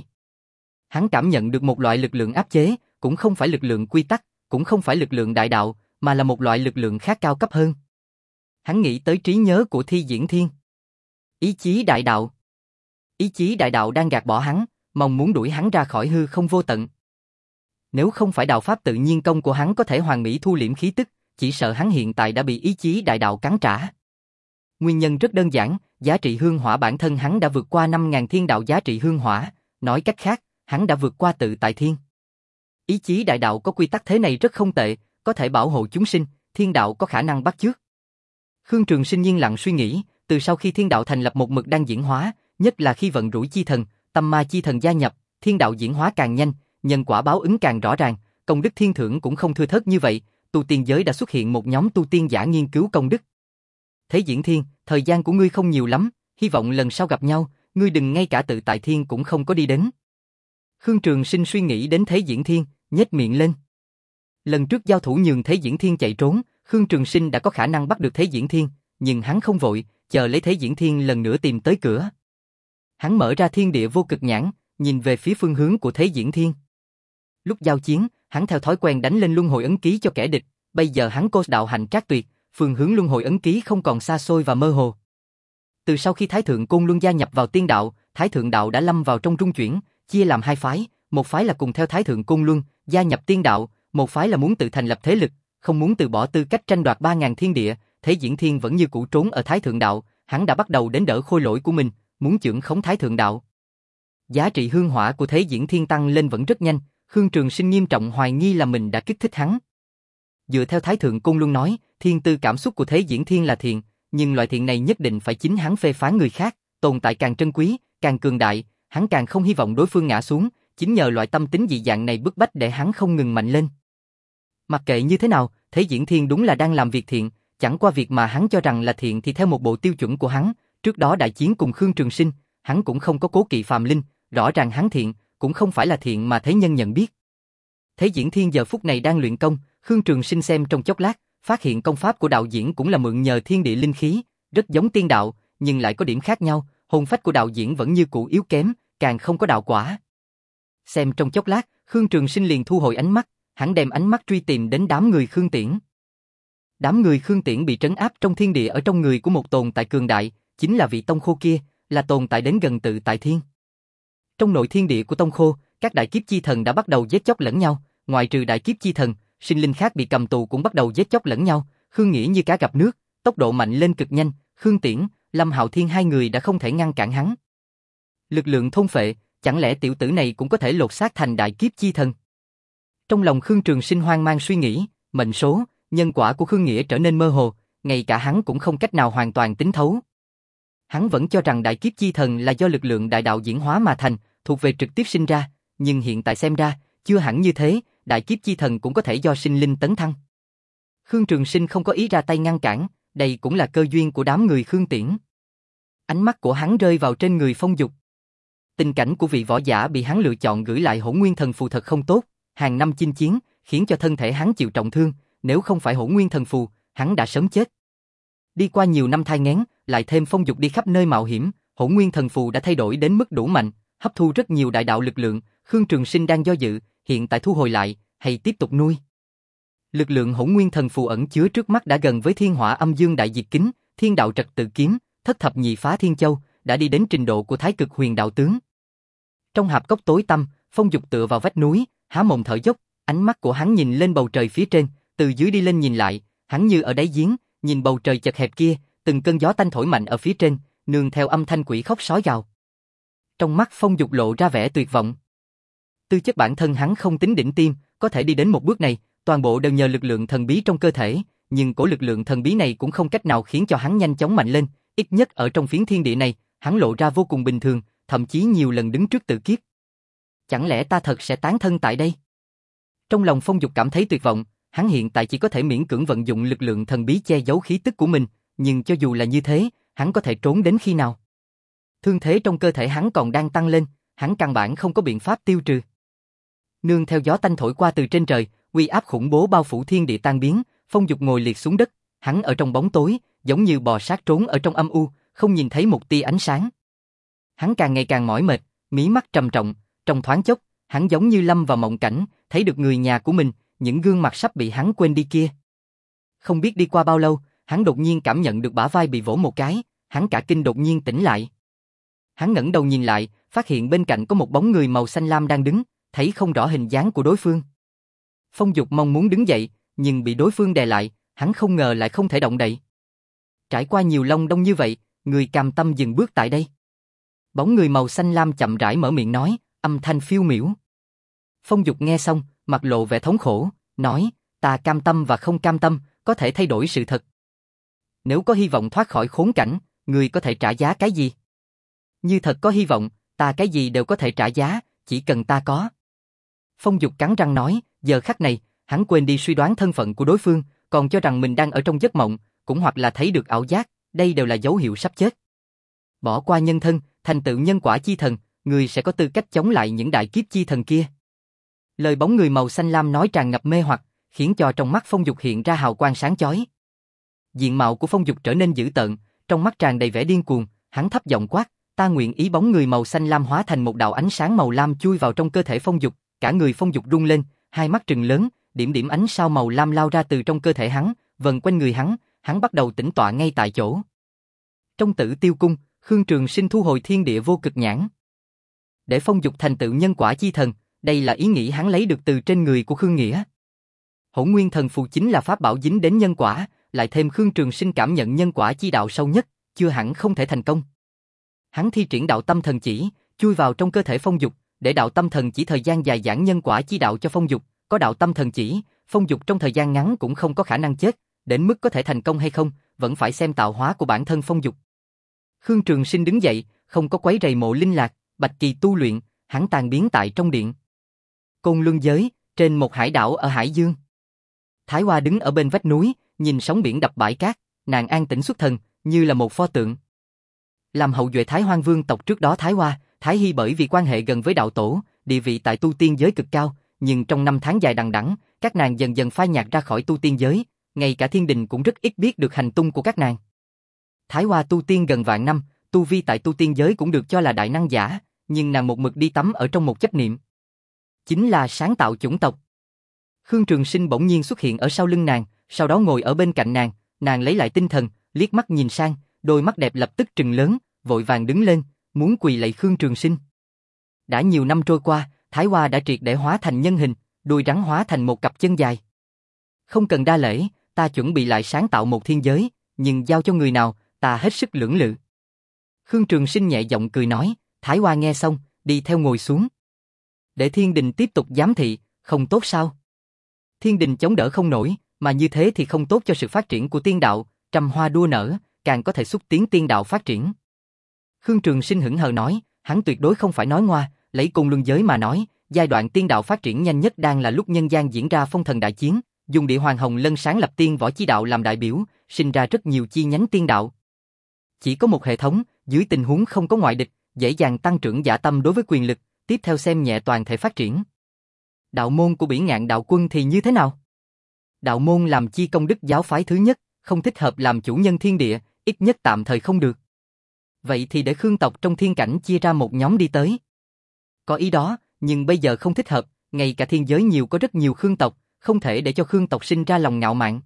Hắn cảm nhận được một loại lực lượng áp chế, cũng không phải lực lượng quy tắc, cũng không phải lực lượng đại đạo, mà là một loại lực lượng khác cao cấp hơn. Hắn nghĩ tới trí nhớ của Thi Diễn Thiên. Ý chí đại đạo. Ý chí đại đạo đang gạt bỏ hắn, mong muốn đuổi hắn ra khỏi hư không vô tận. Nếu không phải đạo pháp tự nhiên công của hắn có thể hoàn mỹ thu liễm khí tức, chỉ sợ hắn hiện tại đã bị ý chí đại đạo cắn trả. Nguyên nhân rất đơn giản, giá trị hương hỏa bản thân hắn đã vượt qua năm nghìn thiên đạo giá trị hương hỏa, nói cách khác, hắn đã vượt qua tự tại thiên. Ý chí đại đạo có quy tắc thế này rất không tệ, có thể bảo hộ chúng sinh, thiên đạo có khả năng bắt chước. Khương Trường Sinh yên lặng suy nghĩ, từ sau khi thiên đạo thành lập một mực đang diễn hóa, nhất là khi vận rủi chi thần, tâm ma chi thần gia nhập, thiên đạo diễn hóa càng nhanh, nhân quả báo ứng càng rõ ràng, công đức thiên thưởng cũng không thưa thớt như vậy, tu tiên giới đã xuất hiện một nhóm tu tiên giả nghiên cứu công đức. Thế Diễn Thiên, thời gian của ngươi không nhiều lắm, hy vọng lần sau gặp nhau, ngươi đừng ngay cả tự tại thiên cũng không có đi đến. Khương Trường Sinh suy nghĩ đến Thế Diễn Thiên, nhếch miệng lên. Lần trước giao thủ nhường Thế Diễn Thiên chạy trốn, Khương Trường Sinh đã có khả năng bắt được Thế Diễn Thiên, nhưng hắn không vội, chờ lấy Thế Diễn Thiên lần nữa tìm tới cửa. Hắn mở ra thiên địa vô cực nhãn, nhìn về phía phương hướng của Thế Diễn Thiên. Lúc giao chiến, hắn theo thói quen đánh lên luân hồi ấn ký cho kẻ địch, bây giờ hắn cô đạo hành trác tuyệt, phương hướng luân hồi ấn ký không còn xa xôi và mơ hồ. Từ sau khi Thái Thượng Côn Luân gia nhập vào tiên đạo, Thái Thượng đạo đã lâm vào trong rung chuyển, chia làm hai phái, một phái là cùng theo Thái Thượng Côn Luân, gia nhập tiên đạo, một phái là muốn tự thành lập thế lực, không muốn từ bỏ tư cách tranh đoạt ba ngàn thiên địa. Thế Diễn Thiên vẫn như cũ trốn ở Thái Thượng đạo, hắn đã bắt đầu đến đỡ khôi lỗi của mình, muốn chưởng khống Thái Thượng đạo. Giá trị hương hỏa của Thế Diễn Thiên tăng lên vẫn rất nhanh, Khương Trường Sinh nghiêm trọng hoài nghi là mình đã kích thích hắn. Dựa theo Thái Thượng Côn Luân nói, thiên tư cảm xúc của Thế Diễn Thiên là thiện, nhưng loại thiện này nhất định phải chính hắn phê phán người khác, tồn tại càng trân quý, càng cường đại, hắn càng không hy vọng đối phương ngã xuống, chính nhờ loại tâm tính dị dạng này bức bách để hắn không ngừng mạnh lên. Mặc kệ như thế nào, Thế Diễn Thiên đúng là đang làm việc thiện, chẳng qua việc mà hắn cho rằng là thiện thì theo một bộ tiêu chuẩn của hắn, trước đó đại chiến cùng Khương Trường Sinh, hắn cũng không có cố kỵ phàm linh, rõ ràng hắn thiện, cũng không phải là thiện mà thế nhân nhận biết. Thế Diễn Thiên giờ phút này đang luyện công, Khương Trường Sinh xem trong chốc lát, phát hiện công pháp của đạo diễn cũng là mượn nhờ thiên địa linh khí, rất giống tiên đạo, nhưng lại có điểm khác nhau, hồn phách của đạo diễn vẫn như cũ yếu kém, càng không có đạo quả. Xem trong chốc lát, Khương Trường Sinh liền thu hồi ánh mắt, hắn đem ánh mắt truy tìm đến đám người Khương Tiễn. Đám người Khương Tiễn bị trấn áp trong thiên địa ở trong người của một tồn tại cường đại, chính là vị Tông Khô kia, là tồn tại đến gần tự tại thiên. Trong nội thiên địa của Tông Khô, các đại kiếp chi thần đã bắt đầu giết chóc lẫn nhau, ngoại trừ đại kiếp chi thần, sinh linh khác bị cầm tù cũng bắt đầu giết chóc lẫn nhau, Khương Nghĩa như cá gặp nước, tốc độ mạnh lên cực nhanh, Khương Tiễn, Lâm Hạo Thiên hai người đã không thể ngăn cản hắn. Lực lượng thôn phệ, chẳng lẽ tiểu tử này cũng có thể lột xác thành đại kiếp chi thần? Trong lòng Khương Trường Sinh hoang mang suy nghĩ, mệnh số, nhân quả của Khương Nghĩa trở nên mơ hồ, ngay cả hắn cũng không cách nào hoàn toàn tính thấu. Hắn vẫn cho rằng đại kiếp chi thần là do lực lượng đại đạo diễn hóa mà thành, thuộc về trực tiếp sinh ra, nhưng hiện tại xem ra, chưa hẳn như thế, đại kiếp chi thần cũng có thể do sinh linh tấn thăng. Khương Trường Sinh không có ý ra tay ngăn cản, đây cũng là cơ duyên của đám người Khương Tiễn. Ánh mắt của hắn rơi vào trên người Phong Dục. Tình cảnh của vị võ giả bị hắn lựa chọn gửi lại Hỗn Nguyên Thần Phù thật không tốt, hàng năm chinh chiến, khiến cho thân thể hắn chịu trọng thương, nếu không phải Hỗn Nguyên Thần Phù, hắn đã sớm chết. Đi qua nhiều năm thai nghén, lại thêm Phong Dục đi khắp nơi mạo hiểm, Hỗn Nguyên Thần Phù đã thay đổi đến mức đủ mạnh, hấp thu rất nhiều đại đạo lực lượng, Khương Trường Sinh đang do dự, hiện tại thu hồi lại, hay tiếp tục nuôi. Lực lượng Hỗn Nguyên Thần Phù ẩn chứa trước mắt đã gần với Thiên Hỏa Âm Dương Đại Diệt Kính, Thiên Đạo Trật Tự Kiếm, Thất Thập Nhị Phá Thiên Châu, đã đi đến trình độ của Thái Cực Huyền Đạo Tướng. Trong hạp cốc tối tăm, Phong Dục tựa vào vách núi, há mồm thở dốc, ánh mắt của hắn nhìn lên bầu trời phía trên, từ dưới đi lên nhìn lại, hắn như ở đáy giếng, nhìn bầu trời chật hẹp kia, từng cơn gió tanh thổi mạnh ở phía trên, nương theo âm thanh quỷ khóc sói gào. Trong mắt Phong Dục lộ ra vẻ tuyệt vọng. Tư chất bản thân hắn không tính đỉnh tiêm, có thể đi đến một bước này, toàn bộ đều nhờ lực lượng thần bí trong cơ thể, nhưng cổ lực lượng thần bí này cũng không cách nào khiến cho hắn nhanh chóng mạnh lên, ít nhất ở trong phiến thiên địa này, hắn lộ ra vô cùng bình thường, thậm chí nhiều lần đứng trước tự kiếp. Chẳng lẽ ta thật sẽ tán thân tại đây? Trong lòng Phong Dục cảm thấy tuyệt vọng, hắn hiện tại chỉ có thể miễn cưỡng vận dụng lực lượng thần bí che giấu khí tức của mình, nhưng cho dù là như thế, hắn có thể trốn đến khi nào? Thương thế trong cơ thể hắn còn đang tăng lên, hắn căn bản không có biện pháp tiêu trừ. Nương theo gió tanh thổi qua từ trên trời, uy áp khủng bố bao phủ thiên địa tan biến, Phong Dục ngồi liệt xuống đất, hắn ở trong bóng tối, giống như bò sát trốn ở trong âm u, không nhìn thấy một tia ánh sáng. Hắn càng ngày càng mỏi mệt, mí mắt trầm trọng, trong thoáng chốc, hắn giống như lâm vào mộng cảnh, thấy được người nhà của mình, những gương mặt sắp bị hắn quên đi kia. Không biết đi qua bao lâu, hắn đột nhiên cảm nhận được bả vai bị vỗ một cái, hắn cả kinh đột nhiên tỉnh lại. Hắn ngẩng đầu nhìn lại, phát hiện bên cạnh có một bóng người màu xanh lam đang đứng, thấy không rõ hình dáng của đối phương. Phong Dục mong muốn đứng dậy, nhưng bị đối phương đè lại, hắn không ngờ lại không thể động đậy. Trải qua nhiều long đong như vậy, người cam tâm dừng bước tại đây. Bóng người màu xanh lam chậm rãi mở miệng nói, âm thanh phiêu miểu. Phong Dục nghe xong, mặt lộ vẻ thống khổ, nói, ta cam tâm và không cam tâm, có thể thay đổi sự thật. Nếu có hy vọng thoát khỏi khốn cảnh, người có thể trả giá cái gì? Như thật có hy vọng, ta cái gì đều có thể trả giá, chỉ cần ta có. Phong Dục cắn răng nói, giờ khắc này, hắn quên đi suy đoán thân phận của đối phương, còn cho rằng mình đang ở trong giấc mộng, cũng hoặc là thấy được ảo giác, đây đều là dấu hiệu sắp chết. Bỏ qua nhân thân, thành tựu nhân quả chi thần, người sẽ có tư cách chống lại những đại kiếp chi thần kia. Lời bóng người màu xanh lam nói tràn ngập mê hoặc, khiến cho trong mắt Phong Dục hiện ra hào quang sáng chói. Diện mạo của Phong Dục trở nên dữ tợn, trong mắt tràn đầy vẻ điên cuồng, hắn thấp giọng quát, ta nguyện ý. Bóng người màu xanh lam hóa thành một đạo ánh sáng màu lam chui vào trong cơ thể Phong Dục, cả người Phong Dục rung lên, hai mắt trừng lớn, điểm điểm ánh sao màu lam lao ra từ trong cơ thể hắn, vần quanh người hắn, hắn bắt đầu tĩnh tọa ngay tại chỗ. Trong Tử Tiêu cung, Khương Trường Sinh thu hồi thiên địa vô cực nhãn. Để Phong Dục thành tựu nhân quả chi thần, đây là ý nghĩ hắn lấy được từ trên người của Khương Nghĩa. Hỗn Nguyên Thần Phù chính là pháp bảo dính đến nhân quả, lại thêm Khương Trường Sinh cảm nhận nhân quả chi đạo sâu nhất, chưa hẳn không thể thành công. Hắn thi triển đạo tâm thần chỉ, chui vào trong cơ thể Phong Dục, để đạo tâm thần chỉ thời gian dài giảng nhân quả chi đạo cho Phong Dục, có đạo tâm thần chỉ, Phong Dục trong thời gian ngắn cũng không có khả năng chết, đến mức có thể thành công hay không, vẫn phải xem tạo hóa của bản thân Phong Dục. Khương Trường Sinh đứng dậy, không có quấy rầy Mộ Linh Lạc, Bạch Kỳ tu luyện, hắn tan biến tại trong điện. Côn Luân giới, trên một hải đảo ở Hải Dương. Thái Hoa đứng ở bên vách núi, nhìn sóng biển đập bãi cát, nàng an tĩnh xuất thần, như là một pho tượng. Làm hậu duệ Thái Hoang Vương tộc trước đó Thái Hoa, Thái Hy bởi vì quan hệ gần với đạo tổ, địa vị tại tu tiên giới cực cao, nhưng trong năm tháng dài đằng đẵng, các nàng dần dần phai nhạt ra khỏi tu tiên giới, ngay cả thiên đình cũng rất ít biết được hành tung của các nàng. Thái Hoa tu tiên gần vạn năm, tu vi tại tu tiên giới cũng được cho là đại năng giả, nhưng nàng một mực đi tắm ở trong một chấp niệm, chính là sáng tạo chủng tộc. Khương Trường Sinh bỗng nhiên xuất hiện ở sau lưng nàng, sau đó ngồi ở bên cạnh nàng, nàng lấy lại tinh thần, liếc mắt nhìn sang, đôi mắt đẹp lập tức trừng lớn, vội vàng đứng lên, muốn quỳ lạy Khương Trường Sinh. Đã nhiều năm trôi qua, Thái Hoa đã triệt để hóa thành nhân hình, đuôi rắn hóa thành một cặp chân dài. Không cần đa lễ, ta chuẩn bị lại sáng tạo một thiên giới, nhưng giao cho người nào, ta hết sức lưỡng lự. Khương Trường Sinh nhẹ giọng cười nói, Thái Hoa nghe xong, đi theo ngồi xuống. Để thiên đình tiếp tục giám thị, không tốt sao? Thiên đình chống đỡ không nổi, mà như thế thì không tốt cho sự phát triển của tiên đạo, trăm hoa đua nở, càng có thể xúc tiến tiên đạo phát triển. Khương Trường Sinh hững hờ nói, hắn tuyệt đối không phải nói ngoa, lấy Côn Luân giới mà nói, giai đoạn tiên đạo phát triển nhanh nhất đang là lúc nhân gian diễn ra phong thần đại chiến, dùng địa hoàng hồng lân sáng lập tiên võ chi đạo làm đại biểu, sinh ra rất nhiều chi nhánh tiên đạo. Chỉ có một hệ thống, dưới tình huống không có ngoại địch, dễ dàng tăng trưởng dạ tâm đối với quyền lực, tiếp theo xem nhẹ toàn thể phát triển. Đạo môn của Bỉ Ngạn đạo quân thì như thế nào? Đạo môn làm chi công đức giáo phái thứ nhất, không thích hợp làm chủ nhân thiên địa, ít nhất tạm thời không được. Vậy thì để Khương tộc trong thiên cảnh chia ra một nhóm đi tới. Có ý đó, nhưng bây giờ không thích hợp, ngay cả thiên giới nhiều có rất nhiều Khương tộc, không thể để cho Khương tộc sinh ra lòng ngạo mạn.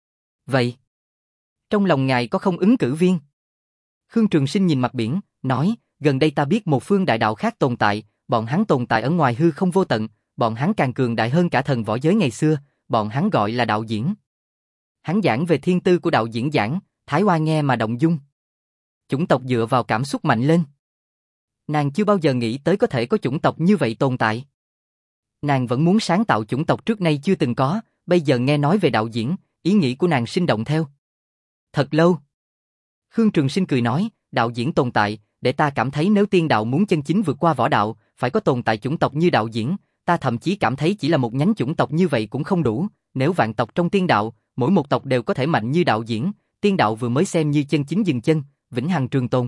Vậy, trong lòng ngài có không ứng cử viên? Khương Trường Sinh nhìn mặt biển, nói, gần đây ta biết một phương đại đạo khác tồn tại, bọn hắn tồn tại ở ngoài hư không vô tận, bọn hắn càng cường đại hơn cả thần võ giới ngày xưa, bọn hắn gọi là đạo diễn. Hắn giảng về thiên tư của đạo diễn giảng, Thái Hoa nghe mà động dung. Chủng tộc dựa vào cảm xúc mạnh lên. Nàng chưa bao giờ nghĩ tới có thể có chủng tộc như vậy tồn tại. Nàng vẫn muốn sáng tạo chủng tộc trước nay chưa từng có, bây giờ nghe nói về đạo diễn, ý nghĩ của nàng sinh động theo. Thật lâu. Khương Trường Sinh cười nói, đạo diễn tồn tại, để ta cảm thấy nếu tiên đạo muốn chân chính vượt qua võ đạo, phải có tồn tại chủng tộc như đạo diễn, ta thậm chí cảm thấy chỉ là một nhánh chủng tộc như vậy cũng không đủ, nếu vạn tộc trong tiên đạo, mỗi một tộc đều có thể mạnh như đạo diễn, tiên đạo vừa mới xem như chân chính dừng chân, vĩnh hằng trường tồn.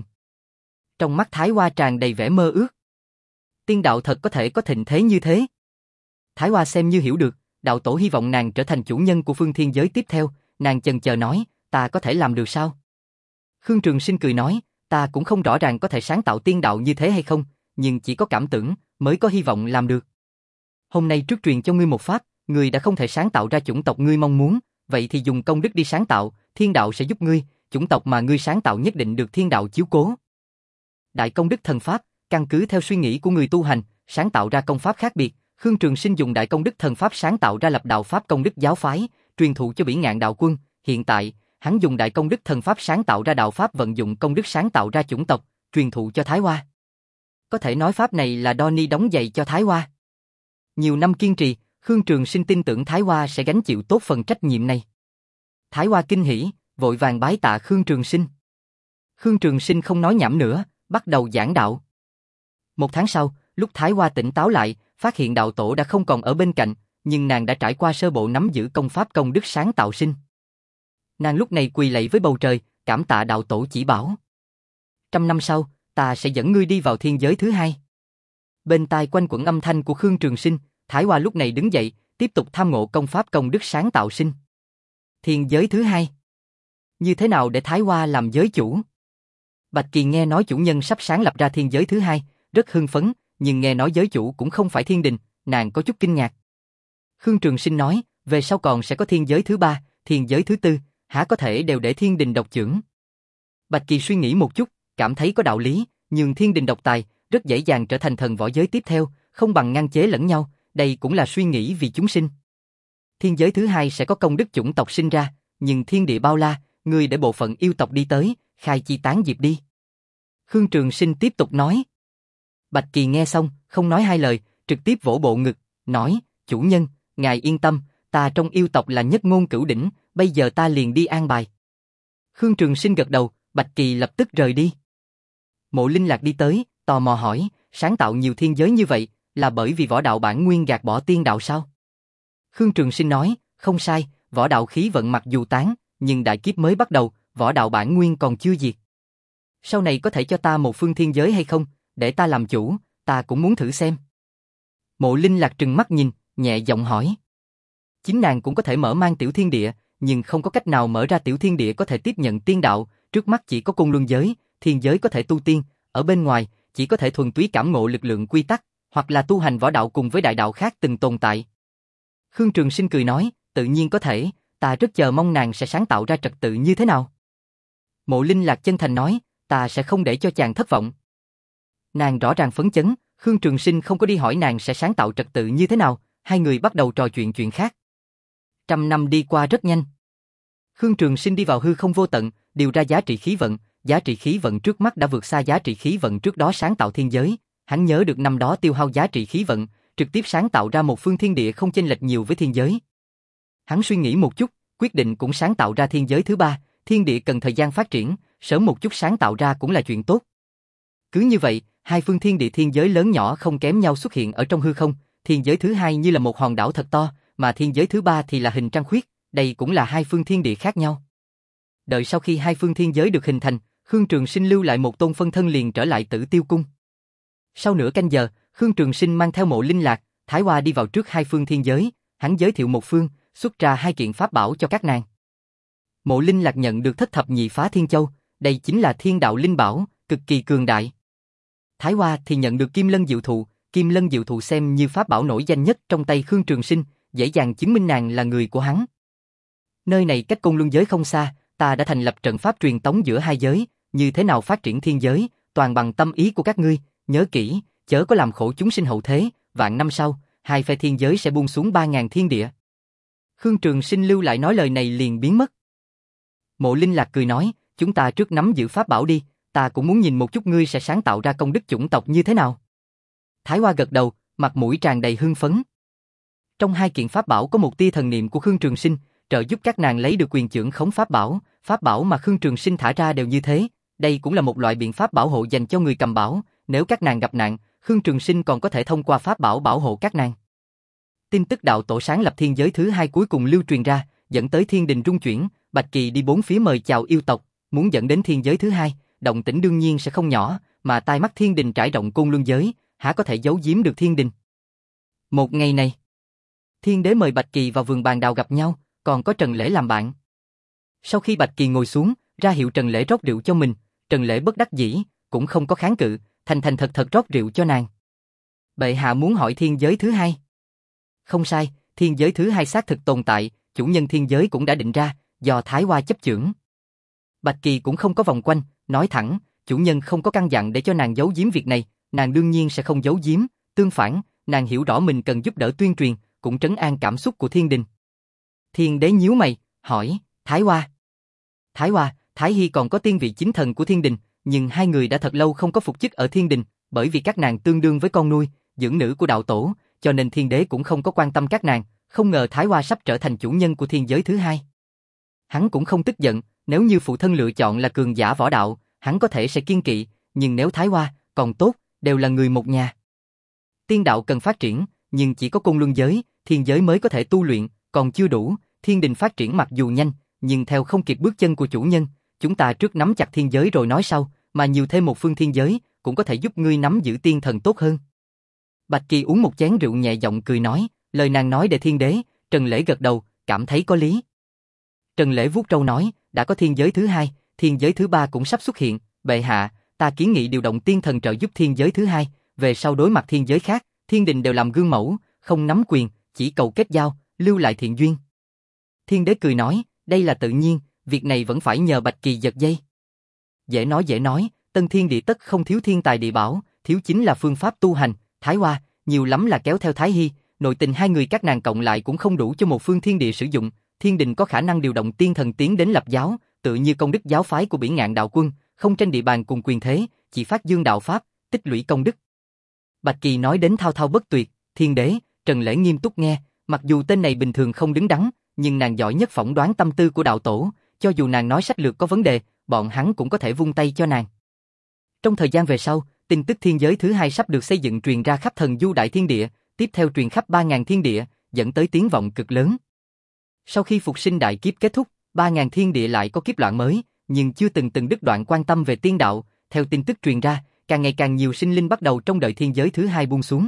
Trong mắt Thái Hoa tràn đầy vẻ mơ ước. Tiên đạo thật có thể có thịnh thế như thế. Thái Hoa xem như hiểu được, đạo tổ hy vọng nàng trở thành chủ nhân của phương thiên giới tiếp theo, nàng chần chờ nói, ta có thể làm được sao? Khương Trường Sinh cười nói, ta cũng không rõ ràng có thể sáng tạo tiên đạo như thế hay không, nhưng chỉ có cảm tưởng, mới có hy vọng làm được. Hôm nay trước truyền cho ngươi một pháp, ngươi đã không thể sáng tạo ra chủng tộc ngươi mong muốn, vậy thì dùng công đức đi sáng tạo, thiên đạo sẽ giúp ngươi, chủng tộc mà ngươi sáng tạo nhất định được thiên đạo chiếu cố. đại công đức thần pháp, căn cứ theo suy nghĩ của người tu hành, sáng tạo ra công pháp khác biệt. Khương Trường Sinh dùng đại công đức thần pháp sáng tạo ra lập đạo pháp công đức giáo phái, truyền thụ cho Bỉ Ngạn đạo quân. Hiện tại, hắn dùng đại công đức thần pháp sáng tạo ra đạo pháp vận dụng công đức sáng tạo ra chủng tộc, truyền thụ cho Thái Hoa. Có thể nói pháp này là Donnie đóng giày cho Thái Hoa. Nhiều năm kiên trì, Khương Trường Sinh tin tưởng Thái Hoa sẽ gánh chịu tốt phần trách nhiệm này. Thái Hoa kinh hỉ, vội vàng bái tạ Khương Trường Sinh. Khương Trường Sinh không nói nhảm nữa, bắt đầu giảng đạo. Một tháng sau, lúc Thái Hoa tỉnh táo lại, phát hiện đạo tổ đã không còn ở bên cạnh, nhưng nàng đã trải qua sơ bộ nắm giữ công pháp công đức sáng tạo sinh. Nàng lúc này quỳ lạy với bầu trời, cảm tạ đạo tổ chỉ bảo. Trăm năm sau, ta sẽ dẫn ngươi đi vào thiên giới thứ hai. Bên tai quanh quẩn âm thanh của Khương Trường Sinh, Thái Hoa lúc này đứng dậy, tiếp tục tham ngộ công pháp công đức sáng tạo sinh. Thiên giới thứ hai. Như thế nào để Thái Hoa làm giới chủ? Bạch Kỳ nghe nói chủ nhân sắp sáng lập ra thiên giới thứ hai, rất hưng phấn, nhưng nghe nói giới chủ cũng không phải thiên đình, nàng có chút kinh ngạc. Khương Trường Sinh nói, về sau còn sẽ có thiên giới thứ ba, thiên giới thứ tư, há có thể đều để thiên đình độc chưởng? Bạch Kỳ suy nghĩ một chút, cảm thấy có đạo lý, nhưng thiên đình độc tài, rất dễ dàng trở thành thần võ giới tiếp theo, không bằng ngăn chế lẫn nhau, đây cũng là suy nghĩ vì chúng sinh. Thiên giới thứ hai sẽ có công đức chủng tộc sinh ra, nhưng thiên địa bao la, ngươi để bộ phận yêu tộc đi tới, khai chi tán diệp đi. Khương Trường Sinh tiếp tục nói. Bạch Kỳ nghe xong, không nói hai lời, trực tiếp vỗ bộ ngực, nói, chủ nhân, ngài yên tâm, ta trong yêu tộc là nhất ngôn cửu đỉnh, bây giờ ta liền đi an bài. Khương Trường Sinh gật đầu, Bạch Kỳ lập tức rời đi. Mộ Linh Lạc đi tới, tò mò hỏi, sáng tạo nhiều thiên giới như vậy, là bởi vì võ đạo bản nguyên gạt bỏ tiên đạo sao? Khương Trường Sinh nói, không sai, võ đạo khí vận mặc dù tán, nhưng đại kiếp mới bắt đầu, võ đạo bản nguyên còn chưa diệt. Sau này có thể cho ta một phương thiên giới hay không, để ta làm chủ, ta cũng muốn thử xem. Mộ Linh Lạc trừng mắt nhìn, nhẹ giọng hỏi. Chính nàng cũng có thể mở mang tiểu thiên địa, nhưng không có cách nào mở ra tiểu thiên địa có thể tiếp nhận tiên đạo, trước mắt chỉ có Côn Luân giới, thiên giới có thể tu tiên, ở bên ngoài chỉ có thể thuần túy cảm ngộ lực lượng quy tắc, hoặc là tu hành võ đạo cùng với đại đạo khác từng tồn tại. Khương Trường Sinh cười nói, tự nhiên có thể, ta rất chờ mong nàng sẽ sáng tạo ra trật tự như thế nào. Mộ Linh Lạc chân thành nói, ta sẽ không để cho chàng thất vọng. Nàng rõ ràng phấn chấn, Khương Trường Sinh không có đi hỏi nàng sẽ sáng tạo trật tự như thế nào, hai người bắt đầu trò chuyện chuyện khác. Trăm năm đi qua rất nhanh. Khương Trường Sinh đi vào hư không vô tận, điều ra giá trị khí vận, giá trị khí vận trước mắt đã vượt xa giá trị khí vận trước đó sáng tạo thiên giới. Hắn nhớ được năm đó tiêu hao giá trị khí vận, trực tiếp sáng tạo ra một phương thiên địa không chênh lệch nhiều với thiên giới. Hắn suy nghĩ một chút, quyết định cũng sáng tạo ra thiên giới thứ ba, thiên địa cần thời gian phát triển, sớm một chút sáng tạo ra cũng là chuyện tốt. Cứ như vậy, hai phương thiên địa thiên giới lớn nhỏ không kém nhau xuất hiện ở trong hư không, thiên giới thứ hai như là một hòn đảo thật to, mà thiên giới thứ ba thì là hình trăng khuyết, đây cũng là hai phương thiên địa khác nhau. Đợi sau khi hai phương thiên giới được hình thành, Khương Trường Sinh lưu lại một tôn phân thân liền trở lại Tử Tiêu Cung. Sau nửa canh giờ, Khương Trường Sinh mang theo Mộ Linh Lạc, Thái Hoa đi vào trước hai phương thiên giới, hắn giới thiệu một phương, xuất ra hai kiện pháp bảo cho các nàng. Mộ Linh Lạc nhận được thất thập nhị phá thiên châu, đây chính là thiên đạo linh bảo, cực kỳ cường đại. Thái Hoa thì nhận được Kim Lân Diệu Thụ, Kim Lân Diệu Thụ xem như pháp bảo nổi danh nhất trong tay Khương Trường Sinh, dễ dàng chứng minh nàng là người của hắn. Nơi này cách Côn Luân giới không xa, ta đã thành lập trận pháp truyền tống giữa hai giới, như thế nào phát triển thiên giới, toàn bằng tâm ý của các ngươi, nhớ kỹ, chớ có làm khổ chúng sinh hậu thế, vạn năm sau, hai phe thiên giới sẽ buông xuống ba ngàn thiên địa. Khương Trường Sinh lưu lại nói lời này liền biến mất. Mộ Linh Lạc cười nói, chúng ta trước nắm giữ pháp bảo đi, ta cũng muốn nhìn một chút ngươi sẽ sáng tạo ra công đức chủng tộc như thế nào. Thái Hoa gật đầu, mặt mũi tràn đầy hưng phấn. Trong hai kiện pháp bảo có một tia thần niệm của Khương Trường Sinh, trợ giúp các nàng lấy được quyền trưởng khống pháp bảo, pháp bảo mà Khương Trường Sinh thả ra đều như thế, đây cũng là một loại biện pháp bảo hộ dành cho người cầm bảo, nếu các nàng gặp nạn, Khương Trường Sinh còn có thể thông qua pháp bảo bảo hộ các nàng. Tin tức đạo tổ sáng lập thiên giới thứ hai cuối cùng lưu truyền ra, dẫn tới thiên đình rung chuyển, Bạch Kỳ đi bốn phía mời chào yêu tộc, muốn dẫn đến thiên giới thứ hai, động tĩnh đương nhiên sẽ không nhỏ, mà tai mắt thiên đình trải rộng Côn Luân giới, há có thể giấu giếm được thiên đình. Một ngày này, Thiên Đế mời Bạch Kỳ vào vườn bàn đào gặp nhau, còn có Trần Lễ làm bạn. Sau khi Bạch Kỳ ngồi xuống, ra hiệu Trần Lễ rót rượu cho mình, Trần Lễ bất đắc dĩ, cũng không có kháng cự, thành thành thật thật rót rượu cho nàng. Bệ hạ muốn hỏi thiên giới thứ hai. Không sai, thiên giới thứ hai xác thực tồn tại, chủ nhân thiên giới cũng đã định ra, do Thái Hoa chấp chưởng. Bạch Kỳ cũng không có vòng quanh, nói thẳng, chủ nhân không có căn dặn để cho nàng giấu giếm việc này, nàng đương nhiên sẽ không giấu giếm, tương phản, nàng hiểu rõ mình cần giúp đỡ tuyên truyền, cũng trấn an cảm xúc của thiên đình. Thiên đế nhíu mày, hỏi, Thái Hoa. Thái Hoa, Thái Hy còn có tiên vị chính thần của thiên đình, nhưng hai người đã thật lâu không có phục chức ở thiên đình, bởi vì các nàng tương đương với con nuôi, dưỡng nữ của đạo tổ, cho nên thiên đế cũng không có quan tâm các nàng, không ngờ Thái Hoa sắp trở thành chủ nhân của thiên giới thứ hai. Hắn cũng không tức giận, nếu như phụ thân lựa chọn là cường giả võ đạo, hắn có thể sẽ kiên kỵ, nhưng nếu Thái Hoa, còn tốt, đều là người một nhà. Tiên đạo cần phát triển, nhưng chỉ có côn luân giới, thiên giới mới có thể tu luyện, còn chưa đủ, thiên đình phát triển mặc dù nhanh, nhưng theo không kịp bước chân của chủ nhân, chúng ta trước nắm chặt thiên giới rồi nói sau, mà nhiều thêm một phương thiên giới, cũng có thể giúp ngươi nắm giữ tiên thần tốt hơn. Bạch Kỳ uống một chén rượu nhẹ giọng cười nói, lời nàng nói để thiên đế, Trần Lễ gật đầu, cảm thấy có lý. Trần Lễ vuốt râu nói, đã có thiên giới thứ hai, thiên giới thứ ba cũng sắp xuất hiện, bệ hạ, ta kiến nghị điều động tiên thần trợ giúp thiên giới thứ hai, về sau đối mặt thiên giới khác, thiên đình đều làm gương mẫu, không nắm quyền, chỉ cầu kết giao, lưu lại thiện duyên. Thiên đế cười nói, đây là tự nhiên, việc này vẫn phải nhờ Bạch Kỳ giật dây. Dễ nói dễ nói, tân thiên địa tất không thiếu thiên tài địa bảo, thiếu chính là phương pháp tu hành, Thái Hoa, nhiều lắm là kéo theo Thái Hy, nội tình hai người các nàng cộng lại cũng không đủ cho một phương thiên địa sử dụng, thiên đình có khả năng điều động tiên thần tiến đến lập giáo, tự như công đức giáo phái của Biển Ngạn đạo quân, không tranh địa bàn cùng quyền thế, chỉ phát dương đạo pháp, tích lũy công đức. Bạch Kỳ nói đến thao thao bất tuyệt, thiên đế, Trần Lễ nghiêm túc nghe, mặc dù tên này bình thường không đứng đắn, nhưng nàng giỏi nhất phỏng đoán tâm tư của đạo tổ, cho dù nàng nói sách lược có vấn đề, bọn hắn cũng có thể vung tay cho nàng. Trong thời gian về sau, tin tức thiên giới thứ hai sắp được xây dựng truyền ra khắp thần du đại thiên địa, tiếp theo truyền khắp ba ngàn thiên địa, dẫn tới tiếng vọng cực lớn. Sau khi phục sinh đại kiếp kết thúc, ba ngàn thiên địa lại có kiếp loạn mới, nhưng chưa từng từng đứt đoạn quan tâm về tiên đạo, theo tin tức truyền ra, càng ngày càng nhiều sinh linh bắt đầu trong đợi thiên giới thứ hai buông xuống.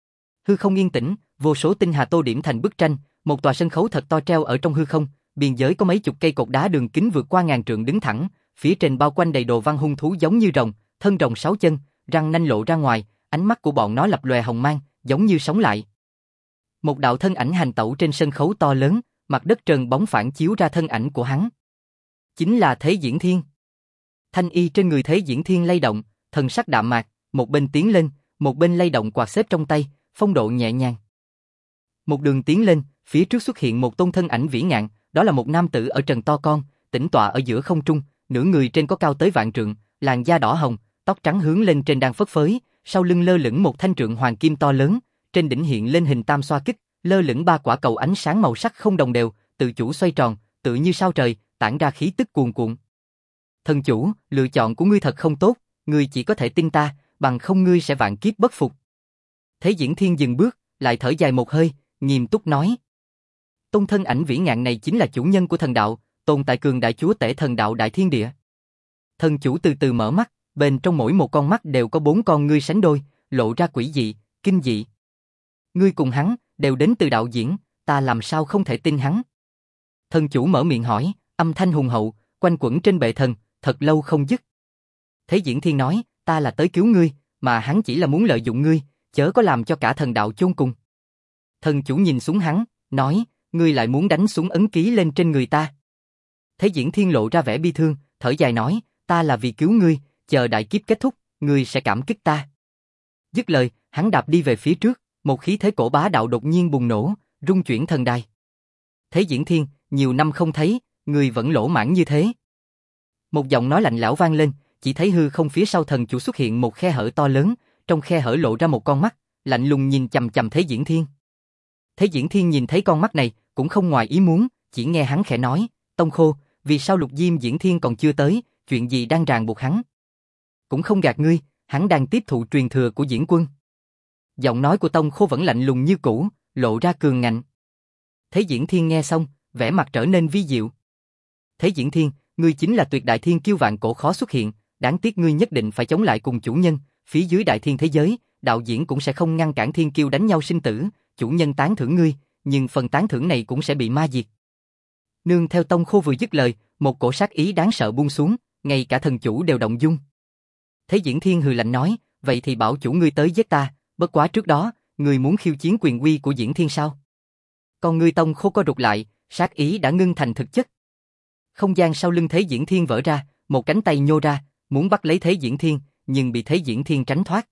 Hư không yên tĩnh, vô số tinh hà tô điểm thành bức tranh, một tòa sân khấu thật to treo ở trong hư không, biên giới có mấy chục cây cột đá đường kính vượt qua ngàn trượng đứng thẳng, phía trên bao quanh đầy đồ văn hung thú giống như rồng, thân rồng sáu chân, răng nanh lộ ra ngoài, ánh mắt của bọn nó lập lòe hồng mang, giống như sống lại. Một đạo thân ảnh hành tẩu trên sân khấu to lớn, mặt đất trơn bóng phản chiếu ra thân ảnh của hắn. Chính là Thế Diễn Thiên. Thanh y trên người Thế Diễn Thiên lay động, thần sắc đạm mạc, một bên tiến lên, một bên lay động quạt xếp trong tay, phong độ nhẹ nhàng. Một đường tiến lên, phía trước xuất hiện một tôn thân ảnh vĩ ngạn, đó là một nam tử ở trần to con, tĩnh tọa ở giữa không trung, nửa người trên có cao tới vạn trượng, làn da đỏ hồng, tóc trắng hướng lên trên đang phất phới, sau lưng lơ lửng một thanh trượng hoàng kim to lớn, trên đỉnh hiện lên hình tam xoa kích, lơ lửng ba quả cầu ánh sáng màu sắc không đồng đều, tự chủ xoay tròn, tự như sao trời, tản ra khí tức cuồn cuộn. Thần chủ, lựa chọn của ngươi thật không tốt, ngươi chỉ có thể tin ta, bằng không ngươi sẽ vạn kiếp bất phục. Thế Diễn Thiên dừng bước, lại thở dài một hơi, nghiêm túc nói. Tôn thân ảnh vĩ ngạn này chính là chủ nhân của thần đạo, tồn tại cường đại chúa tể thần đạo đại thiên địa. Thần chủ từ từ mở mắt, bên trong mỗi một con mắt đều có bốn con ngươi sánh đôi, lộ ra quỷ dị, kinh dị. Ngươi cùng hắn, đều đến từ đạo diễn, ta làm sao không thể tin hắn? Thần chủ mở miệng hỏi, âm thanh hùng hậu, quanh quẩn trên bệ thần, thật lâu không dứt. Thế Diễn Thiên nói, ta là tới cứu ngươi, mà hắn chỉ là muốn lợi dụng ngươi, chớ có làm cho cả thần đạo chôn cùng. Thần chủ nhìn xuống hắn, nói, ngươi lại muốn đánh xuống ấn ký lên trên người ta. Thế Diễn Thiên lộ ra vẻ bi thương, thở dài nói, ta là vì cứu ngươi, chờ đại kiếp kết thúc, ngươi sẽ cảm kích ta. Dứt lời, hắn đạp đi về phía trước, một khí thế cổ bá đạo đột nhiên bùng nổ, rung chuyển thần đài. Thế Diễn Thiên, nhiều năm không thấy, ngươi vẫn lỗ mãng như thế. Một giọng nói lạnh lẽo vang lên, chỉ thấy hư không phía sau thần chủ xuất hiện một khe hở to lớn, trong khe hở lộ ra một con mắt, lạnh lùng nhìn chằm chằm Thế Diễn Thiên. Thế Diễn Thiên nhìn thấy con mắt này, cũng không ngoài ý muốn, chỉ nghe hắn khẽ nói, Tông Khô, vì sao Lục Diêm Diễn Thiên còn chưa tới, chuyện gì đang ràng buộc hắn? Cũng không gạt ngươi, hắn đang tiếp thụ truyền thừa của Diễn Quân. Giọng nói của Tông Khô vẫn lạnh lùng như cũ, lộ ra cường ngạnh. Thế Diễn Thiên nghe xong, vẻ mặt trở nên vi diệu. Thế Diễn Thiên, ngươi chính là tuyệt đại thiên kiêu vạn cổ khó xuất hiện, đáng tiếc ngươi nhất định phải chống lại cùng chủ nhân, phía dưới đại thiên thế giới, đạo diễn cũng sẽ không ngăn cản thiên kiêu đánh nhau sinh tử, chủ nhân tán thưởng ngươi, nhưng phần tán thưởng này cũng sẽ bị ma diệt. Nương theo Tông Khô vừa dứt lời, một cổ sát ý đáng sợ buông xuống, ngay cả thần chủ đều động dung. Thế Diễn Thiên hừ lạnh nói, vậy thì bảo chủ ngươi tới giết ta, bất quá trước đó, ngươi muốn khiêu chiến quyền uy của Diễn Thiên sao? Còn ngươi Tông Khô co rụt lại, sát ý đã ngưng thành thực chất. Không gian sau lưng Thế Diễn Thiên vỡ ra, một cánh tay nhô ra, muốn bắt lấy Thế Diễn Thiên, nhưng bị Thế Diễn Thiên tránh thoát.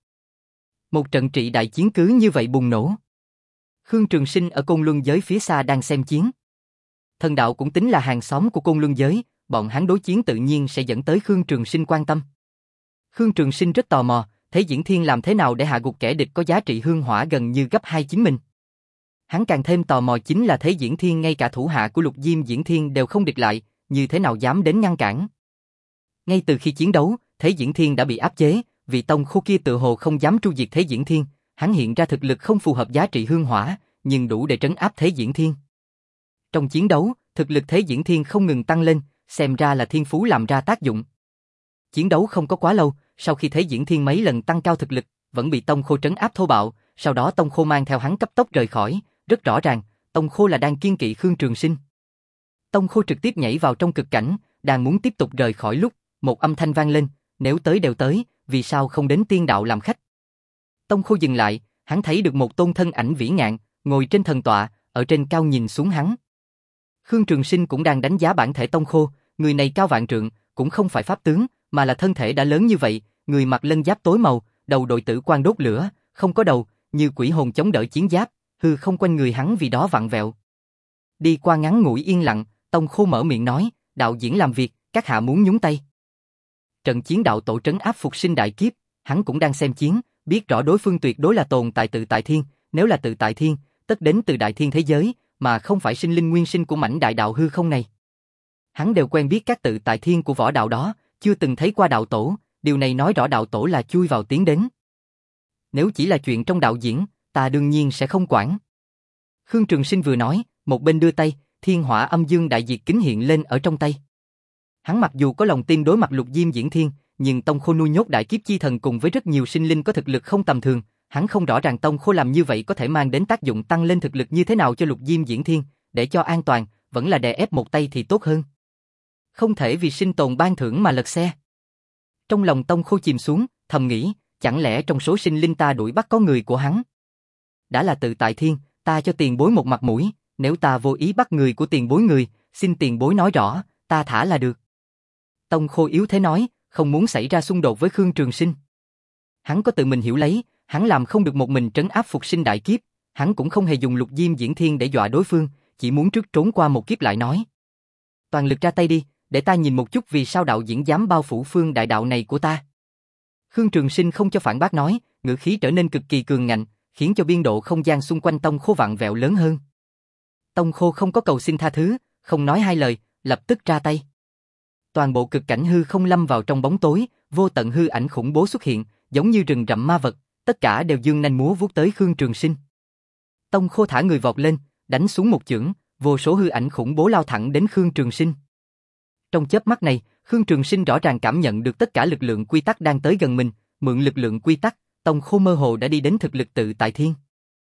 Một trận trị đại chiến cứ như vậy bùng nổ. Khương Trường Sinh ở Côn Luân giới phía xa đang xem chiến. Thần đạo cũng tính là hàng xóm của Côn Luân giới, bọn hắn đối chiến tự nhiên sẽ dẫn tới Khương Trường Sinh quan tâm. Khương Trường Sinh rất tò mò, Thế Diễn Thiên làm thế nào để hạ gục kẻ địch có giá trị hương hỏa gần như gấp hai chính mình. Hắn càng thêm tò mò chính là Thế Diễn Thiên ngay cả thủ hạ của Lục Diêm Diễn Thiên đều không địch lại, như thế nào dám đến ngăn cản. Ngay từ khi chiến đấu, Thế Diễn Thiên đã bị áp chế, vị tông khô kia tự hồ không dám tru diệt Thế Diễn Thiên, hắn hiện ra thực lực không phù hợp giá trị hương hỏa, nhưng đủ để trấn áp Thế Diễn Thiên. Trong chiến đấu, thực lực Thế Diễn Thiên không ngừng tăng lên, xem ra là thiên phú làm ra tác dụng. Chiến đấu không có quá lâu, sau khi Thế Diễn Thiên mấy lần tăng cao thực lực, vẫn bị tông khô trấn áp thô bạo, sau đó tông khô mang theo hắn cấp tốc rời khỏi, rất rõ ràng, tông khô là đang kiên kỵ Khương Trường Sinh. Tông khô trực tiếp nhảy vào trong cực cảnh, đang muốn tiếp tục rời khỏi lúc, một âm thanh vang lên, nếu tới đều tới, vì sao không đến tiên đạo làm khách. Tông khô dừng lại, hắn thấy được một tôn thân ảnh vĩ ngạn, ngồi trên thần tọa, ở trên cao nhìn xuống hắn. Khương Trường Sinh cũng đang đánh giá bản thể tông khô, người này cao vạn trượng, cũng không phải pháp tướng, mà là thân thể đã lớn như vậy, người mặc lân giáp tối màu, đầu đội tử quan đốt lửa, không có đầu, như quỷ hồn chống đỡ chiến giáp, hư không quanh người hắn vì đó vặn vẹo. Đi qua ngắn ngủi yên lặng, tông khô mở miệng nói, đạo diễn làm việc, các hạ muốn nhúng tay. Trận chiến đạo tổ trấn áp phục sinh đại kiếp, hắn cũng đang xem chiến, biết rõ đối phương tuyệt đối là tồn tại tự tại thiên, nếu là tự tại thiên, tất đến từ đại thiên thế giới, mà không phải sinh linh nguyên sinh của mảnh đại đạo hư không này. Hắn đều quen biết các tự tại thiên của võ đạo đó, chưa từng thấy qua đạo tổ, điều này nói rõ đạo tổ là chui vào tiến đến. Nếu chỉ là chuyện trong đạo diễn, ta đương nhiên sẽ không quản. Khương Trường Sinh vừa nói, một bên đưa tay, thiên hỏa âm dương đại diệt kính hiện lên ở trong tay. Hắn mặc dù có lòng tin đối mặt Lục Diêm Diễn Thiên, nhưng tông khô nuôi nhốt đại kiếp chi thần cùng với rất nhiều sinh linh có thực lực không tầm thường, hắn không rõ ràng tông khô làm như vậy có thể mang đến tác dụng tăng lên thực lực như thế nào cho Lục Diêm Diễn Thiên, để cho an toàn, vẫn là đè ép một tay thì tốt hơn. Không thể vì sinh tồn ban thưởng mà lật xe. Trong lòng tông khô chìm xuống, thầm nghĩ, chẳng lẽ trong số sinh linh ta đuổi bắt có người của hắn? Đã là tự tại thiên, ta cho tiền bối một mặt mũi, nếu ta vô ý bắt người của tiền bối người, xin tiền bối nói rõ, ta thả là được. Tông khô yếu thế nói, không muốn xảy ra xung đột với Khương Trường Sinh. Hắn có tự mình hiểu lấy, hắn làm không được một mình trấn áp phục sinh đại kiếp, hắn cũng không hề dùng Lục Diêm Diễn Thiên để dọa đối phương, chỉ muốn trước trốn qua một kiếp lại nói. Toàn lực ra tay đi, để ta nhìn một chút vì sao đạo diễn dám bao phủ phương đại đạo này của ta. Khương Trường Sinh không cho phản bác nói, ngữ khí trở nên cực kỳ cường ngạnh, khiến cho biên độ không gian xung quanh tông khô vặn vẹo lớn hơn. Tông khô không có cầu xin tha thứ, không nói hai lời, lập tức ra tay. Toàn bộ cực cảnh hư không lâm vào trong bóng tối, vô tận hư ảnh khủng bố xuất hiện, giống như rừng rậm ma vật, tất cả đều dương nanh múa vuốt tới Khương Trường Sinh. Tông khô thả người vọt lên, đánh xuống một chưởng, vô số hư ảnh khủng bố lao thẳng đến Khương Trường Sinh. Trong chớp mắt này, Khương Trường Sinh rõ ràng cảm nhận được tất cả lực lượng quy tắc đang tới gần mình, mượn lực lượng quy tắc, tông khô mơ hồ đã đi đến thực lực tự tại thiên.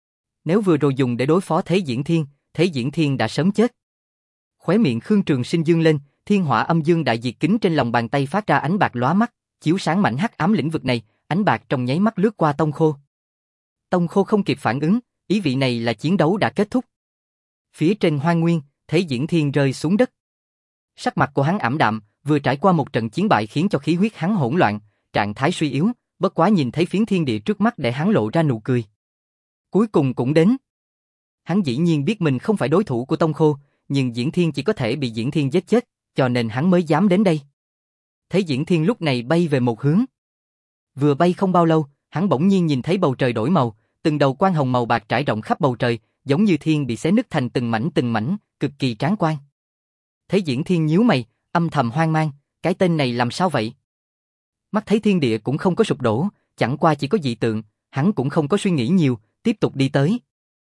Nếu vừa rồi dùng để đối phó Thế Diễn Thiên, Thế Diễn Thiên đã sớm chết. Khóe miệng Khương Trường Sinh dương lên, thiên hỏa âm dương đại diệt kính trên lòng bàn tay phát ra ánh bạc lóa mắt, chiếu sáng mảnh hắc ám lĩnh vực này, ánh bạc trong nháy mắt lướt qua tông khô. Tông khô không kịp phản ứng, ý vị này là chiến đấu đã kết thúc. Phía trên hoang nguyên, Thế Diễn Thiên rơi xuống đất. Sắc mặt của hắn ảm đạm, vừa trải qua một trận chiến bại khiến cho khí huyết hắn hỗn loạn, trạng thái suy yếu, bất quá nhìn thấy phiến thiên địa trước mắt để hắn lộ ra nụ cười. Cuối cùng cũng đến. Hắn dĩ nhiên biết mình không phải đối thủ của tông khô, nhưng Diễn Thiên chỉ có thể bị Diễn Thiên giết chết, cho nên hắn mới dám đến đây. Thế Diễn Thiên lúc này bay về một hướng. Vừa bay không bao lâu, hắn bỗng nhiên nhìn thấy bầu trời đổi màu, từng đầu quang hồng màu bạc trải rộng khắp bầu trời, giống như thiên bị xé nứt thành từng mảnh từng mảnh, cực kỳ tráng quan. Thế Diễn Thiên nhíu mày, âm thầm hoang mang, cái tên này làm sao vậy? Mắt thấy thiên địa cũng không có sụp đổ, chẳng qua chỉ có dị tượng, hắn cũng không có suy nghĩ nhiều, tiếp tục đi tới.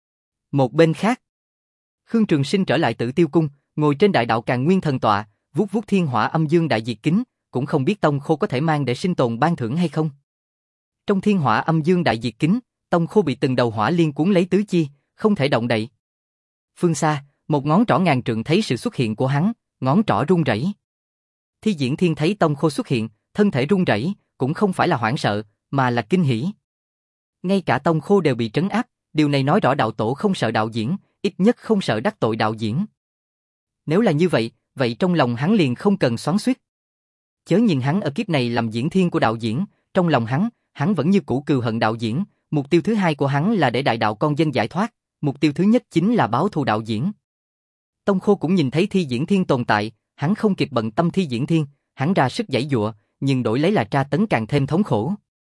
Một bên khác, Khương Trường Sinh trở lại Tử Tiêu Cung, ngồi trên đại đạo Càn Nguyên thần tọa, vuốt vuốt thiên hỏa âm dương đại diệt kính, cũng không biết tông khô có thể mang để sinh tồn ban thưởng hay không. Trong thiên hỏa âm dương đại diệt kính, tông khô bị từng đầu hỏa liên cuốn lấy tứ chi, không thể động đậy. Phương xa, một ngón trỏ ngàn trượng thấy sự xuất hiện của hắn, ngón trỏ run rẩy. Thi Diễn Thiên thấy tông khô xuất hiện, thân thể run rẩy, cũng không phải là hoảng sợ, mà là kinh hỉ. Ngay cả tông khô đều bị trấn áp, điều này nói rõ đạo tổ không sợ đạo diễn, ít nhất không sợ đắc tội đạo diễn. Nếu là như vậy, vậy trong lòng hắn liền không cần xoắn xuýt. Chớ nhìn hắn ở kiếp này làm diễn thiên của đạo diễn, trong lòng hắn, hắn vẫn như cũ cừu hận đạo diễn, mục tiêu thứ hai của hắn là để đại đạo con dân giải thoát, mục tiêu thứ nhất chính là báo thù đạo diễn. Tông Khô cũng nhìn thấy thi diễn thiên tồn tại, hắn không kịp bận tâm thi diễn thiên, hắn ra sức giãy giụa, nhưng đổi lấy là tra tấn càng thêm thống khổ.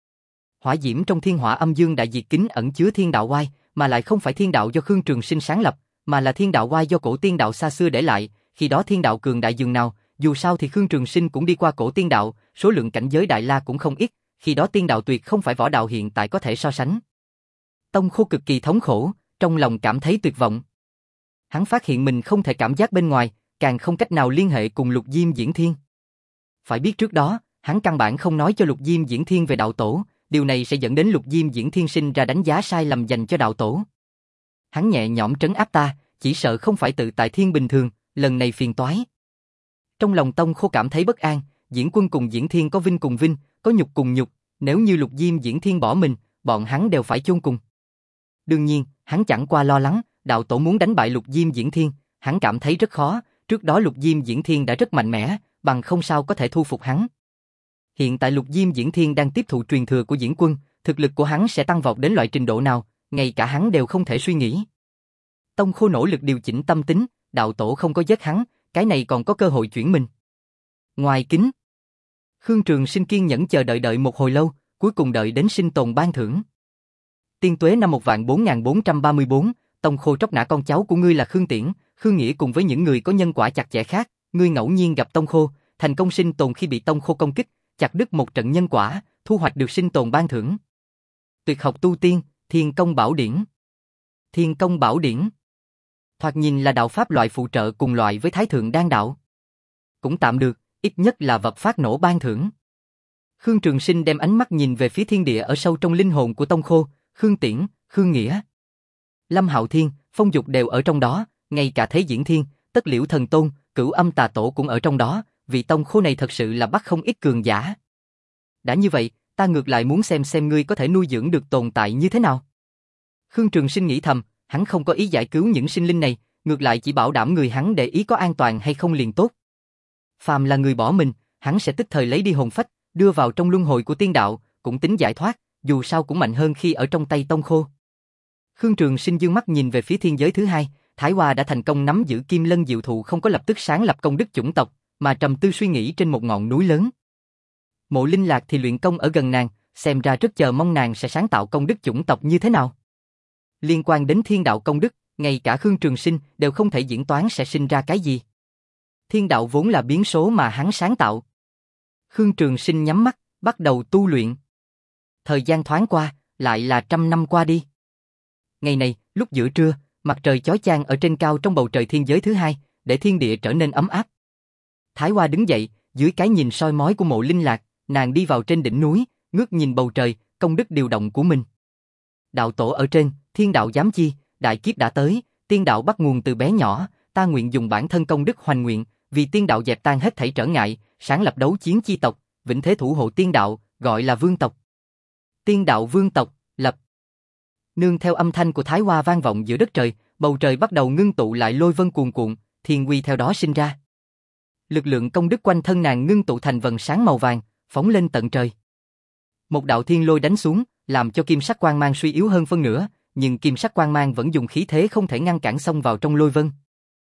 Hỏa diễm trong thiên hỏa âm dương đại diệt kính ẩn chứa thiên đạo oai, mà lại không phải thiên đạo do Khương Trường Sinh sáng lập, mà là thiên đạo oai do cổ tiên đạo xa xưa để lại, khi đó thiên đạo cường đại dường nào, dù sao thì Khương Trường Sinh cũng đi qua cổ tiên đạo, số lượng cảnh giới đại la cũng không ít, khi đó tiên đạo tuyệt không phải võ đạo hiện tại có thể so sánh. Tông Khô cực kỳ thống khổ, trong lòng cảm thấy tuyệt vọng. Hắn phát hiện mình không thể cảm giác bên ngoài, càng không cách nào liên hệ cùng Lục Diêm Diễn Thiên. Phải biết trước đó, hắn căn bản không nói cho Lục Diêm Diễn Thiên về đạo tổ, điều này sẽ dẫn đến Lục Diêm Diễn Thiên sinh ra đánh giá sai lầm dành cho đạo tổ. Hắn nhẹ nhõm trấn áp ta, chỉ sợ không phải tự tại thiên bình thường, lần này phiền toái. Trong lòng Tông Khô cảm thấy bất an, Diễn Quân cùng Diễn Thiên có vinh cùng vinh, có nhục cùng nhục, nếu như Lục Diêm Diễn Thiên bỏ mình, bọn hắn đều phải chôn cùng. Đương nhiên, hắn chẳng qua lo lắng, đạo tổ muốn đánh bại Lục Diêm Diễn Thiên, hắn cảm thấy rất khó, trước đó Lục Diêm Diễn Thiên đã rất mạnh mẽ, bằng không sao có thể thu phục hắn. Hiện tại Lục Diêm Diễn Thiên đang tiếp thụ truyền thừa của Diễn Quân, thực lực của hắn sẽ tăng vọt đến loại trình độ nào, ngay cả hắn đều không thể suy nghĩ. Tông Khô nỗ lực điều chỉnh tâm tính, đạo tổ không có giết hắn, cái này còn có cơ hội chuyển mình. Ngoài kính, Khương Trường Sinh kiên nhẫn chờ đợi đợi một hồi lâu, cuối cùng đợi đến sinh tồn ban thưởng. Tiên tuế năm một vạn bốn nghìn bốn trăm ba mươi bốn, Tông Khô tróc nã con cháu của ngươi là Khương Tiễn, Khương Nghĩa cùng với những người có nhân quả chặt chẽ khác, ngươi ngẫu nhiên gặp Tông Khô, thành công sinh tồn khi bị Tông Khô công kích, chặt đứt một trận nhân quả, thu hoạch được sinh tồn ban thưởng. Tuyệt học tu tiên, Thiên Công Bảo Điển. Thiên Công Bảo Điển thoạt nhìn là đạo pháp loại phụ trợ cùng loại với Thái Thượng Đan đạo. Cũng tạm được, ít nhất là vật phát nổ ban thưởng. Khương Trường Sinh đem ánh mắt nhìn về phía thiên địa ở sâu trong linh hồn của Tông Khô, Khương Tiễn, Khương Nghĩa, Lâm Hạo Thiên, Phong Dục đều ở trong đó, ngay cả Thế Diễn Thiên, Tất Liễu Thần Tôn, Cửu Âm Tà Tổ cũng ở trong đó, vị Tông Khô này thật sự là bắt không ít cường giả. Đã như vậy, ta ngược lại muốn xem xem ngươi có thể nuôi dưỡng được tồn tại như thế nào. Khương Trường Sinh nghĩ thầm, hắn không có ý giải cứu những sinh linh này, ngược lại chỉ bảo đảm người hắn để ý có an toàn hay không liền tốt. Phàm là người bỏ mình, hắn sẽ tức thời lấy đi hồn phách, đưa vào trong luân hồi của tiên đạo, cũng tính giải thoát, dù sao cũng mạnh hơn khi ở trong tay Tông Khô. Khương Trường Sinh dương mắt nhìn về phía thiên giới thứ hai, Thái Hoa đã thành công nắm giữ Kim Lân Diệu Thụ, không có lập tức sáng lập công đức chủng tộc, mà trầm tư suy nghĩ trên một ngọn núi lớn. Mộ Linh Lạc thì luyện công ở gần nàng, xem ra rất chờ mong nàng sẽ sáng tạo công đức chủng tộc như thế nào. Liên quan đến thiên đạo công đức, ngay cả Khương Trường Sinh đều không thể diễn toán sẽ sinh ra cái gì. Thiên đạo vốn là biến số mà hắn sáng tạo. Khương Trường Sinh nhắm mắt, bắt đầu tu luyện. Thời gian thoáng qua, lại là trăm năm qua đi. Ngày này, lúc giữa trưa, mặt trời chói chang ở trên cao trong bầu trời thiên giới thứ hai, để thiên địa trở nên ấm áp. Thái Hoa đứng dậy, dưới cái nhìn soi mói của Mộ Linh Lạc, nàng đi vào trên đỉnh núi, ngước nhìn bầu trời, công đức điều động của mình. Đạo tổ ở trên, thiên đạo giám chi, đại kiếp đã tới, tiên đạo bắt nguồn từ bé nhỏ, ta nguyện dùng bản thân công đức hoành nguyện, vì tiên đạo dẹp tan hết thảy trở ngại, sáng lập đấu chiến chi tộc, vĩnh thế thủ hộ tiên đạo, gọi là vương tộc. Tiên đạo vương tộc, lập. Nương theo âm thanh của Thái Hoa vang vọng giữa đất trời, bầu trời bắt đầu ngưng tụ lại lôi vân cuồn cuộn, thiên uy theo đó sinh ra. Lực lượng công đức quanh thân nàng ngưng tụ thành vầng sáng màu vàng, phóng lên tận trời. Một đạo thiên lôi đánh xuống, làm cho kim sắc quang mang suy yếu hơn phân nửa, nhưng kim sắc quang mang vẫn dùng khí thế không thể ngăn cản xông vào trong lôi vân.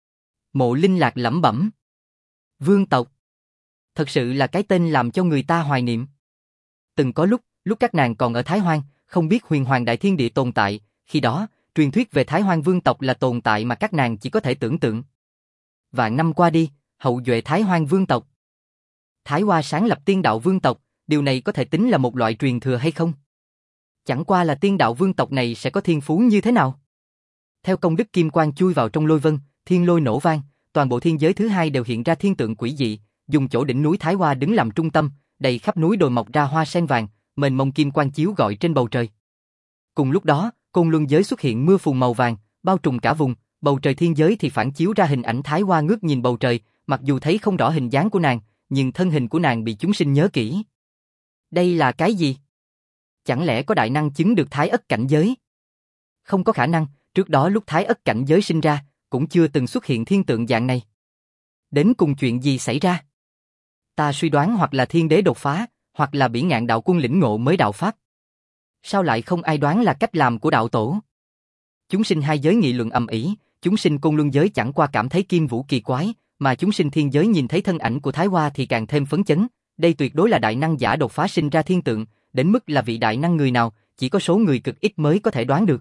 Mộ Linh Lạc lẩm bẩm: vương tộc, thật sự là cái tên làm cho người ta hoài niệm. Từng có lúc, lúc các nàng còn ở Thái Hoang, không biết huyền hoàng đại thiên địa tồn tại, khi đó, truyền thuyết về Thái Hoang vương tộc là tồn tại mà các nàng chỉ có thể tưởng tượng. Vạn năm qua đi, hậu duệ Thái Hoang vương tộc. Thái Hoa sáng lập tiên đạo vương tộc, điều này có thể tính là một loại truyền thừa hay không? Chẳng qua là tiên đạo vương tộc này sẽ có thiên phú như thế nào? Theo công đức kim quang chui vào trong lôi vân, thiên lôi nổ vang, toàn bộ thiên giới thứ hai đều hiện ra thiên tượng quỷ dị, dùng chỗ đỉnh núi Thái Hoa đứng làm trung tâm, đầy khắp núi đồi mọc ra hoa sen vàng, mênh mông kim quang chiếu gọi trên bầu trời. Cùng lúc đó, Côn Luân giới xuất hiện mưa phùn màu vàng, bao trùm cả vùng, bầu trời thiên giới thì phản chiếu ra hình ảnh Thái Hoa ngước nhìn bầu trời, mặc dù thấy không rõ hình dáng của nàng, nhưng thân hình của nàng bị chúng sinh nhớ kỹ. Đây là cái gì? Chẳng lẽ có đại năng chứng được Thái Ất cảnh giới? Không có khả năng, trước đó lúc Thái Ất cảnh giới sinh ra, cũng chưa từng xuất hiện thiên tượng dạng này. Đến cùng chuyện gì xảy ra? Ta suy đoán hoặc là thiên đế đột phá, hoặc là Bỉ Ngạn đạo quân lĩnh ngộ mới đạo pháp. Sao lại không ai đoán là cách làm của đạo tổ? Chúng sinh hai giới nghị luận ầm ĩ, chúng sinh Côn Luân giới chẳng qua cảm thấy Kim Vũ kỳ quái, mà chúng sinh thiên giới nhìn thấy thân ảnh của Thái Hoa thì càng thêm phấn chấn. Đây tuyệt đối là đại năng giả đột phá sinh ra thiên tượng, đến mức là vị đại năng người nào, chỉ có số người cực ít mới có thể đoán được.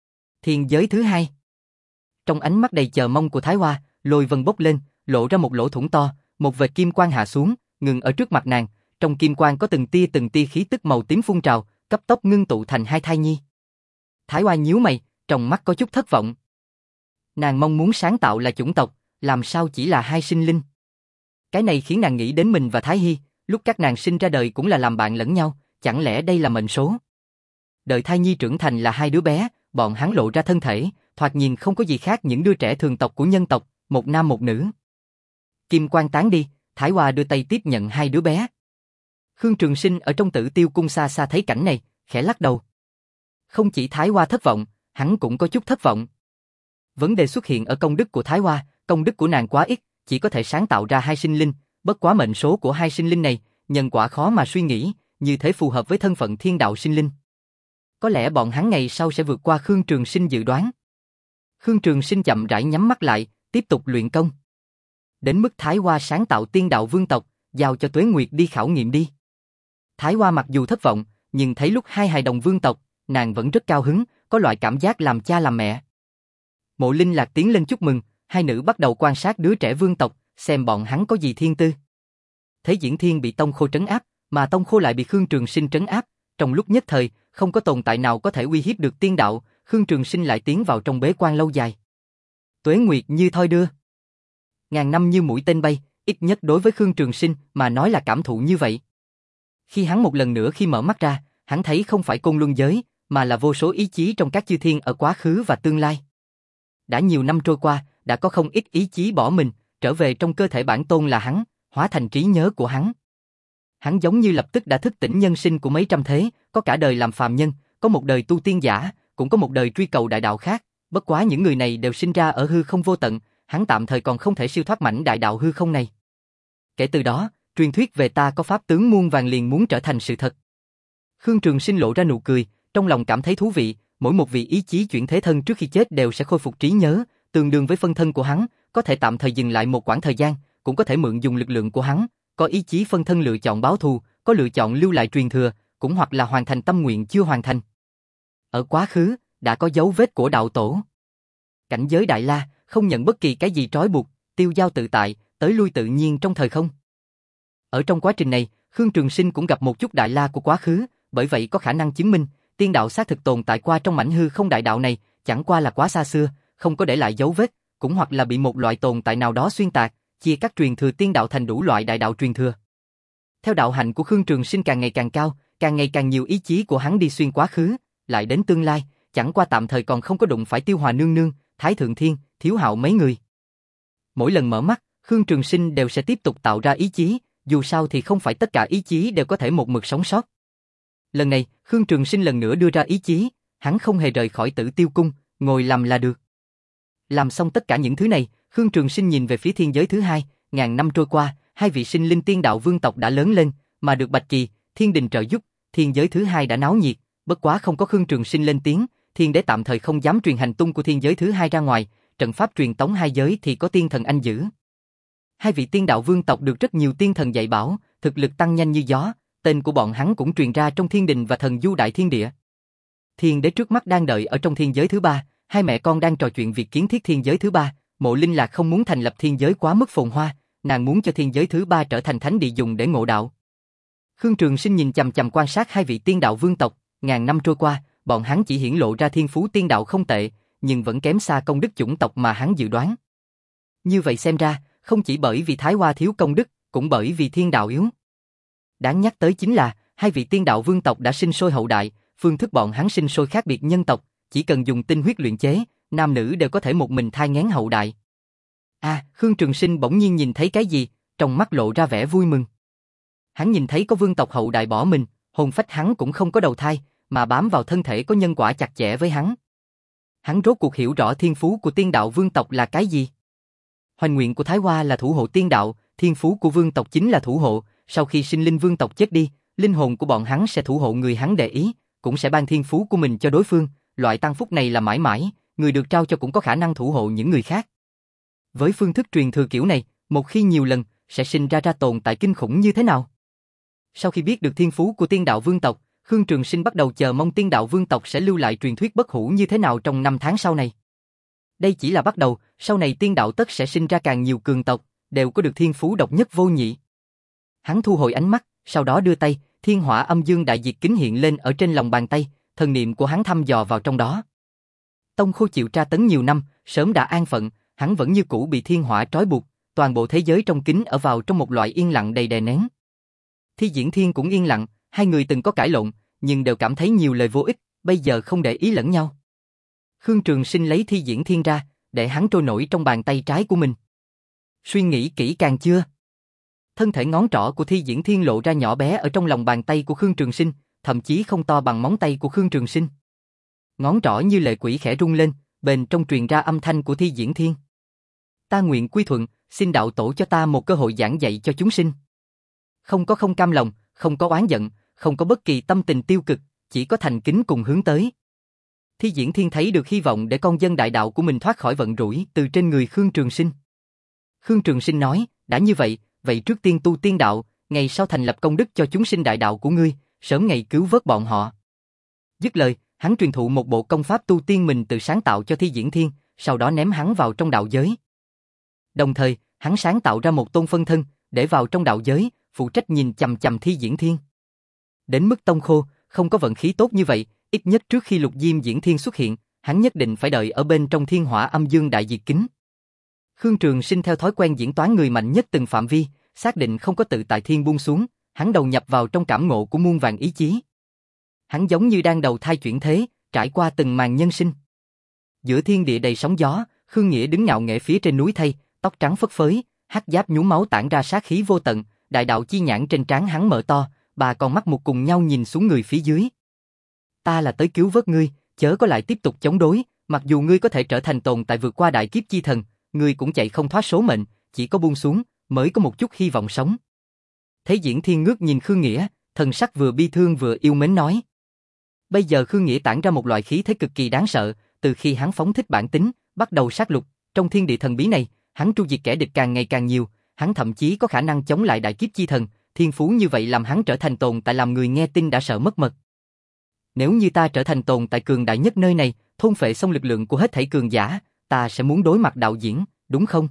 Thiên giới thứ hai. Trong ánh mắt đầy chờ mong của Thái Hoa, lôi vân bốc lên, lộ ra một lỗ thủng to, một vệt kim quang hạ xuống, ngừng ở trước mặt nàng. Trong kim quang có từng tia từng tia khí tức màu tím phun trào, cấp tốc ngưng tụ thành hai thai nhi. Thái Hoa nhíu mày, trong mắt có chút thất vọng. Nàng mong muốn sáng tạo là chủng tộc, làm sao chỉ là hai sinh linh. Cái này khiến nàng nghĩ đến mình và Thái Hy, lúc các nàng sinh ra đời cũng là làm bạn lẫn nhau, chẳng lẽ đây là mệnh số? Đợi thai nhi trưởng thành là hai đứa bé, bọn hắn lộ ra thân thể, thoạt nhìn không có gì khác những đứa trẻ thường tộc của nhân tộc, một nam một nữ. Kim quang tán đi, Thái Hoa đưa tay tiếp nhận hai đứa bé. Khương Trường Sinh ở trong Tử Tiêu cung xa xa thấy cảnh này, khẽ lắc đầu. Không chỉ Thái Hoa thất vọng, hắn cũng có chút thất vọng. Vấn đề xuất hiện ở công đức của Thái Hoa, công đức của nàng quá ít, chỉ có thể sáng tạo ra hai sinh linh, bất quá mệnh số của hai sinh linh này, nhân quả khó mà suy nghĩ, như thế phù hợp với thân phận thiên đạo sinh linh. Có lẽ bọn hắn ngày sau sẽ vượt qua Khương Trường Sinh dự đoán. Khương Trường Sinh chậm rãi nhắm mắt lại, tiếp tục luyện công. Đến mức Thái Hoa sáng tạo tiên đạo vương tộc, giao cho Tuế Nguyệt đi khảo nghiệm đi. Thái Hoa mặc dù thất vọng, nhưng thấy lúc hai hài đồng vương tộc, nàng vẫn rất cao hứng, có loại cảm giác làm cha làm mẹ. Mộ Linh Lạc tiến lên chúc mừng, hai nữ bắt đầu quan sát đứa trẻ vương tộc, xem bọn hắn có gì thiên tư. Thấy Diễn Thiên bị Tông Khô trấn áp, mà Tông Khô lại bị Khương Trường Sinh trấn áp, trong lúc nhất thời, không có tồn tại nào có thể uy hiếp được tiên đạo, Khương Trường Sinh lại tiến vào trong bế quan lâu dài. Tuế Nguyệt như thoi đưa. Ngàn năm như mũi tên bay, ít nhất đối với Khương Trường Sinh mà nói là cảm thụ như vậy. Khi hắn một lần nữa khi mở mắt ra, hắn thấy không phải Côn Luân giới, mà là vô số ý chí trong các chư thiên ở quá khứ và tương lai. Đã nhiều năm trôi qua, đã có không ít ý chí bỏ mình, trở về trong cơ thể bản tôn là hắn, hóa thành trí nhớ của hắn. Hắn giống như lập tức đã thức tỉnh nhân sinh của mấy trăm thế, có cả đời làm phàm nhân, có một đời tu tiên giả, cũng có một đời truy cầu đại đạo khác, bất quá những người này đều sinh ra ở hư không vô tận, hắn tạm thời còn không thể siêu thoát mảnh đại đạo hư không này. Kể từ đó, truyền thuyết về ta có pháp tướng muôn vàng liền muốn trở thành sự thật. Khương Trường Sinh lộ ra nụ cười, trong lòng cảm thấy thú vị, mỗi một vị ý chí chuyển thế thân trước khi chết đều sẽ khôi phục trí nhớ, tương đương với phân thân của hắn, có thể tạm thời dừng lại một quãng thời gian, cũng có thể mượn dùng lực lượng của hắn, có ý chí phân thân lựa chọn báo thù, có lựa chọn lưu lại truyền thừa, cũng hoặc là hoàn thành tâm nguyện chưa hoàn thành. Ở quá khứ, đã có dấu vết của đạo tổ. Cảnh giới Đại La, không nhận bất kỳ cái gì trói buộc, tiêu dao tự tại, tới lui tự nhiên trong thời không. Ở trong quá trình này, Khương Trường Sinh cũng gặp một chút Đại La của quá khứ, bởi vậy có khả năng chứng minh, tiên đạo xác thực tồn tại qua trong mảnh hư không đại đạo này, chẳng qua là quá xa xưa, không có để lại dấu vết, cũng hoặc là bị một loại tồn tại nào đó xuyên tạc, chia các truyền thừa tiên đạo thành đủ loại đại đạo truyền thừa. Theo đạo hạnh của Khương Trường Sinh càng ngày càng cao, càng ngày càng nhiều ý chí của hắn đi xuyên quá khứ, lại đến tương lai, chẳng qua tạm thời còn không có đụng phải Tiêu Hòa nương nương, Thái Thượng Thiên, Thiếu Hạo mấy người. Mỗi lần mở mắt, Khương Trường Sinh đều sẽ tiếp tục tạo ra ý chí, dù sao thì không phải tất cả ý chí đều có thể một mực sống sót. Lần này, Khương Trường Sinh lần nữa đưa ra ý chí, hắn không hề rời khỏi Tử Tiêu cung, ngồi làm là được. Làm xong tất cả những thứ này, Khương Trường Sinh nhìn về phía thiên giới thứ hai, ngàn năm trôi qua, hai vị sinh linh tiên đạo vương tộc đã lớn lên, mà được Bạch Kỳ, Thiên Đình trợ giúp, thiên giới thứ hai đã náo nhiệt, bất quá không có Khương Trường Sinh lên tiếng, Thiên Đế tạm thời không dám truyền hành tung của thiên giới thứ hai ra ngoài, trận pháp truyền tống hai giới thì có tiên thần anh giữ. Hai vị tiên đạo vương tộc được rất nhiều tiên thần dạy bảo, thực lực tăng nhanh như gió, tên của bọn hắn cũng truyền ra trong thiên đình và thần du đại thiên địa. Thiên Đế trước mắt đang đợi ở trong thiên giới thứ ba, hai mẹ con đang trò chuyện việc kiến thiết thiên giới thứ ba. Mộ Linh Lạc không muốn thành lập thiên giới quá mức phồn hoa, nàng muốn cho thiên giới thứ ba trở thành thánh địa dùng để ngộ đạo. Khương Trường Sinh nhìn chằm chằm quan sát hai vị tiên đạo vương tộc, ngàn năm trôi qua, bọn hắn chỉ hiển lộ ra thiên phú tiên đạo không tệ, nhưng vẫn kém xa công đức chủng tộc mà hắn dự đoán. Như vậy xem ra, không chỉ bởi vì Thái Hoa thiếu công đức, cũng bởi vì thiên đạo yếu. Đáng nhắc tới chính là, hai vị tiên đạo vương tộc đã sinh sôi hậu đại, phương thức bọn hắn sinh sôi khác biệt nhân tộc, chỉ cần dùng tinh huyết luyện chế, nam nữ đều có thể một mình thai nghén hậu đại. À, Khương Trường Sinh bỗng nhiên nhìn thấy cái gì, trong mắt lộ ra vẻ vui mừng. Hắn nhìn thấy có vương tộc hậu đại bỏ mình, hồn phách hắn cũng không có đầu thai, mà bám vào thân thể có nhân quả chặt chẽ với hắn. Hắn rốt cuộc hiểu rõ thiên phú của tiên đạo vương tộc là cái gì. Hoành nguyện của Thái Hoa là thủ hộ tiên đạo, thiên phú của vương tộc chính là thủ hộ, sau khi sinh linh vương tộc chết đi, linh hồn của bọn hắn sẽ thủ hộ người hắn để ý, cũng sẽ ban thiên phú của mình cho đối phương, loại tăng phúc này là mãi mãi, người được trao cho cũng có khả năng thủ hộ những người khác. Với phương thức truyền thừa kiểu này, một khi nhiều lần, sẽ sinh ra ra tồn tại kinh khủng như thế nào? Sau khi biết được thiên phú của tiên đạo vương tộc, Khương Trường Sinh bắt đầu chờ mong tiên đạo vương tộc sẽ lưu lại truyền thuyết bất hủ như thế nào trong năm tháng sau này. Đây chỉ là bắt đầu, sau này tiên đạo tất sẽ sinh ra càng nhiều cường tộc, đều có được thiên phú độc nhất vô nhị. Hắn thu hồi ánh mắt, sau đó đưa tay, thiên hỏa âm dương đại diệt kính hiện lên ở trên lòng bàn tay, thần niệm của hắn thăm dò vào trong đó. Tông Khô chịu tra tấn nhiều năm, sớm đã an phận, hắn vẫn như cũ bị thiên hỏa trói buộc, toàn bộ thế giới trong kính ở vào trong một loại yên lặng đầy đè nén. Thi Diễn Thiên cũng yên lặng, hai người từng có cãi lộn, nhưng đều cảm thấy nhiều lời vô ích, bây giờ không để ý lẫn nhau. Khương Trường Sinh lấy Thi Diễn Thiên ra, để hắn trôi nổi trong bàn tay trái của mình. Suy nghĩ kỹ càng chưa? Thân thể ngón trỏ của Thi Diễn Thiên lộ ra nhỏ bé ở trong lòng bàn tay của Khương Trường Sinh, thậm chí không to bằng móng tay của Khương Trường Sinh. Ngón trỏ như lệ quỷ khẽ rung lên, bên trong truyền ra âm thanh của Thi Diễn Thiên. Ta nguyện quy thuận, xin đạo tổ cho ta một cơ hội giảng dạy cho chúng sinh. Không có không cam lòng, không có oán giận, không có bất kỳ tâm tình tiêu cực, chỉ có thành kính cùng hướng tới. Thi Diễn Thiên thấy được hy vọng để con dân đại đạo của mình thoát khỏi vận rủi từ trên người Khương Trường Sinh. Khương Trường Sinh nói, đã như vậy, vậy trước tiên tu tiên đạo, ngày sau thành lập công đức cho chúng sinh đại đạo của ngươi, sớm ngày cứu vớt bọn họ. Dứt lời, hắn truyền thụ một bộ công pháp tu tiên mình tự sáng tạo cho Thi Diễn Thiên, sau đó ném hắn vào trong đạo giới. Đồng thời, hắn sáng tạo ra một tôn phân thân, để vào trong đạo giới, phụ trách nhìn chằm chằm Thi Diễn Thiên. Đến mức Tông Khô, không có vận khí tốt như vậy, ít nhất trước khi Lục Diêm Diễn Thiên xuất hiện, hắn nhất định phải đợi ở bên trong thiên hỏa âm dương đại diệt kính. Khương Trường Sinh theo thói quen diễn toán người mạnh nhất từng phạm vi, xác định không có tự tại thiên buông xuống, hắn đầu nhập vào trong cảm ngộ của muôn vàng ý chí. Hắn giống như đang đầu thai chuyển thế, trải qua từng màn nhân sinh. Giữa thiên địa đầy sóng gió, Khương Nghĩa đứng ngạo nghễ phía trên núi thây, tóc trắng phất phới, hắc giáp nhúm máu tản ra sát khí vô tận, đại đạo chi nhãn trên trán hắn mở to, ba con mắt một cùng nhau nhìn xuống người phía dưới. Ta là tới cứu vớt ngươi, chớ có lại tiếp tục chống đối, mặc dù ngươi có thể trở thành tồn tại vượt qua đại kiếp chi thần, ngươi cũng chạy không thoát số mệnh, chỉ có buông xuống, mới có một chút hy vọng sống. Thế Diễn Thiên ngước nhìn Khương Nghĩa, thần sắc vừa bi thương vừa yêu mến nói. Bây giờ Khương Nghĩa tản ra một loại khí thế cực kỳ đáng sợ, từ khi hắn phóng thích bản tính, bắt đầu sát lục, trong thiên địa thần bí này, hắn tru diệt kẻ địch càng ngày càng nhiều, hắn thậm chí có khả năng chống lại đại kiếp chi thần, thiên phú như vậy làm hắn trở thành tồn tại làm người nghe tin đã sợ mất mật. Nếu như ta trở thành tồn tại cường đại nhất nơi này, thôn phệ xong lực lượng của hết thảy cường giả, ta sẽ muốn đối mặt đạo diễn, đúng không?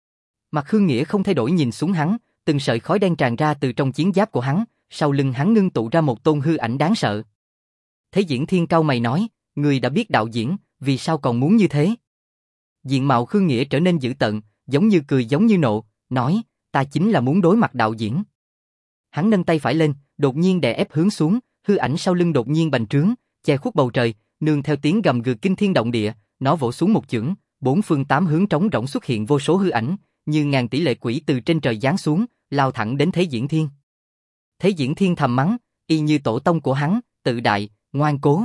Mặt Khương Nghĩa không thay đổi nhìn xuống hắn, từng sợi khói đen tràn ra từ trong chiến giáp của hắn, sau lưng hắn ngưng tụ ra một tôn hư ảnh đáng sợ. Thế Diễn Thiên cau mày nói, người đã biết đạo diễn, vì sao còn muốn như thế? Diện mạo Khương Nghĩa trở nên dữ tợn, giống như cười giống như nộ, nói, ta chính là muốn đối mặt đạo diễn. Hắn nâng tay phải lên, đột nhiên đè ép hướng xuống, hư ảnh sau lưng đột nhiên bành trướng, che khuất bầu trời, nương theo tiếng gầm gừ kinh thiên động địa, nó vỗ xuống một chưởng, bốn phương tám hướng trống rỗng xuất hiện vô số hư ảnh, như ngàn tỷ lệ quỷ từ trên trời giáng xuống, lao thẳng đến Thế Diễn Thiên. Thế Diễn Thiên thầm mắng, y như tổ tông của hắn, tự đại, ngoan cố.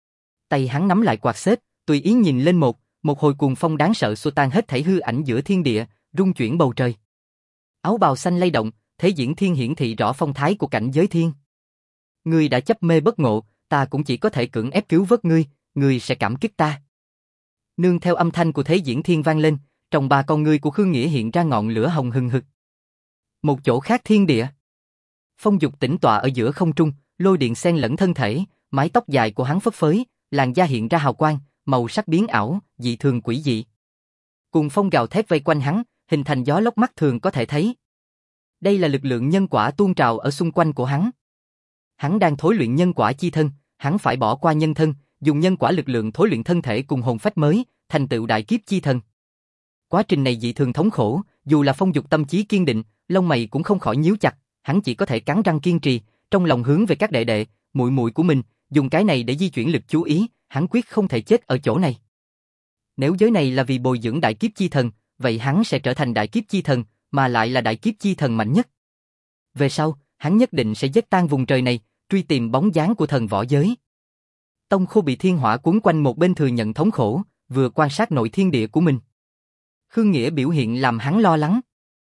Tay hắn nắm lại quạt xếp, tùy ý nhìn lên một, một hồi cuồng phong đáng sợ xua tan hết thảy hư ảnh giữa thiên địa, rung chuyển bầu trời. Áo bào xanh lay động, Thế Diễn Thiên hiển thị rõ phong thái của cảnh giới thiên. Ngươi đã chấp mê bất ngộ, ta cũng chỉ có thể cưỡng ép cứu vớt ngươi, ngươi sẽ cảm kích ta. Nương theo âm thanh của Thế Diễn Thiên vang lên, trong ba con ngươi của Khương Nghĩa hiện ra ngọn lửa hồng hừng hực. Một chỗ khác thiên địa. Phong Dục tĩnh tọa ở giữa không trung, lôi điện xen lẫn thân thể, mái tóc dài của hắn phất phới, làn da hiện ra hào quang, màu sắc biến ảo, dị thường quỷ dị. Cùng phong gào thét vây quanh hắn, hình thành gió lốc mắt thường có thể thấy. Đây là lực lượng nhân quả tuôn trào ở xung quanh của hắn. Hắn đang thối luyện nhân quả chi thân, hắn phải bỏ qua nhân thân, dùng nhân quả lực lượng thối luyện thân thể cùng hồn phách mới, thành tựu đại kiếp chi thần. Quá trình này dị thường thống khổ, dù là Phong Dục tâm chí kiên định, lông mày cũng không khỏi nhíu chặt, hắn chỉ có thể cắn răng kiên trì, trong lòng hướng về các đệ đệ, muội muội của mình, dùng cái này để di chuyển lực chú ý, hắn quyết không thể chết ở chỗ này. Nếu giới này là vì bồi dưỡng đại kiếp chi thần, vậy hắn sẽ trở thành đại kiếp chi thần, mà lại là đại kiếp chi thần mạnh nhất. Về sau, hắn nhất định sẽ giết tan vùng trời này, truy tìm bóng dáng của thần võ giới. Tông Khô bị thiên hỏa cuốn quanh một bên thừa nhận thống khổ, vừa quan sát nội thiên địa của mình. Khương Nghĩa biểu hiện làm hắn lo lắng.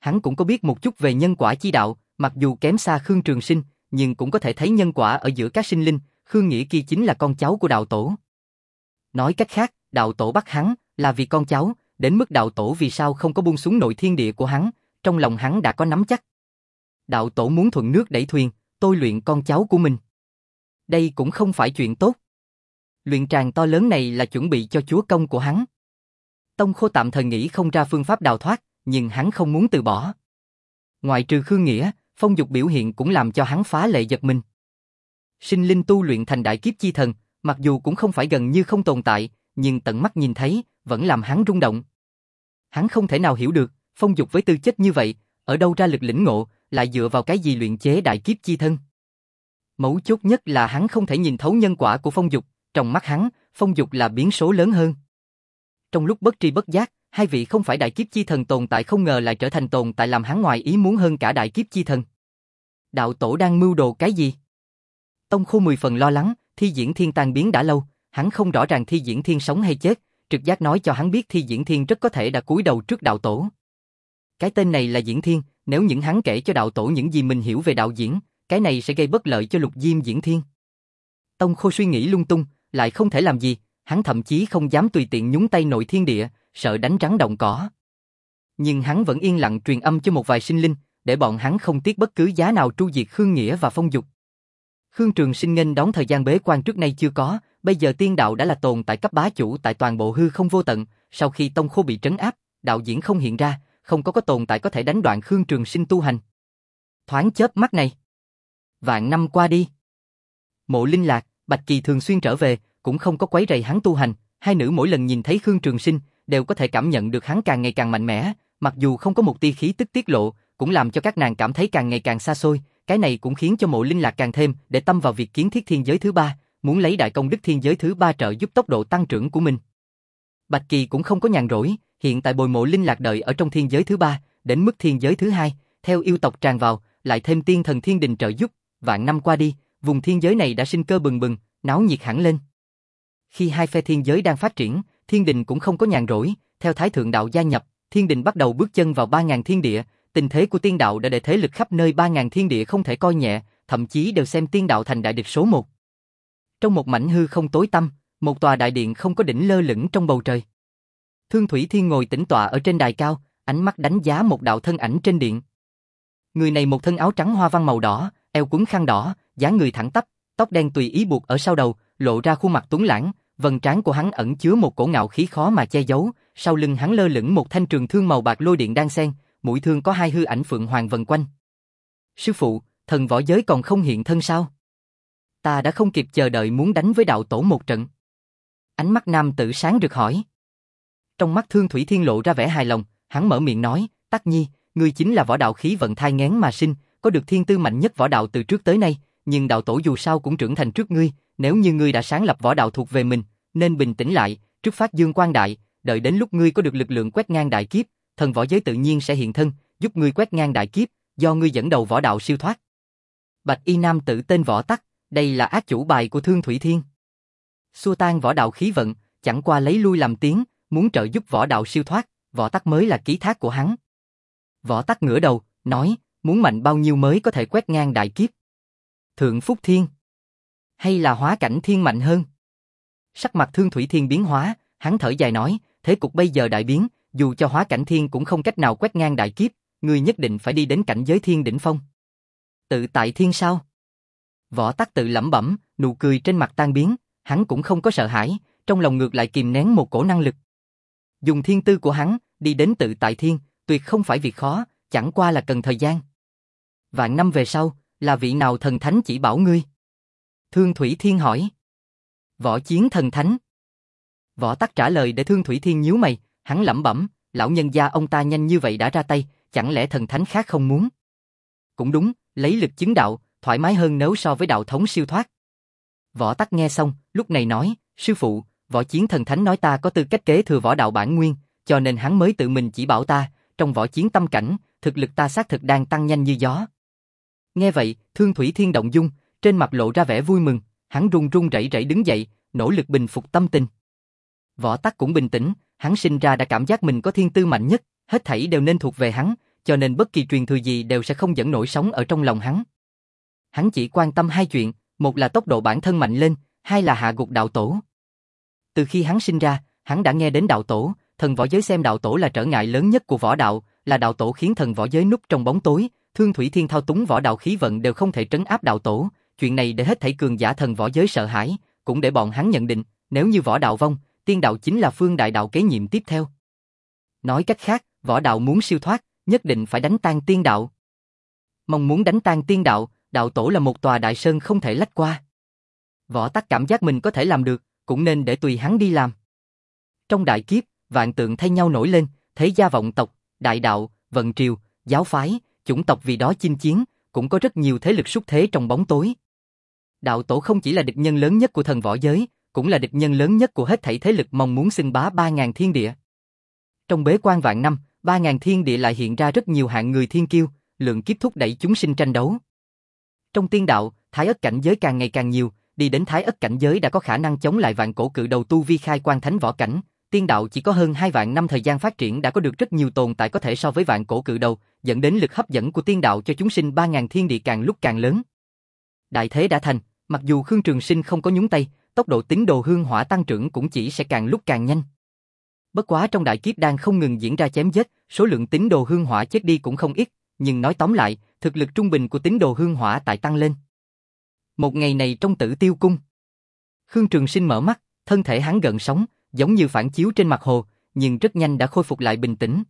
Hắn cũng có biết một chút về nhân quả chi đạo, mặc dù kém xa Khương Trường Sinh, nhưng cũng có thể thấy nhân quả ở giữa các sinh linh, Khương Nghĩa kia chính là con cháu của đạo tổ. Nói cách khác, đạo tổ bắt hắn là vì con cháu, đến mức đạo tổ vì sao không có buông xuống nội thiên địa của hắn, trong lòng hắn đã có nắm chắc. Đạo tổ muốn thuận nước đẩy thuyền, tôi luyện con cháu của mình. Đây cũng không phải chuyện tốt. Luyện tràng to lớn này là chuẩn bị cho chúa công của hắn. Tông Khô tạm thời nghĩ không ra phương pháp đào thoát, nhưng hắn không muốn từ bỏ. Ngoại trừ Khương Nghĩa, Phong Dục biểu hiện cũng làm cho hắn phá lệ giật mình. Sinh linh tu luyện thành đại kiếp chi thần, mặc dù cũng không phải gần như không tồn tại, nhưng tận mắt nhìn thấy, vẫn làm hắn rung động. Hắn không thể nào hiểu được, Phong Dục với tư chất như vậy, ở đâu ra lực lĩnh ngộ, lại dựa vào cái gì luyện chế đại kiếp chi thân. Mấu chốt nhất là hắn không thể nhìn thấu nhân quả của Phong Dục, trong mắt hắn, Phong Dục là biến số lớn hơn. Trong lúc bất tri bất giác, hai vị không phải đại kiếp chi thần tồn tại không ngờ lại trở thành tồn tại làm hắn ngoài ý muốn hơn cả đại kiếp chi thần. Đạo tổ đang mưu đồ cái gì? Tông Khô mười phần lo lắng, Thi Diễn Thiên tan biến đã lâu, hắn không rõ ràng Thi Diễn Thiên sống hay chết, trực giác nói cho hắn biết Thi Diễn Thiên rất có thể đã cúi đầu trước đạo tổ. Cái tên này là Diễn Thiên, nếu những hắn kể cho đạo tổ những gì mình hiểu về đạo diễn, cái này sẽ gây bất lợi cho Lục Diêm Diễn Thiên. Tông Khô suy nghĩ lung tung, lại không thể làm gì, hắn thậm chí không dám tùy tiện nhúng tay nội thiên địa, sợ đánh rắn động cỏ. Nhưng hắn vẫn yên lặng truyền âm cho một vài sinh linh, để bọn hắn không tiếc bất cứ giá nào tru diệt Khương Nghĩa và Phong Dục. Khương Trường Sinh nghênh đón thời gian bế quan trước nay chưa có, bây giờ tiên đạo đã là tồn tại cấp bá chủ tại toàn bộ hư không vô tận, sau khi Tông Khô bị trấn áp, đạo diễn không hiện ra, không có có tồn tại có thể đánh đoạn Khương Trường Sinh tu hành. Thoáng chớp mắt này, vạn năm qua đi. Mộ Linh Lạc, Bạch Kỳ thường xuyên trở về, cũng không có quấy rầy hắn tu hành, hai nữ mỗi lần nhìn thấy Khương Trường Sinh, đều có thể cảm nhận được hắn càng ngày càng mạnh mẽ, mặc dù không có một tia khí tức tiết lộ, cũng làm cho các nàng cảm thấy càng ngày càng xa xôi, cái này cũng khiến cho Mộ Linh Lạc càng thêm để tâm vào việc kiến thiết thiên giới thứ ba, muốn lấy đại công đức thiên giới thứ ba trợ giúp tốc độ tăng trưởng của mình. Bạch Kỳ cũng không có nhàn rỗi, hiện tại bồi Mộ Linh Lạc đợi ở trong thiên giới thứ ba, đến mức thiên giới thứ hai, theo yêu tộc tràn vào, lại thêm tiên thần thiên đình trợ giúp, vạn năm qua đi, vùng thiên giới này đã sinh cơ bừng bừng, náo nhiệt hẳn lên. Khi hai phe thiên giới đang phát triển, thiên đình cũng không có nhàn rỗi, theo Thái Thượng Đạo gia nhập, thiên đình bắt đầu bước chân vào ba ngàn thiên địa, tình thế của tiên đạo đã để thế lực khắp nơi ba ngàn thiên địa không thể coi nhẹ, thậm chí đều xem tiên đạo thành đại địch số một. Trong một mảnh hư không tối tăm, một tòa đại điện không có đỉnh lơ lửng trong bầu trời. Thương Thủy Thiên ngồi tĩnh tọa ở trên đài cao, ánh mắt đánh giá một đạo thân ảnh trên điện. Người này một thân áo trắng hoa văn màu đỏ, eo quấn khăn đỏ, dáng người thẳng tắp, tóc đen tùy ý buộc ở sau đầu, lộ ra khuôn mặt tuấn lãng, vầng trán của hắn ẩn chứa một cổ ngạo khí khó mà che giấu, sau lưng hắn lơ lửng một thanh trường thương màu bạc lôi điện đan xen, mũi thương có hai hư ảnh phượng hoàng vần quanh. Sư phụ, thần võ giới còn không hiện thân sao? Ta đã không kịp chờ đợi muốn đánh với đạo tổ một trận. Ánh mắt nam tử sáng rực hỏi. Trong mắt Thương Thủy Thiên lộ ra vẻ hài lòng, hắn mở miệng nói, Tắc Nhi, ngươi chính là võ đạo khí vận thai nghén mà sinh, có được thiên tư mạnh nhất võ đạo từ trước tới nay, nhưng đạo tổ dù sao cũng trưởng thành trước ngươi, nếu như ngươi đã sáng lập võ đạo thuộc về mình, nên bình tĩnh lại, trước phát dương quang đại, đợi đến lúc ngươi có được lực lượng quét ngang đại kiếp, thần võ giới tự nhiên sẽ hiện thân, giúp ngươi quét ngang đại kiếp, do ngươi dẫn đầu võ đạo siêu thoát. Bạch y nam tử tên Võ Tắc, đây là ác chủ bài của Thương Thủy Thiên. Xua tan võ đạo khí vận, chẳng qua lấy lui làm tiến, muốn trợ giúp võ đạo siêu thoát, Võ Tắc mới là ký thác của hắn. Võ Tắc ngửa đầu, nói, muốn mạnh bao nhiêu mới có thể quét ngang đại kiếp? Thượng Phúc Thiên? Hay là Hóa Cảnh Thiên mạnh hơn? Sắc mặt Thương Thủy Thiên biến hóa, hắn thở dài nói, thế cục bây giờ đại biến, dù cho Hóa Cảnh Thiên cũng không cách nào quét ngang đại kiếp, ngươi nhất định phải đi đến cảnh giới thiên đỉnh phong. Tự tại thiên sao? Võ Tắc tự lẩm bẩm, nụ cười trên mặt tan biến, hắn cũng không có sợ hãi, trong lòng ngược lại kìm nén một cổ năng lực. Dùng thiên tư của hắn, đi đến tự tại thiên, tuyệt không phải việc khó, chẳng qua là cần thời gian. Vạn năm về sau, là vị nào thần thánh chỉ bảo ngươi? Thương Thủy Thiên hỏi. Võ Chiến thần thánh. Võ Tắc trả lời để Thương Thủy Thiên nhíu mày, hắn lẩm bẩm, lão nhân gia ông ta nhanh như vậy đã ra tay, chẳng lẽ thần thánh khác không muốn? Cũng đúng, lấy lực chứng đạo, thoải mái hơn nếu so với đạo thống siêu thoát. Võ Tắc nghe xong, lúc này nói, sư phụ, Võ Chiến thần thánh nói ta có tư cách kế thừa võ đạo bản nguyên, cho nên hắn mới tự mình chỉ bảo ta, trong võ chiến tâm cảnh, thực lực ta xác thực đang tăng nhanh như gió. Nghe vậy, Thương Thủy Thiên động dung, trên mặt lộ ra vẻ vui mừng, hắn run run rẩy rẩy đứng dậy, nỗ lực bình phục tâm tình. Võ Tắc cũng bình tĩnh, hắn sinh ra đã cảm giác mình có thiên tư mạnh nhất, hết thảy đều nên thuộc về hắn, cho nên bất kỳ truyền thừa gì đều sẽ không dẫn nổi sóng ở trong lòng hắn. Hắn chỉ quan tâm hai chuyện, một là tốc độ bản thân mạnh lên, hai là hạ gục đạo tổ. Từ khi hắn sinh ra, hắn đã nghe đến đạo tổ, thần võ giới xem đạo tổ là trở ngại lớn nhất của võ đạo, là đạo tổ khiến thần võ giới núp trong bóng tối, Thương Thủy Thiên thao túng võ đạo khí vận đều không thể trấn áp đạo tổ, chuyện này để hết thảy cường giả thần võ giới sợ hãi, cũng để bọn hắn nhận định, nếu như võ đạo vong, tiên đạo chính là phương đại đạo kế nhiệm tiếp theo. Nói cách khác, võ đạo muốn siêu thoát, nhất định phải đánh tan tiên đạo. Mong muốn đánh tan tiên đạo, đạo tổ là một tòa đại sơn không thể lách qua. Võ Tắc cảm giác mình có thể làm được, cũng nên để tùy hắn đi làm. Trong đại kiếp, vạn tượng thay nhau nổi lên, thế gia vọng tộc, đại đạo, vận triều, giáo phái, chủng tộc vì đó chinh chiến, cũng có rất nhiều thế lực xuất thế trong bóng tối. Đạo tổ không chỉ là địch nhân lớn nhất của thần võ giới, cũng là địch nhân lớn nhất của hết thảy thế lực mong muốn xưng bá ba ngàn thiên địa. Trong bế quan vạn năm, ba ngàn thiên địa lại hiện ra rất nhiều hạng người thiên kiêu, lượng kiếp thúc đẩy chúng sinh tranh đấu. Trong tiên đạo, thái ất cảnh giới càng ngày càng nhiều, đi đến thái ất cảnh giới đã có khả năng chống lại vạn cổ cự đầu tu vi khai quan thánh võ cảnh. Tiên đạo chỉ có hơn hai vạn năm thời gian phát triển đã có được rất nhiều tồn tại có thể so với vạn cổ cự đầu, dẫn đến lực hấp dẫn của tiên đạo cho chúng sinh ba ngàn thiên địa càng lúc càng lớn. Đại thế đã thành, mặc dù Khương Trường Sinh không có nhúng tay, tốc độ tín đồ hương hỏa tăng trưởng cũng chỉ sẽ càng lúc càng nhanh. Bất quá trong đại kiếp đang không ngừng diễn ra chém giết, số lượng tín đồ hương hỏa chết đi cũng không ít, nhưng nói tóm lại, thực lực trung bình của tín đồ hương hỏa tại tăng lên. Một ngày này trong Tử Tiêu cung, Khương Trường Sinh mở mắt, thân thể hắn gợn sóng, giống như phản chiếu trên mặt hồ, nhưng rất nhanh đã khôi phục lại bình tĩnh.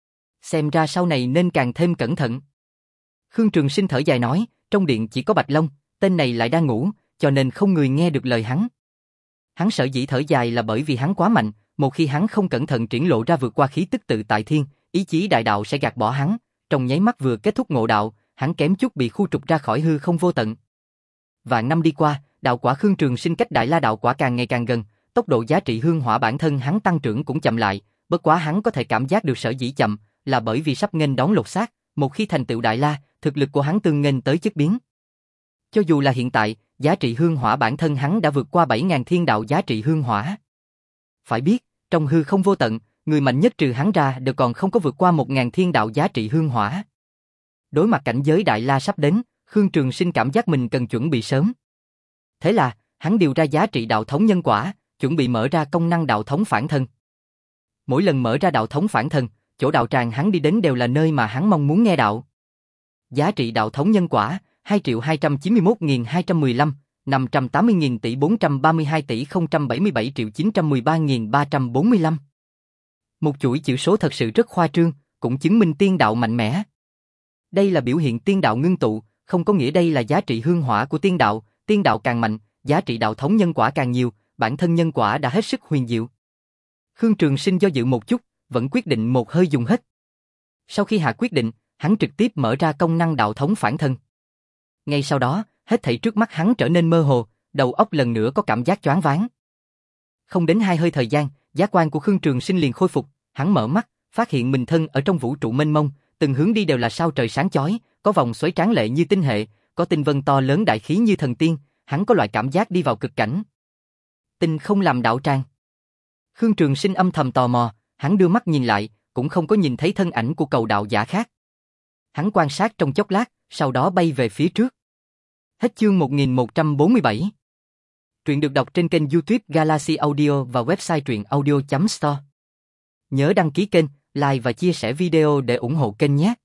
Xem ra sau này nên càng thêm cẩn thận. Khương Trường Sinh thở dài nói, trong điện chỉ có Bạch Long, tên này lại đang ngủ, cho nên không người nghe được lời hắn. Hắn sở dĩ thở dài là bởi vì hắn quá mạnh, một khi hắn không cẩn thận triển lộ ra vượt qua khí tức tự tại thiên, ý chí đại đạo sẽ gạt bỏ hắn, trong nháy mắt vừa kết thúc ngộ đạo, hắn kém chút bị khu trục ra khỏi hư không vô tận. Vạn năm đi qua, đạo quả Khương Trường Sinh cách Đại La đạo quả càng ngày càng gần, tốc độ giá trị hương hỏa bản thân hắn tăng trưởng cũng chậm lại, bất quá hắn có thể cảm giác được sở dĩ chậm, là bởi vì sắp nghênh đón lột xác, một khi thành tựu Đại La, thực lực của hắn tương nghênh tới chất biến. Cho dù là hiện tại, giá trị hương hỏa bản thân hắn đã vượt qua bảy ngàn thiên đạo giá trị hương hỏa. Phải biết, trong hư không vô tận, người mạnh nhất trừ hắn ra đều còn không có vượt qua một ngàn thiên đạo giá trị hương hỏa. Đối mặt cảnh giới Đại La sắp đến, Khương Trường Sinh cảm giác mình cần chuẩn bị sớm. Thế là, hắn điều ra giá trị đạo thống nhân quả, chuẩn bị mở ra công năng đạo thống phản thân. Mỗi lần mở ra đạo thống phản thân, chỗ đạo tràng hắn đi đến đều là nơi mà hắn mong muốn nghe đạo. Giá trị đạo thống nhân quả, hai triệu hai trăm chín mươi mốt nghìn hai trăm mười lăm, năm trăm tám mươi nghìn tỷ bốn trăm ba mươi hai tỷ không trăm bảy mươi bảy triệu chín trăm mười ba nghìn ba trăm bốn mươi lăm. Một chuỗi chữ số thật sự rất khoa trương, cũng chứng minh tiên đạo mạnh mẽ. Đây là biểu hiện tiên đạo ngưng tụ, không có nghĩa đây là giá trị hương hỏa của tiên đạo, tiên đạo càng mạnh, giá trị đạo thống nhân quả càng nhiều, bản thân nhân quả đã hết sức huyền diệu. Khương Trường Sinh do dự một chút, vẫn quyết định một hơi dùng hết. Sau khi hạ quyết định, hắn trực tiếp mở ra công năng đạo thống phản thân. Ngay sau đó, hết thảy trước mắt hắn trở nên mơ hồ, đầu óc lần nữa có cảm giác choáng váng. Không đến hai hơi thời gian, giác quan của Khương Trường Sinh liền khôi phục, hắn mở mắt, phát hiện mình thân ở trong vũ trụ mênh mông, từng hướng đi đều là sao trời sáng chói, có vòng xoáy tráng lệ như tinh hệ, có tinh vân to lớn đại khí như thần tiên, hắn có loại cảm giác đi vào cực cảnh. Tinh không làm đạo tràng. Khương Trường Sinh âm thầm tò mò, hắn đưa mắt nhìn lại, cũng không có nhìn thấy thân ảnh của cầu đạo giả khác. Hắn quan sát trong chốc lát, sau đó bay về phía trước. Hết chương một nghìn một trăm bốn mươi bảy. Truyện được đọc trên kênh YouTube Galaxy Audio và website truyện audio chấm store. Nhớ đăng ký kênh, like và chia sẻ video để ủng hộ kênh nhé.